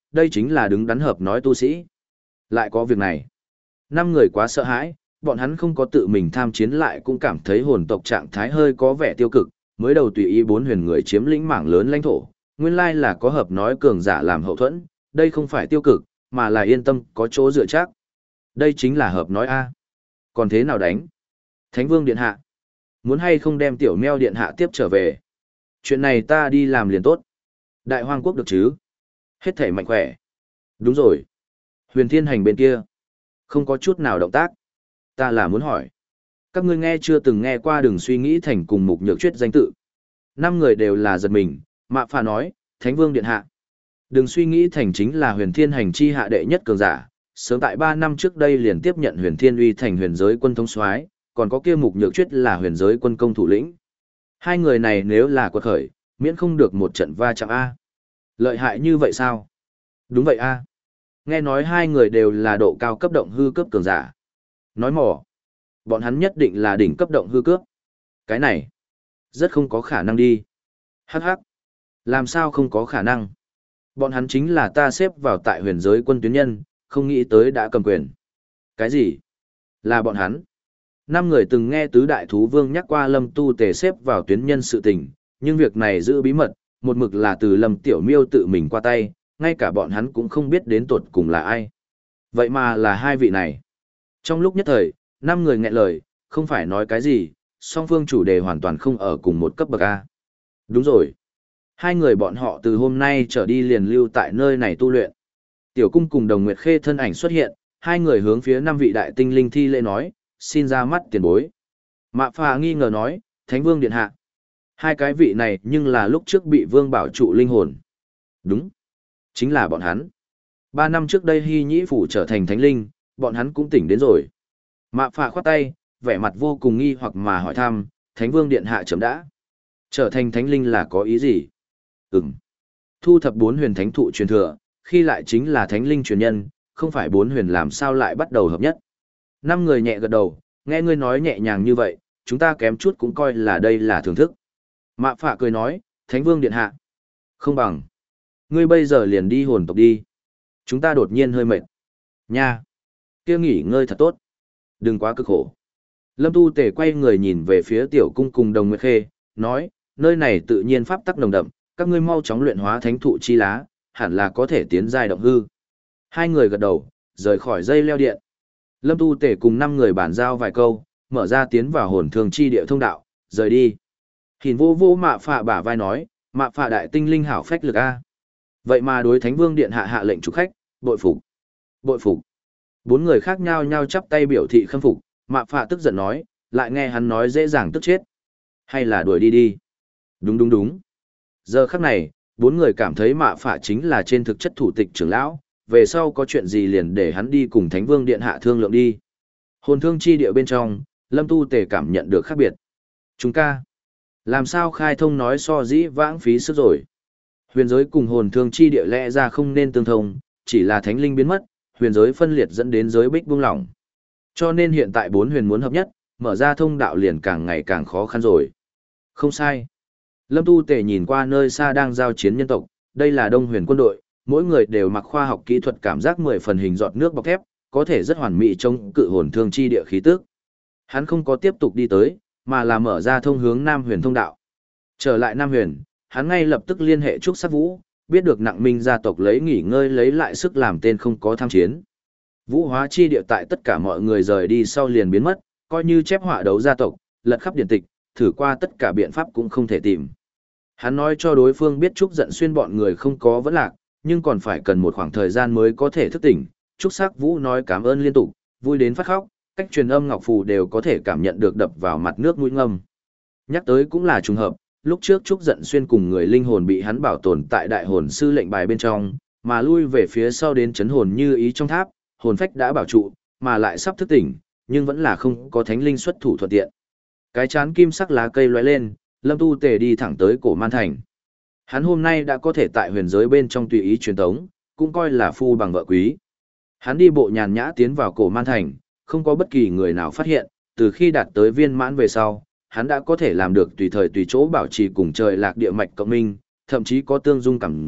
đây chính là đứng đắn hợp nói tu sĩ. Lại có việc này. Năm người quá sợ hãi, bọn hắn không có tự mình tham chiến lại cũng cảm thấy hồn tộc trạng thái hơi có vẻ tiêu cực, mới đầu tùy ý bốn huyền người chiếm lĩnh mảng lớn lãnh thổ, nguyên lai là có hợp nói cường giả làm hậu thuẫn, đây không phải tiêu cực, mà là yên tâm có chỗ dựa chắc. Đây chính là hợp nói a. Còn thế nào đánh? Thánh Vương điện hạ, muốn hay không đem tiểu meo điện hạ tiếp trở về? Chuyện này ta đi làm liền tốt. Đại hoang quốc được chứ? Hết thể mạnh khỏe. Đúng rồi. Huyền Thiên Hành bên kia, không có chút nào động tác. Ta là muốn hỏi. Các ngươi nghe chưa từng nghe qua Đừng Suy Nghĩ Thành cùng Mục Nhược Chuyết danh tự. Năm người đều là giật mình, Mạ Phà nói, Thánh Vương điện hạ. Đừng Suy Nghĩ Thành chính là Huyền Thiên Hành chi hạ đệ nhất cường giả, sớm tại ba năm trước đây liền tiếp nhận Huyền Thiên Uy thành huyền giới quân thống soái, còn có kia Mục Nhược Chuyết là huyền giới quân công thủ lĩnh. Hai người này nếu là quật khởi, miễn không được một trận va chạm a. Lợi hại như vậy sao? Đúng vậy a. Nghe nói hai người đều là độ cao cấp động hư cấp cường giả. Nói mỏ, bọn hắn nhất định là đỉnh cấp động hư cướp. Cái này, rất không có khả năng đi. Hắc hắc, làm sao không có khả năng? Bọn hắn chính là ta xếp vào tại huyền giới quân tuyến nhân, không nghĩ tới đã cầm quyền. Cái gì? Là bọn hắn. Năm người từng nghe tứ đại thú vương nhắc qua Lâm Tu Tề xếp vào tuyến nhân sự tình, nhưng việc này giữ bí mật, một mực là từ Lâm Tiểu Miêu tự mình qua tay, ngay cả bọn hắn cũng không biết đến tuột cùng là ai. Vậy mà là hai vị này. Trong lúc nhất thời, năm người nghẹn lời, không phải nói cái gì, song phương chủ đề hoàn toàn không ở cùng một cấp bậc A. Đúng rồi. Hai người bọn họ từ hôm nay trở đi liền lưu tại nơi này tu luyện. Tiểu cung cùng Đồng Nguyệt Khê thân ảnh xuất hiện, hai người hướng phía năm vị đại tinh linh thi lễ nói, xin ra mắt tiền bối. Mạ Phà nghi ngờ nói, Thánh Vương điện hạ. Hai cái vị này nhưng là lúc trước bị Vương bảo trụ linh hồn. Đúng. Chính là bọn hắn. Ba năm trước đây Hy Nhĩ Phủ trở thành thánh linh, bọn hắn cũng tỉnh đến rồi. Mạ Phà khoát tay, vẻ mặt vô cùng nghi hoặc mà hỏi thăm, Thánh Vương điện hạ chấm đã. Trở thành thánh linh là có ý gì? Ừm. Thu thập bốn huyền thánh thụ truyền thừa, khi lại chính là thánh linh truyền nhân, không phải bốn huyền làm sao lại bắt đầu hợp nhất. Năm người nhẹ gật đầu, nghe ngươi nói nhẹ nhàng như vậy, chúng ta kém chút cũng coi là đây là thưởng thức. Mạ Phà cười nói, Thánh Vương điện hạ. Không bằng. Ngươi bây giờ liền đi hồn tộc đi. Chúng ta đột nhiên hơi mệt. Nha. Kia nghỉ ngơi thật tốt. Đừng quá cực khổ. Lâm Tu Tề quay người nhìn về phía tiểu cung cùng Đồng Nguyệt Khê, nói, nơi này tự nhiên pháp tắc nồng đậm, các ngươi mau chóng luyện hóa thánh thụ chi lá, hẳn là có thể tiến giai động hư. Hai người gật đầu, rời khỏi dây leo điện. Lâm Tu Tề cùng năm người bàn giao vài câu, mở ra tiến vào hồn thương chi địa thông đạo, rời đi. Hìn vô vô Mạ Phà bả vai nói, Mạ Phà đại tinh linh hảo phách lực a. Vậy mà đối Thánh Vương điện hạ hạ lệnh chủ khách, bội phục. Bội phục. Bốn người khác nhau nhau chắp tay biểu thị khâm phục, Mạ Phà tức giận nói, lại nghe hắn nói dễ dàng tức chết. Hay là đuổi đi đi. Đúng đúng đúng. Giờ khắc này, bốn người cảm thấy Mạ Phà chính là trên thực chất thủ tịch trưởng lão, về sau có chuyện gì liền để hắn đi cùng Thánh Vương điện hạ thương lượng đi. Hồn thương chi địa bên trong, Lâm Tu Tề cảm nhận được khác biệt. Chúng ca. Làm sao khai thông nói so dĩ vãng phí sức rồi. Huyền giới cùng hồn thương chi địa lẽ ra không nên tương thông, chỉ là thánh linh biến mất, huyền giới phân liệt dẫn đến giới bích buông lỏng. Cho nên hiện tại bốn huyền muốn hợp nhất, mở ra thông đạo liền càng ngày càng khó khăn rồi. Không sai. Lâm Tu Tề nhìn qua nơi xa đang giao chiến nhân tộc, đây là Đông Huyền quân đội, mỗi người đều mặc khoa học kỹ thuật cảm giác mười phần hình giọt nước bọc thép, có thể rất hoàn mỹ chống cự hồn thương chi địa khí tức. Hắn không có tiếp tục đi tới, mà là mở ra thông hướng Nam Huyền thông đạo. Trở lại Nam Huyền, hắn ngay lập tức liên hệ Trúc Sát Vũ, biết được Nặng Minh gia tộc lấy nghỉ ngơi lấy lại sức làm tên không có tham chiến. Vũ hóa chi địa tại tất cả mọi người rời đi sau liền biến mất, coi như chép họa đấu gia tộc, lật khắp điển tịch, thử qua tất cả biện pháp cũng không thể tìm. Hắn nói cho đối phương biết Trúc Giận Xuyên bọn người không có vẫn lạc, nhưng còn phải cần một khoảng thời gian mới có thể thức tỉnh. Trúc Sắc Vũ nói cảm ơn liên tục, vui đến phát khóc, cách truyền âm ngọc phù đều có thể cảm nhận được đập vào mặt nước mũi ngâm. Nhắc tới cũng là trùng hợp, lúc trước Trúc Giận Xuyên cùng người linh hồn bị hắn bảo tồn tại đại hồn sư lệnh bài bên trong, mà lui về phía sau đến chấn hồn như ý trong tháp, hồn phách đã bảo trụ, mà lại sắp thức tỉnh, nhưng vẫn là không có thánh linh xuất thủ thuận tiện. Cái chán kim sắc lá cây lóe lên, Lâm Tu Tề đi thẳng tới Cổ Man Thành. Hắn hôm nay đã có thể tại huyền giới bên trong tùy ý truyền tống, cũng coi là phu bằng vợ quý. Hắn đi bộ nhàn nhã tiến vào Cổ Man Thành, không có bất kỳ người nào phát hiện, từ khi đạt tới viên mãn về sau, hắn đã có thể làm được tùy thời tùy chỗ bảo trì cùng trời lạc địa mạch cộng minh, thậm chí có tương dung cảm giác,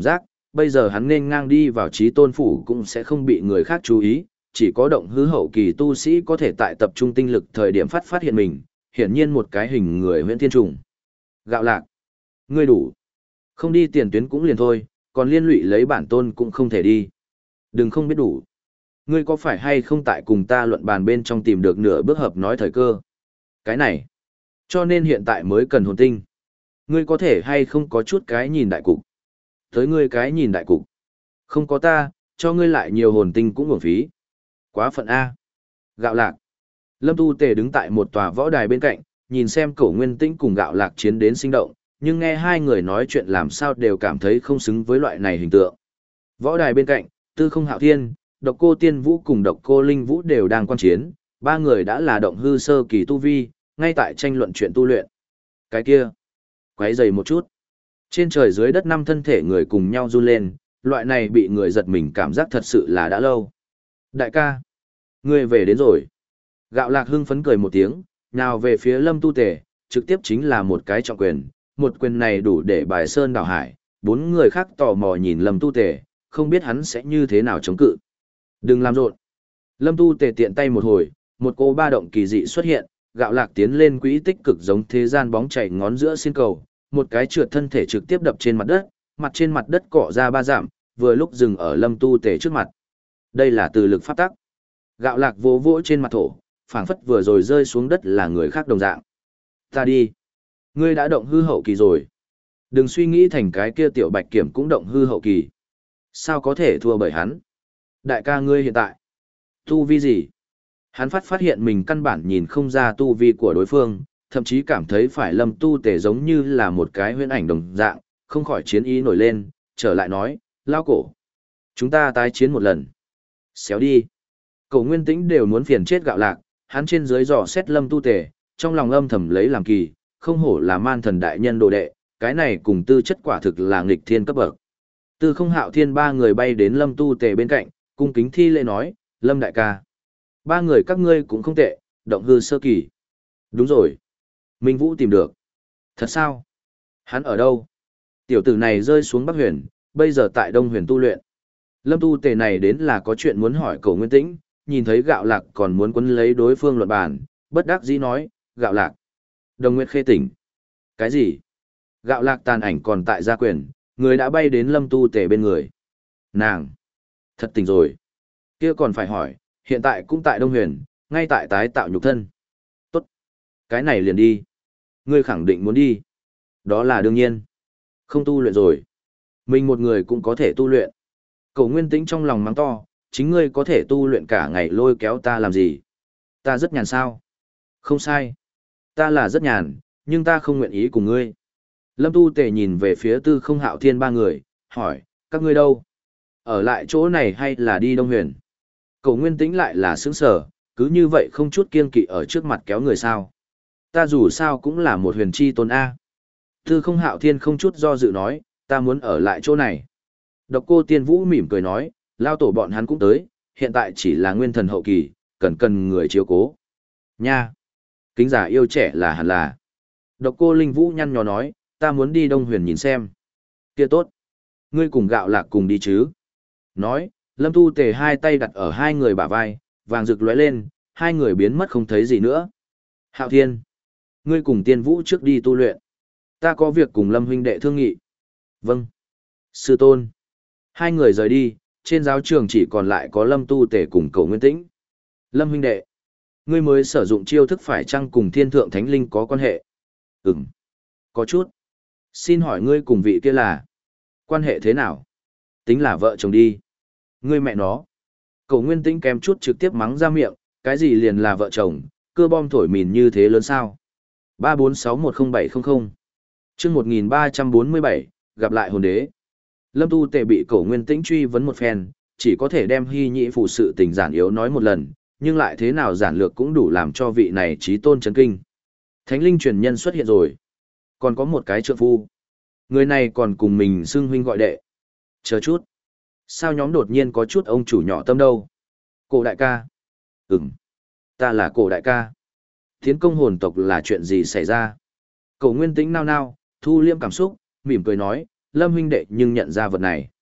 bây giờ hắn nên ngang đi vào trí tôn phủ cũng sẽ không bị người khác chú ý, chỉ có động hư hậu kỳ tu sĩ có thể tại tập trung tinh lực thời điểm phát phát hiện mình, hiển nhiên một cái hình người huyễn thiên trùng. Gạo lạc, ngươi đủ. Không đi tiền tuyến cũng liền thôi, còn liên lụy lấy bản tôn cũng không thể đi. Đừng không biết đủ. Ngươi có phải hay không tại cùng ta luận bàn bên trong tìm được nửa bước hợp nói thời cơ? Cái này. Cho nên hiện tại mới cần hồn tinh. Ngươi có thể hay không có chút cái nhìn đại cục? Tới ngươi cái nhìn đại cục. Không có ta, cho ngươi lại nhiều hồn tinh cũng uổng phí. Quá phận A. Gạo lạc. Lâm Tu Tề đứng tại một tòa võ đài bên cạnh, nhìn xem Cổ Nguyên Tĩnh cùng Gạo Lạc chiến đến sinh động, nhưng nghe hai người nói chuyện làm sao đều cảm thấy không xứng với loại này hình tượng. Võ đài bên cạnh, Tư Không Hạo Thiên, Độc Cô Tiên Vũ cùng Độc Cô Linh Vũ đều đang quan chiến, ba người đã là động hư sơ kỳ tu vi, ngay tại tranh luận chuyện tu luyện. Cái kia, quấy rầy một chút. Trên trời dưới đất năm thân thể người cùng nhau run lên, loại này bị người giật mình cảm giác thật sự là đã lâu. Đại ca, ngươi về đến rồi. Gạo Lạc hưng phấn cười một tiếng, nào về phía Lâm Tu Tề, trực tiếp chính là một cái trọng quyền, một quyền này đủ để bài sơn đảo hải, bốn người khác tò mò nhìn Lâm Tu Tề, không biết hắn sẽ như thế nào chống cự. Đừng làm rộn. Lâm Tu Tề tiện tay một hồi, một cô ba động kỳ dị xuất hiện, Gạo Lạc tiến lên quỹ tích cực giống thế gian bóng chảy ngón giữa xiên cầu, một cái trượt thân thể trực tiếp đập trên mặt đất, mặt trên mặt đất cọ ra ba dặm, vừa lúc dừng ở Lâm Tu Tề trước mặt. Đây là từ lực pháp tắc. Gạo Lạc vỗ vỗ trên mặt thổ, phảng phất vừa rồi rơi xuống đất là người khác đồng dạng. Ta đi. Ngươi đã động hư hậu kỳ rồi. Đừng suy nghĩ thành cái kia tiểu bạch kiểm cũng động hư hậu kỳ. Sao có thể thua bởi hắn? Đại ca ngươi hiện tại. Tu vi gì? Hắn phát phát hiện mình căn bản nhìn không ra tu vi của đối phương, thậm chí cảm thấy phải Lâm Tu Tề giống như là một cái huyễn ảnh đồng dạng, không khỏi chiến ý nổi lên, trở lại nói, lao cổ. Chúng ta tái chiến một lần. Xéo đi. Cổ Nguyên Tĩnh đều muốn phiền chết Gạo Lạc, hắn trên dưới dò xét Lâm Tu Tề, trong lòng âm thầm lấy làm kỳ, không hổ là man thần đại nhân đồ đệ, cái này cùng tư chất quả thực là nghịch thiên cấp bậc. Tư Không Hạo Thiên ba người bay đến Lâm Tu Tề bên cạnh, cung kính thi lễ nói, Lâm đại ca. Ba người các ngươi cũng không tệ, động hư sơ kỳ. Đúng rồi. Minh Vũ tìm được. Thật sao? Hắn ở đâu? Tiểu tử này rơi xuống Bắc Huyền, bây giờ tại Đông Huyền tu luyện. Lâm Tu Tề này đến là có chuyện muốn hỏi Cổ Nguyên Tĩnh, nhìn thấy Gạo Lạc còn muốn quấn lấy đối phương luận bàn, bất đắc dĩ nói, Gạo Lạc. Đồng Nguyệt Khê tỉnh. Cái gì? Gạo Lạc tàn ảnh còn tại gia quyền, người đã bay đến Lâm Tu Tề bên người. Nàng. Thật tỉnh rồi. Kia còn phải hỏi, hiện tại cũng tại Đông Huyền, ngay tại tái tạo nhục thân. Tốt. Cái này liền đi. Ngươi khẳng định muốn đi. Đó là đương nhiên. Không tu luyện rồi. Mình một người cũng có thể tu luyện. Cổ Nguyên Tĩnh trong lòng mắng to, chính ngươi có thể tu luyện cả ngày lôi kéo ta làm gì? Ta rất nhàn sao? Không sai. Ta là rất nhàn, nhưng ta không nguyện ý cùng ngươi. Lâm Tu Tề nhìn về phía Tư Không Hạo Thiên ba người, hỏi, các ngươi đâu? Ở lại chỗ này hay là đi Đông Huyền? Cổ Nguyên Tĩnh lại là sướng sở, cứ như vậy không chút kiên kỵ ở trước mặt kéo người sao? Ta dù sao cũng là một huyền chi tôn A. Tư Không Hạo Thiên không chút do dự nói, ta muốn ở lại chỗ này. Độc Cô Tiên Vũ mỉm cười nói, lao tổ bọn hắn cũng tới, hiện tại chỉ là nguyên thần hậu kỳ, cần cần người chiếu cố. Nha! Kính giả yêu trẻ là hẳn là. Độc Cô Linh Vũ nhăn nhó nói, ta muốn đi Đông Huyền nhìn xem. Kia tốt. Ngươi cùng Gạo Lạc cùng đi chứ. Nói, Lâm Tu Tề hai tay đặt ở hai người bả vai, vàng rực lóe lên, hai người biến mất không thấy gì nữa. Hạo Thiên. Ngươi cùng Tiên Vũ trước đi tu luyện. Ta có việc cùng Lâm huynh đệ thương nghị. Vâng. Sư tôn. Hai người rời đi, trên giáo trường chỉ còn lại có Lâm Tu Tề cùng Cổ Nguyên Tĩnh. Lâm huynh đệ. Ngươi mới sử dụng chiêu thức phải chăng cùng thiên thượng thánh linh có quan hệ? Ừm. Có chút. Xin hỏi ngươi cùng vị kia là? Quan hệ thế nào? Tính là vợ chồng đi. Ngươi mẹ nó. Cổ Nguyên Tĩnh kém chút trực tiếp mắng ra miệng, cái gì liền là vợ chồng, cưa bom thổi mìn như thế lớn sao? ba bốn sáu một không bảy không không. Chương một nghìn ba trăm bốn mươi bảy, gặp lại hồn đế. Lâm Tu Tề bị Cổ Nguyên Tĩnh truy vấn một phen, chỉ có thể đem Hy Nhĩ phụ sự tình giản yếu nói một lần, nhưng lại thế nào giản lược cũng đủ làm cho vị này chí tôn chấn kinh. Thánh linh truyền nhân xuất hiện rồi. Còn có một cái trượng phu. Người này còn cùng mình xưng huynh gọi đệ. Chờ chút. Sao nhóm đột nhiên có chút ông chủ nhỏ tâm đâu? Cổ đại ca. Ừm. Ta là cổ đại ca. Tiến công hồn tộc là chuyện gì xảy ra? Cổ Nguyên Tĩnh nao nao, thu liêm cảm xúc, mỉm cười nói, Lâm huynh đệ nhưng nhận ra vật này.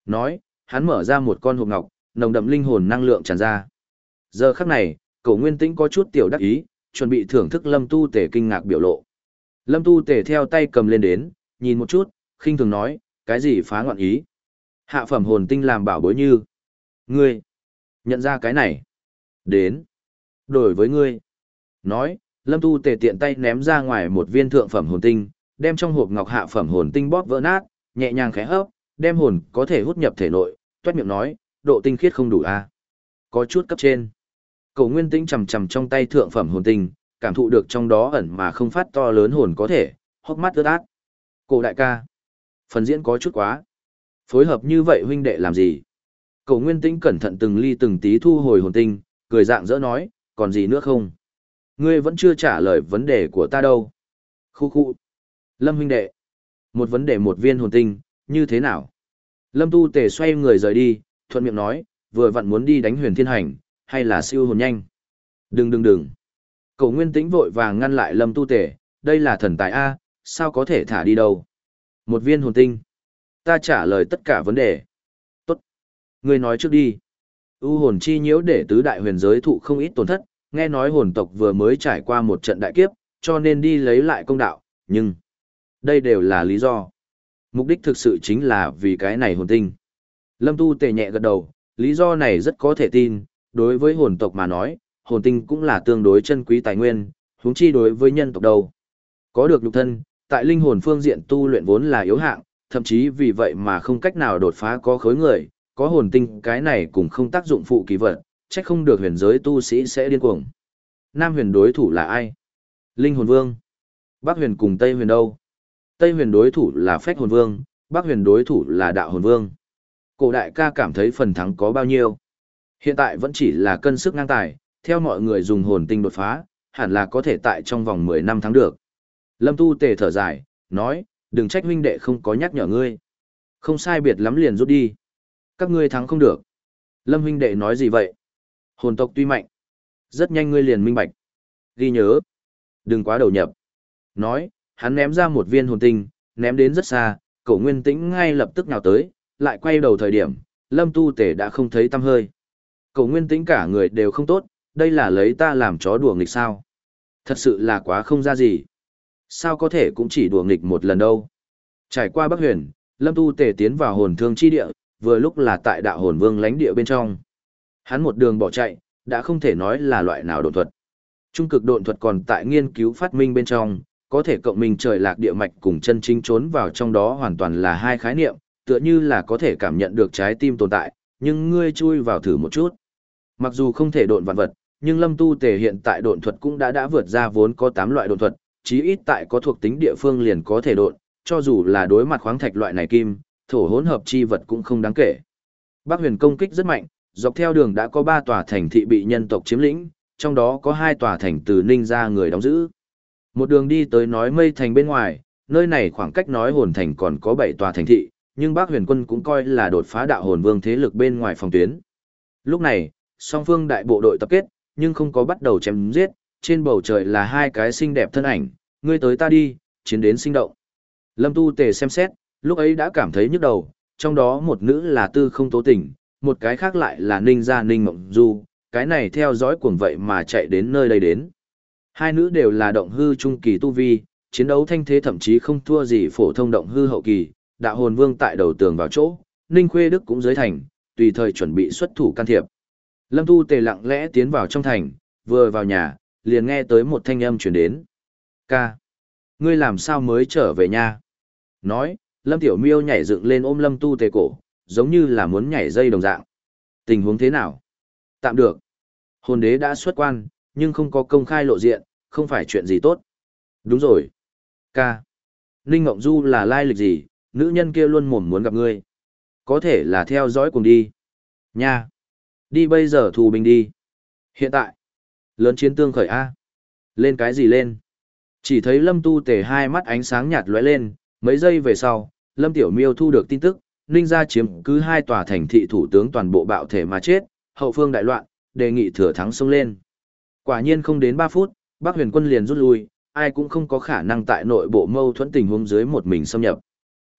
Nói, hắn mở ra một con hộp ngọc, nồng đậm linh hồn năng lượng tràn ra. Giờ khắc này, Cổ Nguyên Tĩnh có chút tiểu đắc ý, chuẩn bị thưởng thức Lâm Tu Tể kinh ngạc biểu lộ. Lâm Tu Tể theo tay cầm lên đến, nhìn một chút, khinh thường nói, cái gì phá ngoạn ý? Hạ phẩm hồn tinh làm bảo bối như. Ngươi, nhận ra cái này. Đến, đổi với ngươi. Nói, Lâm Tu Tể tiện tay ném ra ngoài một viên thượng phẩm hồn tinh, đem trong hộp ngọc hạ phẩm hồn tinh bóp vỡ nát, nhẹ nhàng khẽ hấp, đem hồn có thể hút nhập thể nội, toét miệng nói, độ tinh khiết không đủ a, à? Có chút cấp trên. Cổ Nguyên Tĩnh chầm chầm trong tay thượng phẩm hồn tinh, cảm thụ được trong đó ẩn mà không phát to lớn hồn có thể, hốc mắt ướt át. Cổ đại ca, phần diễn có chút quá. Phối hợp như vậy huynh đệ làm gì? Cổ Nguyên Tĩnh cẩn thận từng ly từng tí thu hồi hồn tinh, cười dạng dỡ nói, còn gì nữa không? Ngươi vẫn chưa trả lời vấn đề của ta đâu. Khu khu. Lâm huynh đệ. Một vấn đề một viên hồn tinh, như thế nào? Lâm Tu Tể xoay người rời đi, thuận miệng nói, vừa vặn muốn đi đánh huyền thiên hành, hay là siêu hồn nhanh. Đừng đừng đừng. Cổ Nguyên Tĩnh vội vàng ngăn lại Lâm Tu Tể, đây là thần tài A, sao có thể thả đi đâu? Một viên hồn tinh. Ta trả lời tất cả vấn đề. Tốt. Ngươi nói trước đi. U hồn chi nhiễu để tứ đại huyền giới thụ không ít tổn thất, nghe nói hồn tộc vừa mới trải qua một trận đại kiếp, cho nên đi lấy lại công đạo, nhưng đây đều là lý do. Mục đích thực sự chính là vì cái này hồn tinh. Lâm Tu Tề nhẹ gật đầu, lý do này rất có thể tin, đối với hồn tộc mà nói, hồn tinh cũng là tương đối chân quý tài nguyên, huống chi đối với nhân tộc đâu. Có được nhục thân, tại linh hồn phương diện tu luyện vốn là yếu hạng, thậm chí vì vậy mà không cách nào đột phá có khối người, có hồn tinh cái này cũng không tác dụng phụ kỳ vật, chắc không được huyền giới tu sĩ sẽ điên cuồng. Nam huyền đối thủ là ai? Linh hồn vương. Bắc huyền cùng Tây huyền đâu? Tây huyền đối thủ là phách hồn vương, Bắc huyền đối thủ là đạo hồn vương. Cổ đại ca cảm thấy phần thắng có bao nhiêu? Hiện tại vẫn chỉ là cân sức ngang tài, theo mọi người dùng hồn tinh đột phá, hẳn là có thể tại trong vòng mười năm thắng được. Lâm Tu Tề thở dài, nói, đừng trách huynh đệ không có nhắc nhở ngươi. Không sai biệt lắm liền rút đi. Các ngươi thắng không được. Lâm huynh đệ nói gì vậy? Hồn tộc tuy mạnh, rất nhanh ngươi liền minh bạch. Ghi nhớ, đừng quá đầu nhập. Nói, hắn ném ra một viên hồn tinh, ném đến rất xa, Cổ Nguyên Tĩnh ngay lập tức nhào tới, lại quay đầu thời điểm, Lâm Tu Tể đã không thấy tăm hơi. Cổ Nguyên Tĩnh cả người đều không tốt, đây là lấy ta làm chó đùa nghịch sao? Thật sự là quá không ra gì. Sao có thể cũng chỉ đùa nghịch một lần đâu. Trải qua Bắc Huyền, Lâm Tu Tể tiến vào hồn thương chi địa, vừa lúc là tại đạo hồn vương lãnh địa bên trong. Hắn một đường bỏ chạy, đã không thể nói là loại nào độn thuật. Trung cực độn thuật còn tại nghiên cứu phát minh bên trong, có thể cộng minh trời lạc địa mạch cùng chân chính trốn vào trong đó hoàn toàn là hai khái niệm, tựa như là có thể cảm nhận được trái tim tồn tại, nhưng ngươi chui vào thử một chút. Mặc dù không thể độn vạn vật, nhưng Lâm Tu Tề hiện tại độn thuật cũng đã đã vượt ra vốn có tám loại độn thuật, chí ít tại có thuộc tính địa phương liền có thể độn, cho dù là đối mặt khoáng thạch loại này kim, thổ hỗn hợp chi vật cũng không đáng kể. Bắc Huyền công kích rất mạnh, dọc theo đường đã có ba tòa thành thị bị nhân tộc chiếm lĩnh, trong đó có hai tòa thành từ Ninh ra người đóng giữ. Một đường đi tới nói mây thành bên ngoài, nơi này khoảng cách nói hồn thành còn có bảy tòa thành thị, nhưng Bắc Huyền quân cũng coi là đột phá đạo hồn vương thế lực bên ngoài phòng tuyến. Lúc này, song phương đại bộ đội tập kết, nhưng không có bắt đầu chém giết, trên bầu trời là hai cái xinh đẹp thân ảnh, ngươi tới ta đi, chiến đến sinh động. Lâm Tu Tề xem xét, lúc ấy đã cảm thấy nhức đầu, trong đó một nữ là Tư Không Tố Tình, một cái khác lại là Ninh gia Ninh Mộng Du, cái này theo dõi cuồng vậy mà chạy đến nơi đây đến. Hai nữ đều là động hư trung kỳ tu vi, chiến đấu thanh thế thậm chí không thua gì phổ thông động hư hậu kỳ, đạo hồn vương tại đầu tường vào chỗ, Ninh Khuê Đức cũng dưới thành, tùy thời chuẩn bị xuất thủ can thiệp. Lâm Tu Tề lặng lẽ tiến vào trong thành, vừa vào nhà, liền nghe tới một thanh âm truyền đến. Ca, ngươi làm sao mới trở về nhà? Nói, Lâm Tiểu Miêu nhảy dựng lên ôm Lâm Tu Tề cổ, giống như là muốn nhảy dây đồng dạng. Tình huống thế nào? Tạm được. Hồn đế đã xuất quan, nhưng không có công khai lộ diện, không phải chuyện gì tốt. Đúng rồi. Ca. Ninh Ngộng Du là lai lịch gì, nữ nhân kia luôn mồm muốn gặp ngươi. Có thể là theo dõi cùng đi. Nha. Đi bây giờ thù binh đi. Hiện tại. Lớn chiến tương khởi A. Lên cái gì lên? Chỉ thấy Lâm Tu Tề hai mắt ánh sáng nhạt lóe lên, mấy giây về sau, Lâm Tiểu Miêu thu được tin tức, Ninh gia chiếm cứ hai tòa thành thị thủ tướng toàn bộ bạo thể mà chết, hậu phương đại loạn, đề nghị thừa thắng xông lên. Quả nhiên không đến ba phút, Bắc Huyền quân liền rút lui, ai cũng không có khả năng tại nội bộ mâu thuẫn tình huống dưới một mình xâm nhập.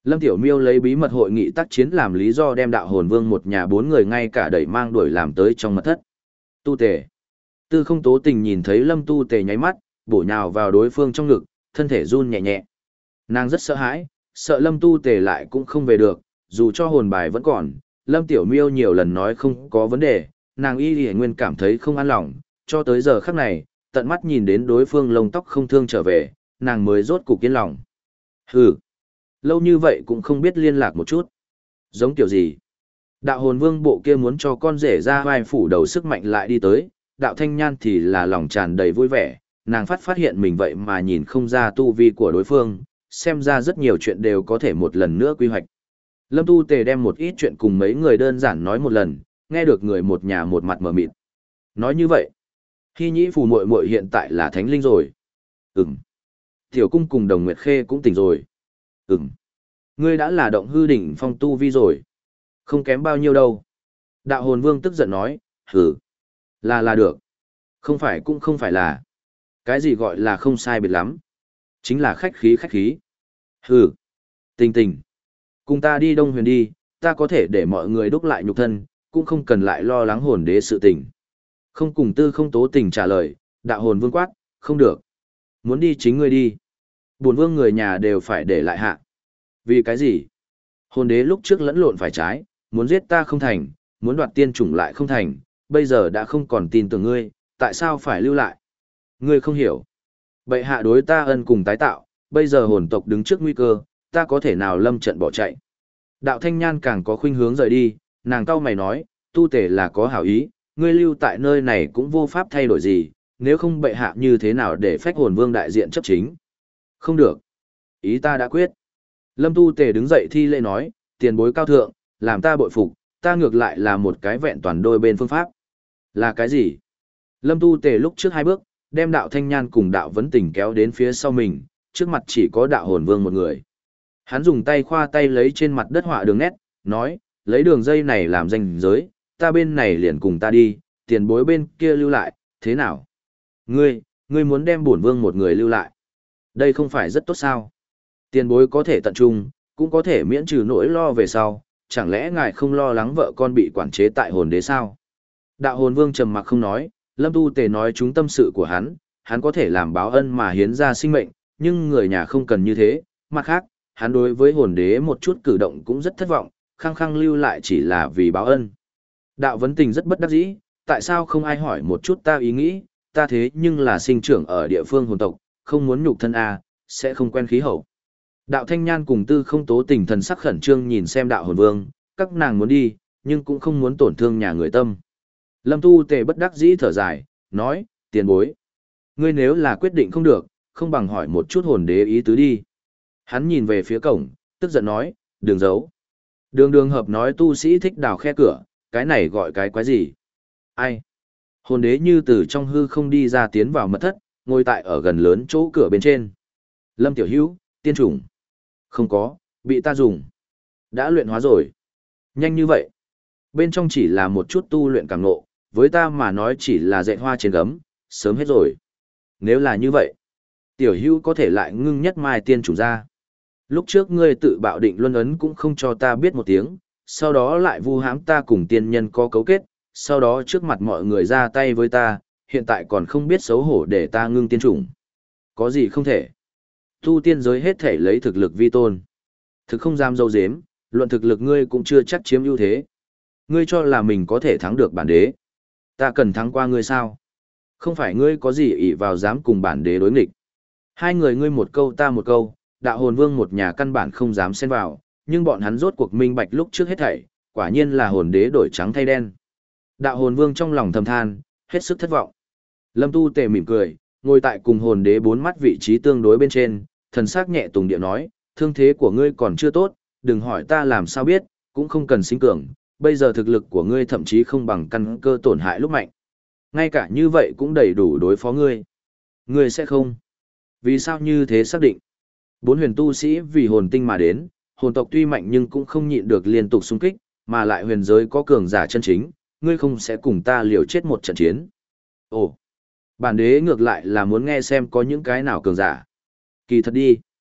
Lâm Tiểu Miêu lấy bí mật hội nghị tác chiến làm lý do đem đạo hồn vương một nhà bốn người ngay cả đẩy mang đuổi làm tới trong mật thất. Tu tề. Tư không tố tình nhìn thấy Lâm tu tề nháy mắt, bổ nhào vào đối phương trong ngực, thân thể run nhẹ nhẹ. Nàng rất sợ hãi, sợ Lâm tu tề lại cũng không về được, dù cho hồn bài vẫn còn, Lâm Tiểu Miêu nhiều lần nói không có vấn đề, nàng y lì nguyên cảm thấy không an lòng, cho tới giờ khắc này, tận mắt nhìn đến đối phương lông tóc không thương trở về, nàng mới rốt cục yên lòng. Hừ, lâu như vậy cũng không biết liên lạc một chút. Giống kiểu gì? Đạo hồn vương bộ kia muốn cho con rể ra vai phủ đầu sức mạnh lại đi tới, đạo thanh nhan thì là lòng tràn đầy vui vẻ, nàng phát phát hiện mình vậy mà nhìn không ra tu vi của đối phương, xem ra rất nhiều chuyện đều có thể một lần nữa quy hoạch. Lâm Tu Tề đem một ít chuyện cùng mấy người đơn giản nói một lần, nghe được người một nhà một mặt mờ mịt. Nói như vậy, Hy Nhĩ phù muội muội hiện tại là thánh linh rồi. Ừm. Tiểu cung cùng Đồng Nguyệt Khê cũng tỉnh rồi. Ừm. Ngươi đã là động hư đỉnh phong tu vi rồi. Không kém bao nhiêu đâu. Đạo hồn vương tức giận nói, hử. Là là được. Không phải cũng không phải là. Cái gì gọi là không sai biệt lắm. Chính là khách khí khách khí. Hử. Tình tình. Cùng ta đi Đông Huyền đi, ta có thể để mọi người đúc lại nhục thân, cũng không cần lại lo lắng hồn đế sự tình. Không cùng tư không tố tình trả lời, đạo hồn vương quát, không được. Muốn đi chính ngươi đi. Bổn vương người nhà đều phải để lại hạ. Vì cái gì? Hồn đế lúc trước lẫn lộn phải trái, muốn giết ta không thành, muốn đoạt tiên chủng lại không thành, bây giờ đã không còn tin tưởng ngươi, tại sao phải lưu lại? Ngươi không hiểu. Bệ hạ đối ta ân cùng tái tạo, bây giờ hồn tộc đứng trước nguy cơ, ta có thể nào lâm trận bỏ chạy. Đạo thanh nhan càng có khuynh hướng rời đi, nàng cau mày nói, tu tể là có hảo ý, ngươi lưu tại nơi này cũng vô pháp thay đổi gì, nếu không bệ hạ như thế nào để phách hồn vương đại diện chấp chính. Không được. Ý ta đã quyết. Lâm tu tể đứng dậy thi lễ nói, tiền bối cao thượng, làm ta bội phục, ta ngược lại là một cái vẹn toàn đôi bên phương pháp. Là cái gì? Lâm tu tể lúc trước hai bước, đem đạo thanh nhan cùng đạo vấn tình kéo đến phía sau mình, trước mặt chỉ có đạo hồn vương một người. Hắn dùng tay khoa tay lấy trên mặt đất họa đường nét, nói, lấy đường dây này làm danh giới, ta bên này liền cùng ta đi, tiền bối bên kia lưu lại, thế nào? Ngươi, ngươi muốn đem bổn vương một người lưu lại. Đây không phải rất tốt sao? Tiền bối có thể tận trung, cũng có thể miễn trừ nỗi lo về sau, chẳng lẽ ngài không lo lắng vợ con bị quản chế tại hồn đế sao? Đạo hồn vương trầm mặc không nói, Lâm Tu Tề nói chúng tâm sự của hắn, hắn có thể làm báo ân mà hiến ra sinh mệnh, nhưng người nhà không cần như thế, mặt khác, hắn đối với hồn đế một chút cử động cũng rất thất vọng, khăng khăng lưu lại chỉ là vì báo ân. Đạo vấn tình rất bất đắc dĩ, tại sao không ai hỏi một chút ta ý nghĩ, ta thế nhưng là sinh trưởng ở địa phương hồn tộc, không muốn nhục thân a, sẽ không quen khí hậu. Đạo thanh nhan cùng tư không tố tình thần sắc khẩn trương nhìn xem đạo hồn vương, các nàng muốn đi, nhưng cũng không muốn tổn thương nhà người tâm. Lâm Tu Tề bất đắc dĩ thở dài, nói, tiền bối. Ngươi nếu là quyết định không được, không bằng hỏi một chút hồn đế ý tứ đi. Hắn nhìn về phía cổng, tức giận nói, đường giấu. Đường đường hợp nói tu sĩ thích đào khe cửa, cái này gọi cái quái gì? Ai? Hồn đế như từ trong hư không đi ra tiến vào mật thất, ngồi tại ở gần lớn chỗ cửa bên trên. Lâm Tiểu Hữu, tiên chủng. Không có, bị ta dùng. Đã luyện hóa rồi. Nhanh như vậy. Bên trong chỉ là một chút tu luyện cảm ngộ, với ta mà nói chỉ là dạy hoa trên gấm, sớm hết rồi. Nếu là như vậy, Tiểu Hữu có thể lại ngưng nhất mai tiên chủng ra. Lúc trước ngươi tự bạo định luân ấn cũng không cho ta biết một tiếng, sau đó lại vu hãm ta cùng tiên nhân có cấu kết, sau đó trước mặt mọi người ra tay với ta, hiện tại còn không biết xấu hổ để ta ngưng tiên chủng. Có gì không thể? Tu tiên giới hết thể lấy thực lực vi tôn. Thực không dám dâu dếm, luận thực lực ngươi cũng chưa chắc chiếm ưu thế. Ngươi cho là mình có thể thắng được bản đế. Ta cần thắng qua ngươi sao? Không phải ngươi có gì ỷ vào dám cùng bản đế đối nghịch. Hai người ngươi một câu ta một câu, đạo hồn vương một nhà căn bản không dám xen vào, nhưng bọn hắn rốt cuộc minh bạch lúc trước hết thảy, quả nhiên là hồn đế đổi trắng thay đen. Đạo hồn vương trong lòng thầm than, hết sức thất vọng. Lâm Tu Tề mỉm cười, ngồi tại cùng hồn đế bốn mắt vị trí tương đối bên trên, thần sắc nhẹ tùng điệu nói, thương thế của ngươi còn chưa tốt, đừng hỏi ta làm sao biết, cũng không cần sinh cường, bây giờ thực lực của ngươi thậm chí không bằng căn cơ tổn hại lúc mạnh. Ngay cả như vậy cũng đầy đủ đối phó ngươi. Ngươi sẽ không. Vì sao như thế xác định? Bốn huyền tu sĩ vì hồn tinh mà đến, hồn tộc tuy mạnh nhưng cũng không nhịn được liên tục xung kích, mà lại huyền giới có cường giả chân chính, ngươi không sẽ cùng ta liều chết một trận chiến. Ồ, bản đế ngược lại là muốn nghe xem có những cái nào cường giả. Kỳ thật đi.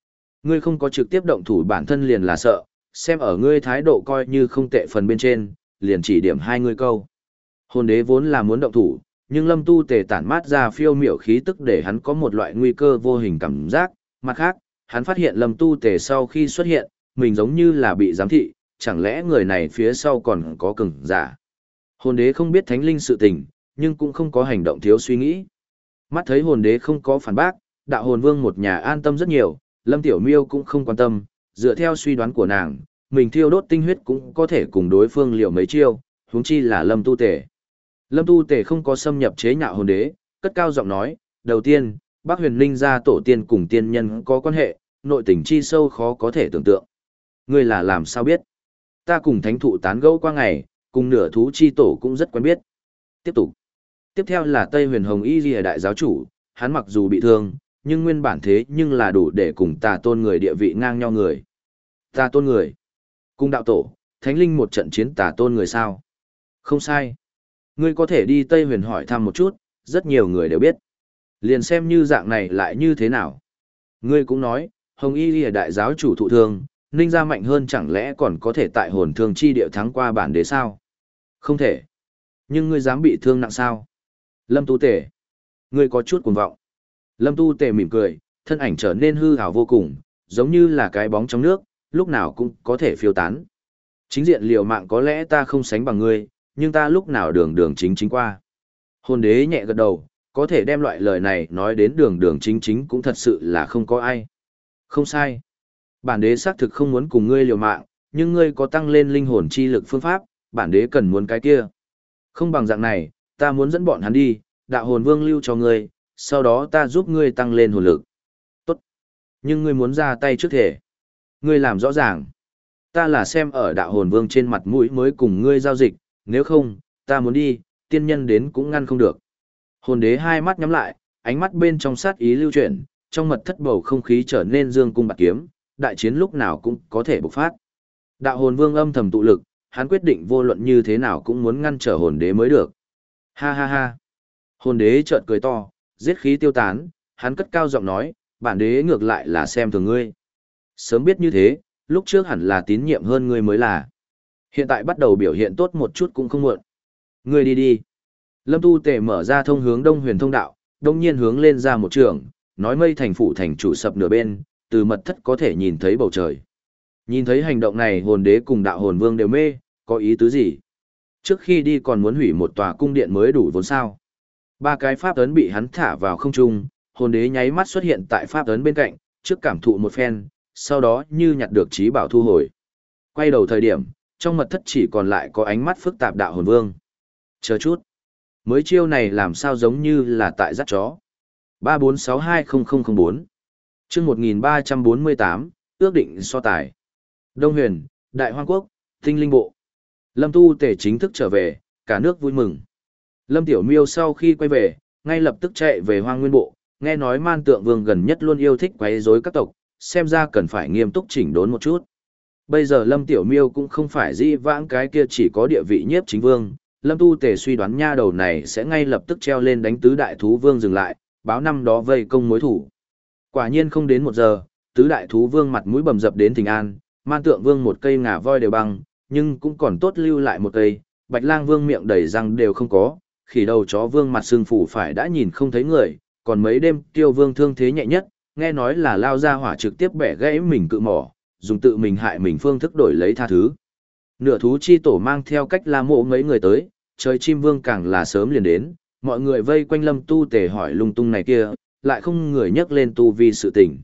Ngươi không có trực tiếp động thủ bản thân liền là sợ, xem ở ngươi thái độ coi như không tệ phần bên trên, liền chỉ điểm hai ngươi câu. Hồn đế vốn là muốn động thủ, nhưng lâm tu tề tản mát ra phiêu miểu khí tức để hắn có một loại nguy cơ vô hình cảm giác. Mặt khác, hắn phát hiện lâm tu tề sau khi xuất hiện, mình giống như là bị giám thị, chẳng lẽ người này phía sau còn có cường giả. Hồn đế không biết thánh linh sự tình, nhưng cũng không có hành động thiếu suy nghĩ. Mắt thấy hồn đế không có phản bác, đạo hồn vương một nhà an tâm rất nhiều, lâm tiểu miêu cũng không quan tâm, dựa theo suy đoán của nàng, mình thiêu đốt tinh huyết cũng có thể cùng đối phương liều mấy chiêu, huống chi là lâm tu tề. Lâm tu tề không có xâm nhập chế nhạo hồn đế, cất cao giọng nói, đầu tiên, bác huyền linh gia tổ tiên cùng tiên nhân có quan hệ, nội tình chi sâu khó có thể tưởng tượng. Ngươi là làm sao biết? Ta cùng thánh thụ tán gẫu qua ngày, cùng nửa thú chi tổ cũng rất quen biết. Tiếp tục. Tiếp theo là Tây Huyền Hồng Y Lìa đại giáo chủ, hắn mặc dù bị thương, nhưng nguyên bản thế nhưng là đủ để cùng tà tôn người địa vị ngang nhau người. Tà tôn người. Cùng đạo tổ, thánh linh một trận chiến tà tôn người sao? Không sai. Ngươi có thể đi Tây Huyền hỏi thăm một chút, rất nhiều người đều biết. Liền xem như dạng này lại như thế nào. Ngươi cũng nói, Hồng Y Lìa đại giáo chủ thụ thương, ninh gia mạnh hơn chẳng lẽ còn có thể tại hồn thương chi địa thắng qua bản đế sao? Không thể. Nhưng ngươi dám bị thương nặng sao? Lâm Tu Tề. Ngươi có chút cuồng vọng. Lâm Tu Tề mỉm cười, thân ảnh trở nên hư ảo vô cùng, giống như là cái bóng trong nước, lúc nào cũng có thể phiêu tán. Chính diện liều mạng có lẽ ta không sánh bằng ngươi, nhưng ta lúc nào đường đường chính chính qua. Hồn đế nhẹ gật đầu, có thể đem loại lời này nói đến đường đường chính chính cũng thật sự là không có ai. Không sai. Bản đế xác thực không muốn cùng ngươi liều mạng, nhưng ngươi có tăng lên linh hồn chi lực phương pháp, bản đế cần muốn cái kia. Không bằng dạng này, ta muốn dẫn bọn hắn đi, đạo hồn vương lưu cho ngươi, sau đó ta giúp ngươi tăng lên hồn lực. Tốt. Nhưng ngươi muốn ra tay trước thể. Ngươi làm rõ ràng. Ta là xem ở đạo hồn vương trên mặt mũi mới cùng ngươi giao dịch, nếu không, ta muốn đi, tiên nhân đến cũng ngăn không được. Hồn đế hai mắt nhắm lại, ánh mắt bên trong sát ý lưu chuyển, trong mật thất bầu không khí trở nên dương cung bạc kiếm, đại chiến lúc nào cũng có thể bộc phát. Đạo hồn vương âm thầm tụ lực, hắn quyết định vô luận như thế nào cũng muốn ngăn trở hồn đế mới được. Ha ha ha. Hồn đế chợt cười to, giết khí tiêu tán, hắn cất cao giọng nói, bản đế ngược lại là xem thường ngươi. Sớm biết như thế, lúc trước hẳn là tín nhiệm hơn ngươi mới là. Hiện tại bắt đầu biểu hiện tốt một chút cũng không muộn. Ngươi đi đi. Lâm Tu Tề mở ra thông hướng Đông Huyền thông đạo, đông nhiên hướng lên ra một trường, nói mây thành phủ thành chủ sập nửa bên, từ mật thất có thể nhìn thấy bầu trời. Nhìn thấy hành động này hồn đế cùng đạo hồn vương đều mê, có ý tứ gì? Trước khi đi còn muốn hủy một tòa cung điện mới đủ vốn sao. Ba cái pháp ấn bị hắn thả vào không trung, hồn đế nháy mắt xuất hiện tại pháp ấn bên cạnh, trước cảm thụ một phen, sau đó như nhặt được trí bảo thu hồi. Quay đầu thời điểm, trong mật thất chỉ còn lại có ánh mắt phức tạp đạo hồn vương. Chờ chút. Mới chiêu này làm sao giống như là tại dắt chó. ba bốn sáu hai không không không bốn chương một nghìn ba trăm bốn mươi tám, ước định so tài. Đông Huyền, Đại Hoang Quốc, Tinh Linh Bộ. Lâm Tu Tề chính thức trở về, cả nước vui mừng. Lâm Tiểu Miêu sau khi quay về, ngay lập tức chạy về Hoang Nguyên Bộ, nghe nói Man Tượng Vương gần nhất luôn yêu thích quấy rối các tộc, xem ra cần phải nghiêm túc chỉnh đốn một chút. Bây giờ Lâm Tiểu Miêu cũng không phải dĩ vãng cái kia chỉ có địa vị nhiếp chính vương, Lâm Tu Tề suy đoán nha đầu này sẽ ngay lập tức treo lên đánh tứ đại thú vương dừng lại, báo năm đó vây công mối thủ. Quả nhiên không đến một giờ, tứ đại thú vương mặt mũi bầm dập đến Thịnh An, Man Tượng Vương một cây ngà voi đều băng, nhưng cũng còn tốt lưu lại một cây, Bạch Lang Vương miệng đầy răng đều không có, khỉ đầu chó vương mặt sưng phủ phải đã nhìn không thấy người, còn mấy đêm Tiêu Vương thương thế nhẹ nhất, nghe nói là lao ra hỏa trực tiếp bẻ gãy mình cự mỏ, dùng tự mình hại mình phương thức đổi lấy tha thứ. Nửa thú chi tổ mang theo cách la mộ mấy người tới, trời chim vương càng là sớm liền đến, mọi người vây quanh Lâm Tu Tề hỏi lung tung này kia, lại không người nhắc lên tu vi sự tình.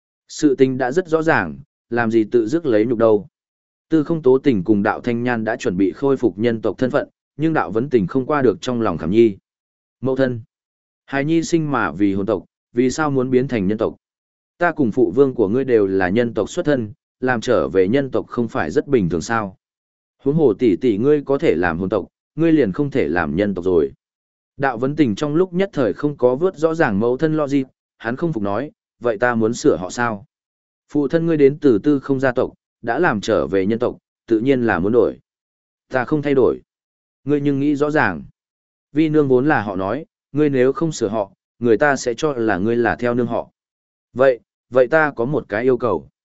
Sự tình đã rất rõ ràng, làm gì tự dứt lấy nhục đâu. Tư Không Tố Tình cùng Đạo Thanh Nhan đã chuẩn bị khôi phục nhân tộc thân phận, nhưng Đạo Vấn Tình không qua được trong lòng Khảm Nhi. Mẫu thân, hài nhi sinh mà vì hồn tộc, vì sao muốn biến thành nhân tộc? Ta cùng phụ vương của ngươi đều là nhân tộc xuất thân, làm trở về nhân tộc không phải rất bình thường sao? Huống hồ tỷ tỷ ngươi có thể làm hồn tộc, ngươi liền không thể làm nhân tộc rồi. Đạo Vấn Tình trong lúc nhất thời không có vớt rõ ràng mẫu thân logic, hắn không phục nói, vậy ta muốn sửa họ sao? Phụ thân ngươi đến từ Tư Không gia tộc, đã làm trở về nhân tộc, tự nhiên là muốn đổi. Ta không thay đổi. Ngươi nhưng nghĩ rõ ràng. Vi nương vốn là họ nói, ngươi nếu không sửa họ, người ta sẽ cho là ngươi là theo nương họ. Vậy, vậy ta có một cái yêu cầu.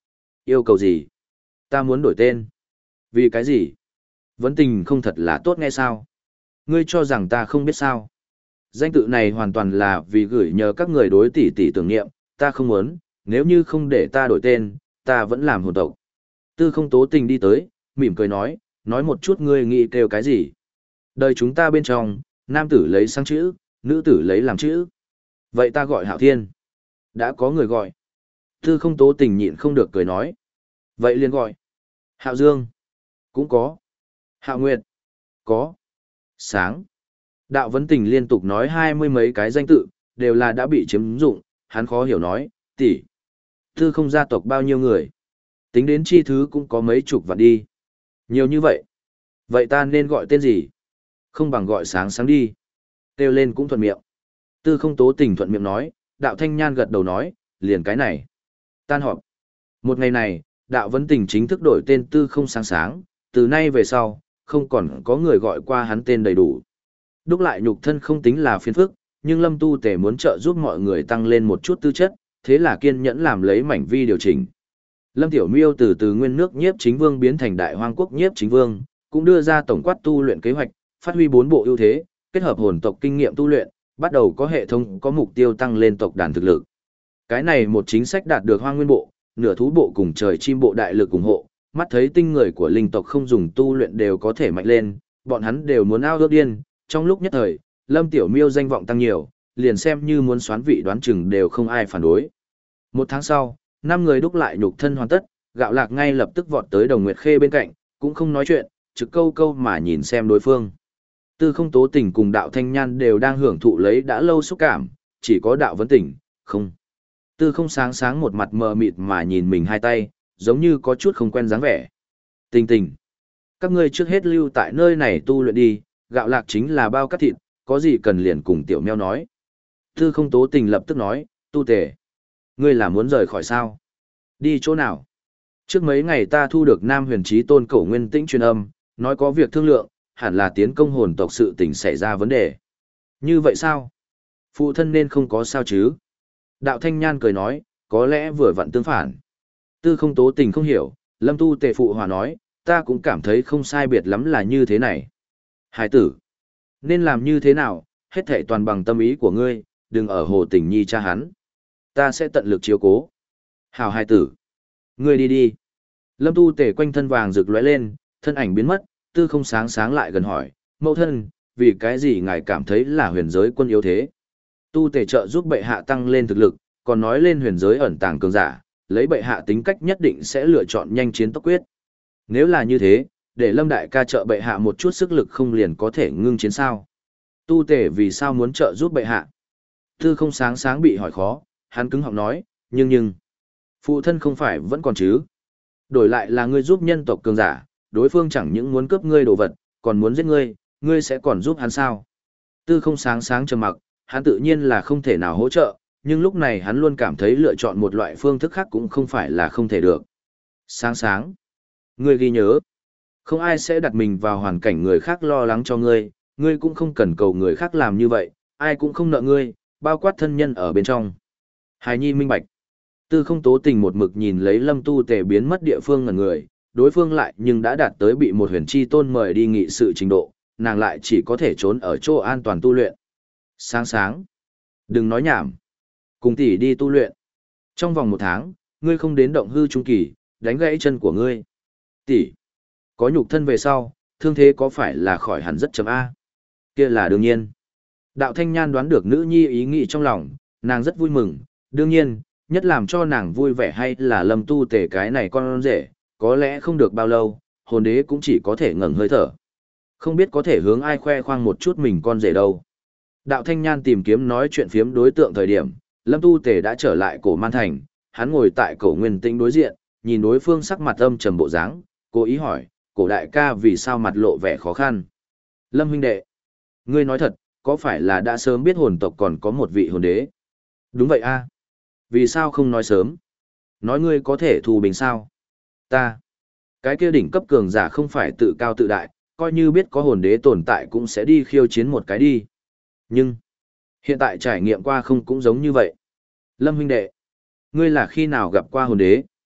Yêu cầu gì? Ta muốn đổi tên. Vì cái gì? Vấn tình không thật là tốt nghe sao? Ngươi cho rằng ta không biết sao? Danh tự này hoàn toàn là vì gửi nhờ các người đối tỷ tỷ tưởng niệm, ta không muốn, nếu như không để ta đổi tên, ta vẫn làm hồn tộc. Tư không tố tình đi tới, mỉm cười nói, nói một chút ngươi nghĩ kêu cái gì. Đời chúng ta bên trong, nam tử lấy sang chữ, nữ tử lấy làm chữ. Vậy ta gọi Hạo Thiên. Đã có người gọi. Tư không tố tình nhịn không được cười nói. Vậy liền gọi. Hạo Dương. Cũng có. Hạo Nguyệt. Có. Sáng. Đạo vấn tình liên tục nói hai mươi mấy cái danh tự, đều là đã bị chiếm dụng, hắn khó hiểu nói, tỷ. Tư không gia tộc bao nhiêu người. Tính đến chi thứ cũng có mấy chục vạn đi. Nhiều như vậy. Vậy ta nên gọi tên gì? Không bằng gọi sáng sáng đi. Kêu lên cũng thuận miệng. Tư không tố tình thuận miệng nói, đạo thanh nhan gật đầu nói, liền cái này. Tan họp. Một ngày này, đạo vấn tình chính thức đổi tên tư không sáng sáng, từ nay về sau, không còn có người gọi qua hắn tên đầy đủ. Đúc lại nhục thân không tính là phiền phức, nhưng Lâm Tu Tề muốn trợ giúp mọi người tăng lên một chút tư chất, thế là kiên nhẫn làm lấy mảnh vi điều chỉnh. Lâm Tiểu Miêu từ từ nguyên nước nhiếp chính vương biến thành đại hoang quốc nhiếp chính vương, cũng đưa ra tổng quát tu luyện kế hoạch, phát huy bốn bộ ưu thế, kết hợp hồn tộc kinh nghiệm tu luyện, bắt đầu có hệ thống có mục tiêu tăng lên tộc đàn thực lực. Cái này một chính sách đạt được hoang nguyên bộ, nửa thú bộ cùng trời chim bộ đại lực ủng hộ, mắt thấy tinh người của linh tộc không dùng tu luyện đều có thể mạnh lên, bọn hắn đều muốn ao ước điên, trong lúc nhất thời, Lâm Tiểu Miêu danh vọng tăng nhiều, liền xem như muốn xoán vị đoán chừng đều không ai phản đối. Một tháng sau, năm người đúc lại nhục thân hoàn tất, Gạo Lạc ngay lập tức vọt tới Đồng Nguyệt Khê bên cạnh, cũng không nói chuyện, trực câu câu mà nhìn xem đối phương. Tư không tố tình cùng đạo thanh nhan đều đang hưởng thụ lấy đã lâu xúc cảm, chỉ có đạo vấn tình, không. Tư không sáng sáng một mặt mờ mịt mà nhìn mình hai tay, giống như có chút không quen dáng vẻ. Tình tình. Các ngươi trước hết lưu tại nơi này tu luyện đi, Gạo Lạc chính là bao cắt thịt, có gì cần liền cùng tiểu meo nói. Tư không tố tình lập tức nói, Tu Tề. Ngươi là muốn rời khỏi sao? Đi chỗ nào? Trước mấy ngày ta thu được Nam Huyền Chí Tôn Cổ Nguyên Tĩnh truyền âm, nói có việc thương lượng, hẳn là tiến công hồn tộc sự tình xảy ra vấn đề. Như vậy sao? Phụ thân nên không có sao chứ? Đạo Thanh Nhan cười nói, có lẽ vừa vặn tương phản. Tư không tố tình không hiểu, Lâm Tu Tề phụ hòa nói, ta cũng cảm thấy không sai biệt lắm là như thế này. Hải tử, nên làm như thế nào, hết thảy toàn bằng tâm ý của ngươi, đừng ở hồ tình nhi cha hắn. Ta sẽ tận lực chiếu cố. Hảo hải tử, ngươi đi đi. Lâm Tu Tề quanh thân vàng rực lóe lên, thân ảnh biến mất, tư không sáng sáng lại gần hỏi, mẫu thân, vì cái gì ngài cảm thấy là huyền giới quân yếu thế? Tu Tề trợ giúp bệ hạ tăng lên thực lực, còn nói lên huyền giới ẩn tàng cường giả, lấy bệ hạ tính cách nhất định sẽ lựa chọn nhanh chiến tốc quyết. Nếu là như thế, để Lâm đại ca trợ bệ hạ một chút sức lực không liền có thể ngưng chiến sao? Tu Tề vì sao muốn trợ giúp bệ hạ? Tư không sáng sáng bị hỏi khó, hắn cứng họng nói, nhưng nhưng, phụ thân không phải vẫn còn chứ? Đổi lại là ngươi giúp nhân tộc cường giả, đối phương chẳng những muốn cướp ngươi đồ vật, còn muốn giết ngươi, ngươi sẽ còn giúp hắn sao? Tư không sáng sáng trầm mặc, hắn tự nhiên là không thể nào hỗ trợ, nhưng lúc này hắn luôn cảm thấy lựa chọn một loại phương thức khác cũng không phải là không thể được. Sáng sáng, ngươi ghi nhớ, không ai sẽ đặt mình vào hoàn cảnh người khác lo lắng cho ngươi, ngươi cũng không cần cầu người khác làm như vậy, ai cũng không nợ ngươi, bao quát thân nhân ở bên trong. Hài nhi minh bạch. Tư không tố tình một mực nhìn lấy Lâm Tu Tề biến mất địa phương ngẩn người, đối phương lại nhưng đã đạt tới bị một huyền chi tôn mời đi nghị sự trình độ, nàng lại chỉ có thể trốn ở chỗ an toàn tu luyện. Sáng sáng. Đừng nói nhảm. Cùng tỷ đi tu luyện. Trong vòng một tháng, ngươi không đến động hư trung kỳ, đánh gãy chân của ngươi. Tỷ. Có nhục thân về sau, thương thế có phải là khỏi hẳn rất chấm A? Kia là đương nhiên. Đạo Thanh Nhan đoán được nữ nhi ý nghĩ trong lòng, nàng rất vui mừng, đương nhiên, nhất làm cho nàng vui vẻ hay là Lâm Tu Tề cái này con rể, có lẽ không được bao lâu, hồn đế cũng chỉ có thể ngẩng hơi thở. Không biết có thể hướng ai khoe khoang một chút mình con rể đâu. Đạo Thanh Nhan tìm kiếm nói chuyện phiếm đối tượng thời điểm, Lâm Tu Tề đã trở lại cổ Man Thành, hắn ngồi tại cổ Nguyên Tĩnh đối diện, nhìn đối phương sắc mặt âm trầm bộ dáng, cố ý hỏi, cổ đại ca vì sao mặt lộ vẻ khó khăn. Lâm huynh đệ, ngươi nói thật, có phải là đã sớm biết hồn tộc còn có một vị hồn đế? Đúng vậy a. Vì sao không nói sớm? Nói ngươi có thể thù bình sao? Ta. Cái kia đỉnh cấp cường giả không phải tự cao tự đại, coi như biết có hồn đế tồn tại cũng sẽ đi khiêu chiến một cái đi. Nhưng, hiện tại trải nghiệm qua không cũng giống như vậy. Lâm huynh đệ, ngươi là khi nào gặp qua hồn đế?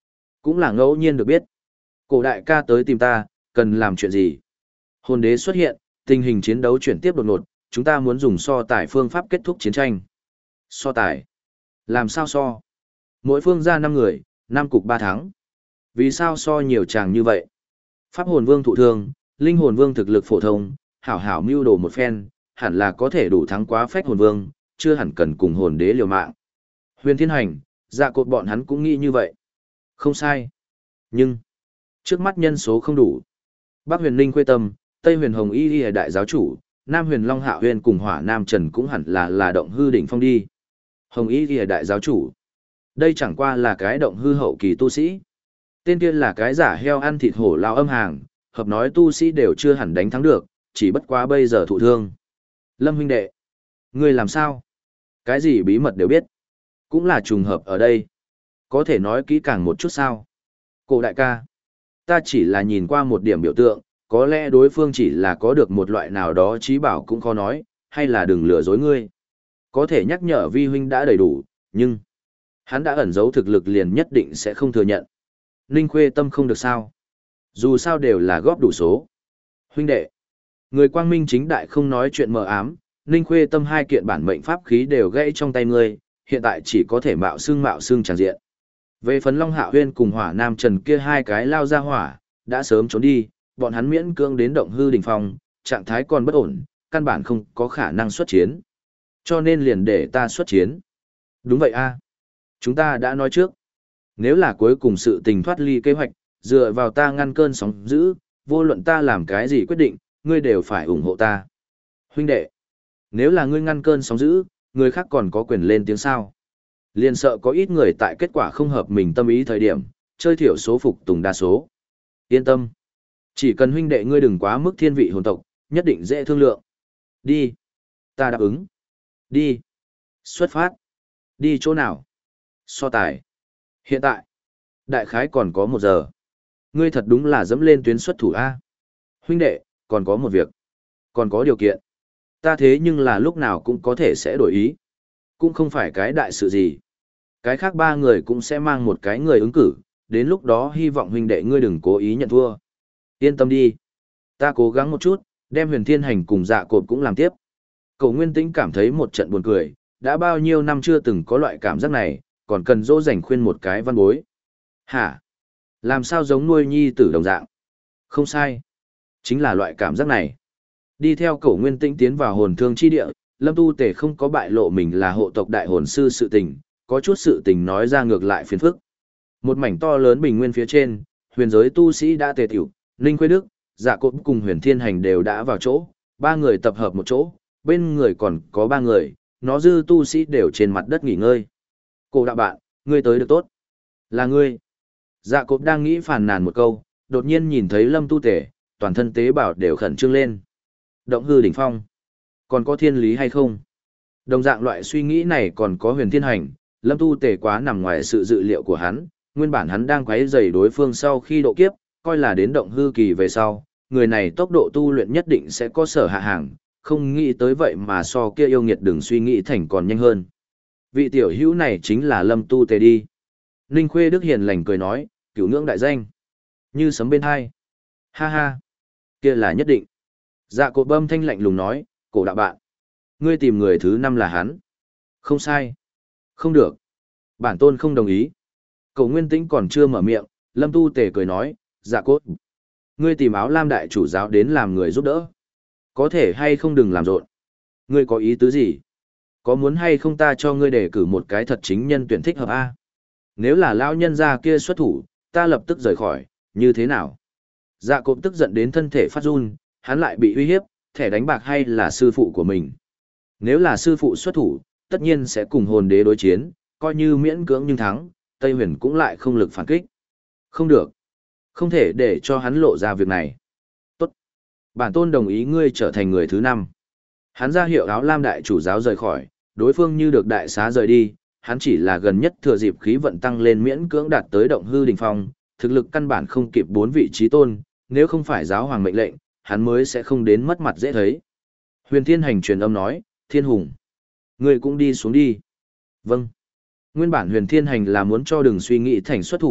Cũng là ngẫu nhiên được biết. Cổ đại ca tới tìm ta, cần làm chuyện gì? Hồn đế xuất hiện, tình hình chiến đấu chuyển tiếp đột ngột, chúng ta muốn dùng so tài phương pháp kết thúc chiến tranh. So tài? Làm sao so? Mỗi phương ra năm người, năm cục ba thắng. Vì sao so nhiều chàng như vậy? Pháp hồn vương thụ thương, linh hồn vương thực lực phổ thông, hảo hảo mưu đồ một phen, hẳn là có thể đủ thắng quá phách hồn vương, chưa hẳn cần cùng hồn đế liều mạng. Huyền Thiên Hành, dạ cột bọn hắn cũng nghĩ như vậy. Không sai. Nhưng, trước mắt nhân số không đủ. Bắc huyền linh khuê tâm, Tây huyền hồng y y đại giáo chủ, Nam huyền long hạ huyền cùng hỏa Nam Trần cũng hẳn là là động hư đỉnh phong đi. Hồng y y đại giáo chủ. Đây chẳng qua là cái động hư hậu kỳ tu sĩ. Tên kia là cái giả heo ăn thịt hổ lao âm hàng, hợp nói tu sĩ đều chưa hẳn đánh thắng được, chỉ bất quá bây giờ thụ thương. Lâm huynh đệ, ngươi làm sao? Cái gì bí mật đều biết. Cũng là trùng hợp ở đây. Có thể nói kỹ càng một chút sao? Cổ đại ca, ta chỉ là nhìn qua một điểm biểu tượng, có lẽ đối phương chỉ là có được một loại nào đó trí bảo cũng khó nói, hay là đừng lừa dối ngươi. Có thể nhắc nhở vi huynh đã đầy đủ, nhưng hắn đã ẩn giấu thực lực liền nhất định sẽ không thừa nhận. Ninh Khuê tâm không được sao. Dù sao đều là góp đủ số. Huynh đệ, người quang minh chính đại không nói chuyện mờ ám, Ninh Khuê tâm hai kiện bản mệnh pháp khí đều gãy trong tay ngươi, hiện tại chỉ có thể mạo xương mạo xương tràn diện. Về phần Long Hạ Huyên cùng Hỏa Nam Trần kia hai cái lao ra hỏa, đã sớm trốn đi, bọn hắn miễn cưỡng đến động hư đỉnh phong, trạng thái còn bất ổn, căn bản không có khả năng xuất chiến. Cho nên liền để ta xuất chiến. Đúng vậy a, chúng ta đã nói trước. Nếu là cuối cùng sự tình thoát ly kế hoạch, dựa vào ta ngăn cơn sóng dữ, vô luận ta làm cái gì quyết định, ngươi đều phải ủng hộ ta. Huynh đệ, nếu là ngươi ngăn cơn sóng dữ, người khác còn có quyền lên tiếng sao. Liền sợ có ít người tại kết quả không hợp mình tâm ý thời điểm, chơi thiểu số phục tùng đa số. Yên tâm. Chỉ cần huynh đệ ngươi đừng quá mức thiên vị hồn tộc, nhất định dễ thương lượng. Đi. Ta đáp ứng. Đi. Xuất phát. Đi chỗ nào? So tài. Hiện tại. Đại khái còn có một giờ. Ngươi thật đúng là dẫm lên tuyến xuất thủ A. Huynh đệ, còn có một việc. Còn có điều kiện. Ta thế nhưng là lúc nào cũng có thể sẽ đổi ý. Cũng không phải cái đại sự gì. Cái khác ba người cũng sẽ mang một cái người ứng cử, đến lúc đó hy vọng huynh đệ ngươi đừng cố ý nhận thua. Yên tâm đi. Ta cố gắng một chút, đem huyền thiên hành cùng dạ cột cũng làm tiếp. Cậu Nguyên Tĩnh cảm thấy một trận buồn cười, đã bao nhiêu năm chưa từng có loại cảm giác này, còn cần dỗ dành khuyên một cái văn bối. Hả? Làm sao giống nuôi nhi tử đồng dạng? Không sai. Chính là loại cảm giác này. Đi theo Cậu Nguyên Tĩnh tiến vào hồn thương chi địa, Lâm Tu Tề không có bại lộ mình là hộ tộc đại hồn sư sự tình, có chút sự tình nói ra ngược lại phiền phức. Một mảnh to lớn bình nguyên phía trên, huyền giới tu sĩ đã tề tiểu, Ninh Khuê Đức, Dạ Cốt cùng Huyền Thiên Hành đều đã vào chỗ, ba người tập hợp một chỗ, bên người còn có ba người, nó dư tu sĩ đều trên mặt đất nghỉ ngơi. Cổ đạo bạn, ngươi tới được tốt. Là ngươi. Dạ Cốt đang nghĩ phàn nàn một câu, đột nhiên nhìn thấy Lâm Tu Tề, toàn thân tế bào đều khẩn trương lên. Động hư đỉnh phong. Còn có thiên lý hay không? Đồng dạng loại suy nghĩ này còn có Huyền Thiên Hành, Lâm Tu Tề quá nằm ngoài sự dự liệu của hắn, nguyên bản hắn đang quấy rầy đối phương sau khi độ kiếp, coi là đến động hư kỳ về sau, người này tốc độ tu luyện nhất định sẽ có sở hạ hàng, không nghĩ tới vậy mà so kia yêu nghiệt đừng suy nghĩ thành còn nhanh hơn. Vị tiểu hữu này chính là Lâm Tu Tề đi. Ninh Khuê Đức hiền lành cười nói, cửu ngưỡng đại danh. Như sấm bên hai. Ha ha. Kia là nhất định. Dạ Cột Bâm thanh lạnh lùng nói, cổ đạo bạn. Ngươi tìm người thứ năm là hắn. Không sai. Không được. Bản tôn không đồng ý. Cậu Nguyên Tĩnh còn chưa mở miệng, Lâm Tu Tề cười nói, dạ cốt. Ngươi tìm áo lam đại chủ giáo đến làm người giúp đỡ. Có thể hay không đừng làm rộn. Ngươi có ý tứ gì? Có muốn hay không ta cho ngươi đề cử một cái thật chính nhân tuyển thích hợp A? Nếu là lão nhân gia kia xuất thủ, ta lập tức rời khỏi, như thế nào? Dạ cộp tức giận đến thân thể phát run, hắn lại bị uy hiếp, thẻ đánh bạc hay là sư phụ của mình. Nếu là sư phụ xuất thủ, tất nhiên sẽ cùng hồn đế đối chiến, coi như miễn cưỡng nhưng thắng, Tây Huyền cũng lại không lực phản kích. Không được. Không thể để cho hắn lộ ra việc này. Tốt. Bản tôn đồng ý ngươi trở thành người thứ năm. Hắn ra hiệu áo lam đại chủ giáo rời khỏi, đối phương như được đại xá rời đi, hắn chỉ là gần nhất thừa dịp khí vận tăng lên miễn cưỡng đạt tới động hư đỉnh phong, thực lực căn bản không kịp bốn vị trí tôn, nếu không phải giáo hoàng mệnh lệnh, hắn mới sẽ không đến mất mặt dễ thấy. Huyền Thiên Hành truyền âm nói, Thiên Hùng, ngươi cũng đi xuống đi. Vâng. Nguyên bản Huyền Thiên Hành là muốn cho đừng suy nghĩ thành xuất thủ,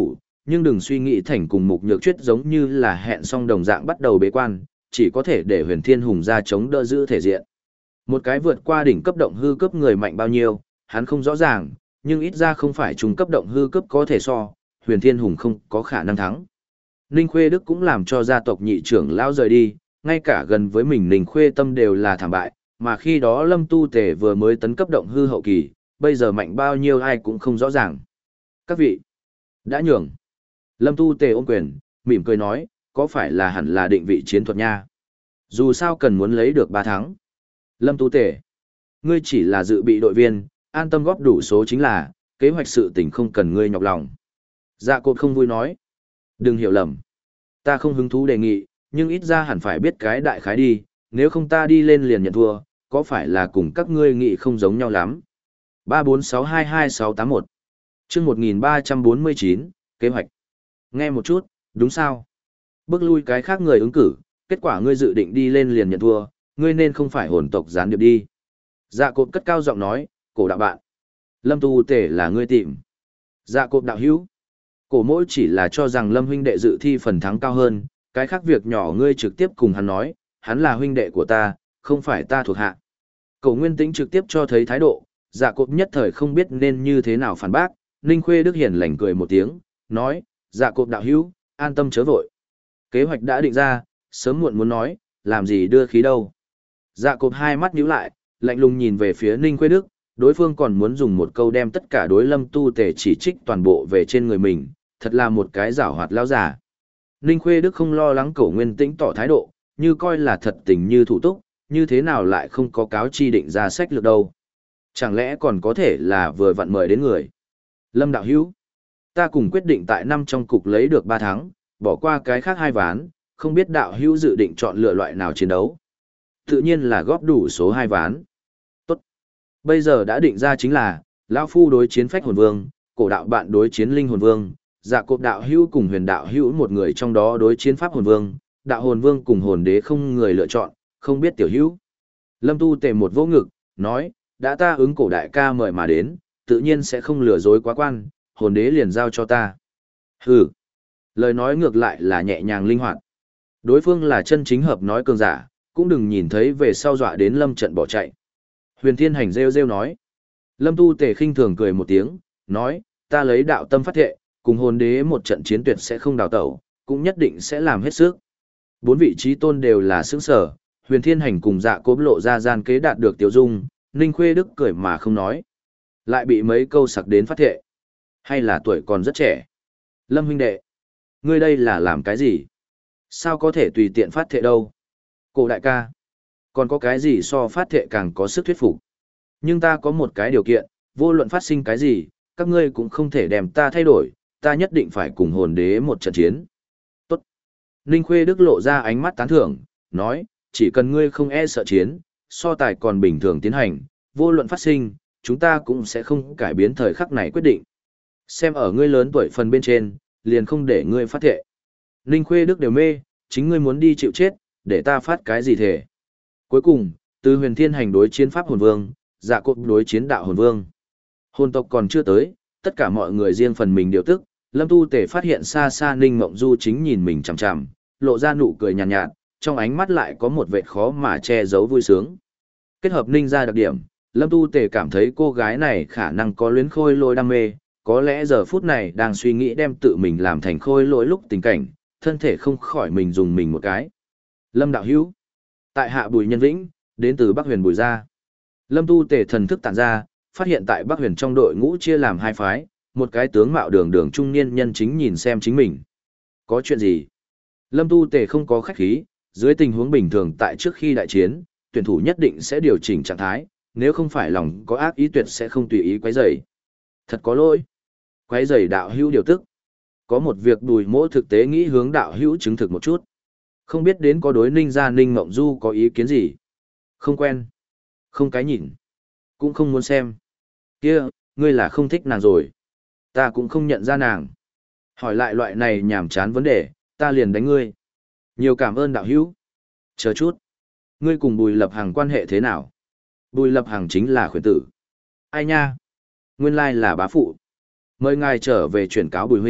nhưng đừng suy nghĩ thành cùng Mục Nhược Chuyết giống như là hẹn xong đồng dạng bắt đầu bế quan, chỉ có thể để Huyền Thiên Hùng ra chống đỡ giữ thể diện. Một cái vượt qua đỉnh cấp động hư cấp người mạnh bao nhiêu, hắn không rõ ràng, nhưng ít ra không phải trung cấp động hư cấp có thể so, Huyền Thiên Hùng không có khả năng thắng. Ninh Khuê Đức cũng làm cho gia tộc nhị trưởng lão rời đi, ngay cả gần với mình Ninh Khuê Tâm đều là thảm bại, mà khi đó Lâm Tu Tề vừa mới tấn cấp động hư hậu kỳ, bây giờ mạnh bao nhiêu ai cũng không rõ ràng. Các vị, đã nhường. Lâm Tu Tề ôm quyền, mỉm cười nói, có phải là hẳn là định vị chiến thuật nha. Dù sao cần muốn lấy được ba thắng. Lâm Tu Tề, ngươi chỉ là dự bị đội viên, an tâm góp đủ số chính là, kế hoạch sự tình không cần ngươi nhọc lòng. Dạ Cột không vui nói. Đừng hiểu lầm. Ta không hứng thú đề nghị, nhưng ít ra hẳn phải biết cái đại khái đi, nếu không ta đi lên liền nhận thua, có phải là cùng các ngươi nghị không giống nhau lắm. ba bốn sáu hai hai sáu tám một chương một nghìn ba trăm bốn mươi chín, kế hoạch. Nghe một chút, đúng sao? Bước lui cái khác người ứng cử, kết quả ngươi dự định đi lên liền nhận thua, ngươi nên không phải hồn tộc gián điệp đi. Dạ Cột cất cao giọng nói, cổ đạo bạn. Lâm Tu Tề là ngươi tìm. Dạ Cột đạo hữu. Cổ mỗi chỉ là cho rằng Lâm huynh đệ dự thi phần thắng cao hơn, cái khác việc nhỏ ngươi trực tiếp cùng hắn nói, hắn là huynh đệ của ta, không phải ta thuộc hạ. Cổ Nguyên Tĩnh trực tiếp cho thấy thái độ, Dạ Cột nhất thời không biết nên như thế nào phản bác, Ninh Khuê Đức hiền lành cười một tiếng, nói, Dạ Cột đạo hữu, an tâm chớ vội. Kế hoạch đã định ra, sớm muộn muốn nói, làm gì đưa khí đâu. Dạ Cột hai mắt nhíu lại, lạnh lùng nhìn về phía Ninh Khuê Đức, đối phương còn muốn dùng một câu đem tất cả đối Lâm Tu Tề chỉ trích toàn bộ về trên người mình, thật là một cái giảo hoạt lão giả. Ninh Khuê Đức không lo lắng Cổ Nguyên Tĩnh tỏ thái độ, như coi là thật tình như thủ túc, như thế nào lại không có cáo chi định ra sách lược đâu. Chẳng lẽ còn có thể là vừa vặn mời đến người. Lâm đạo hữu, ta cùng quyết định tại năm trong cục lấy được ba tháng, bỏ qua cái khác hai ván, không biết đạo hữu dự định chọn lựa loại nào chiến đấu. Tự nhiên là góp đủ số hai ván. Tốt. Bây giờ đã định ra chính là, lão phu đối chiến phách hồn vương, cổ đạo bạn đối chiến linh hồn vương, dạ cộp đạo hữu cùng huyền đạo hữu một người trong đó đối chiến pháp hồn vương, đạo hồn vương cùng hồn đế không người lựa chọn, không biết tiểu hữu. Lâm Tu Tề một vỗ ngực, nói, đã ta ứng cổ đại ca mời mà đến, tự nhiên sẽ không lừa dối quá quan, hồn đế liền giao cho ta. Hừ. Lời nói ngược lại là nhẹ nhàng linh hoạt. Đối phương là chân chính hợp nói cường giả, cũng đừng nhìn thấy về sau dọa đến lâm trận bỏ chạy. Huyền Thiên Hành rêu rêu nói. Lâm Tu Tề khinh thường cười một tiếng, nói, ta lấy đạo tâm phát thệ, cùng hồn đế một trận chiến tuyệt sẽ không đào tẩu, cũng nhất định sẽ làm hết sức. Bốn vị trí tôn đều là sướng sở, Huyền Thiên Hành cùng dạ cốp lộ ra gian kế đạt được tiểu dung, Ninh Khuê Đức cười mà không nói. Lại bị mấy câu sặc đến phát thệ. Hay là tuổi còn rất trẻ. Lâm huynh đệ, ngươi đây là làm cái gì? Sao có thể tùy tiện phát thệ đâu? Cổ đại ca, còn có cái gì so phát thệ càng có sức thuyết phục? Nhưng ta có một cái điều kiện, vô luận phát sinh cái gì, các ngươi cũng không thể đem ta thay đổi, ta nhất định phải cùng hồn đế một trận chiến. Tốt. Ninh Khuê Đức lộ ra ánh mắt tán thưởng, nói, chỉ cần ngươi không e sợ chiến, so tài còn bình thường tiến hành, vô luận phát sinh, chúng ta cũng sẽ không cải biến thời khắc này quyết định. Xem ở ngươi lớn tuổi phần bên trên, liền không để ngươi phát thệ. Ninh Khuê Đức đều mê, chính ngươi muốn đi chịu chết, để ta phát cái gì thể. Cuối cùng, từ Huyền Thiên Hành đối chiến pháp hồn vương, dạ cột đối chiến đạo hồn vương. Hồn tộc còn chưa tới, tất cả mọi người riêng phần mình điều tức, Lâm Tu Tề phát hiện xa xa Ninh Mộng Du chính nhìn mình chằm chằm, lộ ra nụ cười nhàn nhạt, nhạt, trong ánh mắt lại có một vệt khó mà che giấu vui sướng. Kết hợp Ninh ra đặc điểm, Lâm Tu Tề cảm thấy cô gái này khả năng có luyến khôi lỗi đam mê, có lẽ giờ phút này đang suy nghĩ đem tự mình làm thành khôi lỗi lúc tình cảnh, thân thể không khỏi mình dùng mình một cái. Lâm đạo hữu, tại hạ Bùi Nhân Vĩnh, đến từ Bắc Huyền Bùi gia. Lâm Tu Tề thần thức tản ra, phát hiện tại Bắc Huyền trong đội ngũ chia làm hai phái, một cái tướng mạo đường đường trung niên nhân chính nhìn xem chính mình. Có chuyện gì? Lâm Tu Tề không có khách khí, dưới tình huống bình thường tại trước khi đại chiến, tuyển thủ nhất định sẽ điều chỉnh trạng thái, nếu không phải lòng có ác ý tuyệt sẽ không tùy ý quấy rầy. Thật có lỗi. Quấy rầy đạo hữu điều tức. Có một việc Bùi Mỗ thực tế nghĩ hướng đạo hữu chứng thực một chút. Không biết đến có đối Ninh gia Ninh Mộng Du có ý kiến gì? Không quen. Không cái nhìn. Cũng không muốn xem. Kia, ngươi là không thích nàng rồi. Ta cũng không nhận ra nàng. Hỏi lại loại này nhảm chán vấn đề, ta liền đánh ngươi. Nhiều cảm ơn đạo hữu. Chờ chút. Ngươi cùng Bùi Lập Hằng quan hệ thế nào? Bùi Lập Hằng chính là khuyến tử. Ai nha? Nguyên lai là bá phụ. Mời ngài trở về chuyển cáo Bùi huynh,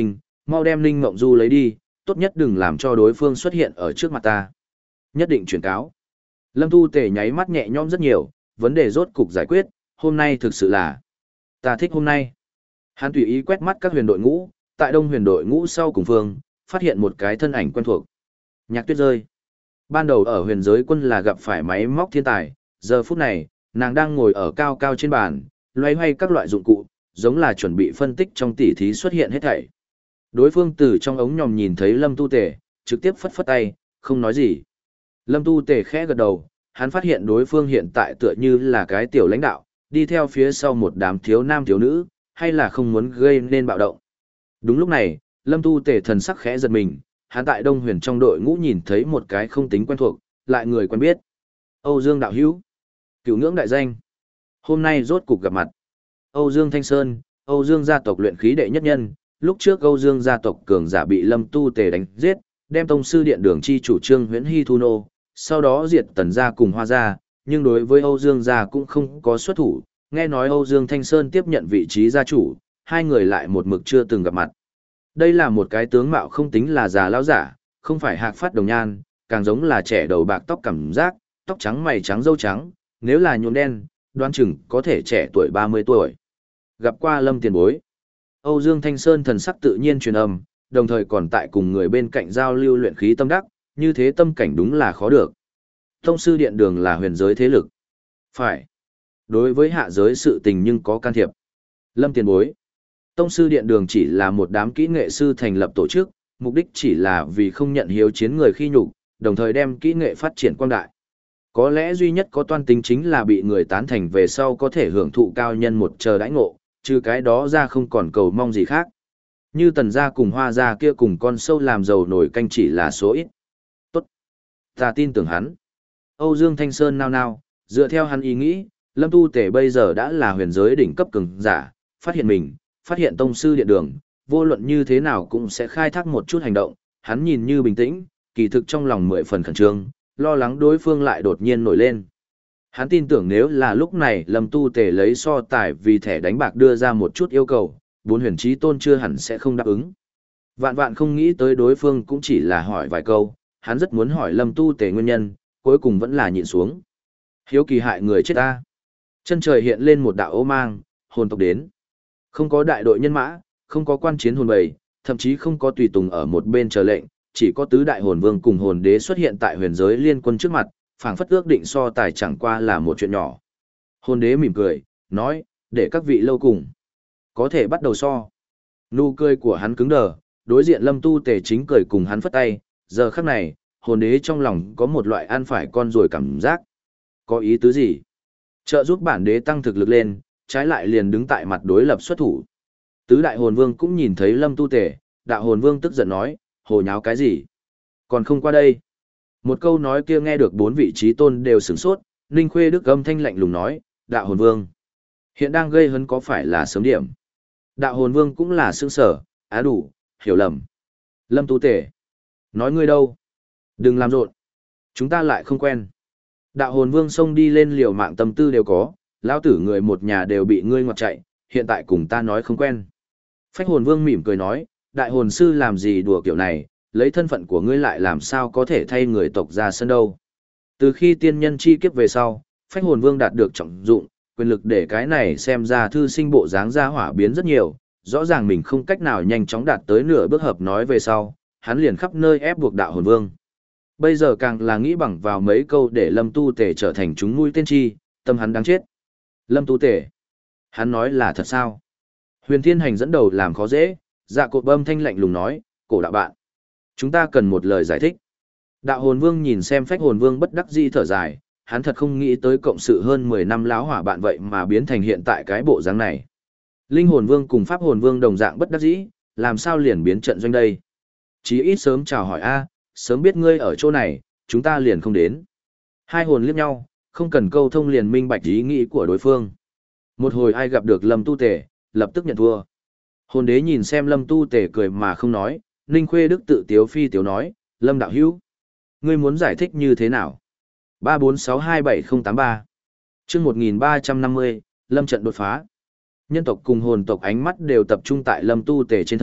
mau đem Ninh Mộng Du lấy đi, tốt nhất đừng làm cho đối phương xuất hiện ở trước mặt ta. Nhất định chuyển cáo. Lâm Tu Tề nháy mắt nhẹ nhõm rất nhiều, vấn đề rốt cục giải quyết, hôm nay thực sự là ta thích hôm nay. Hắn tùy ý quét mắt các huyền đội ngũ, tại đông huyền đội ngũ sau cùng phương, phát hiện một cái thân ảnh quen thuộc. Nhạc Tuyết rơi. Ban đầu ở huyền giới quân là gặp phải máy móc thiên tài, giờ phút này, nàng đang ngồi ở cao cao trên bàn, loay hoay các loại dụng cụ, giống là chuẩn bị phân tích trong tỉ thí xuất hiện hết thảy. Đối phương từ trong ống nhòm nhìn thấy Lâm Tu Tề, trực tiếp phất phất tay, không nói gì. Lâm Tu Tề khẽ gật đầu, hắn phát hiện đối phương hiện tại tựa như là cái tiểu lãnh đạo, đi theo phía sau một đám thiếu nam thiếu nữ, hay là không muốn gây nên bạo động. Đúng lúc này, Lâm Tu Tề thần sắc khẽ giật mình, hắn tại Đông Huyền trong đội ngũ nhìn thấy một cái không tính quen thuộc, lại người quen biết. Âu Dương đạo hữu, cửu ngưỡng đại danh. Hôm nay rốt cục gặp mặt. Âu Dương Thanh Sơn, Âu Dương gia tộc luyện khí đệ nhất nhân, lúc trước Âu Dương gia tộc cường giả bị Lâm Tu Tề đánh giết, đem tông sư điện đường chi chủ Trương Huyễn Hy thu nô, sau đó diệt Tần gia cùng Hoa gia, nhưng đối với Âu Dương gia cũng không có xuất thủ, nghe nói Âu Dương Thanh Sơn tiếp nhận vị trí gia chủ, hai người lại một mực chưa từng gặp mặt. Đây là một cái tướng mạo không tính là già lão giả, không phải hạc phát đồng nhan, càng giống là trẻ đầu bạc tóc cảm giác, tóc trắng mày trắng râu trắng, nếu là nhuộm đen, đoán chừng có thể trẻ tuổi ba mươi tuổi. Gặp qua Lâm tiền bối. Âu Dương Thanh Sơn thần sắc tự nhiên truyền âm, đồng thời còn tại cùng người bên cạnh giao lưu luyện khí tâm đắc, như thế tâm cảnh đúng là khó được. Tông sư điện đường là huyền giới thế lực. Phải. Đối với hạ giới sự tình nhưng có can thiệp. Lâm tiền bối. Tông sư điện đường chỉ là một đám kỹ nghệ sư thành lập tổ chức, mục đích chỉ là vì không nhận hiếu chiến người khi nhục, đồng thời đem kỹ nghệ phát triển quang đại. Có lẽ duy nhất có toan tính chính là bị người tán thành về sau có thể hưởng thụ cao nhân một chờ đãi ngộ, trừ cái đó ra không còn cầu mong gì khác. Như Tần gia cùng Hoa gia kia cùng con sâu làm giàu nổi canh chỉ là số ít. Tốt. Ta tin tưởng hắn. Âu Dương Thanh Sơn nao nao, dựa theo hắn ý nghĩ, Lâm Tu Tề bây giờ đã là huyền giới đỉnh cấp cường giả, phát hiện mình, phát hiện tông sư điện đường, vô luận như thế nào cũng sẽ khai thác một chút hành động, hắn nhìn như bình tĩnh, kỳ thực trong lòng mười phần khẩn trương, lo lắng đối phương lại đột nhiên nổi lên. Hắn tin tưởng nếu là lúc này Lâm Tu Tề lấy so tài vì thẻ đánh bạc đưa ra một chút yêu cầu, bốn huyền trí tôn chưa hẳn sẽ không đáp ứng. Vạn vạn không nghĩ tới đối phương cũng chỉ là hỏi vài câu, hắn rất muốn hỏi Lâm Tu Tề nguyên nhân, cuối cùng vẫn là nhịn xuống. Hiếu kỳ hại người chết ta. Chân trời hiện lên một đạo ô mang, hồn tộc đến. Không có đại đội nhân mã, không có quan chiến hồn bầy, thậm chí không có tùy tùng ở một bên chờ lệnh, chỉ có tứ đại hồn vương cùng hồn đế xuất hiện tại huyền giới liên quân trước mặt, phảng phất ước định so tài chẳng qua là một chuyện nhỏ. Hồn đế mỉm cười, nói, để các vị lâu cùng. Có thể bắt đầu so. Nụ cười của hắn cứng đờ, đối diện Lâm Tu Tề chính cười cùng hắn phất tay, giờ khắc này, hồn đế trong lòng có một loại ăn phải con rồi cảm giác. Có ý tứ gì? Trợ giúp bản đế tăng thực lực lên, trái lại liền đứng tại mặt đối lập xuất thủ. Tứ đại hồn vương cũng nhìn thấy Lâm Tu Tề, đạo hồn vương tức giận nói, hồ nháo cái gì? Còn không qua đây. Một câu nói kia nghe được bốn vị trí tôn đều sửng sốt, Ninh Khuê Đức âm thanh lạnh lùng nói, đạo hồn vương. Hiện đang gây hấn có phải là sớm điểm? Đạo hồn vương cũng là sương sở, á đủ, hiểu lầm. Lâm Tu Tề. Nói ngươi đâu? Đừng làm rộn. Chúng ta lại không quen. Đạo hồn vương xông đi lên liều mạng tâm tư đều có, lão tử người một nhà đều bị ngươi ngoặt chạy, hiện tại cùng ta nói không quen. Phách hồn vương mỉm cười nói, đại hồn sư làm gì đùa kiểu này, lấy thân phận của ngươi lại làm sao có thể thay người tộc ra sân đâu. Từ khi tiên nhân chi kiếp về sau, phách hồn vương đạt được trọng dụng, quyền lực để cái này xem ra thư sinh bộ dáng ra hỏa biến rất nhiều, rõ ràng mình không cách nào nhanh chóng đạt tới nửa bước hợp nói về sau, hắn liền khắp nơi ép buộc đạo hồn vương. Bây giờ càng là nghĩ bằng vào mấy câu để Lâm Tu Tề trở thành chúng nuôi tên chi, tâm hắn đáng chết. Lâm Tu Tề. Hắn nói là thật sao? Huyền Thiên Hành dẫn đầu làm khó dễ, dạ cột bâm thanh lạnh lùng nói, cổ đạo bạn. Chúng ta cần một lời giải thích. Đạo hồn vương nhìn xem phách hồn vương bất đắc dĩ thở dài, hắn thật không nghĩ tới cộng sự hơn mười năm láo hỏa bạn vậy mà biến thành hiện tại cái bộ dáng này. Linh hồn vương cùng pháp hồn vương đồng dạng bất đắc dĩ, làm sao liền biến trận doanh đây? Chí ít sớm chào hỏi a, sớm biết ngươi ở chỗ này, chúng ta liền không đến. Hai hồn liếc nhau, không cần câu thông liền minh bạch ý nghĩ của đối phương. Một hồi ai gặp được Lâm Tu Tề, lập tức nhận thua. Hồn đế nhìn xem Lâm Tu Tề cười mà không nói, Ninh Khuê Đức tự tiếu phi tiếu nói, Lâm đạo hữu, ngươi muốn giải thích như thế nào? ba bốn sáu hai bảy không tám ba chương một nghìn ba trăm năm mươi, Lâm trận đột phá. Nhân tộc cùng hồn tộc ánh mắt đều tập trung tại Lâm Tu Tề trên thân,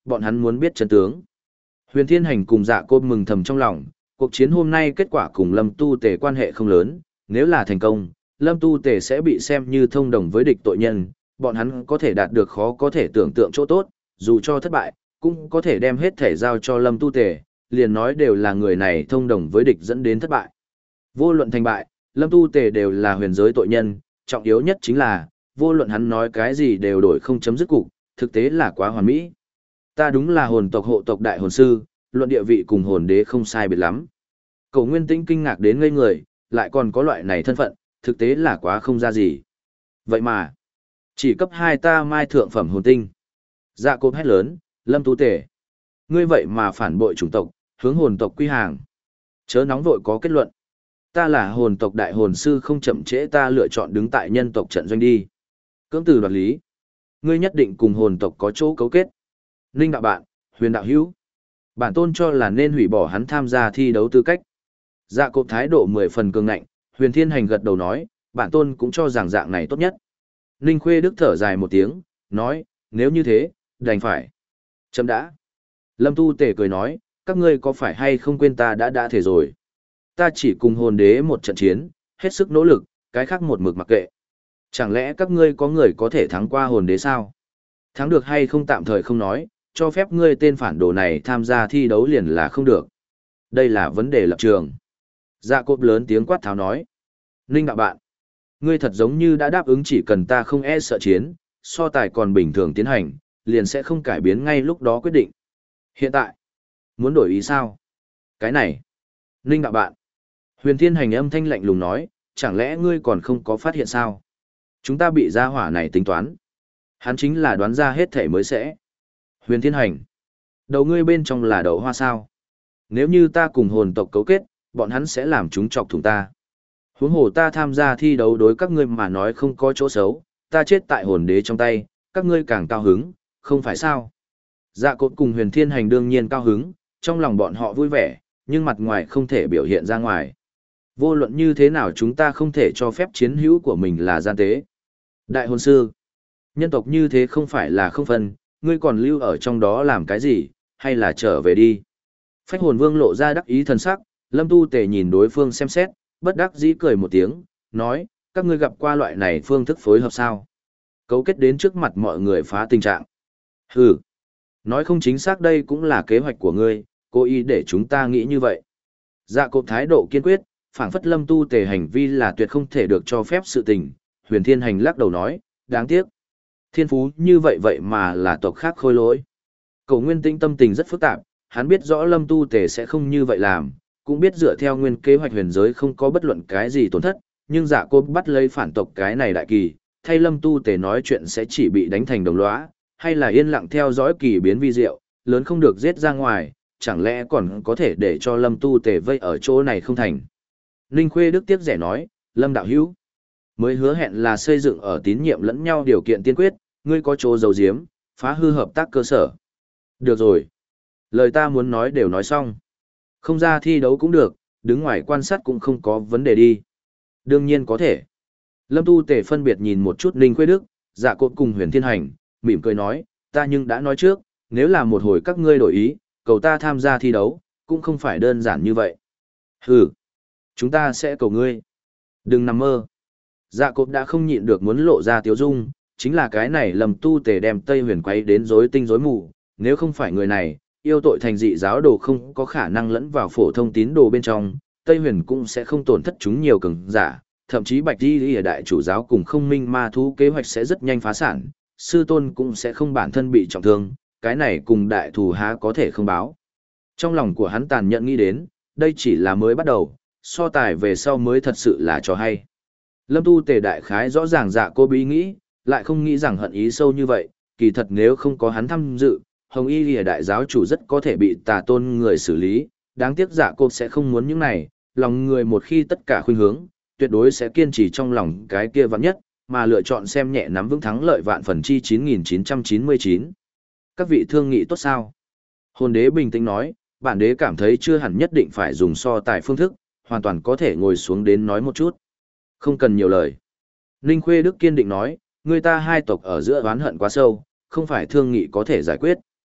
bọn hắn muốn biết chân tướng. Huyền Thiên Hành cùng Dạ Cốp mừng thầm trong lòng, cuộc chiến hôm nay kết quả cùng Lâm Tu Tề quan hệ không lớn, nếu là thành công, Lâm Tu Tề sẽ bị xem như thông đồng với địch tội nhân, bọn hắn có thể đạt được khó có thể tưởng tượng chỗ tốt, dù cho thất bại, cũng có thể đem hết thể giao cho Lâm Tu Tề, liền nói đều là người này thông đồng với địch dẫn đến thất bại. Vô luận thành bại, Lâm Tu Tề đều là huyền giới tội nhân, trọng yếu nhất chính là, vô luận hắn nói cái gì đều đổi không chấm dứt cục, thực tế là quá hoàn mỹ. Ta đúng là hồn tộc hộ tộc đại hồn sư, luận địa vị cùng hồn đế không sai biệt lắm. Cổ Nguyên Tĩnh kinh ngạc đến ngây người, lại còn có loại này thân phận, thực tế là quá không ra gì. Vậy mà, chỉ cấp hai ta mai thượng phẩm hồn tinh. Dạ Cốp hét lớn, Lâm Tu Tề, ngươi vậy mà phản bội chủng tộc, hướng hồn tộc quy hàng. Chớ nóng vội có kết luận. Ta là hồn tộc đại hồn sư, không chậm trễ ta lựa chọn đứng tại nhân tộc trận doanh đi. Cưỡng từ đoạt lý. Ngươi nhất định cùng hồn tộc có chỗ cấu kết. Ninh đạo bạn, Huyền đạo hữu. Bản tôn cho là nên hủy bỏ hắn tham gia thi đấu tư cách. Dạ Cốp thái độ mười phần cường ngạnh, Huyền Thiên Hành gật đầu nói, bản tôn cũng cho rằng dạng này tốt nhất. Ninh Khuê Đức thở dài một tiếng, nói, nếu như thế, đành phải. Chấm đã. Lâm Tu Tề cười nói, các ngươi có phải hay không quên ta đã đã thể rồi. Ta chỉ cùng hồn đế một trận chiến, hết sức nỗ lực, cái khác một mực mặc kệ. Chẳng lẽ các ngươi có người có thể thắng qua hồn đế sao? Thắng được hay không tạm thời không nói, cho phép ngươi tên phản đồ này tham gia thi đấu liền là không được. Đây là vấn đề lập trường. Dạ Cốp lớn tiếng quát tháo nói. Ninh đạo bạn, ngươi thật giống như đã đáp ứng chỉ cần ta không e sợ chiến, so tài còn bình thường tiến hành, liền sẽ không cải biến ngay lúc đó quyết định. Hiện tại, muốn đổi ý sao? Cái này, Ninh đạo bạn. Huyền Thiên Hành âm thanh lạnh lùng nói, chẳng lẽ ngươi còn không có phát hiện sao? Chúng ta bị gia hỏa này tính toán. Hắn chính là đoán ra hết thể mới sẽ. Huyền Thiên Hành, đầu ngươi bên trong là đậu hoa sao? Nếu như ta cùng hồn tộc cấu kết, bọn hắn sẽ làm chúng chọc thủng ta. Huống hồ ta tham gia thi đấu đối các ngươi mà nói không có chỗ xấu, ta chết tại hồn đế trong tay, các ngươi càng cao hứng, không phải sao? Dạ Cốp cùng Huyền Thiên Hành đương nhiên cao hứng, trong lòng bọn họ vui vẻ, nhưng mặt ngoài không thể biểu hiện ra ngoài. Vô luận như thế nào chúng ta không thể cho phép chiến hữu của mình là gian tế. Đại hồn sư, nhân tộc như thế không phải là không phân, ngươi còn lưu ở trong đó làm cái gì, hay là trở về đi. Phách hồn vương lộ ra đắc ý thần sắc, Lâm Tu Tề nhìn đối phương xem xét, bất đắc dĩ cười một tiếng, nói, các ngươi gặp qua loại này phương thức phối hợp sao? Cấu kết đến trước mặt mọi người phá tình trạng. Hừ, nói không chính xác đây cũng là kế hoạch của ngươi, cố ý để chúng ta nghĩ như vậy. Dạ Cốp thái độ kiên quyết, phảng phất Lâm Tu Tề hành vi là tuyệt không thể được cho phép sự tình. Huyền Thiên Hành lắc đầu nói, đáng tiếc. Thiên phú như vậy vậy mà là tộc khác khôi lỗi. Cổ Nguyên Tĩnh tâm tình rất phức tạp, hắn biết rõ Lâm Tu Tề sẽ không như vậy làm, cũng biết dựa theo nguyên kế hoạch huyền giới không có bất luận cái gì tổn thất, nhưng Dạ Cốp bắt lấy phản tộc cái này đại kỳ, thay Lâm Tu Tề nói chuyện sẽ chỉ bị đánh thành đồng lõa, hay là yên lặng theo dõi kỳ biến vi diệu, lớn không được giết ra ngoài, chẳng lẽ còn có thể để cho Lâm Tu Tề vây ở chỗ này không thành. Ninh Khuê Đức tiếc rẻ nói, Lâm đạo hữu, mới hứa hẹn là xây dựng ở tín nhiệm lẫn nhau điều kiện tiên quyết, ngươi có chỗ giấu giếm, phá hư hợp tác cơ sở. Được rồi. Lời ta muốn nói đều nói xong. Không ra thi đấu cũng được, đứng ngoài quan sát cũng không có vấn đề đi. Đương nhiên có thể. Lâm Tu Tề phân biệt nhìn một chút Ninh Khuê Đức, Dạ Cốp cùng Huyền Thiên Hành, mỉm cười nói, ta nhưng đã nói trước, nếu là một hồi các ngươi đổi ý, cầu ta tham gia thi đấu, cũng không phải đơn giản như vậy. Hừ, chúng ta sẽ cầu ngươi. Đừng nằm mơ. Dạ Cốp đã không nhịn được muốn lộ ra tiếu dung, chính là cái này Lâm Tu Tề đem Tây Huyền quay đến rối tinh rối mù, nếu không phải người này, yêu tội thành dị giáo đồ không có khả năng lẫn vào phổ thông tín đồ bên trong, Tây Huyền cũng sẽ không tổn thất chúng nhiều cường giả, thậm chí Bạch Di ở đại chủ giáo cùng không minh ma thú kế hoạch sẽ rất nhanh phá sản, sư tôn cũng sẽ không bản thân bị trọng thương, cái này cùng đại thù há có thể không báo. Trong lòng của hắn tàn nhẫn nghĩ đến, đây chỉ là mới bắt đầu, so tài về sau mới thật sự là trò hay. Lâm Tu Tề đại khái rõ ràng Dạ Cốp ý nghĩ, lại không nghĩ rằng hận ý sâu như vậy, kỳ thật nếu không có hắn tham dự, Hồng Y Lìa đại giáo chủ rất có thể bị tà tôn người xử lý, đáng tiếc Dạ Cốp sẽ không muốn những này, lòng người một khi tất cả khuynh hướng, tuyệt đối sẽ kiên trì trong lòng cái kia vạn nhất, mà lựa chọn xem nhẹ nắm vững thắng lợi vạn phần chi chín nghìn chín trăm chín mươi chín. Các vị thương nghị tốt sao? Hồn đế bình tĩnh nói, bản đế cảm thấy chưa hẳn nhất định phải dùng so tài phương thức, hoàn toàn có thể ngồi xuống đến nói một chút. Không cần nhiều lời. Ninh Khuê Đức kiên định nói, người ta hai tộc ở giữa oán hận quá sâu, không phải thương nghị có thể giải quyết.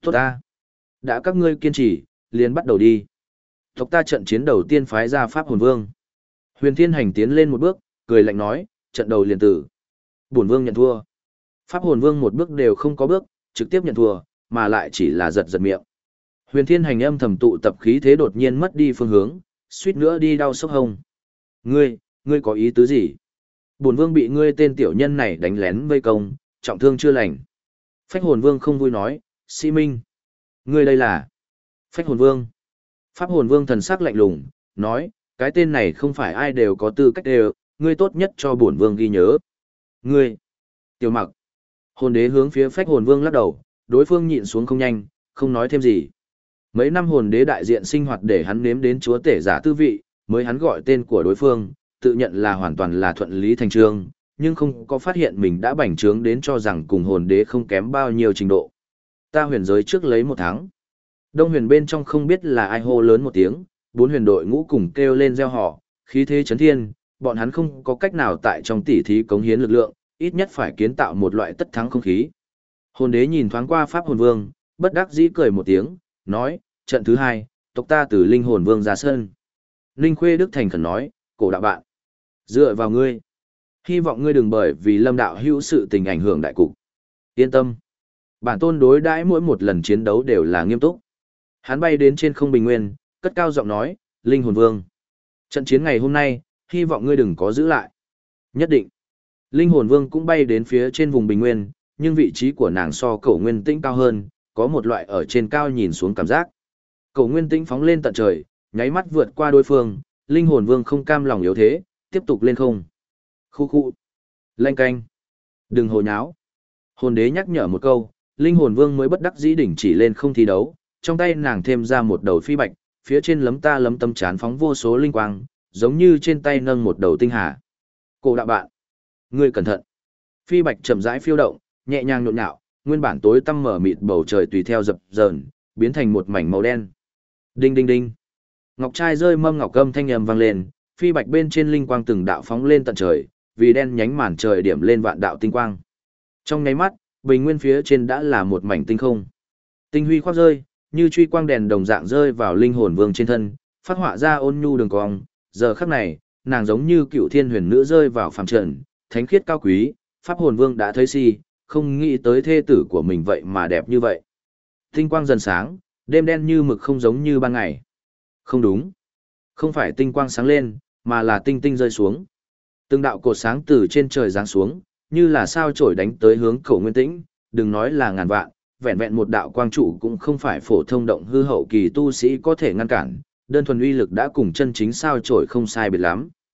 Tốt ta. Đã các ngươi kiên trì, liền bắt đầu đi. Tộc ta trận chiến đầu tiên phái ra Pháp Hồn Vương. Huyền Thiên Hành tiến lên một bước, cười lạnh nói, trận đầu liền tử. Bổn Vương nhận thua. Pháp Hồn Vương một bước đều không có bước, trực tiếp nhận thua, mà lại chỉ là giật giật miệng. Huyền Thiên Hành âm thầm tụ tập khí thế đột nhiên mất đi phương hướng, suýt nữa đi đau sốc hông. Ngươi, ngươi có ý tứ gì? Bổn Vương bị ngươi tên tiểu nhân này đánh lén vây công, trọng thương chưa lành. Phách Hồn Vương không vui nói, Sĩ Minh. Ngươi đây là... Phách Hồn Vương. Pháp Hồn Vương thần sắc lạnh lùng, nói, cái tên này không phải ai đều có tư cách đều, ngươi tốt nhất cho bổn Vương ghi nhớ. Ngươi. Tiểu Mặc. Hồn đế hướng phía Phách Hồn Vương lắc đầu, đối phương nhịn xuống không nhanh, không nói thêm gì. Mấy năm hồn đế đại diện sinh hoạt để hắn nếm đến chúa tể giả tư vị, mới hắn gọi tên của đối phương, tự nhận là hoàn toàn là thuận lý thành trương, nhưng không có phát hiện mình đã bành trướng đến cho rằng cùng hồn đế không kém bao nhiêu trình độ. Ta huyền giới trước lấy một tháng. Đông huyền bên trong không biết là ai hô lớn một tiếng, bốn huyền đội ngũ cùng kêu lên reo hò, khí thế chấn thiên, bọn hắn không có cách nào tại trong tỉ thí cống hiến lực lượng, ít nhất phải kiến tạo một loại tất thắng không khí. Hồn đế nhìn thoáng qua Pháp Hồn Vương, bất đắc dĩ cười một tiếng, nói, trận thứ hai, tộc ta từ linh hồn vương ra sân. Linh Khuê Đức thành khẩn nói, cổ đạo bạn, dựa vào ngươi. Hy vọng ngươi đừng bởi vì lâm đạo hữu sự tình ảnh hưởng đại cục. Yên tâm. Bản tôn đối đãi mỗi một lần chiến đấu đều là nghiêm túc. Hắn bay đến trên không bình nguyên, cất cao giọng nói, linh hồn vương. Trận chiến ngày hôm nay, hy vọng ngươi đừng có giữ lại. Nhất định. Linh hồn vương cũng bay đến phía trên vùng bình nguyên, nhưng vị trí của nàng so cổ nguyên tĩnh cao hơn, có một loại ở trên cao nhìn xuống cảm giác. Cổ nguyên tĩnh phóng lên tận trời, nháy mắt vượt qua đối phương, linh hồn vương không cam lòng yếu thế, tiếp tục lên không. Khu khu. Lanh canh. Đừng hồ nháo. Hồn đế nhắc nhở một câu, linh hồn vương mới bất đắc dĩ đỉnh chỉ lên không thi đấu, trong tay nàng thêm ra một đầu phi bạch, phía trên lấm ta lấm tâm chán phóng vô số linh quang, giống như trên tay nâng một đầu tinh hà. Cổ đạo bạn. Ngươi cẩn thận. Phi bạch chậm rãi phiêu động, nhẹ nhàng nhộn nhạo, nguyên bản tối tăm mở mịt bầu trời tùy theo dập dờn, biến thành một mảnh màu đen. Đinh đinh đinh. Ngọc trai rơi mâm ngọc âm thanh âm vang lên, phi bạch bên trên linh quang từng đạo phóng lên tận trời, vì đen nhánh màn trời điểm lên vạn đạo tinh quang. Trong nháy mắt, bình nguyên phía trên đã là một mảnh tinh không. Tinh huy khoác rơi, như truy quang đèn đồng dạng rơi vào linh hồn vương trên thân, phát họa ra ôn nhu đường cong, giờ khắc này, nàng giống như cựu thiên huyền nữ rơi vào phàm trần, thánh khiết cao quý, pháp hồn vương đã thấy si, không nghĩ tới thê tử của mình vậy mà đẹp như vậy. Tinh quang dần sáng, đêm đen như mực không giống như ban ngày. Không đúng. Không phải tinh quang sáng lên, mà là tinh tinh rơi xuống. Từng đạo cột sáng từ trên trời giáng xuống, như là sao chổi đánh tới hướng Cổ Nguyên Tĩnh, đừng nói là ngàn vạn, vẹn vẹn một đạo quang trụ cũng không phải phổ thông động hư hậu kỳ tu sĩ có thể ngăn cản, đơn thuần uy lực đã cùng chân chính sao chổi không sai biệt lắm.